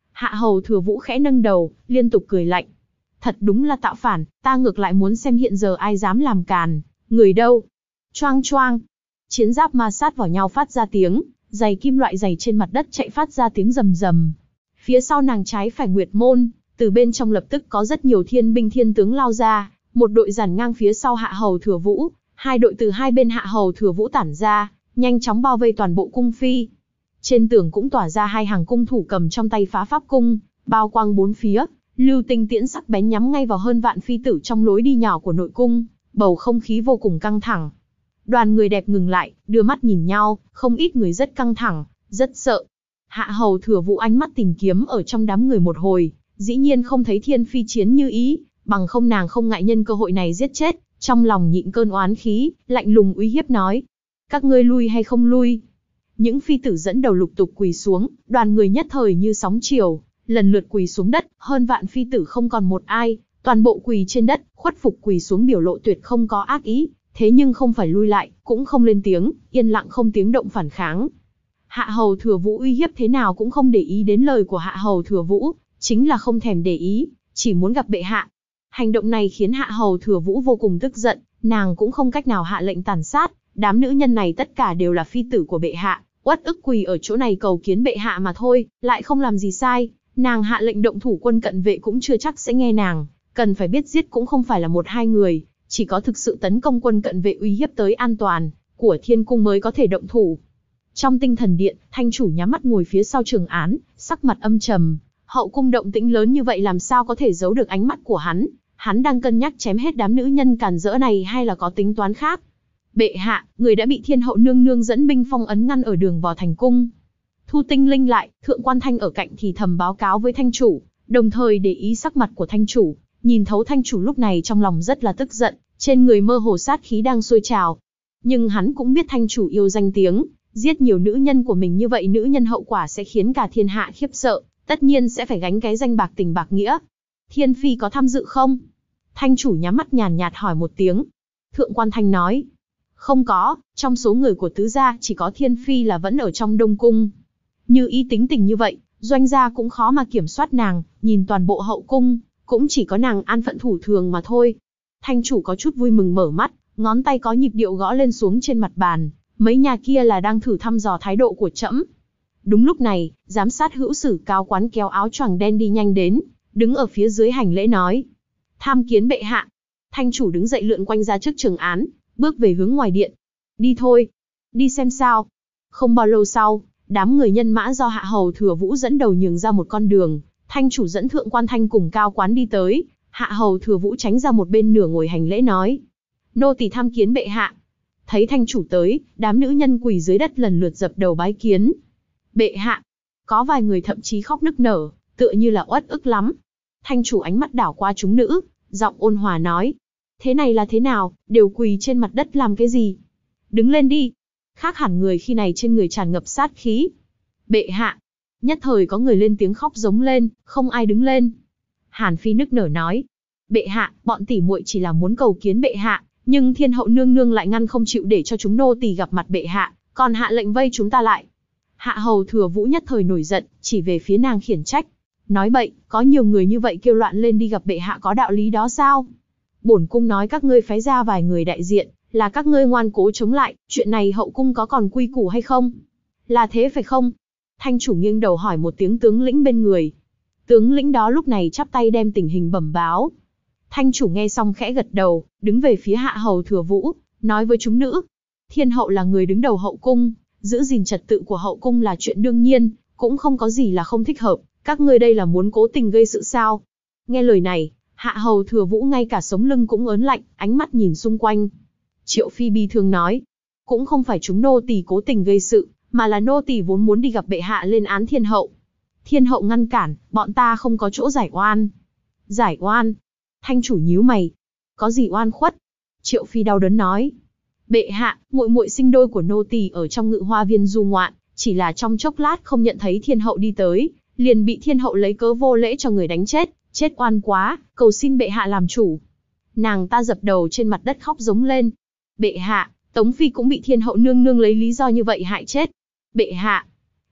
Hạ hầu Thừa Vũ khẽ nâng đầu, liên tục cười lạnh. Thật đúng là tạo phản, ta ngược lại muốn xem hiện giờ ai dám làm càn. Người đâu? Choang choang. Chiến giáp ma sát vào nhau phát ra tiếng, giày kim loại dày trên mặt đất chạy phát ra tiếng rầm rầm. Phía sau nàng trái phải Nguyệt Môn, từ bên trong lập tức có rất nhiều thiên binh thiên tướng lao ra, một đội dàn ngang phía sau Hạ hầu Thừa Vũ, hai đội từ hai bên Hạ hầu Thừa Vũ tản ra, nhanh chóng bao vây toàn bộ cung phi. Trên tường cũng tỏa ra hai hàng cung thủ cầm trong tay phá pháp cung, bao quang bốn phía, lưu tinh tiễn sắc bén nhắm ngay vào hơn vạn phi tử trong lối đi nhỏ của nội cung, bầu không khí vô cùng căng thẳng. Đoàn người đẹp ngừng lại, đưa mắt nhìn nhau, không ít người rất căng thẳng, rất sợ. Hạ hầu Thừa Vũ ánh mắt tìm kiếm ở trong đám người một hồi, dĩ nhiên không thấy Thiên Phi chiến như ý, bằng không nàng không ngại nhân cơ hội này giết chết, trong lòng nhịn cơn oán khí, lạnh lùng uy hiếp nói. Các ngươi lui hay không lui? Những phi tử dẫn đầu lục tục quỳ xuống, đoàn người nhất thời như sóng chiều, lần lượt quỳ xuống đất, hơn vạn phi tử không còn một ai, toàn bộ quỳ trên đất, khuất phục quỳ xuống biểu lộ tuyệt không có ác ý, thế nhưng không phải lui lại, cũng không lên tiếng, yên lặng không tiếng động phản kháng. Hạ hầu Thừa Vũ uy hiếp thế nào cũng không để ý đến lời của Hạ hầu Thừa Vũ, chính là không thèm để ý, chỉ muốn gặp bệ hạ. Hành động này khiến Hạ hầu Thừa Vũ vô cùng tức giận, nàng cũng không cách nào hạ lệnh tàn sát, đám nữ nhân này tất cả đều là phi tử của bệ hạ, uất ức quỳ ở chỗ này cầu kiến bệ hạ mà thôi, lại không làm gì sai, nàng hạ lệnh động thủ quân cận vệ cũng chưa chắc sẽ nghe nàng, cần phải biết giết cũng không phải là một hai người, chỉ có thực sự tấn công quân cận vệ uy hiếp tới an toàn của thiên cung mới có thể động thủ. Trong tinh thần điện, thanh chủ nhắm mắt ngồi phía sau trường án, sắc mặt âm trầm, hậu cung động tĩnh lớn như vậy làm sao có thể giấu được ánh mắt của hắn đang cân nhắc chém hết đám nữ nhân càn rỡ này hay là có tính toán khác. Bệ hạ, người đã bị thiên hậu nương nương dẫn binh phong ấn ngăn ở đường vào thành cung. Thu Tinh Linh lại, Thượng Quan Thanh ở cạnh thì thầm báo cáo với thanh chủ, đồng thời để ý sắc mặt của thanh chủ, nhìn thấu thanh chủ lúc này trong lòng rất là tức giận, trên người mơ hồ sát khí đang sôi trào. Nhưng hắn cũng biết thanh chủ yêu danh tiếng, giết nhiều nữ nhân của mình như vậy nữ nhân hậu quả sẽ khiến cả thiên hạ khiếp sợ, tất nhiên sẽ phải gánh cái danh bạc tình bạc nghĩa. Thiên Phi có tham dự không? Thanh chủ nhắm mắt nhàn nhạt hỏi một tiếng. Thượng Quan Thanh nói, không có, trong số người của tứ gia chỉ có Thiên Phi là vẫn ở trong Đông Cung. Như ý tính tình như vậy, doanh gia cũng khó mà kiểm soát nàng, nhìn toàn bộ hậu cung, cũng chỉ có nàng an phận thủ thường mà thôi. Thanh chủ có chút vui mừng mở mắt, ngón tay có nhịp điệu gõ lên xuống trên mặt bàn, mấy nhà kia là đang thử thăm dò thái độ của trẫm. Đúng lúc này, giám sát hữu sử cao quán kéo áo choàng đen đi nhanh đến, đứng ở phía dưới hành lễ nói. Tham kiến bệ hạ. Thanh chủ đứng dậy lượn quanh ra trước trường án, bước về hướng ngoài điện. Đi thôi. Đi xem sao. Không bao lâu sau, đám người nhân mã do Hạ hầu Thừa Vũ dẫn đầu nhường ra một con đường, thanh chủ dẫn Thượng Quan Thanh cùng cao quán đi tới, Hạ hầu Thừa Vũ tránh ra một bên nửa ngồi hành lễ nói. Nô tỳ tham kiến bệ hạ. Thấy thanh chủ tới, đám nữ nhân quỳ dưới đất lần lượt dập đầu bái kiến. Bệ hạ. Có vài người thậm chí khóc nức nở, tựa như là uất ức lắm. Thanh chủ ánh mắt đảo qua chúng nữ, giọng ôn hòa nói. Thế này là thế nào, đều quỳ trên mặt đất làm cái gì? Đứng lên đi. Khác hẳn người khi này trên người tràn ngập sát khí. Bệ hạ. Nhất thời có người lên tiếng khóc giống lên, không ai đứng lên. Hàn Phi nức nở nói. Bệ hạ, bọn tỷ muội chỉ là muốn cầu kiến bệ hạ, nhưng thiên hậu nương nương lại ngăn không chịu để cho chúng nô tỳ gặp mặt bệ hạ, còn hạ lệnh vây chúng ta lại. Hạ hầu Thừa Vũ nhất thời nổi giận, chỉ về phía nàng khiển trách. Nói bậy, có nhiều người như vậy kêu loạn lên đi gặp bệ hạ có đạo lý đó sao? Bổn cung nói các ngươi phái ra vài người đại diện, là các ngươi ngoan cố chống lại, chuyện này hậu cung có còn quy củ hay không? Là thế phải không? Thanh chủ nghiêng đầu hỏi một tiếng tướng lĩnh bên người. Tướng lĩnh đó lúc này chắp tay đem tình hình bẩm báo. Thanh chủ nghe xong khẽ gật đầu, đứng về phía Hạ hầu Thừa Vũ, nói với chúng nữ. Thiên hậu là người đứng đầu hậu cung, giữ gìn trật tự của hậu cung là chuyện đương nhiên, cũng không có gì là không thích hợp, các ngươi đây là muốn cố tình gây sự sao? Nghe lời này, Hạ hầu Thừa Vũ ngay cả sống lưng cũng ớn lạnh, ánh mắt nhìn xung quanh. Triệu Phi bi thương nói, cũng không phải chúng nô tỳ cố tình gây sự, mà là nô tỳ vốn muốn đi gặp bệ hạ lên án thiên hậu. Thiên hậu ngăn cản, bọn ta không có chỗ giải oan. Giải oan? Thanh chủ nhíu mày. Có gì oan khuất? Triệu Phi đau đớn nói. Bệ hạ, muội muội sinh đôi của nô tỳ ở trong Ngự Hoa Viên du ngoạn, chỉ là trong chốc lát không nhận thấy thiên hậu đi tới, liền bị thiên hậu lấy cớ vô lễ cho người đánh chết, chết oan quá, cầu xin bệ hạ làm chủ. Nàng ta dập đầu trên mặt đất khóc giống lên. Bệ hạ, Tống Phi cũng bị thiên hậu nương nương lấy lý do như vậy hại chết. Bệ hạ.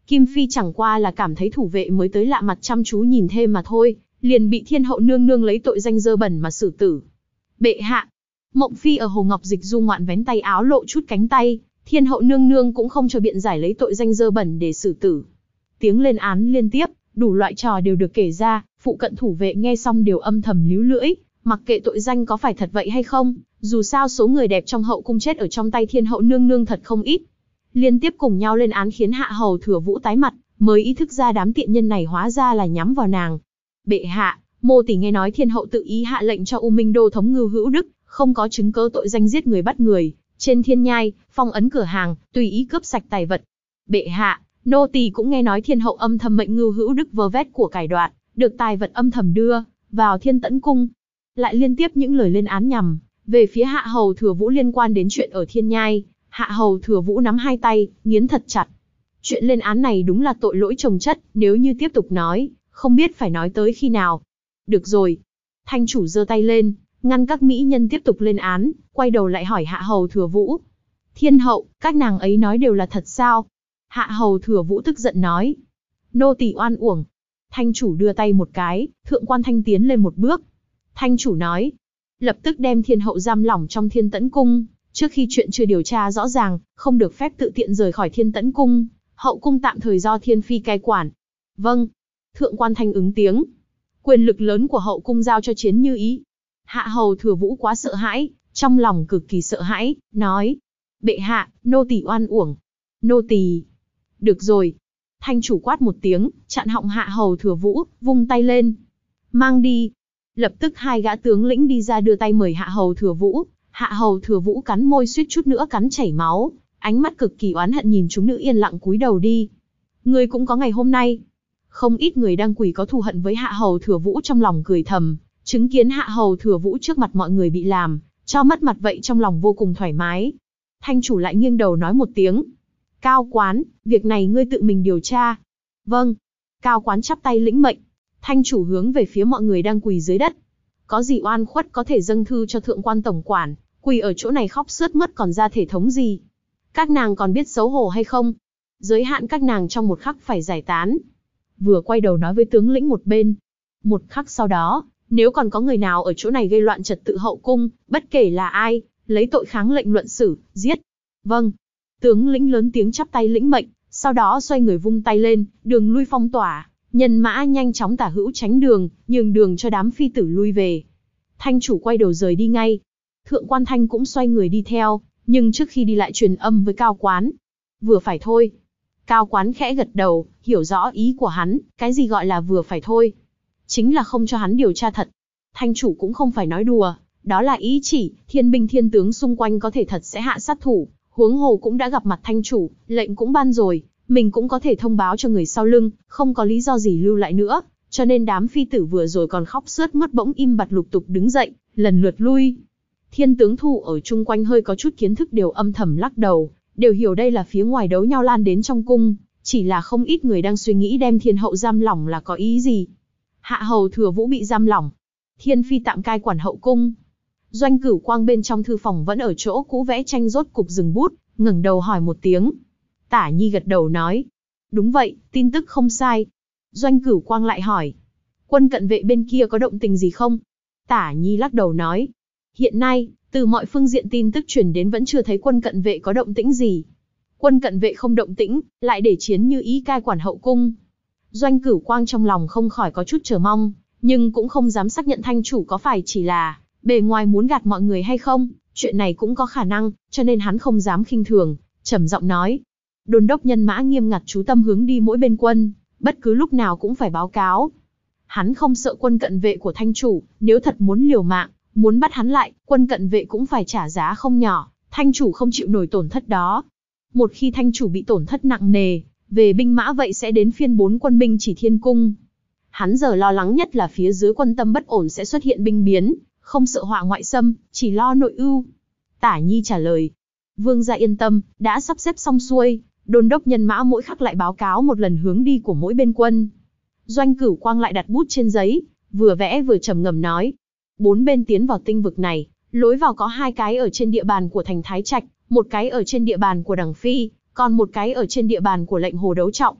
Kim Phi chẳng qua là cảm thấy thủ vệ mới tới lạ mặt chăm chú nhìn thêm mà thôi, liền bị Thiên hậu nương nương lấy tội danh dơ bẩn mà xử tử. Bệ hạ. Mộng Phi ở Hồ Ngọc Dịch Du ngoạn vén tay áo lộ chút cánh tay, Thiên hậu nương nương cũng không cho biện giải lấy tội danh dơ bẩn để xử tử. Tiếng lên án liên tiếp, đủ loại trò đều được kể ra, phụ cận thủ vệ nghe xong đều âm thầm líu lưỡi, mặc kệ tội danh có phải thật vậy hay không, dù sao số người đẹp trong hậu cung chết ở trong tay Thiên hậu nương nương thật không ít. Liên tiếp cùng nhau lên án khiến Hạ hầu Thừa Vũ tái mặt, mới ý thức ra đám tiện nhân này hóa ra là nhắm vào nàng. Bệ hạ, Mô tỷ nghe nói Thiên hậu tự ý hạ lệnh cho U Minh Đô thống Ngưu Hữu Đức, không có chứng cứ tội danh giết người bắt người, trên thiên nhai, phong ấn cửa hàng, tùy ý cướp sạch tài vật. Bệ hạ, nô tỳ cũng nghe nói Thiên hậu âm thầm mệnh Ngưu Hữu Đức vơ vét của cải đoạt, được tài vật âm thầm đưa vào Thiên Tẫn cung. Lại liên tiếp những lời lên án nhằm về phía Hạ hầu Thừa Vũ liên quan đến chuyện ở thiên nhai. Hạ hầu Thừa Vũ nắm hai tay, nghiến thật chặt. Chuyện lên án này đúng là tội lỗi chồng chất, nếu như tiếp tục nói, không biết phải nói tới khi nào. Được rồi. Thanh chủ giơ tay lên, ngăn các mỹ nhân tiếp tục lên án, quay đầu lại hỏi Hạ hầu Thừa Vũ. Thiên hậu, các nàng ấy nói đều là thật sao? Hạ hầu Thừa Vũ tức giận nói. Nô tỳ oan uổng. Thanh chủ đưa tay một cái, thượng quan Thanh tiến lên một bước. Thanh chủ nói. Lập tức đem Thiên hậu giam lỏng trong Thiên Tẫn cung. Trước khi chuyện chưa điều tra rõ ràng, không được phép tự tiện rời khỏi Thiên Tẫn cung. Hậu cung tạm thời do Thiên phi cai quản. Vâng. Thượng quan Thanh ứng tiếng. Quyền lực lớn của hậu cung giao cho Chiến Như Ý. Hạ hầu Thừa Vũ quá sợ hãi, trong lòng cực kỳ sợ hãi, nói. Bệ hạ, nô tỳ oan uổng. Nô tỳ. Được rồi. Thanh chủ quát một tiếng, chặn họng Hạ hầu Thừa Vũ, vung tay lên. Mang đi. Lập tức hai gã tướng lĩnh đi ra đưa tay mời Hạ hầu Thừa Vũ. Hạ hầu Thừa Vũ cắn môi suýt chút nữa cắn chảy máu, ánh mắt cực kỳ oán hận nhìn chúng nữ yên lặng cúi đầu đi. Người cũng có ngày hôm nay. Không ít người đang quỳ có thù hận với Hạ hầu Thừa Vũ trong lòng cười thầm, chứng kiến Hạ hầu Thừa Vũ trước mặt mọi người bị làm cho mất mặt vậy trong lòng vô cùng thoải mái. Thanh chủ lại nghiêng đầu nói một tiếng. Cao quán, việc này ngươi tự mình điều tra. Vâng. Cao quán chắp tay lĩnh mệnh. Thanh chủ hướng về phía mọi người đang quỳ dưới đất. Có gì oan khuất có thể dâng thư cho thượng quan tổng quản, quỳ ở chỗ này khóc sướt mướt còn ra thể thống gì. Các nàng còn biết xấu hổ hay không? Giới hạn các nàng trong một khắc phải giải tán. Vừa quay đầu nói với tướng lĩnh một bên. Một khắc sau đó, nếu còn có người nào ở chỗ này gây loạn trật tự hậu cung, bất kể là ai, lấy tội kháng lệnh luận xử, giết. Vâng. Tướng lĩnh lớn tiếng chắp tay lĩnh mệnh, sau đó xoay người vung tay lên, đường lui phong tỏa, nhân mã nhanh chóng tả hữu tránh đường, nhường đường cho đám phi tử lui về. Thanh chủ quay đầu rời đi ngay. Thượng quan Thanh cũng xoay người đi theo, nhưng trước khi đi lại truyền âm với Cao quán. Vừa phải thôi. Cao quán khẽ gật đầu, hiểu rõ ý của hắn, cái gì gọi là vừa phải thôi. Chính là không cho hắn điều tra thật. Thanh chủ cũng không phải nói đùa, đó là ý chỉ, thiên binh thiên tướng xung quanh có thể thật sẽ hạ sát thủ. Huống hồ cũng đã gặp mặt thanh chủ, lệnh cũng ban rồi, mình cũng có thể thông báo cho người sau lưng, không có lý do gì lưu lại nữa. Cho nên đám phi tử vừa rồi còn khóc sướt mướt bỗng im bặt lục tục đứng dậy, lần lượt lui. Thiên tướng thủ ở chung quanh hơi có chút kiến thức đều âm thầm lắc đầu, đều hiểu đây là phía ngoài đấu nhau lan đến trong cung, chỉ là không ít người đang suy nghĩ đem Thiên hậu giam lỏng là có ý gì. Hạ hầu Thừa Vũ bị giam lỏng, Thiên phi tạm cai quản hậu cung. Doanh Cửu Quang bên trong thư phòng vẫn ở chỗ cũ vẽ tranh rốt cục dừng bút, ngẩng đầu hỏi một tiếng. Tả Nhi gật đầu nói. Đúng vậy, tin tức không sai. Doanh Cửu Quang lại hỏi. Quân cận vệ bên kia có động tình gì không? Tả Nhi lắc đầu nói. Hiện nay, từ mọi phương diện tin tức truyền đến vẫn chưa thấy quân cận vệ có động tĩnh gì. Quân cận vệ không động tĩnh, lại để Chiến Như Ý cai quản hậu cung. Doanh Cửu Quang trong lòng không khỏi có chút chờ mong, nhưng cũng không dám xác nhận thanh chủ có phải chỉ là bề ngoài muốn gạt mọi người hay không, chuyện này cũng có khả năng, cho nên hắn không dám khinh thường, trầm giọng nói. Đôn đốc nhân mã nghiêm ngặt chú tâm hướng đi mỗi bên quân, bất cứ lúc nào cũng phải báo cáo. Hắn không sợ quân cận vệ của thanh chủ, nếu thật muốn liều mạng, muốn bắt hắn lại, quân cận vệ cũng phải trả giá không nhỏ, thanh chủ không chịu nổi tổn thất đó. Một khi thanh chủ bị tổn thất nặng nề, về binh mã vậy sẽ đến phiên 4 quân binh chỉ thiên cung. Hắn giờ lo lắng nhất là phía dưới quân tâm bất ổn sẽ xuất hiện binh biến, không sợ họa ngoại xâm, chỉ lo nội ưu. Tả Nhi trả lời. Vương gia yên tâm, đã sắp xếp xong xuôi, đôn đốc nhân mã mỗi khắc lại báo cáo một lần hướng đi của mỗi bên quân. Doanh Cửu Quang lại đặt bút trên giấy, vừa vẽ vừa trầm ngâm nói. 4 bên tiến vào tinh vực này, lối vào có 2 cái ở trên địa bàn của thành Thái Trạch, 1 cái ở trên địa bàn của Đằng Phi, còn 1 cái ở trên địa bàn của lệnh Hồ Đấu Trọng.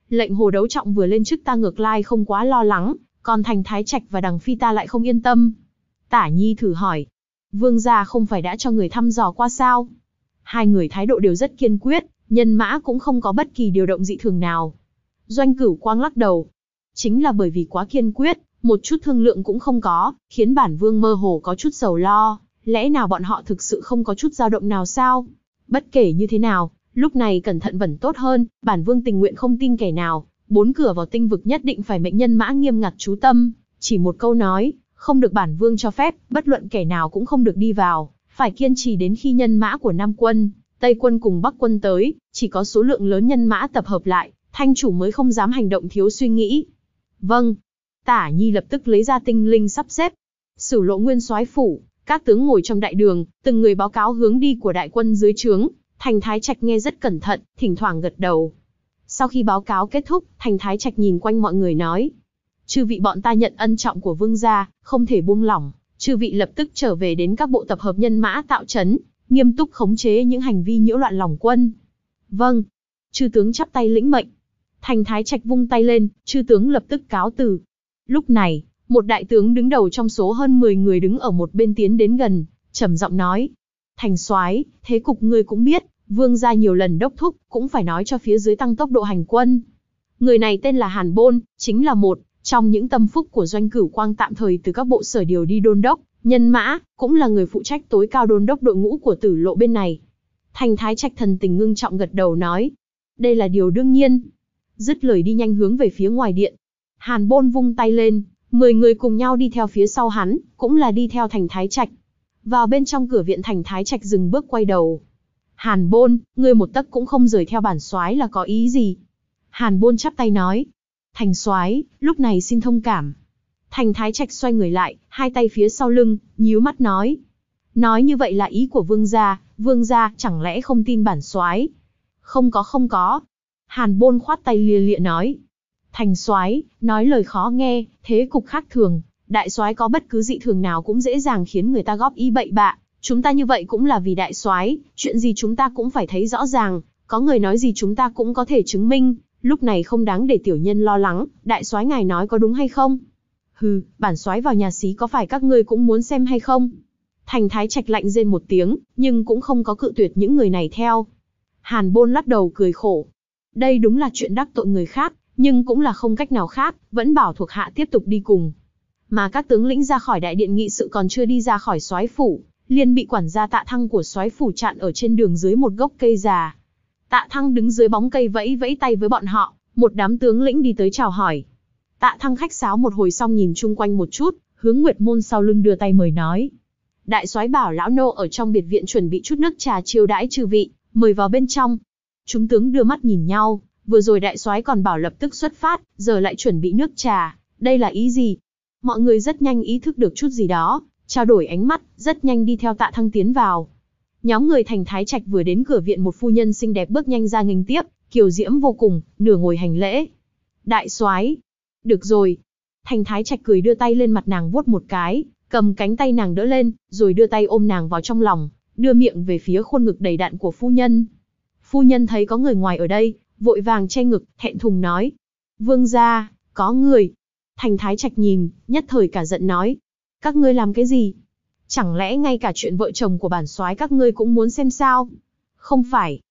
Lệnh hồ đấu trọng vừa lên chức ta ngược lại không quá lo lắng, còn Thành Thái Trạch và Đằng Phi ta lại không yên tâm. Tả Nhi thử hỏi. Vương gia không phải đã cho người thăm dò qua sao? Hai người thái độ đều rất kiên quyết, nhân mã cũng không có bất kỳ điều động dị thường nào. Doanh Cửu Quang lắc đầu. Chính là bởi vì quá kiên quyết, một chút thương lượng cũng không có, khiến bản vương mơ hồ có chút sầu lo. Lẽ nào bọn họ thực sự không có chút dao động nào sao? Bất kể như thế nào, lúc này cẩn thận vẫn tốt hơn, bản vương tình nguyện không tin kẻ nào. 4 cửa vào tinh vực nhất định phải mệnh nhân mã nghiêm ngặt chú tâm. Chỉ một câu nói, không được bản vương cho phép, bất luận kẻ nào cũng không được đi vào. Phải kiên trì đến khi nhân mã của Nam quân, Tây quân cùng Bắc quân tới, chỉ có số lượng lớn nhân mã tập hợp lại, thanh chủ mới không dám hành động thiếu suy nghĩ. Vâng. Tả Nhi lập tức lấy ra tinh linh sắp xếp. Sử Lộ Nguyên soái phủ, các tướng ngồi trong đại đường, từng người báo cáo hướng đi của đại quân dưới trướng. Thành Thái Trạch nghe rất cẩn thận, thỉnh thoảng gật đầu. Sau khi báo cáo kết thúc, Thành Thái Trạch nhìn quanh mọi người nói: chư vị, bọn ta nhận ân trọng của vương gia, không thể buông lỏng. Chư vị lập tức trở về đến các bộ tập hợp nhân mã tạo trấn, nghiêm túc khống chế những hành vi nhiễu loạn lòng quân. Vâng. Chư tướng chắp tay lĩnh mệnh. Thành Thái Trạch vung tay lên, chư tướng lập tức cáo từ. Lúc này, một đại tướng đứng đầu trong số hơn 10 người đứng ở một bên tiến đến gần, trầm giọng nói: Thành soái, thế cục ngươi cũng biết, vương gia nhiều lần đốc thúc, cũng phải nói cho phía dưới tăng tốc độ hành quân. Người này tên là Hàn Bôn, chính là một trong những tâm phúc của Doanh Cửu Quang, tạm thời từ các bộ sở điều đi đôn đốc nhân mã, cũng là người phụ trách tối cao đôn đốc đội ngũ của Tử Lộ bên này. Thành Thái Trạch thần tình ngưng trọng gật đầu nói: đây là điều đương nhiên. Dứt lời đi nhanh hướng về phía ngoài điện. Hàn Bôn vung tay lên, 10 người cùng nhau đi theo phía sau hắn, cũng là đi theo Thành Thái Trạch. Vào bên trong cửa viện, Thành Thái Trạch dừng bước quay đầu. Hàn Bôn, ngươi một tấc cũng không rời theo bản soái là có ý gì? Hàn Bôn chắp tay nói: Thành soái, lúc này xin thông cảm. Thành Thái Trạch xoay người lại, hai tay phía sau lưng, nhíu mắt nói: nói như vậy là ý của vương gia chẳng lẽ không tin bản soái? Không có. Hàn Bôn khoát tay lia lịa nói: Thành soái, nói lời khó nghe, thế cục khác thường, đại soái có bất cứ dị thường nào cũng dễ dàng khiến người ta góp ý bậy bạ, chúng ta như vậy cũng là vì đại soái, chuyện gì chúng ta cũng phải thấy rõ ràng, có người nói gì chúng ta cũng có thể chứng minh, lúc này không đáng để tiểu nhân lo lắng, đại soái ngài nói có đúng hay không? Hừ, bản soái vào nhà xí có phải các ngươi cũng muốn xem hay không? Thành Thái Trạch lạnh rên một tiếng, nhưng cũng không có cự tuyệt những người này theo. Hàn Bôn lắc đầu cười khổ. Đây đúng là chuyện đắc tội người khác, nhưng cũng là không cách nào khác, vẫn bảo thuộc hạ tiếp tục đi cùng. Mà các tướng lĩnh ra khỏi đại điện nghị sự còn chưa đi ra khỏi soái phủ, liền bị quản gia Tạ Thăng của soái phủ chặn ở trên đường dưới một gốc cây già. Tạ Thăng đứng dưới bóng cây vẫy vẫy tay với bọn họ, một đám tướng lĩnh đi tới chào hỏi. Tạ Thăng khách sáo một hồi xong nhìn chung quanh một chút, hướng Nguyệt Môn sau lưng đưa tay mời nói: đại soái bảo lão nô ở trong biệt viện chuẩn bị chút nước trà chiêu đãi chư vị, mời vào bên trong. Chúng tướng đưa mắt nhìn nhau, vừa rồi đại soái còn bảo lập tức xuất phát, giờ lại chuẩn bị nước trà, đây là ý gì? Mọi người rất nhanh ý thức được chút gì đó, trao đổi ánh mắt, rất nhanh đi theo Tạ Thăng tiến vào. Nhóm người Thành Thái Trạch vừa đến cửa viện, một phu nhân xinh đẹp bước nhanh ra nghênh tiếp, kiều diễm vô cùng, nửa ngồi hành lễ. Đại soái. Được rồi. Thành Thái Trạch cười đưa tay lên mặt nàng vuốt một cái, cầm cánh tay nàng đỡ lên, rồi đưa tay ôm nàng vào trong lòng, đưa miệng về phía khuôn ngực đầy đặn của phu nhân. Phu nhân thấy có người ngoài ở đây, vội vàng che ngực, thẹn thùng nói: vương gia, có người. Thành Thái Trạch nhìn, nhất thời cả giận nói: các ngươi làm cái gì? Chẳng lẽ ngay cả chuyện vợ chồng của bản soái các ngươi cũng muốn xem sao? Không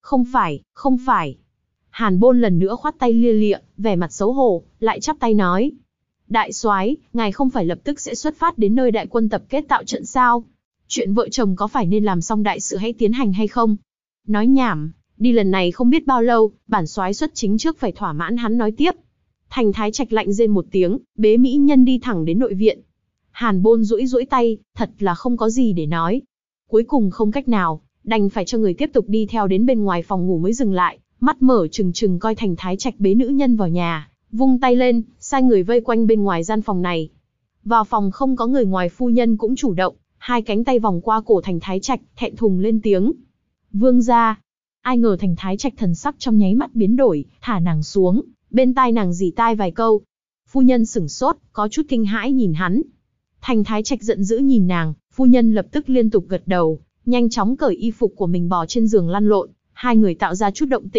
phải. Hàn Bôn lần nữa khoát tay lia lịa, vẻ mặt xấu hổ, lại chắp tay nói: đại soái, ngài không phải lập tức sẽ xuất phát đến nơi đại quân tập kết tạo trận sao? Chuyện vợ chồng có phải nên làm xong đại sự hãy tiến hành hay không? Nói nhảm, đi lần này không biết bao lâu, bản soái xuất chính trước phải thỏa mãn hắn nói tiếp. Thành Thái Trạch lạnh rên một tiếng, bế mỹ nhân đi thẳng đến nội viện. Hàn Bôn duỗi tay, thật là không có gì để nói. Cuối cùng không cách nào, đành phải cho người tiếp tục đi theo đến bên ngoài phòng ngủ mới dừng lại, mắt mở trừng trừng coi Thành Thái Trạch bế nữ nhân vào nhà, vung tay lên, sai người vây quanh bên ngoài gian phòng này. Vào phòng không có người ngoài, phu nhân cũng chủ động, hai cánh tay vòng qua cổ Thành Thái Trạch, thẹn thùng lên tiếng: vương gia. Ai ngờ Thành Thái Trạch thần sắc trong nháy mắt biến đổi, thả nàng xuống, bên tai nàng rỉ tai vài câu. Phu nhân sửng sốt, có chút kinh hãi nhìn hắn. Thành Thái Trạch giận dữ nhìn nàng, phu nhân lập tức liên tục gật đầu, nhanh chóng cởi y phục của mình bò trên giường lăn lộn, hai người tạo ra chút động tĩnh,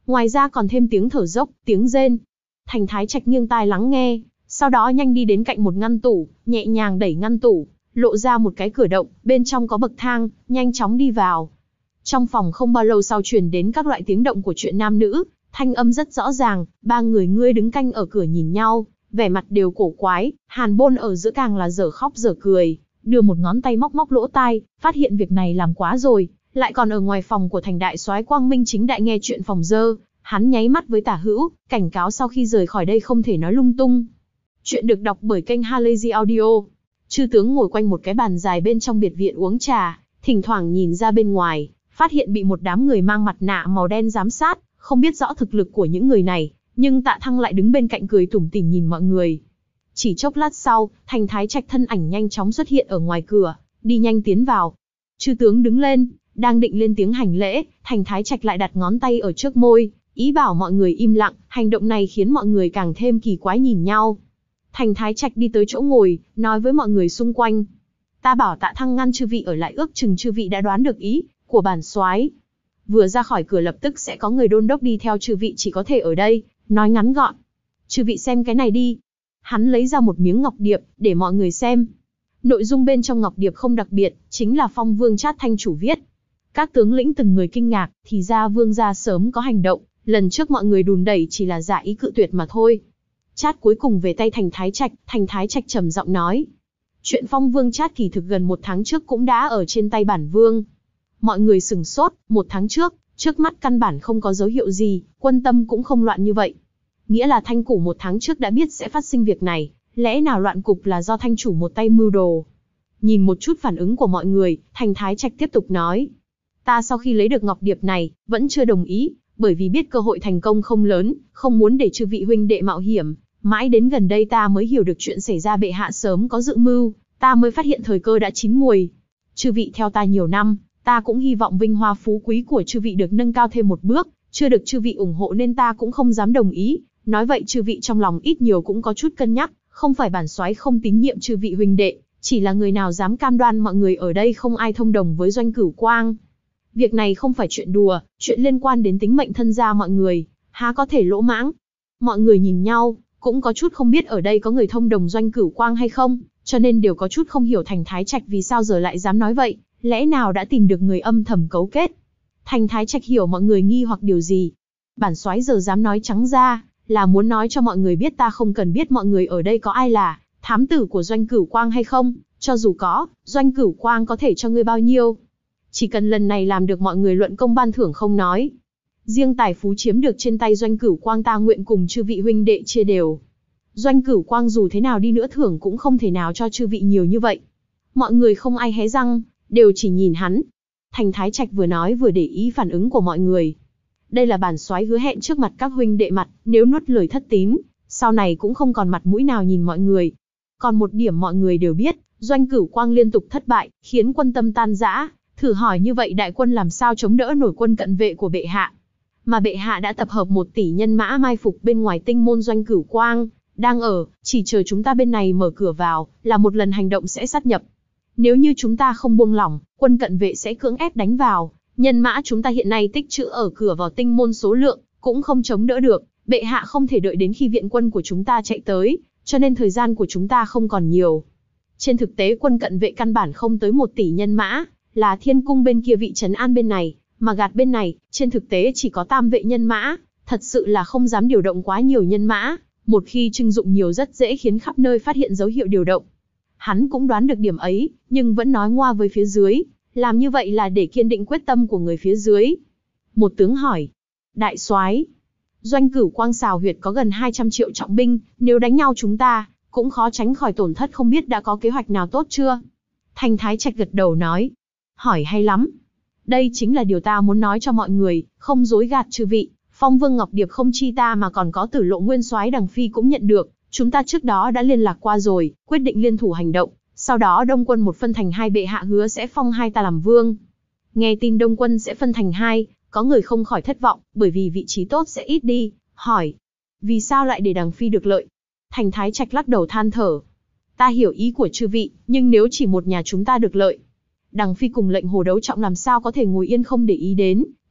Ngoài ra còn thêm tiếng thở dốc, tiếng rên. Thành Thái Trạch nghiêng tai lắng nghe, sau đó nhanh đi đến cạnh một ngăn tủ, nhẹ nhàng đẩy ngăn tủ, lộ ra một cái cửa động, bên trong có bậc thang, nhanh chóng đi vào. Trong phòng không bao lâu sau truyền đến các loại tiếng động của chuyện nam nữ, thanh âm rất rõ ràng, ba người ngươi đứng canh ở cửa nhìn nhau, vẻ mặt đều cổ quái, Hàn Bôn ở giữa càng là dở khóc dở cười, đưa một ngón tay móc móc lỗ tai, phát hiện việc này làm quá rồi, lại còn ở ngoài phòng của Thành đại soái Quang Minh chính đại nghe chuyện phòng dơ, hắn nháy mắt với Tả Hữu, cảnh cáo sau khi rời khỏi đây không thể nói lung tung. Chuyện được đọc bởi kênh Halazy Audio. Chư tướng ngồi quanh một cái bàn dài bên trong biệt viện uống trà, thỉnh thoảng nhìn ra bên ngoài, phát hiện bị một đám người mang mặt nạ màu đen giám sát, không biết rõ thực lực của những người này, nhưng Tạ Thăng lại đứng bên cạnh cười tủm tỉm nhìn mọi người. Chỉ chốc lát sau, Thành Thái Trạch thân ảnh nhanh chóng xuất hiện ở ngoài cửa, đi nhanh tiến vào. Chư tướng đứng lên, đang định lên tiếng hành lễ, Thành Thái Trạch lại đặt ngón tay ở trước môi, ý bảo mọi người im lặng, hành động này khiến mọi người càng thêm kỳ quái nhìn nhau. Thành Thái Trạch đi tới chỗ ngồi, nói với mọi người xung quanh. Ta bảo Tạ Thăng ngăn chư vị ở lại, ước chừng chư vị đã đoán được ý của bản soái. Vừa ra khỏi cửa lập tức sẽ có người đôn đốc đi theo, chư vị chỉ có thể ở đây, nói ngắn gọn. Chư vị xem cái này đi. Hắn lấy ra một miếng ngọc điệp, để mọi người xem. Nội dung bên trong ngọc điệp không đặc biệt, chính là Phong Vương Trát Thanh chủ viết. Các tướng lĩnh từng người kinh ngạc, thì ra Vương gia sớm có hành động, lần trước mọi người đùn đẩy chỉ là giả ý cự tuyệt mà thôi. Trát cuối cùng về tay Thành Thái Trạch trầm giọng nói. Chuyện Phong Vương Trát kỳ thực gần 1 tháng trước cũng đã ở trên tay bản vương. Mọi người sửng sốt, 1 tháng trước mắt căn bản không có dấu hiệu gì, quân tâm cũng không loạn như vậy. Nghĩa là Thanh Củ 1 tháng trước đã biết sẽ phát sinh việc này, lẽ nào loạn cục là do Thanh chủ một tay mưu đồ. Nhìn một chút phản ứng của mọi người, Thành Thái Trạch tiếp tục nói. Ta sau khi lấy được ngọc điệp này, vẫn chưa đồng ý, bởi vì biết cơ hội thành công không lớn, không muốn để chư vị huynh đệ mạo hiểm. Mãi đến gần đây ta mới hiểu được chuyện xảy ra, bệ hạ sớm có dự mưu, ta mới phát hiện thời cơ đã chín muồi. Chư vị theo ta nhiều năm, ta cũng hy vọng vinh hoa phú quý của chư vị được nâng cao thêm một bước, chưa được chư vị ủng hộ nên ta cũng không dám đồng ý. Nói vậy chư vị trong lòng ít nhiều cũng có chút cân nhắc, không phải bản soái không tín nhiệm chư vị huynh đệ, chỉ là người nào dám cam đoan mọi người ở đây không ai thông đồng với Doanh Cửu Quang. Việc này không phải chuyện đùa, chuyện liên quan đến tính mệnh thân gia mọi người, há có thể lỗ mãng. Mọi người nhìn nhau, cũng có chút không biết ở đây có người thông đồng Doanh Cửu Quang hay không, cho nên đều có chút không hiểu Thành Thái Trạch vì sao giờ lại dám nói vậy, lẽ nào đã tìm được người âm thầm cấu kết. Thành Thái Trạch hiểu mọi người nghi hoặc điều gì. Bản soái giờ dám nói trắng ra, là muốn nói cho mọi người biết ta không cần biết mọi người ở đây có ai là thám tử của Doanh Cửu Quang hay không, cho dù có, Doanh Cửu Quang có thể cho ngươi bao nhiêu. Chỉ cần lần này làm được mọi người luận công ban thưởng không nói. Riêng tài phú chiếm được trên tay Doanh Cửu Quang ta nguyện cùng chư vị huynh đệ chia đều. Doanh Cửu Quang dù thế nào đi nữa thưởng cũng không thể nào cho chư vị nhiều như vậy. Mọi người không ai hé răng, đều chỉ nhìn hắn. Thành Thái Trạch vừa nói vừa để ý phản ứng của mọi người. Đây là bản soái hứa hẹn trước mặt các huynh đệ mặt, nếu nuốt lời thất tín, sau này cũng không còn mặt mũi nào nhìn mọi người. Còn một điểm mọi người đều biết, Doanh Cửu Quang liên tục thất bại, khiến quân tâm tan rã. Thử hỏi như vậy đại quân làm sao chống đỡ nổi quân cận vệ của bệ hạ? Mà bệ hạ đã tập hợp 1 tỷ nhân mã mai phục bên ngoài tinh môn Doanh Cửu Quang, đang ở, chỉ chờ chúng ta bên này mở cửa vào, là một lần hành động sẽ sát nhập. Nếu như chúng ta không buông lỏng, quân cận vệ sẽ cưỡng ép đánh vào, nhân mã chúng ta hiện nay tích trữ ở cửa vào tinh môn số lượng, cũng không chống đỡ được, bệ hạ không thể đợi đến khi viện quân của chúng ta chạy tới, cho nên thời gian của chúng ta không còn nhiều. Trên thực tế quân cận vệ căn bản không tới 1 tỷ nhân mã, là Thiên Cung bên kia vị trấn an bên này, mà gạt bên này, trên thực tế chỉ có tam vệ nhân mã, thật sự là không dám điều động quá nhiều nhân mã, một khi trưng dụng nhiều rất dễ khiến khắp nơi phát hiện dấu hiệu điều động. Hắn cũng đoán được điểm ấy, nhưng vẫn nói ngoa với phía dưới, làm như vậy là để kiên định quyết tâm của người phía dưới. Một tướng hỏi, đại soái, Doanh Cửu Quang xào huyệt có gần 200 triệu trọng binh, nếu đánh nhau chúng ta, cũng khó tránh khỏi tổn thất, không biết đã có kế hoạch nào tốt chưa? Thành Thái Trạch gật đầu nói, hỏi hay lắm. Đây chính là điều ta muốn nói cho mọi người, không dối gạt chư vị. Phong Vương Ngọc Điệp không chi ta mà còn có Tử Lộ Nguyên Soái Đằng Phi cũng nhận được. Chúng ta trước đó đã liên lạc qua rồi, quyết định liên thủ hành động. Sau đó Đông Quân một phân thành hai, bệ hạ hứa sẽ phong hai ta làm vương. Nghe tin Đông Quân sẽ phân thành hai, có người không khỏi thất vọng, bởi vì vị trí tốt sẽ ít đi. Hỏi, vì sao lại để Đằng Phi được lợi? Thành Thái Trạch lắc đầu than thở. Ta hiểu ý của chư vị, nhưng nếu chỉ một nhà chúng ta được lợi, Đằng Phi cùng lệnh Hồ Đấu Trọng làm sao có thể ngồi yên không để ý đến,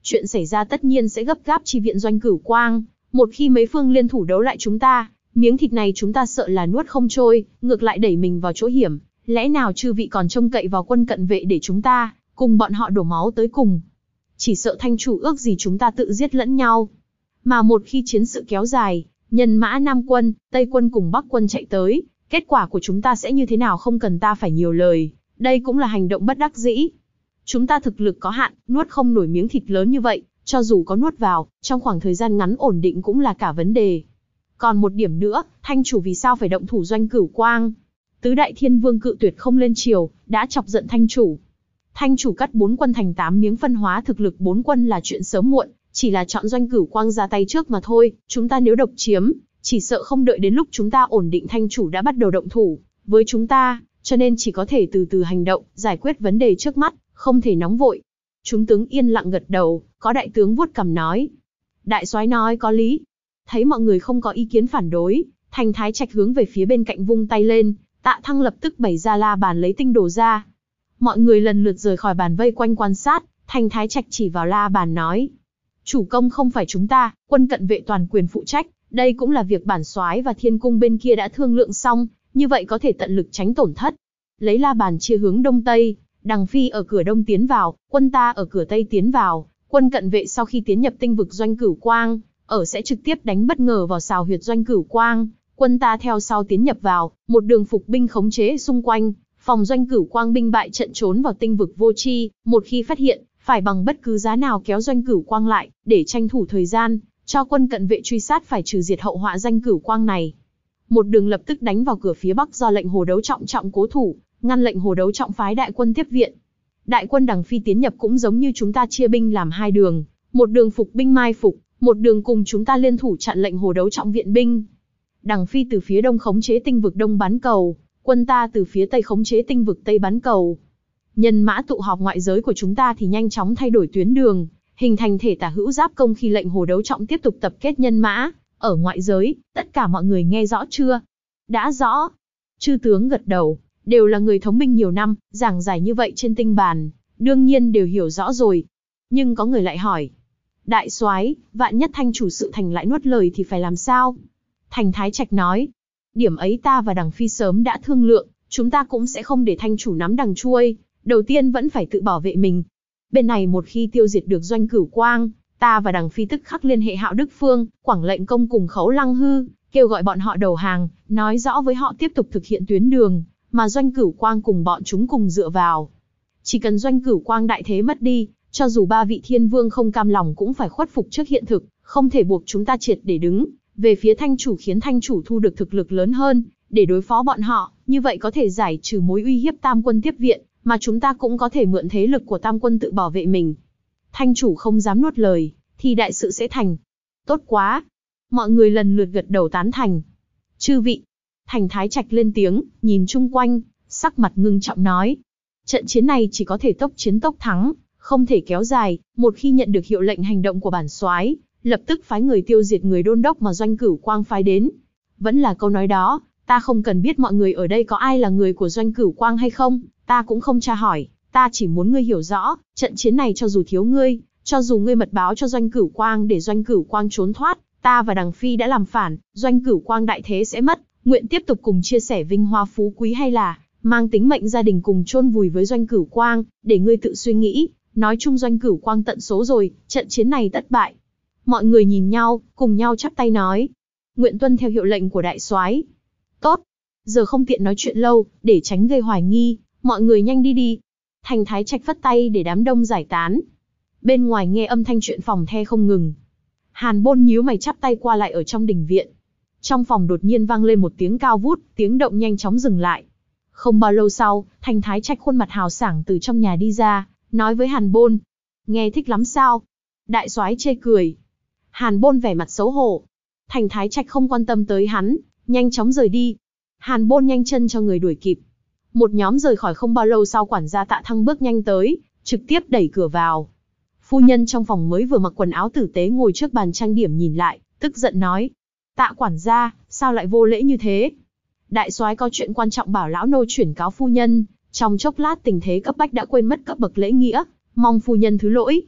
chuyện xảy ra tất nhiên sẽ gấp gáp chi viện Doanh Cửu Quang. Một khi mấy phương liên thủ đấu lại chúng ta, miếng thịt này chúng ta sợ là nuốt không trôi, ngược lại đẩy mình vào chỗ hiểm. Lẽ nào chư vị còn trông cậy vào quân cận vệ để chúng ta cùng bọn họ đổ máu tới cùng? Chỉ sợ Thanh chủ ước gì chúng ta tự giết lẫn nhau. Mà một khi chiến sự kéo dài, nhân mã Nam quân, Tây quân cùng Bắc quân chạy tới, kết quả của chúng ta sẽ như thế nào không cần ta phải nhiều lời. Đây cũng là hành động bất đắc dĩ. Chúng ta thực lực có hạn, nuốt không nổi miếng thịt lớn như vậy, cho dù có nuốt vào, trong khoảng thời gian ngắn ổn định cũng là cả vấn đề. Còn một điểm nữa, Thanh chủ vì sao phải động thủ Doanh Cửu Quang? Tứ đại thiên vương cự tuyệt không lên triều, đã chọc giận Thanh chủ. Thanh chủ cắt 4 quân thành 8 miếng phân hóa thực lực 4 quân là chuyện sớm muộn, chỉ là chọn Doanh Cửu Quang ra tay trước mà thôi. Chúng ta nếu độc chiếm, chỉ sợ không đợi đến lúc chúng ta ổn định Thanh chủ đã bắt đầu động thủ với chúng ta, cho nên chỉ có thể từ từ hành động, giải quyết vấn đề trước mắt, không thể nóng vội. Chúng tướng yên lặng gật đầu, có đại tướng vuốt cằm nói. Đại soái nói có lý. Thấy mọi người không có ý kiến phản đối, Thành Thái Trạch hướng về phía bên cạnh vung tay lên, Tạ Thăng lập tức bày ra la bàn lấy tinh đồ ra. Mọi người lần lượt rời khỏi bàn vây quanh quan sát, Thành Thái Trạch chỉ vào la bàn nói. Chủ công không phải chúng ta, quân cận vệ toàn quyền phụ trách, đây cũng là việc bản soái và thiên cung bên kia đã thương lượng xong, như vậy có thể tận lực tránh tổn thất. Lấy la bàn chia hướng đông tây, Đằng Phi ở cửa đông tiến vào, quân ta ở cửa tây tiến vào, quân cận vệ sau khi tiến nhập tinh vực Doanh Cửu Quang, sẽ trực tiếp đánh bất ngờ vào sào huyệt Doanh Cửu Quang, quân ta theo sau tiến nhập vào, một đường phục binh khống chế xung quanh, phòng Doanh Cửu Quang binh bại trận trốn vào tinh vực vô tri, một khi phát hiện, phải bằng bất cứ giá nào kéo Doanh Cửu Quang lại, để tranh thủ thời gian, cho quân cận vệ truy sát phải trừ diệt hậu họa Doanh Cửu Quang này. Một đường lập tức đánh vào cửa phía bắc do lệnh Hồ Đấu Trọng trọng cố thủ, ngăn lệnh Hồ Đấu Trọng phái đại quân tiếp viện. Đại quân Đằng Phi tiến nhập cũng giống như chúng ta chia binh làm hai đường, một đường phục binh mai phục, một đường cùng chúng ta liên thủ chặn lệnh Hồ Đấu Trọng viện binh. Đằng Phi từ phía đông khống chế tinh vực đông bán cầu, quân ta từ phía tây khống chế tinh vực tây bán cầu. Nhân mã tụ họp ngoại giới của chúng ta thì nhanh chóng thay đổi tuyến đường, hình thành thể tả hữu giáp công khi lệnh Hồ Đấu Trọng tiếp tục tập kết nhân mã ở ngoại giới. Tất cả mọi người nghe rõ chưa? Đã rõ. Chư tướng gật đầu, đều là người thống binh nhiều năm, giảng giải như vậy trên tinh bàn, đương nhiên đều hiểu rõ rồi. Nhưng có người lại hỏi, đại soái, vạn nhất Thanh chủ sự thành lại nuốt lời thì phải làm sao? Thành Thái Trạch nói, điểm ấy ta và Đằng Phi sớm đã thương lượng, chúng ta cũng sẽ không để Thanh chủ nắm đằng chuôi, đầu tiên vẫn phải tự bảo vệ mình. Bên này một khi tiêu diệt được Doanh Cửu Quang, ta và Đằng Phi tức khắc liên hệ Hạo Đức Phương, Quảng Lệnh Công cùng Khấu Lăng Hư, kêu gọi bọn họ đầu hàng, nói rõ với họ tiếp tục thực hiện tuyến đường mà Doanh Cửu Quang cùng bọn chúng cùng dựa vào. Chỉ cần Doanh Cửu Quang đại thế mất đi, cho dù 3 vị thiên vương không cam lòng cũng phải khuất phục trước hiện thực, không thể buộc chúng ta triệt để đứng về phía Thanh chủ, khiến Thanh chủ thu được thực lực lớn hơn để đối phó bọn họ, như vậy có thể giải trừ mối uy hiếp Tam quân tiếp viện, mà chúng ta cũng có thể mượn thế lực của Tam quân tự bảo vệ mình. Thanh chủ không dám nuốt lời, thì đại sự sẽ thành. Tốt quá. Mọi người lần lượt gật đầu tán thành. Chư vị. Thành Thái Trạch lên tiếng, nhìn chung quanh, sắc mặt ngưng trọng nói. Trận chiến này chỉ có thể tốc chiến tốc thắng, không thể kéo dài. Một khi nhận được hiệu lệnh hành động của bản soái, lập tức phái người tiêu diệt người đôn đốc mà Doanh Cửu Quang phái đến. Vẫn là câu nói đó, ta không cần biết mọi người ở đây có ai là người của Doanh Cửu Quang hay không, ta cũng không tra hỏi, ta chỉ muốn ngươi hiểu rõ, trận chiến này cho dù thiếu ngươi, cho dù ngươi mật báo cho Doanh Cửu Quang để Doanh Cửu Quang trốn thoát, ta và Đằng Phi đã làm phản, Doanh Cửu Quang đại thế sẽ mất, nguyện tiếp tục cùng chia sẻ vinh hoa phú quý hay là mang tính mệnh gia đình cùng chôn vùi với Doanh Cửu Quang, để ngươi tự suy nghĩ. Nói chung Doanh Cửu Quang tận số rồi, trận chiến này tất bại. Mọi người nhìn nhau, cùng nhau chắp tay nói, nguyện tuân theo hiệu lệnh của đại soái. Tốt, giờ không tiện nói chuyện lâu, để tránh gây hoài nghi, mọi người nhanh đi đi. Thành Thái Trạch phất tay để đám đông giải tán. Bên ngoài nghe âm thanh chuyện phòng the không ngừng. Hàn Bôn nhíu mày chắp tay qua lại ở trong đình viện. Trong phòng đột nhiên vang lên một tiếng cao vút, tiếng động nhanh chóng dừng lại. Không bao lâu sau, Thành Thái Trạch khuôn mặt hào sảng từ trong nhà đi ra, nói với Hàn Bôn, nghe thích lắm sao? Đại soái chê cười. Hàn Bôn vẻ mặt xấu hổ. Thành Thái Trạch không quan tâm tới hắn, nhanh chóng rời đi. Hàn Bôn nhanh chân cho người đuổi kịp. Một nhóm rời khỏi không bao lâu sau, quản gia Tạ Thăng bước nhanh tới, trực tiếp đẩy cửa vào. Phu nhân trong phòng mới vừa mặc quần áo tử tế ngồi trước bàn trang điểm nhìn lại, tức giận nói: Tạ quản gia, sao lại vô lễ như thế? Đại soái có chuyện quan trọng bảo lão nô chuyển cáo phu nhân, trong chốc lát tình thế cấp bách đã quên mất cấp bậc lễ nghĩa, mong phu nhân thứ lỗi.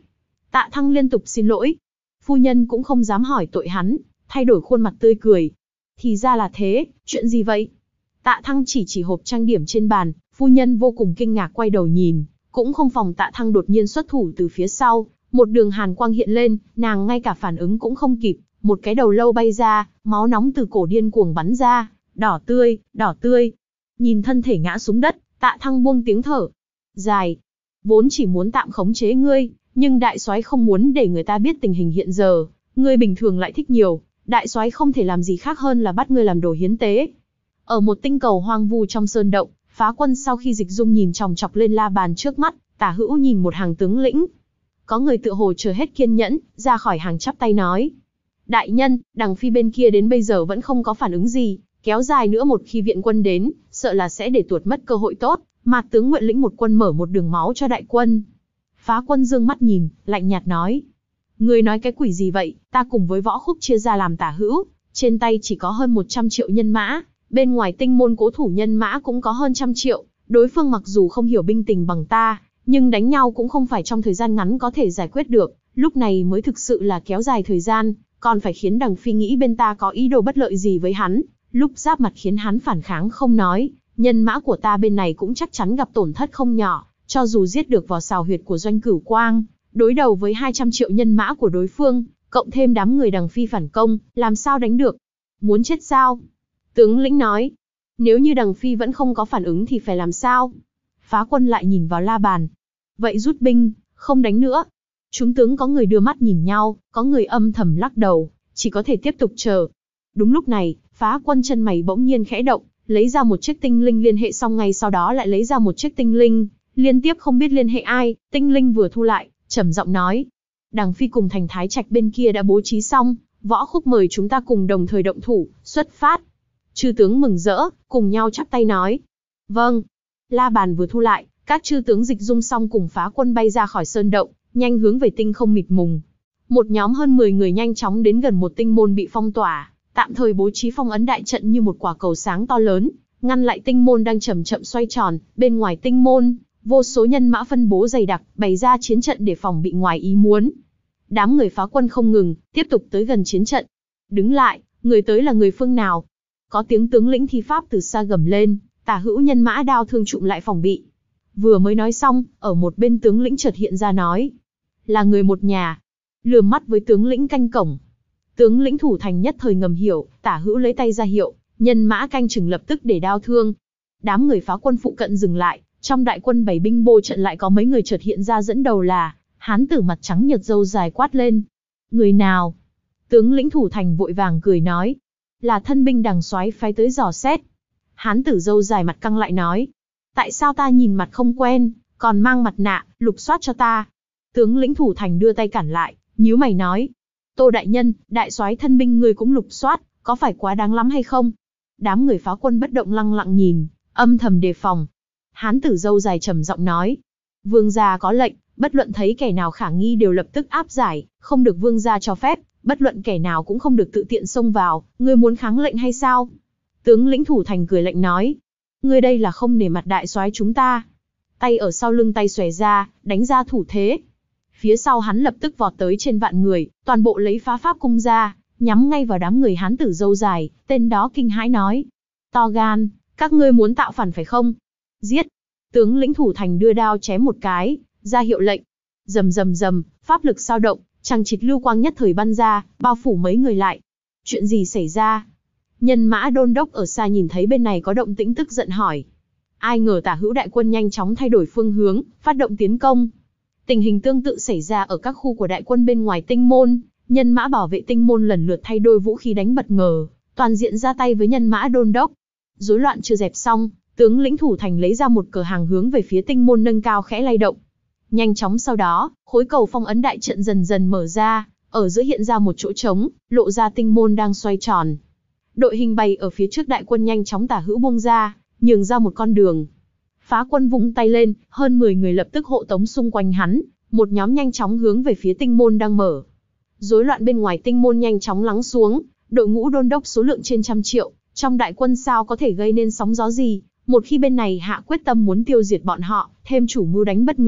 Tạ Thăng liên tục xin lỗi. Phu nhân cũng không dám hỏi tội hắn, thay đổi khuôn mặt tươi cười. Thì ra là thế, chuyện gì vậy? Tạ Thăng chỉ hộp trang điểm trên bàn, phu nhân vô cùng kinh ngạc quay đầu nhìn, cũng không phòng Tạ Thăng đột nhiên xuất thủ từ phía sau, một đường hàn quang hiện lên, nàng ngay cả phản ứng cũng không kịp, một cái đầu lâu bay ra, máu nóng từ cổ điên cuồng bắn ra, đỏ tươi, đỏ tươi. Nhìn thân thể ngã xuống đất, Tạ Thăng buông tiếng thở dài. Vốn chỉ muốn tạm khống chế ngươi, nhưng đại soái không muốn để người ta biết tình hình hiện giờ, ngươi bình thường lại thích nhiều, đại soái không thể làm gì khác hơn là bắt ngươi làm đồ hiến tế. Ở một tinh cầu hoang vu trong sơn động, Phá Quân sau khi dịch dung nhìn chòng chọc lên la bàn trước mắt, Tả Hữu nhìn một hàng tướng lĩnh. Có người tựa hồ chờ hết kiên nhẫn, ra khỏi hàng chắp tay nói: đại nhân, đằng phi bên kia đến bây giờ vẫn không có phản ứng gì, kéo dài nữa một khi viện quân đến, sợ là sẽ để tuột mất cơ hội tốt, Mạc tướng nguyện lĩnh một quân mở một đường máu cho đại quân. Phá Quân dương mắt nhìn, lạnh nhạt nói: người nói cái quỷ gì vậy, ta cùng với Võ Khúc chia ra làm tả hữu, trên tay chỉ có hơn 100 triệu nhân mã, bên ngoài tinh môn cố thủ nhân mã cũng có hơn 100 triệu, đối phương mặc dù không hiểu binh tình bằng ta, nhưng đánh nhau cũng không phải trong thời gian ngắn có thể giải quyết được, lúc này mới thực sự là kéo dài thời gian, còn phải khiến đằng phi nghĩ bên ta có ý đồ bất lợi gì với hắn, lúc giáp mặt khiến hắn phản kháng không nói, nhân mã của ta bên này cũng chắc chắn gặp tổn thất không nhỏ, cho dù giết được vào sào huyệt của Doanh Cửu Quang, đối đầu với 200 triệu nhân mã của đối phương, cộng thêm đám người đằng phi phản công, làm sao đánh được? Muốn chết sao? Tướng lĩnh nói, nếu như đằng phi vẫn không có phản ứng thì phải làm sao? Phá Quân lại nhìn vào la bàn. Vậy rút binh, không đánh nữa. Chúng tướng có người đưa mắt nhìn nhau, có người âm thầm lắc đầu, chỉ có thể tiếp tục chờ. Đúng lúc này, Phá Quân chân mày bỗng nhiên khẽ động, lấy ra một chiếc tinh linh liên hệ, xong ngay sau đó lại lấy ra một chiếc tinh linh, liên tiếp không biết liên hệ ai. Tinh linh vừa thu lại, trầm giọng nói: đằng phi cùng thành Thái Trạch bên kia đã bố trí xong, Võ Khúc mời chúng ta cùng đồng thời động thủ, xuất phát. Chư tướng mừng rỡ, cùng nhau chắp tay nói: vâng. La bàn vừa thu lại, các chư tướng dịch dung xong cùng Phá Quân bay ra khỏi sơn động, nhanh hướng về tinh không mịt mùng. Một nhóm hơn 10 người nhanh chóng đến gần một tinh môn bị phong tỏa, tạm thời bố trí phong ấn đại trận như một quả cầu sáng to lớn, ngăn lại tinh môn đang chậm chậm xoay tròn. Bên ngoài tinh môn, vô số nhân mã phân bố dày đặc, bày ra chiến trận để phòng bị ngoài ý muốn. Đám người Phá Quân không ngừng, tiếp tục tới gần chiến trận. Đứng lại, người tới là người phương nào? Có tiếng tướng lĩnh thi pháp từ xa gầm lên, tả hữu nhân mã đao thương trụng lại phòng bị. Vừa mới nói xong, ở một bên tướng lĩnh chợt hiện ra nói: là người một nhà. Lườm mắt với tướng lĩnh canh cổng. Tướng lĩnh thủ thành nhất thời ngầm hiểu, tả hữu lấy tay ra hiệu, nhân mã canh chừng lập tức để đao thương. Đám người Phá Quân phụ cận dừng lại, trong đại quân bày binh bô trận lại có mấy người chợt hiện ra, dẫn đầu là hán tử mặt trắng nhợt râu dài quát lên: người nào? Tướng lĩnh thủ thành vội vàng cười nói: là thân binh đằng soái phái tới dò xét. Hán tử râu dài mặt căng lại nói: tại sao ta nhìn mặt không quen, còn mang mặt nạ, lục soát cho ta. Tướng lĩnh thủ thành đưa tay cản lại, nhíu mày nói: Tô đại nhân, đại soái thân binh người cũng lục soát, có phải quá đáng lắm hay không? Đám người Phá Quân bất động lăng lặng nhìn, âm thầm đề phòng. Hán tử râu dài trầm giọng nói: vương gia có lệnh, bất luận thấy kẻ nào khả nghi đều lập tức áp giải, không được vương gia cho phép, bất luận kẻ nào cũng không được tự tiện xông vào. Ngươi muốn kháng lệnh hay sao? Tướng lĩnh thủ thành cười lạnh nói: ngươi đây là không nể mặt đại soái chúng ta. Tay ở sau lưng tay xòe ra, đánh ra thủ thế. Phía sau hắn lập tức vọt tới trên vạn người, toàn bộ lấy phá pháp cung ra, nhắm ngay vào đám người hán tử râu dài. Tên đó kinh hãi nói: to gan, các ngươi muốn tạo phản phải không? Giết! Tướng lĩnh thủ thành đưa đao chém một cái, ra hiệu lệnh. Rầm rầm rầm, pháp lực sao động, chằng chịt lưu quang nhất thời bắn ra, bao phủ mấy người lại. Chuyện gì xảy ra? Nhân mã đôn đốc ở xa nhìn thấy bên này có động tĩnh tức giận hỏi. Ai ngờ tả hữu đại quân nhanh chóng thay đổi phương hướng, phát động tiến công. Tình hình tương tự xảy ra ở các khu của đại quân bên ngoài tinh môn, nhân mã bảo vệ tinh môn lần lượt thay đôi vũ khí đánh bất ngờ, toàn diện ra tay với nhân mã đôn đốc. Rối loạn chưa dẹp xong, tướng lĩnh thủ thành lấy ra một cờ hàng hướng về phía tinh môn nâng cao khẽ lay động. Nhanh chóng sau đó, khối cầu phong ấn đại trận dần dần mở ra, ở giữa hiện ra một chỗ trống, lộ ra tinh môn đang xoay tròn. Đội hình bày ở phía trước đại quân nhanh chóng tả hữu buông ra, nhường ra một con đường. Phá Quân vung tay lên, hơn 10 người lập tức hộ tống xung quanh hắn, một nhóm nhanh chóng hướng về phía tinh môn đang mở. Rối loạn bên ngoài tinh môn nhanh chóng lắng xuống, đội ngũ đôn đốc số lượng trên 100 triệu, trong đại quân sao có thể gây nên sóng gió gì, một khi bên này hạ quyết tâm muốn tiêu diệt bọn họ, thêm chủ mưu đánh bất ngờ,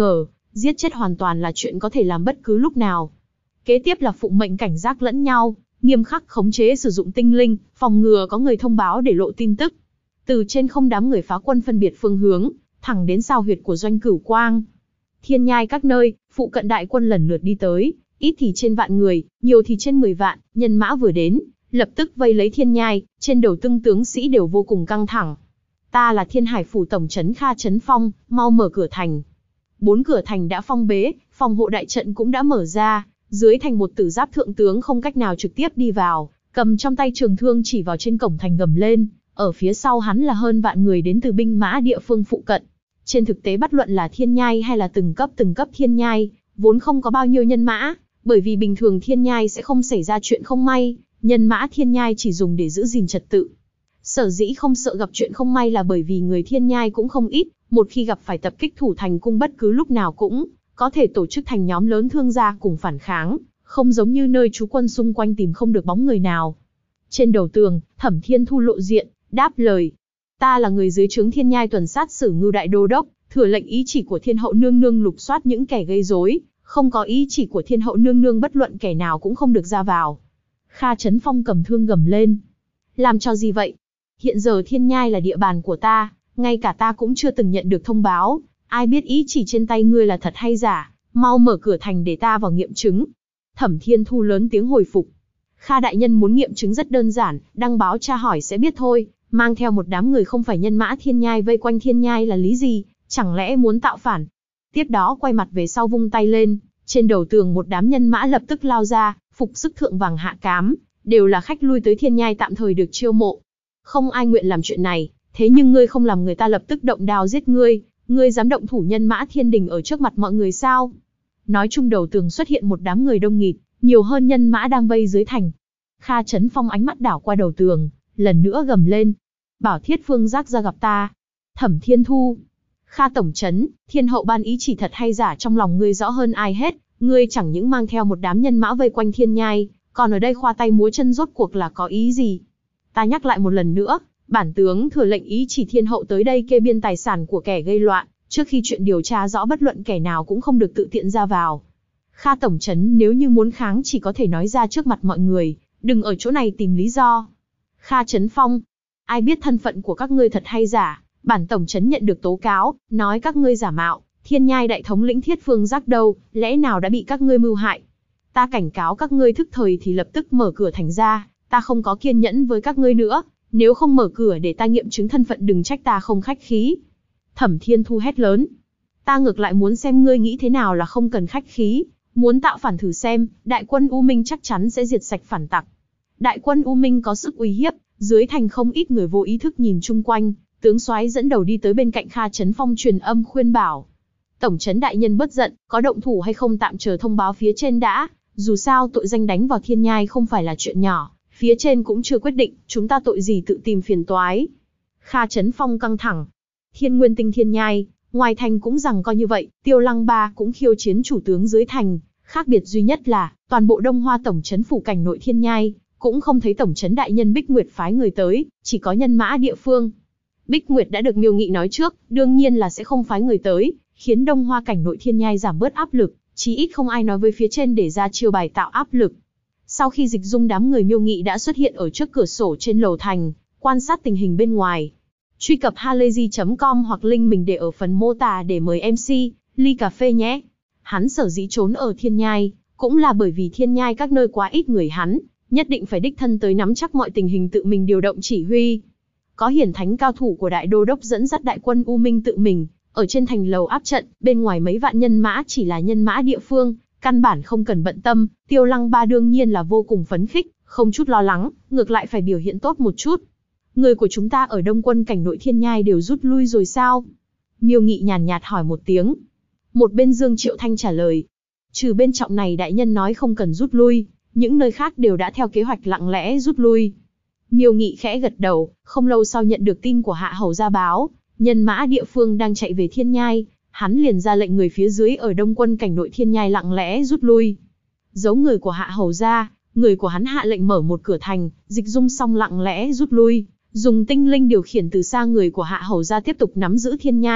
giết chết hoàn toàn là chuyện có thể làm bất cứ lúc nào. Kế tiếp là phụng mệnh cảnh giác lẫn nhau, nghiêm khắc khống chế sử dụng tinh linh, phòng ngừa có người thông báo để lộ tin tức. Từ trên không đám người phá quân phân biệt phương hướng, thẳng đến sao huyệt của Doanh Cửu Quang. Thiên nhai các nơi, phụ cận đại quân lần lượt đi tới, ít thì trên vạn người, nhiều thì trên 10 vạn, nhân mã vừa đến, lập tức vây lấy thiên nhai, trên đầu từng tướng sĩ đều vô cùng căng thẳng. Ta là Thiên Hải phủ tổng trấn Kha Trấn Phong, mau mở cửa thành. 4 cửa thành đã phong bế, phòng hộ đại trận cũng đã mở ra, dưới thành một tử giáp thượng tướng không cách nào trực tiếp đi vào, cầm trong tay trường thương chỉ vào trên cổng thành gầm lên, ở phía sau hắn là hơn vạn người đến từ binh mã địa phương phụ cận. Trên thực tế bất luận là thiên nhai hay là từng cấp thiên nhai, vốn không có bao nhiêu nhân mã, bởi vì bình thường thiên nhai sẽ không xảy ra chuyện không may, nhân mã thiên nhai chỉ dùng để giữ gìn trật tự. Sở dĩ không sợ gặp chuyện không may là bởi vì người thiên nhai cũng không ít, một khi gặp phải tập kích thủ thành cung bất cứ lúc nào cũng có thể tổ chức thành nhóm lớn thương gia cùng phản kháng, không giống như nơi trú quân xung quanh tìm không được bóng người nào. Trên đầu tường, Thẩm Thiên Thu lộ diện, đáp lời. Ta là người dưới trướng thiên nhai tuần sát Sử Ngưu đại đô đốc, thừa lệnh ý chỉ của Thiên hậu nương nương lục soát những kẻ gây rối, không có ý chỉ của Thiên hậu nương nương bất luận kẻ nào cũng không được ra vào. Kha Trấn Phong cầm thương gầm lên. Làm cho gì vậy? Hiện giờ thiên nhai là địa bàn của ta, ngay cả ta cũng chưa từng nhận được thông báo, ai biết ý chỉ trên tay ngươi là thật hay giả, mau mở cửa thành để ta vào nghiệm chứng. Thẩm Thiên Thu lớn tiếng hồi phục. Kha đại nhân muốn nghiệm chứng rất đơn giản, đăng báo tra hỏi sẽ biết thôi, mang theo một đám người không phải nhân mã thiên nhai vây quanh thiên nhai là lý gì, chẳng lẽ muốn tạo phản? Tiếp đó quay mặt về sau vung tay lên, trên đầu tường một đám nhân mã lập tức lao ra, phục sức thượng vàng hạ cám, đều là khách lui tới thiên nhai tạm thời được chiêu mộ. Không ai nguyện làm chuyện này, thế nhưng ngươi không làm người ta lập tức động đao giết ngươi, ngươi dám động thủ nhân mã thiên đình ở trước mặt mọi người sao? Nói chung đầu tường xuất hiện một đám người đông nghịt, nhiều hơn nhân mã đang vây dưới thành. Kha Trấn Phong ánh mắt đảo qua đầu tường, lần nữa gầm lên. Bảo Thiết Phương Giác ra gặp ta. Thẩm Thiên Thu. Kha tổng trấn, Thiên hậu ban ý chỉ thật hay giả trong lòng ngươi rõ hơn ai hết, ngươi chẳng những mang theo một đám nhân mã vây quanh thiên nhai, còn ở đây khoa tay múa chân rốt cuộc là có ý gì? Ta nhắc lại một lần nữa, bản tướng thừa lệnh ý chỉ Thiên hậu tới đây kê biên tài sản của kẻ gây loạn, trước khi chuyện điều tra rõ bất luận kẻ nào cũng không được tự tiện ra vào. Kha tổng trấn nếu như muốn kháng chỉ có thể nói ra trước mặt mọi người, đừng ở chỗ này tìm lý do. Kha Trấn Phong, ai biết thân phận của các ngươi thật hay giả, bản tổng trấn nhận được tố cáo, nói các ngươi giả mạo, thiên nhai đại thống lĩnh Thiết Phương Giác đâu, lẽ nào đã bị các ngươi mưu hại. Ta cảnh cáo các ngươi thức thời thì lập tức mở cửa thành ra, ta không có kiên nhẫn với các ngươi nữa, nếu không mở cửa để ta nghiệm chứng thân phận đừng trách ta không khách khí. Thẩm Thiên Thu hét lớn. Ta ngược lại muốn xem ngươi nghĩ thế nào là không cần khách khí, muốn tạo phản thử xem, đại quân U Minh chắc chắn sẽ diệt sạch phản tặc. Đại quân U Minh có sức uy hiếp, dưới thành không ít người vô ý thức nhìn chung quanh, tướng soái dẫn đầu đi tới bên cạnh Kha Trấn Phong truyền âm khuyên bảo. Tổng trấn đại nhân bất giận, có động thủ hay không tạm chờ thông báo phía trên đã, dù sao tội danh đánh vào thiên nhai không phải là chuyện nhỏ, phía trên cũng chưa quyết định, chúng ta tội gì tự tìm phiền toái. Kha Trấn Phong căng thẳng. Thiên Nguyên Tinh thiên nhai, ngoài thành cũng rằng coi như vậy, Tiêu Lăng Ba cũng khiêu chiến chủ tướng dưới thành, khác biệt duy nhất là, toàn bộ Đông Hoa tổng trấn phủ cảnh nội thiên nhai, cũng không thấy tổng trấn đại nhân Bích Nguyệt phái người tới, chỉ có nhân mã địa phương. Bích Nguyệt đã được Miêu Nghị nói trước, đương nhiên là sẽ không phái người tới, khiến Đông Hoa cảnh nội thiên nhai giảm bớt áp lực, chí ít không ai nói với phía trên để ra chiêu bài tạo áp lực. Sau khi dịch dung đám người Miêu Nghị đã xuất hiện ở trước cửa sổ trên lầu thành, quan sát tình hình bên ngoài. Truy cập halayzi.com hoặc link mình để ở phần mô tả để mời MC, ly cà phê nhé. Hắn sở dĩ trốn ở thiên nhai, cũng là bởi vì thiên nhai các nơi quá ít người hắn, nhất định phải đích thân tới nắm chắc mọi tình hình tự mình điều động chỉ huy. Có hiển thánh cao thủ của đại đô đốc dẫn dắt đại quân U Minh tự mình, ở trên thành lầu áp trận, bên ngoài mấy vạn nhân mã chỉ là nhân mã địa phương, căn bản không cần bận tâm, Tiêu Lăng Ba đương nhiên là vô cùng phấn khích, không chút lo lắng, ngược lại phải biểu hiện tốt một chút. Người của chúng ta ở Đông quân cảnh nội thiên nhai đều rút lui rồi sao? Miêu Nghị nhàn nhạt hỏi một tiếng. Một bên Dương Triệu Thanh trả lời. Trừ bên trọng này đại nhân nói không cần rút lui, những nơi khác đều đã theo kế hoạch lặng lẽ rút lui. Miêu Nghị khẽ gật đầu, không lâu sau nhận được tin của Hạ Hầu ra báo, nhân mã địa phương đang chạy về thiên nhai, hắn liền ra lệnh người phía dưới ở Đông quân cảnh nội thiên nhai lặng lẽ rút lui. Giấu người của Hạ Hầu ra, người của hắn hạ lệnh mở một cửa thành, dịch dung xong lặng lẽ rút lui, dùng tinh linh điều khiển từ xa người của Hạ Hầu ra tiếp tục nắm giữ thiên nhai,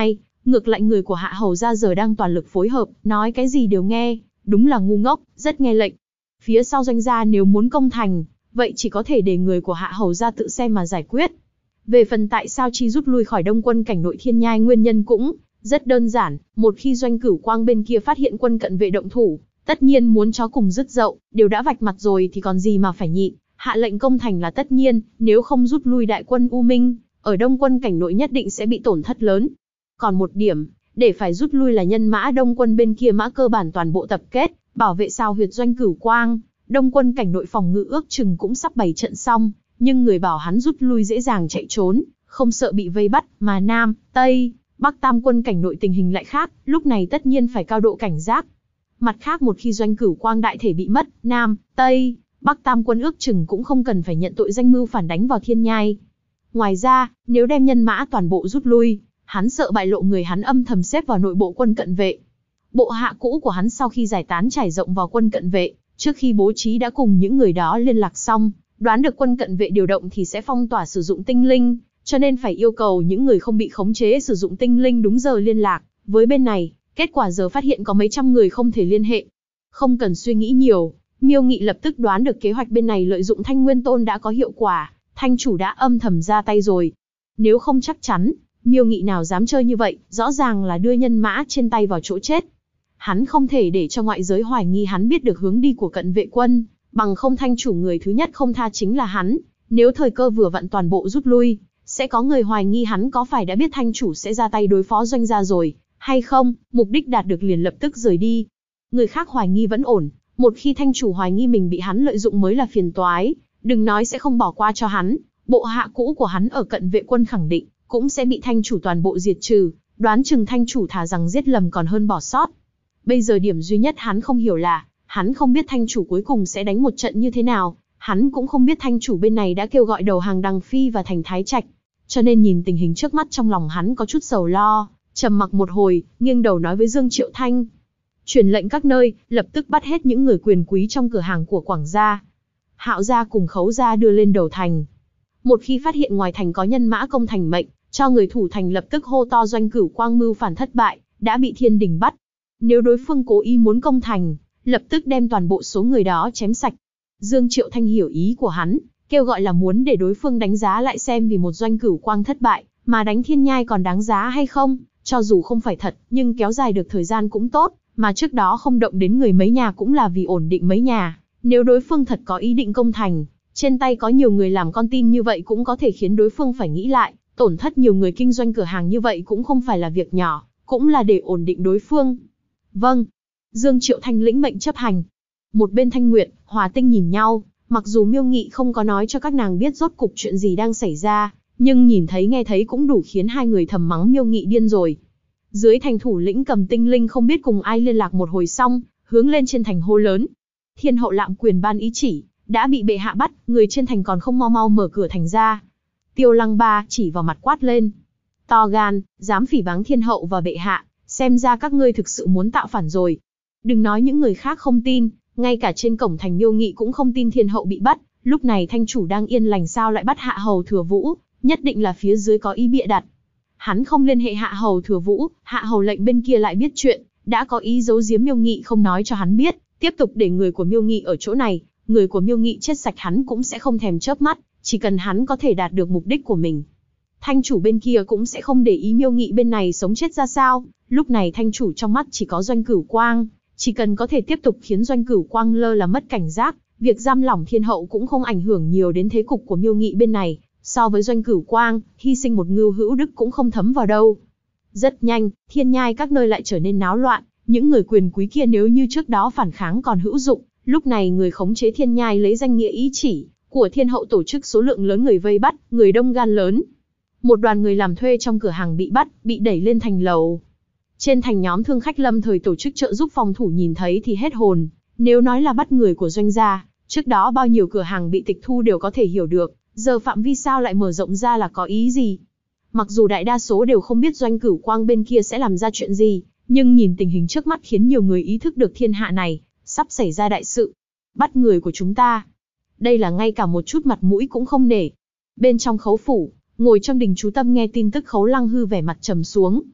Ngược lại người của Hạ Hầu gia giờ đang toàn lực phối hợp, nói cái gì đều nghe, đúng là ngu ngốc, rất nghe lệnh. Phía sau Doanh gia nếu muốn công thành, vậy chỉ có thể để người của Hạ Hầu gia tự xem mà giải quyết. Về phần tại sao chi rút lui khỏi Đông quân cảnh nội Thiên Nhai, nguyên nhân cũng rất đơn giản, một khi Doanh Cửu Quang bên kia phát hiện quân cận vệ động thủ, tất nhiên muốn chó cùng rứt dậu, đều đã vạch mặt rồi thì còn gì mà phải nhịn, hạ lệnh công thành là tất nhiên, nếu không rút lui đại quân U Minh, ở Đông quân cảnh nội nhất định sẽ bị tổn thất lớn. Còn một điểm, để phải rút lui là nhân mã Đông quân bên kia mã cơ bản toàn bộ tập kết, bảo vệ sao huyệt Doanh Cửu Quang, Đông quân cảnh nội phòng ngự ước chừng cũng sắp bày trận xong, nhưng người bảo hắn rút lui dễ dàng chạy trốn, không sợ bị vây bắt, mà Nam, Tây, Bắc tam quân cảnh nội tình hình lại khác, lúc này tất nhiên phải cao độ cảnh giác. Mặt khác một khi Doanh Cửu Quang đại thể bị mất, Nam, Tây, Bắc tam quân ước chừng cũng không cần phải nhận tội danh mưu phản đánh vào Thiên Nhai. Ngoài ra, nếu đem nhân mã toàn bộ rút lui, hắn sợ bại lộ người hắn âm thầm xếp vào nội bộ quân cận vệ. Bộ hạ cũ của hắn sau khi giải tán trải rộng vào quân cận vệ, trước khi bố trí đã cùng những người đó liên lạc xong, đoán được quân cận vệ điều động thì sẽ phong tỏa sử dụng tinh linh, cho nên phải yêu cầu những người không bị khống chế sử dụng tinh linh đúng giờ liên lạc với bên này. Kết quả giờ phát hiện có mấy trăm người không thể liên hệ. Không cần suy nghĩ nhiều, Miêu Nghị lập tức đoán được kế hoạch bên này lợi dụng Thanh Nguyên Tôn đã có hiệu quả, Thanh chủ đã âm thầm ra tay rồi. Nếu không chắc chắn, Miêu Nghị nào dám chơi như vậy, rõ ràng là đưa nhân mã trên tay vào chỗ chết. Hắn không thể để cho ngoại giới hoài nghi hắn biết được hướng đi của cận vệ quân, bằng không Thanh chủ người thứ nhất không tha chính là hắn. Nếu thời cơ vừa vặn toàn bộ rút lui, sẽ có người hoài nghi hắn có phải đã biết Thanh chủ sẽ ra tay đối phó Doanh gia rồi, hay không, mục đích đạt được liền lập tức rời đi. Người khác hoài nghi vẫn ổn, một khi Thanh chủ hoài nghi mình bị hắn lợi dụng mới là phiền toái, đừng nói sẽ không bỏ qua cho hắn, bộ hạ cũ của hắn ở cận vệ quân khẳng định, cũng sẽ bị Thanh chủ toàn bộ diệt trừ, đoán chừng Thanh chủ thà rằng giết lầm còn hơn bỏ sót. Bây giờ điểm duy nhất hắn không hiểu là, hắn không biết Thanh chủ cuối cùng sẽ đánh một trận như thế nào, hắn cũng không biết Thanh chủ bên này đã kêu gọi đầu hàng Đằng Phi và Thành Thái Trạch, cho nên nhìn tình hình trước mắt trong lòng hắn có chút sầu lo. Trầm mặc một hồi, nghiêng đầu nói với Dương Triệu Thanh. Truyền lệnh các nơi, lập tức bắt hết những người quyền quý trong cửa hàng của Quảng gia. Hạo gia cùng Khấu gia đưa lên đầu thành. Một khi phát hiện ngoài thành có nhân mã công thành mệnh, cho người thủ thành lập tức hô to Doanh Cửu Quang mưu phản thất bại, đã bị thiên đình bắt. Nếu đối phương cố ý muốn công thành, lập tức đem toàn bộ số người đó chém sạch. Dương Triệu Thanh hiểu ý của hắn, kêu gọi là muốn để đối phương đánh giá lại xem vì một Doanh Cửu Quang thất bại, mà đánh Thiên Nhai còn đáng giá hay không. Cho dù không phải thật, nhưng kéo dài được thời gian cũng tốt, mà trước đó không động đến người mấy nhà cũng là vì ổn định mấy nhà. Nếu đối phương thật có ý định công thành, trên tay có nhiều người làm con tin như vậy cũng có thể khiến đối phương phải nghĩ lại, tổn thất nhiều người kinh doanh cửa hàng như vậy cũng không phải là việc nhỏ, cũng là để ổn định đối phương. Vâng. Dương Triệu Thanh lĩnh mệnh chấp hành. Một bên Thanh Nguyệt, Hòa Tinh nhìn nhau, mặc dù Miêu Nghị không có nói cho các nàng biết rốt cục chuyện gì đang xảy ra, nhưng nhìn thấy nghe thấy cũng đủ khiến hai người thầm mắng Miêu Nghị điên rồi. Dưới thành thủ lĩnh cầm tinh linh không biết cùng ai liên lạc một hồi xong, hướng lên trên thành hô lớn. Thiên hậu Lạm Quyền ban ý chỉ, đã bị bệ hạ bắt, người trên thành còn không mau mau mở cửa thành ra. Tiêu Lăng Ba chỉ vào mặt quát lên. To gan, dám phỉ báng thiên hậu và bệ hạ, xem ra các ngươi thực sự muốn tạo phản rồi. Đừng nói những người khác không tin, ngay cả trên cổng thành Miêu Nghị cũng không tin thiên hậu bị bắt, lúc này thanh chủ đang yên lành sao lại bắt Hạ Hầu Thừa Vũ, nhất định là phía dưới có ý bịa đặt. Hắn không liên hệ Hạ Hầu Thừa Vũ, Hạ Hầu lệnh bên kia lại biết chuyện, đã có ý giấu giếm Miêu Nghị không nói cho hắn biết, tiếp tục để người của Miêu Nghị ở chỗ này, người của Miêu Nghị chết sạch hắn cũng sẽ không thèm chớp mắt, chỉ cần hắn có thể đạt được mục đích của mình. Thanh chủ bên kia cũng sẽ không để ý Miêu Nghị bên này sống chết ra sao, lúc này thanh chủ trong mắt chỉ có Doanh Cửu Quang, chỉ cần có thể tiếp tục khiến Doanh Cửu Quang lơ là mất cảnh giác, việc giam lỏng thiên hậu cũng không ảnh hưởng nhiều đến thế cục của Miêu Nghị bên này. So với Doanh Cửu Quang, hy sinh một Ngưu Hữu Đức cũng không thấm vào đâu. Rất nhanh, Thiên Nhai các nơi lại trở nên náo loạn, những người quyền quý kia nếu như trước đó phản kháng còn hữu dụng, lúc này người khống chế Thiên Nhai lấy danh nghĩa ý chỉ của thiên hậu tổ chức số lượng lớn người vây bắt, người đông gan lớn. Một đoàn người làm thuê trong cửa hàng bị bắt, bị đẩy lên thành lầu. Trên thành nhóm thương khách lâm thời tổ chức trợ giúp phòng thủ nhìn thấy thì hết hồn, nếu nói là bắt người của Doanh gia, trước đó bao nhiêu cửa hàng bị tịch thu đều có thể hiểu được. Giờ phạm vi sao lại mở rộng ra là có ý gì? Mặc dù đại đa số đều không biết Doanh Cửu Quang bên kia sẽ làm ra chuyện gì, nhưng nhìn tình hình trước mắt khiến nhiều người ý thức được thiên hạ này sắp xảy ra đại sự. Bắt người của chúng ta. Đây là ngay cả một chút mặt mũi cũng không nể. Bên trong khấu phủ, ngồi trong đình chú tâm nghe tin tức Khấu Lăng Hư vẻ mặt trầm xuống.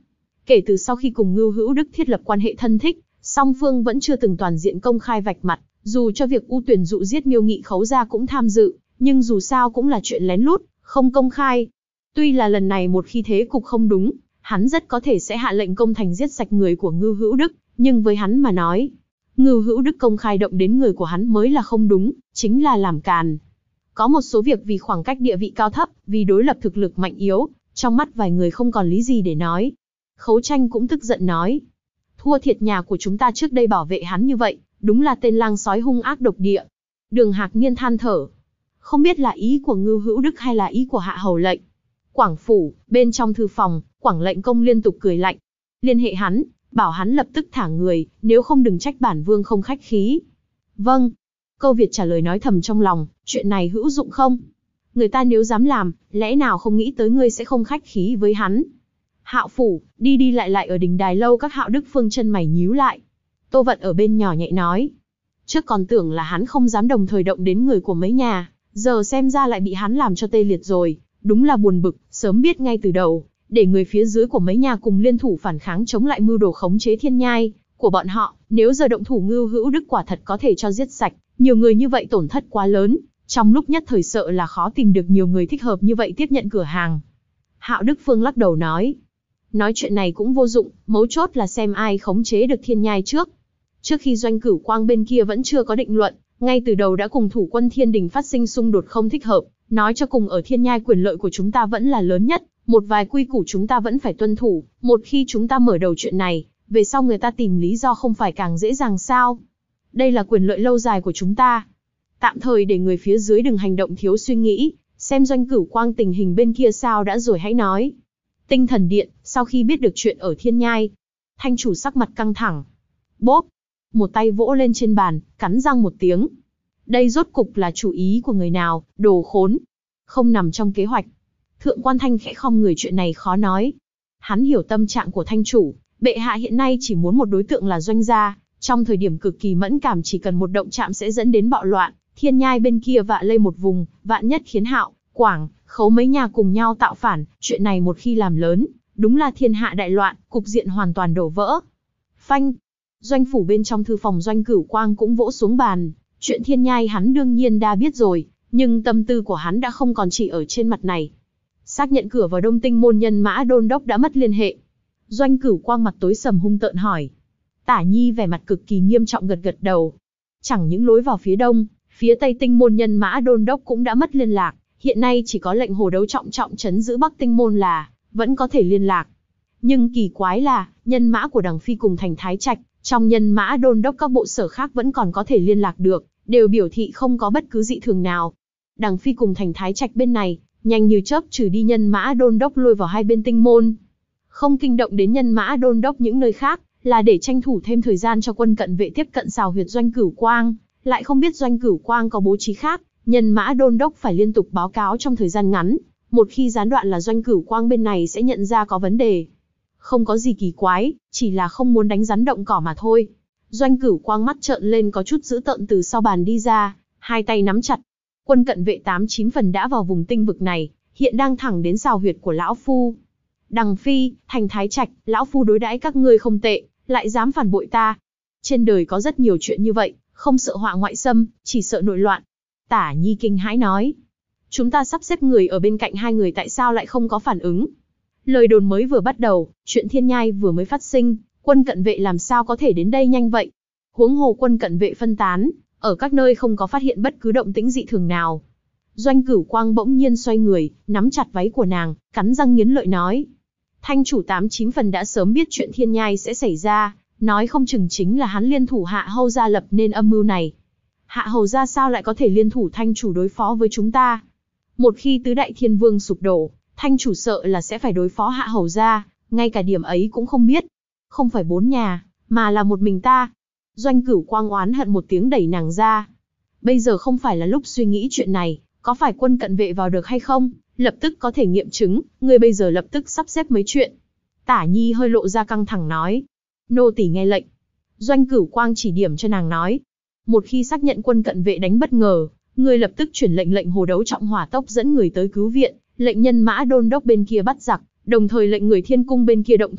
Kể từ sau khi cùng Ngưu Hữu Đức thiết lập quan hệ thân thích, song phương vẫn chưa từng toàn diện công khai vạch mặt, dù cho việc U Tuyển dụ giết Miêu Nghị Khấu gia cũng tham dự, nhưng dù sao cũng là chuyện lén lút, không công khai. Tuy là lần này một khi thế cục không đúng, hắn rất có thể sẽ hạ lệnh công thành giết sạch người của Ngưu Hữu Đức, nhưng với hắn mà nói, Ngưu Hữu Đức công khai động đến người của hắn mới là không đúng, chính là làm càn. Có một số việc vì khoảng cách địa vị cao thấp, vì đối lập thực lực mạnh yếu, trong mắt vài người không còn lý gì để nói. Khấu Tranh cũng tức giận nói, thua thiệt nhà của chúng ta trước đây bảo vệ hắn như vậy, đúng là tên lang sói hung ác độc địa. Đường Hạc Niên than thở, không biết là ý của Ngưu Hữu Đức hay là ý của Hạ Hầu lệnh. Quảng phủ, bên trong thư phòng, Quảng lệnh công liên tục cười lạnh. Liên hệ hắn, bảo hắn lập tức thả người, nếu không đừng trách bản vương không khách khí. Vâng. Câu Việt trả lời nói thầm trong lòng, chuyện này hữu dụng không? Người ta nếu dám làm, lẽ nào không nghĩ tới ngươi sẽ không khách khí với hắn? Hạo phủ, đi đi lại lại ở đình đài lâu các Hạo Đức Phương chân mày nhíu lại. Tô Vận ở bên nhỏ nhẹ nói. Trước còn tưởng là hắn không dám đồng thời động đến người của mấy nhà, giờ xem ra lại bị hắn làm cho tê liệt rồi. Đúng là buồn bực, sớm biết ngay từ đầu, để người phía dưới của mấy nhà cùng liên thủ phản kháng chống lại mưu đồ khống chế Thiên Nhai của bọn họ. Nếu giờ động thủ Ngưu Hữu Đức quả thật có thể cho giết sạch, nhiều người như vậy tổn thất quá lớn, trong lúc nhất thời sợ là khó tìm được nhiều người thích hợp như vậy tiếp nhận cửa hàng. Hạo Đức Phương lắc đầu nói chuyện này cũng vô dụng, mấu chốt là xem ai khống chế được Thiên Nhai trước. Trước khi Doanh Cửu Quang bên kia vẫn chưa có định luận, ngay từ đầu đã cùng thủ quân Thiên Đình phát sinh xung đột không thích hợp, nói cho cùng ở Thiên Nhai quyền lợi của chúng ta vẫn là lớn nhất, một vài quy củ chúng ta vẫn phải tuân thủ, một khi chúng ta mở đầu chuyện này, về sau người ta tìm lý do không phải càng dễ dàng sao? Đây là quyền lợi lâu dài của chúng ta. Tạm thời để người phía dưới đừng hành động thiếu suy nghĩ, xem Doanh Cửu Quang tình hình bên kia sao đã rồi hãy nói. Tinh Thần Điện, sau khi biết được chuyện ở Thiên Nhai, Thanh chủ sắc mặt căng thẳng. Bốp, một tay vỗ lên trên bàn, cắn răng một tiếng. Đây rốt cục là chủ ý của người nào, đồ khốn. Không nằm trong kế hoạch. Thượng quan Thanh khẽ khom người, chuyện này khó nói. Hắn hiểu tâm trạng của Thanh chủ, bệ hạ hiện nay chỉ muốn một đối tượng là Doanh gia, trong thời điểm cực kỳ mẫn cảm chỉ cần một động chạm sẽ dẫn đến bạo loạn, Thiên Nhai bên kia vạ lây một vùng, vạn nhất khiến Hạo, Quảng, Khấu mấy nhà cùng nhau tạo phản, chuyện này một khi làm lớn, đúng là thiên hạ đại loạn, cục diện hoàn toàn đổ vỡ. Phanh, Doanh phủ bên trong thư phòng Doanh Cửu Quang cũng vỗ xuống bàn, chuyện Thiên Nhai hắn đương nhiên đã biết rồi, nhưng tâm tư của hắn đã không còn chỉ ở trên mặt này. Xác nhận cửa vào Đông Tinh môn nhân mã đôn đốc đã mất liên hệ. Doanh Cửu Quang mặt tối sầm hung tợn hỏi. Tả Nhi vẻ mặt cực kỳ nghiêm trọng gật gật đầu. Chẳng những lối vào phía đông, phía tây Tinh môn nhân mã đôn đốc cũng đã mất liên lạc, hiện nay chỉ có lệnh Hồ Đấu trọng trấn giữ Bắc Tinh môn là vẫn có thể liên lạc. Nhưng kỳ quái là, nhân mã của Đằng Phi cùng thành Thái Trạch, trong nhân mã đôn đốc các bộ sở khác vẫn còn có thể liên lạc được, đều biểu thị không có bất cứ dị thường nào. Đằng Phi cùng thành Thái Trạch bên này, nhanh như chớp trừ đi nhân mã đôn đốc lôi vào hai bên Tinh môn. Không kinh động đến nhân mã đôn đốc những nơi khác, là để tranh thủ thêm thời gian cho quân cận vệ tiếp cận xào huyệt Doanh Cửu Quang, lại không biết Doanh Cửu Quang có bố trí khác, nhân mã đôn đốc phải liên tục báo cáo trong thời gian ngắn, một khi gián đoạn là Doanh Cửu Quang bên này sẽ nhận ra có vấn đề. Không có gì kỳ quái, chỉ là không muốn đánh rắn động cỏ mà thôi. Doanh Cửu Quang mắt trợn lên có chút dữ tợn từ sau bàn đi ra, hai tay nắm chặt. Quân cận vệ 8-9 phần đã vào vùng tinh vực này, hiện đang thẳng đến xào huyệt của lão phu. Đằng Phi, thành Thái Trạch, lão phu đối đãi các ngươi không tệ, lại dám phản bội ta. Trên đời có rất nhiều chuyện như vậy, không sợ họa ngoại xâm, chỉ sợ nội loạn. Tả Nhi kinh hãi nói. Chúng ta sắp xếp người ở bên cạnh hai người tại sao lại không có phản ứng? Lời đồn mới vừa bắt đầu, chuyện Thiên Nhai vừa mới phát sinh, quân cận vệ làm sao có thể đến đây nhanh vậy? Huống hồ quân cận vệ phân tán, ở các nơi không có phát hiện bất cứ động tĩnh dị thường nào. Doanh Cửu Quang bỗng nhiên xoay người, nắm chặt váy của nàng, cắn răng nghiến lợi nói. Thanh chủ 8-9 phần đã sớm biết chuyện Thiên Nhai sẽ xảy ra, nói không chừng chính là hắn liên thủ Hạ Hầu gia lập nên âm mưu này. Hạ Hầu gia sao lại có thể liên thủ Thanh chủ đối phó với chúng ta? Một khi tứ đại thiên vương sụp đổ, Thanh chủ sợ là sẽ phải đối phó Hạ Hầu gia, ngay cả điểm ấy cũng không biết. Không phải 4 nhà, mà là một mình ta. Doanh Cửu Quang oán hận một tiếng đẩy nàng ra. Bây giờ không phải là lúc suy nghĩ chuyện này, có phải quân cận vệ vào được hay không, lập tức có thể nghiệm chứng, ngươi bây giờ lập tức sắp xếp mấy chuyện. Tả Nhi hơi lộ ra căng thẳng nói. Nô tỳ nghe lệnh. Doanh Cửu Quang chỉ điểm cho nàng nói. Một khi xác nhận quân cận vệ đánh bất ngờ, ngươi lập tức chuyển lệnh Hồ Đấu trọng hỏa tốc dẫn người tới cứu viện, lệnh nhân mã đôn đốc bên kia bắt giặc, đồng thời lệnh người Thiên cung bên kia động thủ,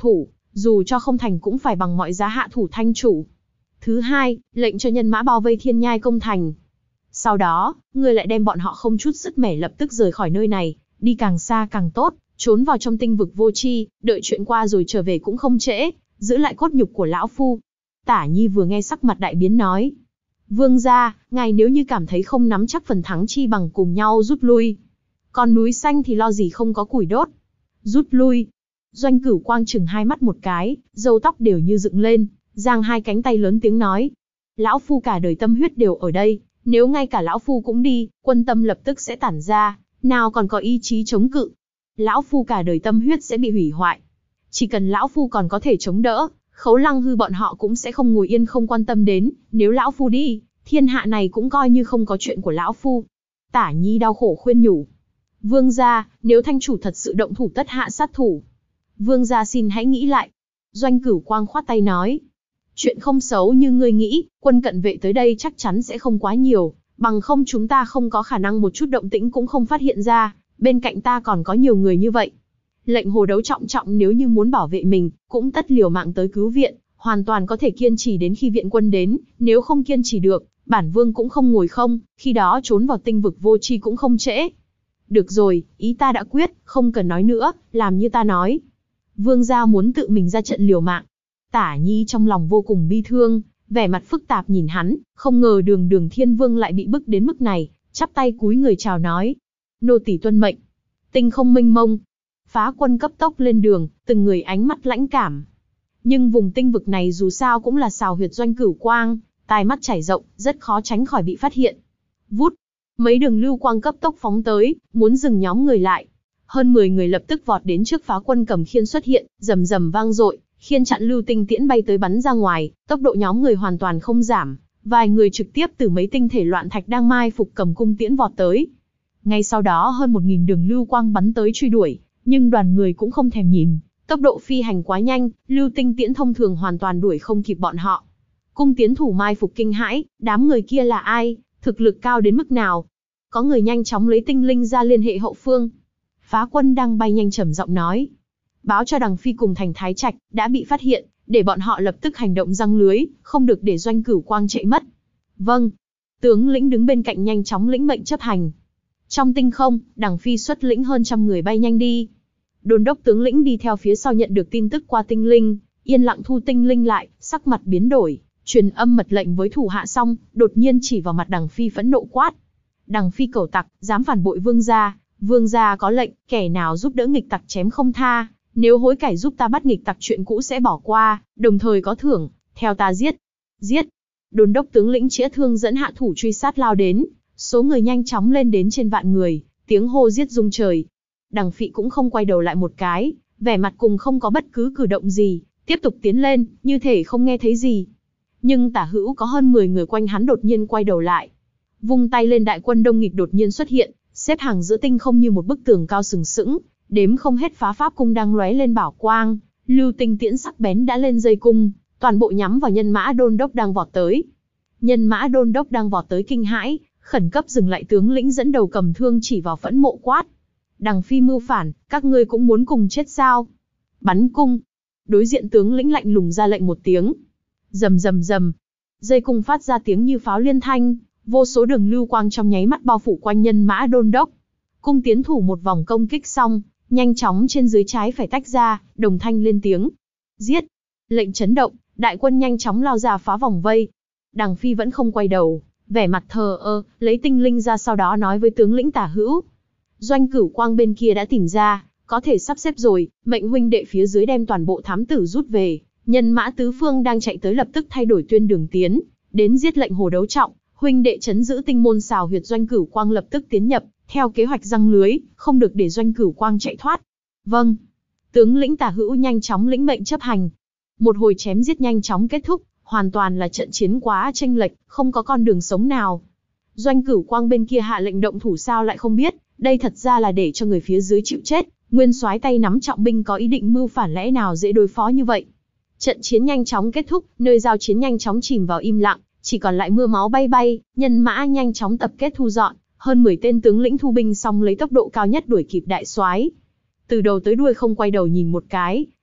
Dù cho không thành cũng phải bằng mọi giá hạ thủ thanh chủ. Thứ hai, lệnh cho nhân mã bao vây Thiên Nhai công thành. Sau đó, ngươi lại đem bọn họ không chút sức mẻ lập tức rời khỏi nơi này, đi càng xa càng tốt, trốn vào trong tinh vực vô tri, đợi chuyện qua rồi trở về cũng không trễ, giữ lại cốt nhục của lão phu. Tả Nhi vừa nghe sắc mặt đại biến nói. Vương gia, ngài nếu như cảm thấy không nắm chắc phần thắng chi bằng cùng nhau rút lui. Còn núi xanh thì lo gì không có củi đốt. Rút lui. Doanh Cửu Quang chừng hai mắt một cái, râu tóc đều như dựng lên, giang hai cánh tay lớn tiếng nói. Lão phu cả đời tâm huyết đều ở đây, nếu ngay cả lão phu cũng đi, quân tâm lập tức sẽ tản ra, nào còn có ý chí chống cự. Lão phu cả đời tâm huyết sẽ bị hủy hoại. Chỉ cần lão phu còn có thể chống đỡ, Khấu Lăng Hư bọn họ cũng sẽ không ngồi yên không quan tâm đến, nếu lão phu đi, thiên hạ này cũng coi như không có chuyện của lão phu. Tả Nhi đau khổ khuyên nhủ. Vương gia, nếu thanh chủ thật sự động thủ tất hạ sát thủ. Vương gia xin hãy nghĩ lại. Doanh Cửu Quang khoát tay nói. Chuyện không xấu như ngươi nghĩ, quân cận vệ tới đây chắc chắn sẽ không quá nhiều, bằng không chúng ta không có khả năng một chút động tĩnh cũng không phát hiện ra, bên cạnh ta còn có nhiều người như vậy. Lệnh Hồ Đấu trọng trọng nếu như muốn bảo vệ mình, cũng tất liều mạng tới cứu viện, hoàn toàn có thể kiên trì đến khi viện quân đến, nếu không kiên trì được, bản vương cũng không ngồi không, khi đó trốn vào tinh vực vô tri cũng không trễ. Được rồi, ý ta đã quyết, không cần nói nữa, làm như ta nói. Vương gia muốn tự mình ra trận liều mạng. Tả Nhi trong lòng vô cùng bi thương, vẻ mặt phức tạp nhìn hắn, không ngờ Đường Thiên Vương lại bị bức đến mức này, chắp tay cúi người chào nói. Nô tỳ tuân mệnh. Tinh không mênh mông. Phá quân cấp tốc lên đường, từng người ánh mắt lãnh cảm. Nhưng vùng tinh vực này dù sao cũng là sào huyệt Doanh Cửu Quang, tai mắt trải rộng, rất khó tránh khỏi bị phát hiện. Vút, mấy đường lưu quang cấp tốc phóng tới, muốn dừng nhóm người lại. Hơn 10 người lập tức vọt đến trước phá quân cầm khiên xuất hiện, rầm rầm vang dội, khiên chặn lưu tinh tiễn bay tới bắn ra ngoài, tốc độ nhóm người hoàn toàn không giảm, vài người trực tiếp từ mấy tinh thể loạn thạch đang mai phục cầm cung tiễn vọt tới. Ngay sau đó hơn 1000 đường lưu quang bắn tới truy đuổi, nhưng đoàn người cũng không thèm nhìn, tốc độ phi hành quá nhanh, lưu tinh tiễn thông thường hoàn toàn đuổi không kịp bọn họ. Cung tiến thủ mai phục kinh hãi, đám người kia là ai, thực lực cao đến mức nào? Có người nhanh chóng lấy tinh linh ra liên hệ hậu phương. Phá quân đang bay nhanh trầm giọng nói. Báo cho Đằng Phi cùng Thành Thái Trạch, đã bị phát hiện, để bọn họ lập tức hành động giăng lưới, không được để Doanh Cửu Quang chạy mất. Vâng. Tướng lĩnh đứng bên cạnh nhanh chóng lĩnh mệnh chấp hành. Trong tinh không, Đằng Phi xuất lĩnh hơn trăm người bay nhanh đi. Đôn đốc tướng lĩnh đi theo phía sau nhận được tin tức qua tinh linh, yên lặng thu tinh linh lại, sắc mặt biến đổi, truyền âm mật lệnh với thủ hạ xong, đột nhiên chỉ vào mặt Đằng Phi phẫn nộ quát. Đằng Phi cẩu tặc, dám phản bội vương gia có lệnh, kẻ nào giúp đỡ nghịch tặc chém không tha, nếu hối cải giúp ta bắt nghịch tặc chuyện cũ sẽ bỏ qua, đồng thời có thưởng, theo ta giết. Giết. Đôn đốc tướng lĩnh chĩa thương dẫn hạ thủ truy sát lao đến, số người nhanh chóng lên đến trên vạn người, tiếng hô giết rung trời. Đằng Phị cũng không quay đầu lại một cái, vẻ mặt cùng không có bất cứ cử động gì, tiếp tục tiến lên, như thể không nghe thấy gì. Nhưng tả hữu có hơn 10 người quanh hắn đột nhiên quay đầu lại. Vung tay lên đại quân đông nghịch đột nhiên xuất hiện, xếp hàng giữa tinh không như một bức tường cao sừng sững, đếm không hết phá pháp cung đang lóe lên bảo quang, lưu tinh tiễn sắc bén đã lên dây cung, toàn bộ nhắm vào nhân mã đôn đốc đang vọt tới. Nhân mã đôn đốc đang vọt tới kinh hãi, khẩn cấp dừng lại, tướng lĩnh dẫn đầu cầm thương chỉ vào Phẫn Mộ quát. Đằng Phi mưu phản, các ngươi cũng muốn cùng chết sao? Bắn cung. Đối diện tướng lĩnh lạnh lùng ra lệnh một tiếng. Rầm rầm rầm. Dây cung phát ra tiếng như pháo liên thanh, vô số đường lưu quang trong nháy mắt bao phủ quanh nhân mã đôn đốc. Cung tiến thủ một vòng công kích xong, nhanh chóng trên dưới trái phải tách ra, đồng thanh lên tiếng. Giết. Lệnh chấn động, đại quân nhanh chóng lao ra phá vòng vây. Đằng Phi vẫn không quay đầu, vẻ mặt thờ ơ, lấy tinh linh ra sau đó nói với tướng lĩnh tả hữu. Doanh Cửu Quang bên kia đã tìm ra, có thể sắp xếp rồi, mệnh huynh đệ phía dưới đem toàn bộ thám tử rút về, nhân mã tứ phương đang chạy tới lập tức thay đổi tuyên đường tiến, đến giết lệnh Hồ Đấu trọng, huynh đệ trấn giữ tinh môn xào huyệt Doanh Cửu Quang lập tức tiến nhập, theo kế hoạch giăng lưới, không được để Doanh Cửu Quang chạy thoát. Vâng. Tướng lĩnh tả hữu nhanh chóng lĩnh mệnh chấp hành. Một hồi chém giết nhanh chóng kết thúc, hoàn toàn là trận chiến quá chênh lệch, không có con đường sống nào. Doanh Cửu Quang bên kia hạ lệnh động thủ sao lại không biết, đây thật ra là để cho người phía dưới chịu chết, nguyên soái tay nắm trọng binh có ý định mưu phản lẽ nào dễ đối phó như vậy. Trận chiến nhanh chóng kết thúc, nơi giao chiến nhanh chóng chìm vào im lặng, chỉ còn lại mưa máu bay bay, nhân mã nhanh chóng tập kết thu dọn, hơn 10 tên tướng lĩnh thu binh xong lấy tốc độ cao nhất đuổi kịp đại soái. Từ đầu tới đuôi không quay đầu nhìn một cái,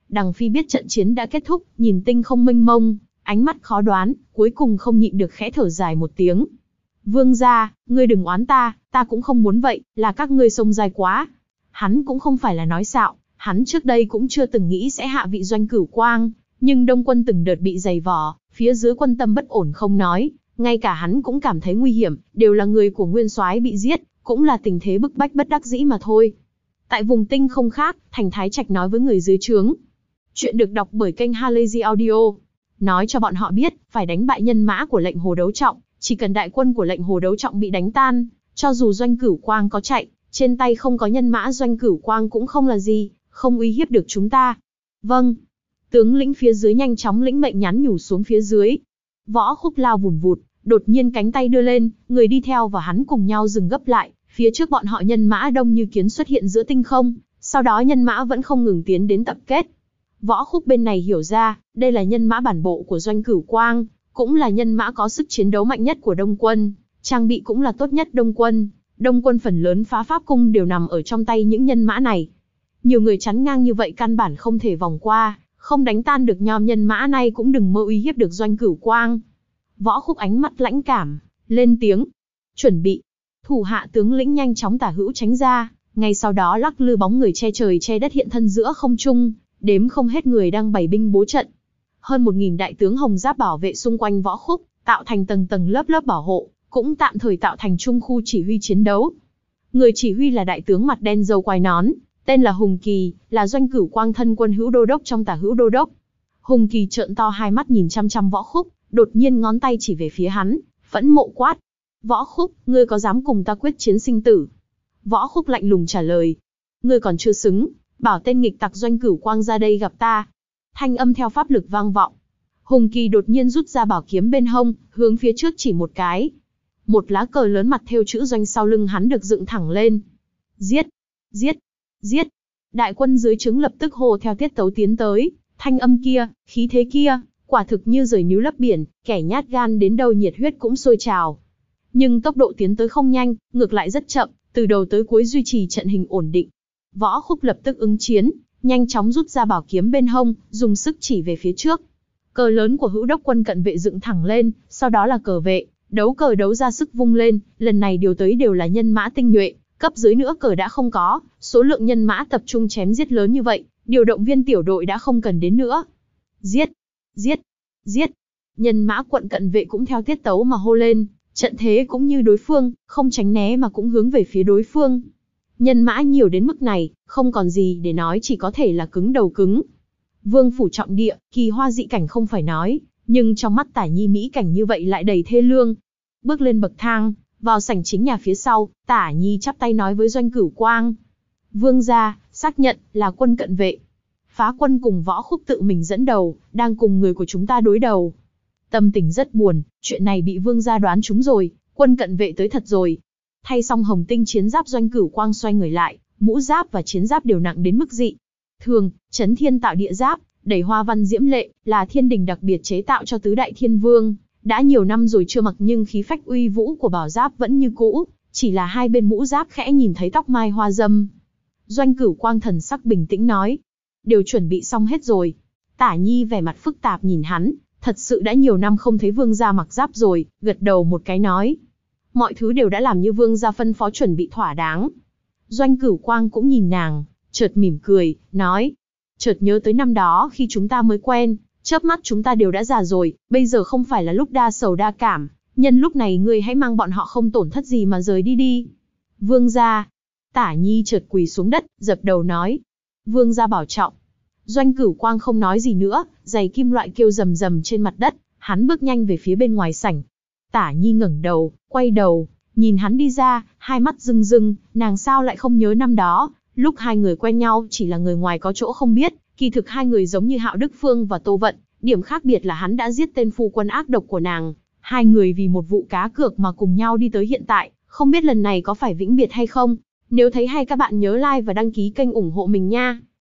Đằng Phi biết trận chiến đã kết thúc, nhìn tinh không mênh mông, ánh mắt khó đoán, cuối cùng không nhịn được khẽ thở dài một tiếng. Vương gia, ngươi đừng oán ta cũng không muốn vậy, là các ngươi xông dài quá. Hắn cũng không phải là nói xạo, hắn trước đây cũng chưa từng nghĩ sẽ hạ vị Doanh Cửu Quang, nhưng Đông quân từng đợt bị dày vò, phía dưới quân tâm bất ổn không nói, ngay cả hắn cũng cảm thấy nguy hiểm, đều là người của Nguyên Soái bị giết, cũng là tình thế bức bách bất đắc dĩ mà thôi. Tại vùng tinh không khác, Thành Thái Trạch nói với người dưới trướng. Chuyện được đọc bởi kênh Halazy Audio. Nói cho bọn họ biết, phải đánh bại nhân mã của lệnh Hồ Đấu Trọng, chỉ cần đại quân của lệnh Hồ Đấu Trọng bị đánh tan, cho dù Doanh Cửu Quang có chạy, trên tay không có nhân mã Doanh Cửu Quang cũng không là gì, không uy hiếp được chúng ta. Vâng. Tướng lĩnh phía dưới nhanh chóng lĩnh mệnh nhắn nhủ xuống phía dưới. Võ Khúc lao vùn vụt, đột nhiên cánh tay đưa lên, người đi theo và hắn cùng nhau dừng gấp lại, phía trước bọn họ nhân mã đông như kiến xuất hiện giữa tinh không, sau đó nhân mã vẫn không ngừng tiến đến tập kết. Võ Khúc bên này hiểu ra, đây là nhân mã bản bộ của Doanh Cửu Quang, cũng là nhân mã có sức chiến đấu mạnh nhất của Đông quân, trang bị cũng là tốt nhất Đông quân. Đông quân phần lớn phá pháp cung đều nằm ở trong tay những nhân mã này. Nhiều người chắn ngang như vậy căn bản không thể vòng qua, không đánh tan được nhom nhân mã này cũng đừng mơ uy hiếp được Doanh Cửu Quang. Võ Khúc ánh mắt lãnh cảm, lên tiếng. Chuẩn bị. Thủ hạ tướng lĩnh nhanh chóng tả hữu tránh ra, ngay sau đó lắc lư bóng người che trời che đất hiện thân giữa không trung, đếm không hết người đang bày binh bố trận. Hơn 1000 đại tướng hồng giáp bảo vệ xung quanh Võ Khúc, tạo thành tầng tầng lớp lớp bảo hộ, cũng tạm thời tạo thành trung khu chỉ huy chiến đấu. Người chỉ huy là đại tướng mặt đen râu quai nón, tên là Hùng Kỳ, là Doanh Cửu Quang thân quân hữu đô đốc trong tả hữu đô đốc. Hùng Kỳ trợn to hai mắt nhìn chăm chăm Võ Khúc, đột nhiên ngón tay chỉ về phía hắn, phẫn nộ quát. Võ Khúc, ngươi có dám cùng ta quyết chiến sinh tử? Võ Khúc lạnh lùng trả lời. Ngươi còn chưa xứng, bảo tên nghịch tặc Doanh Cửu Quang ra đây gặp ta. Thanh âm theo pháp lực vang vọng. Hùng Kỳ đột nhiên rút ra bảo kiếm bên hông, hướng phía trước chỉ một cái. Một lá cờ lớn mặt thêu chữ Doanh sau lưng hắn được dựng thẳng lên. Giết! Giết! Giết! Đại quân dưới trướng lập tức hô theo tiết tấu tiến tới. Thanh âm kia, khí thế kia, quả thực như rời núi lấp biển, kẻ nhát gan đến đâu nhiệt huyết cũng sôi trào. Nhưng tốc độ tiến tới không nhanh, ngược lại rất chậm, từ đầu tới cuối duy trì trận hình ổn định. Võ Khúc lập tức ứng chiến, nhanh chóng rút ra bảo kiếm bên hông, dùng sức chỉ về phía trước. Cờ lớn của hữu đốc quân cận vệ dựng thẳng lên, sau đó là cờ vệ, đấu cờ đấu ra sức vung lên, lần này điều tới đều là nhân mã tinh nhuệ, cấp dưới nữa cờ đã không có, số lượng nhân mã tập trung chém giết lớn như vậy, điều động viên tiểu đội đã không cần đến nữa. Giết! Giết! Giết! Nhân mã quận cận vệ cũng theo tiết tấu mà hô lên, trận thế cũng như đối phương, không tránh né mà cũng hướng về phía đối phương. Nhân mã nhiều đến mức này, không còn gì để nói, chỉ có thể là cứng đầu cứng. Vương phủ trọng địa, kỳ hoa dị cảnh không phải nói, nhưng trong mắt Tả Nhi mỹ cảnh như vậy lại đầy thê lương. Bước lên bậc thang, vào sảnh chính nhà phía sau, Tả Nhi chắp tay nói với Doanh Cửu Quang. Vương gia, xác nhận, là quân cận vệ. Phá quân cùng Võ Khúc tự mình dẫn đầu, đang cùng người của chúng ta đối đầu. Tâm tình rất buồn, chuyện này bị vương gia đoán trúng rồi, quân cận vệ tới thật rồi. Thay xong hồng tinh chiến giáp, Doanh Cửu Quang xoay người lại, mũ giáp và chiến giáp đều nặng đến mức dị thường, chấn thiên tạo địa giáp, đầy hoa văn diễm lệ, là thiên đình đặc biệt chế tạo cho tứ đại thiên vương. Đã nhiều năm rồi chưa mặc nhưng khí phách uy vũ của bảo giáp vẫn như cũ, chỉ là hai bên mũ giáp khẽ nhìn thấy tóc mai hoa dâm. Doanh Cửu Quang thần sắc bình tĩnh nói, đều chuẩn bị xong hết rồi. Tả Nhi vẻ mặt phức tạp nhìn hắn, thật sự đã nhiều năm không thấy vương gia mặc giáp rồi, gật đầu một cái nói. Mọi thứ đều đã làm như vương gia phân phó, chuẩn bị thỏa đáng. Doanh Cửu Quang cũng nhìn nàng, chợt mỉm cười, nói. Chợt nhớ tới năm đó khi chúng ta mới quen, chớp mắt chúng ta đều đã già rồi, bây giờ không phải là lúc đa sầu đa cảm, nhân lúc này ngươi hãy mang bọn họ không tổn thất gì mà rời đi đi. Vương gia. Tả Nhi chợt quỳ xuống đất, dập đầu nói. Vương gia bảo trọng. Doanh Cửu Quang không nói gì nữa, giày kim loại kêu rầm rầm trên mặt đất, hắn bước nhanh về phía bên ngoài sảnh. Tả Nhi ngẩng đầu, quay đầu, nhìn hắn đi ra, hai mắt rưng rưng, nàng sao lại không nhớ năm đó, lúc hai người quen nhau chỉ là người ngoài có chỗ không biết, kỳ thực hai người giống như Hạo Đức Phương và Tô Vận, điểm khác biệt là hắn đã giết tên phu quân ác độc của nàng, hai người vì một vụ cá cược mà cùng nhau đi tới hiện tại, không biết lần này có phải vĩnh biệt hay không. Nếu thấy hay các bạn nhớ like và đăng ký kênh ủng hộ mình nha.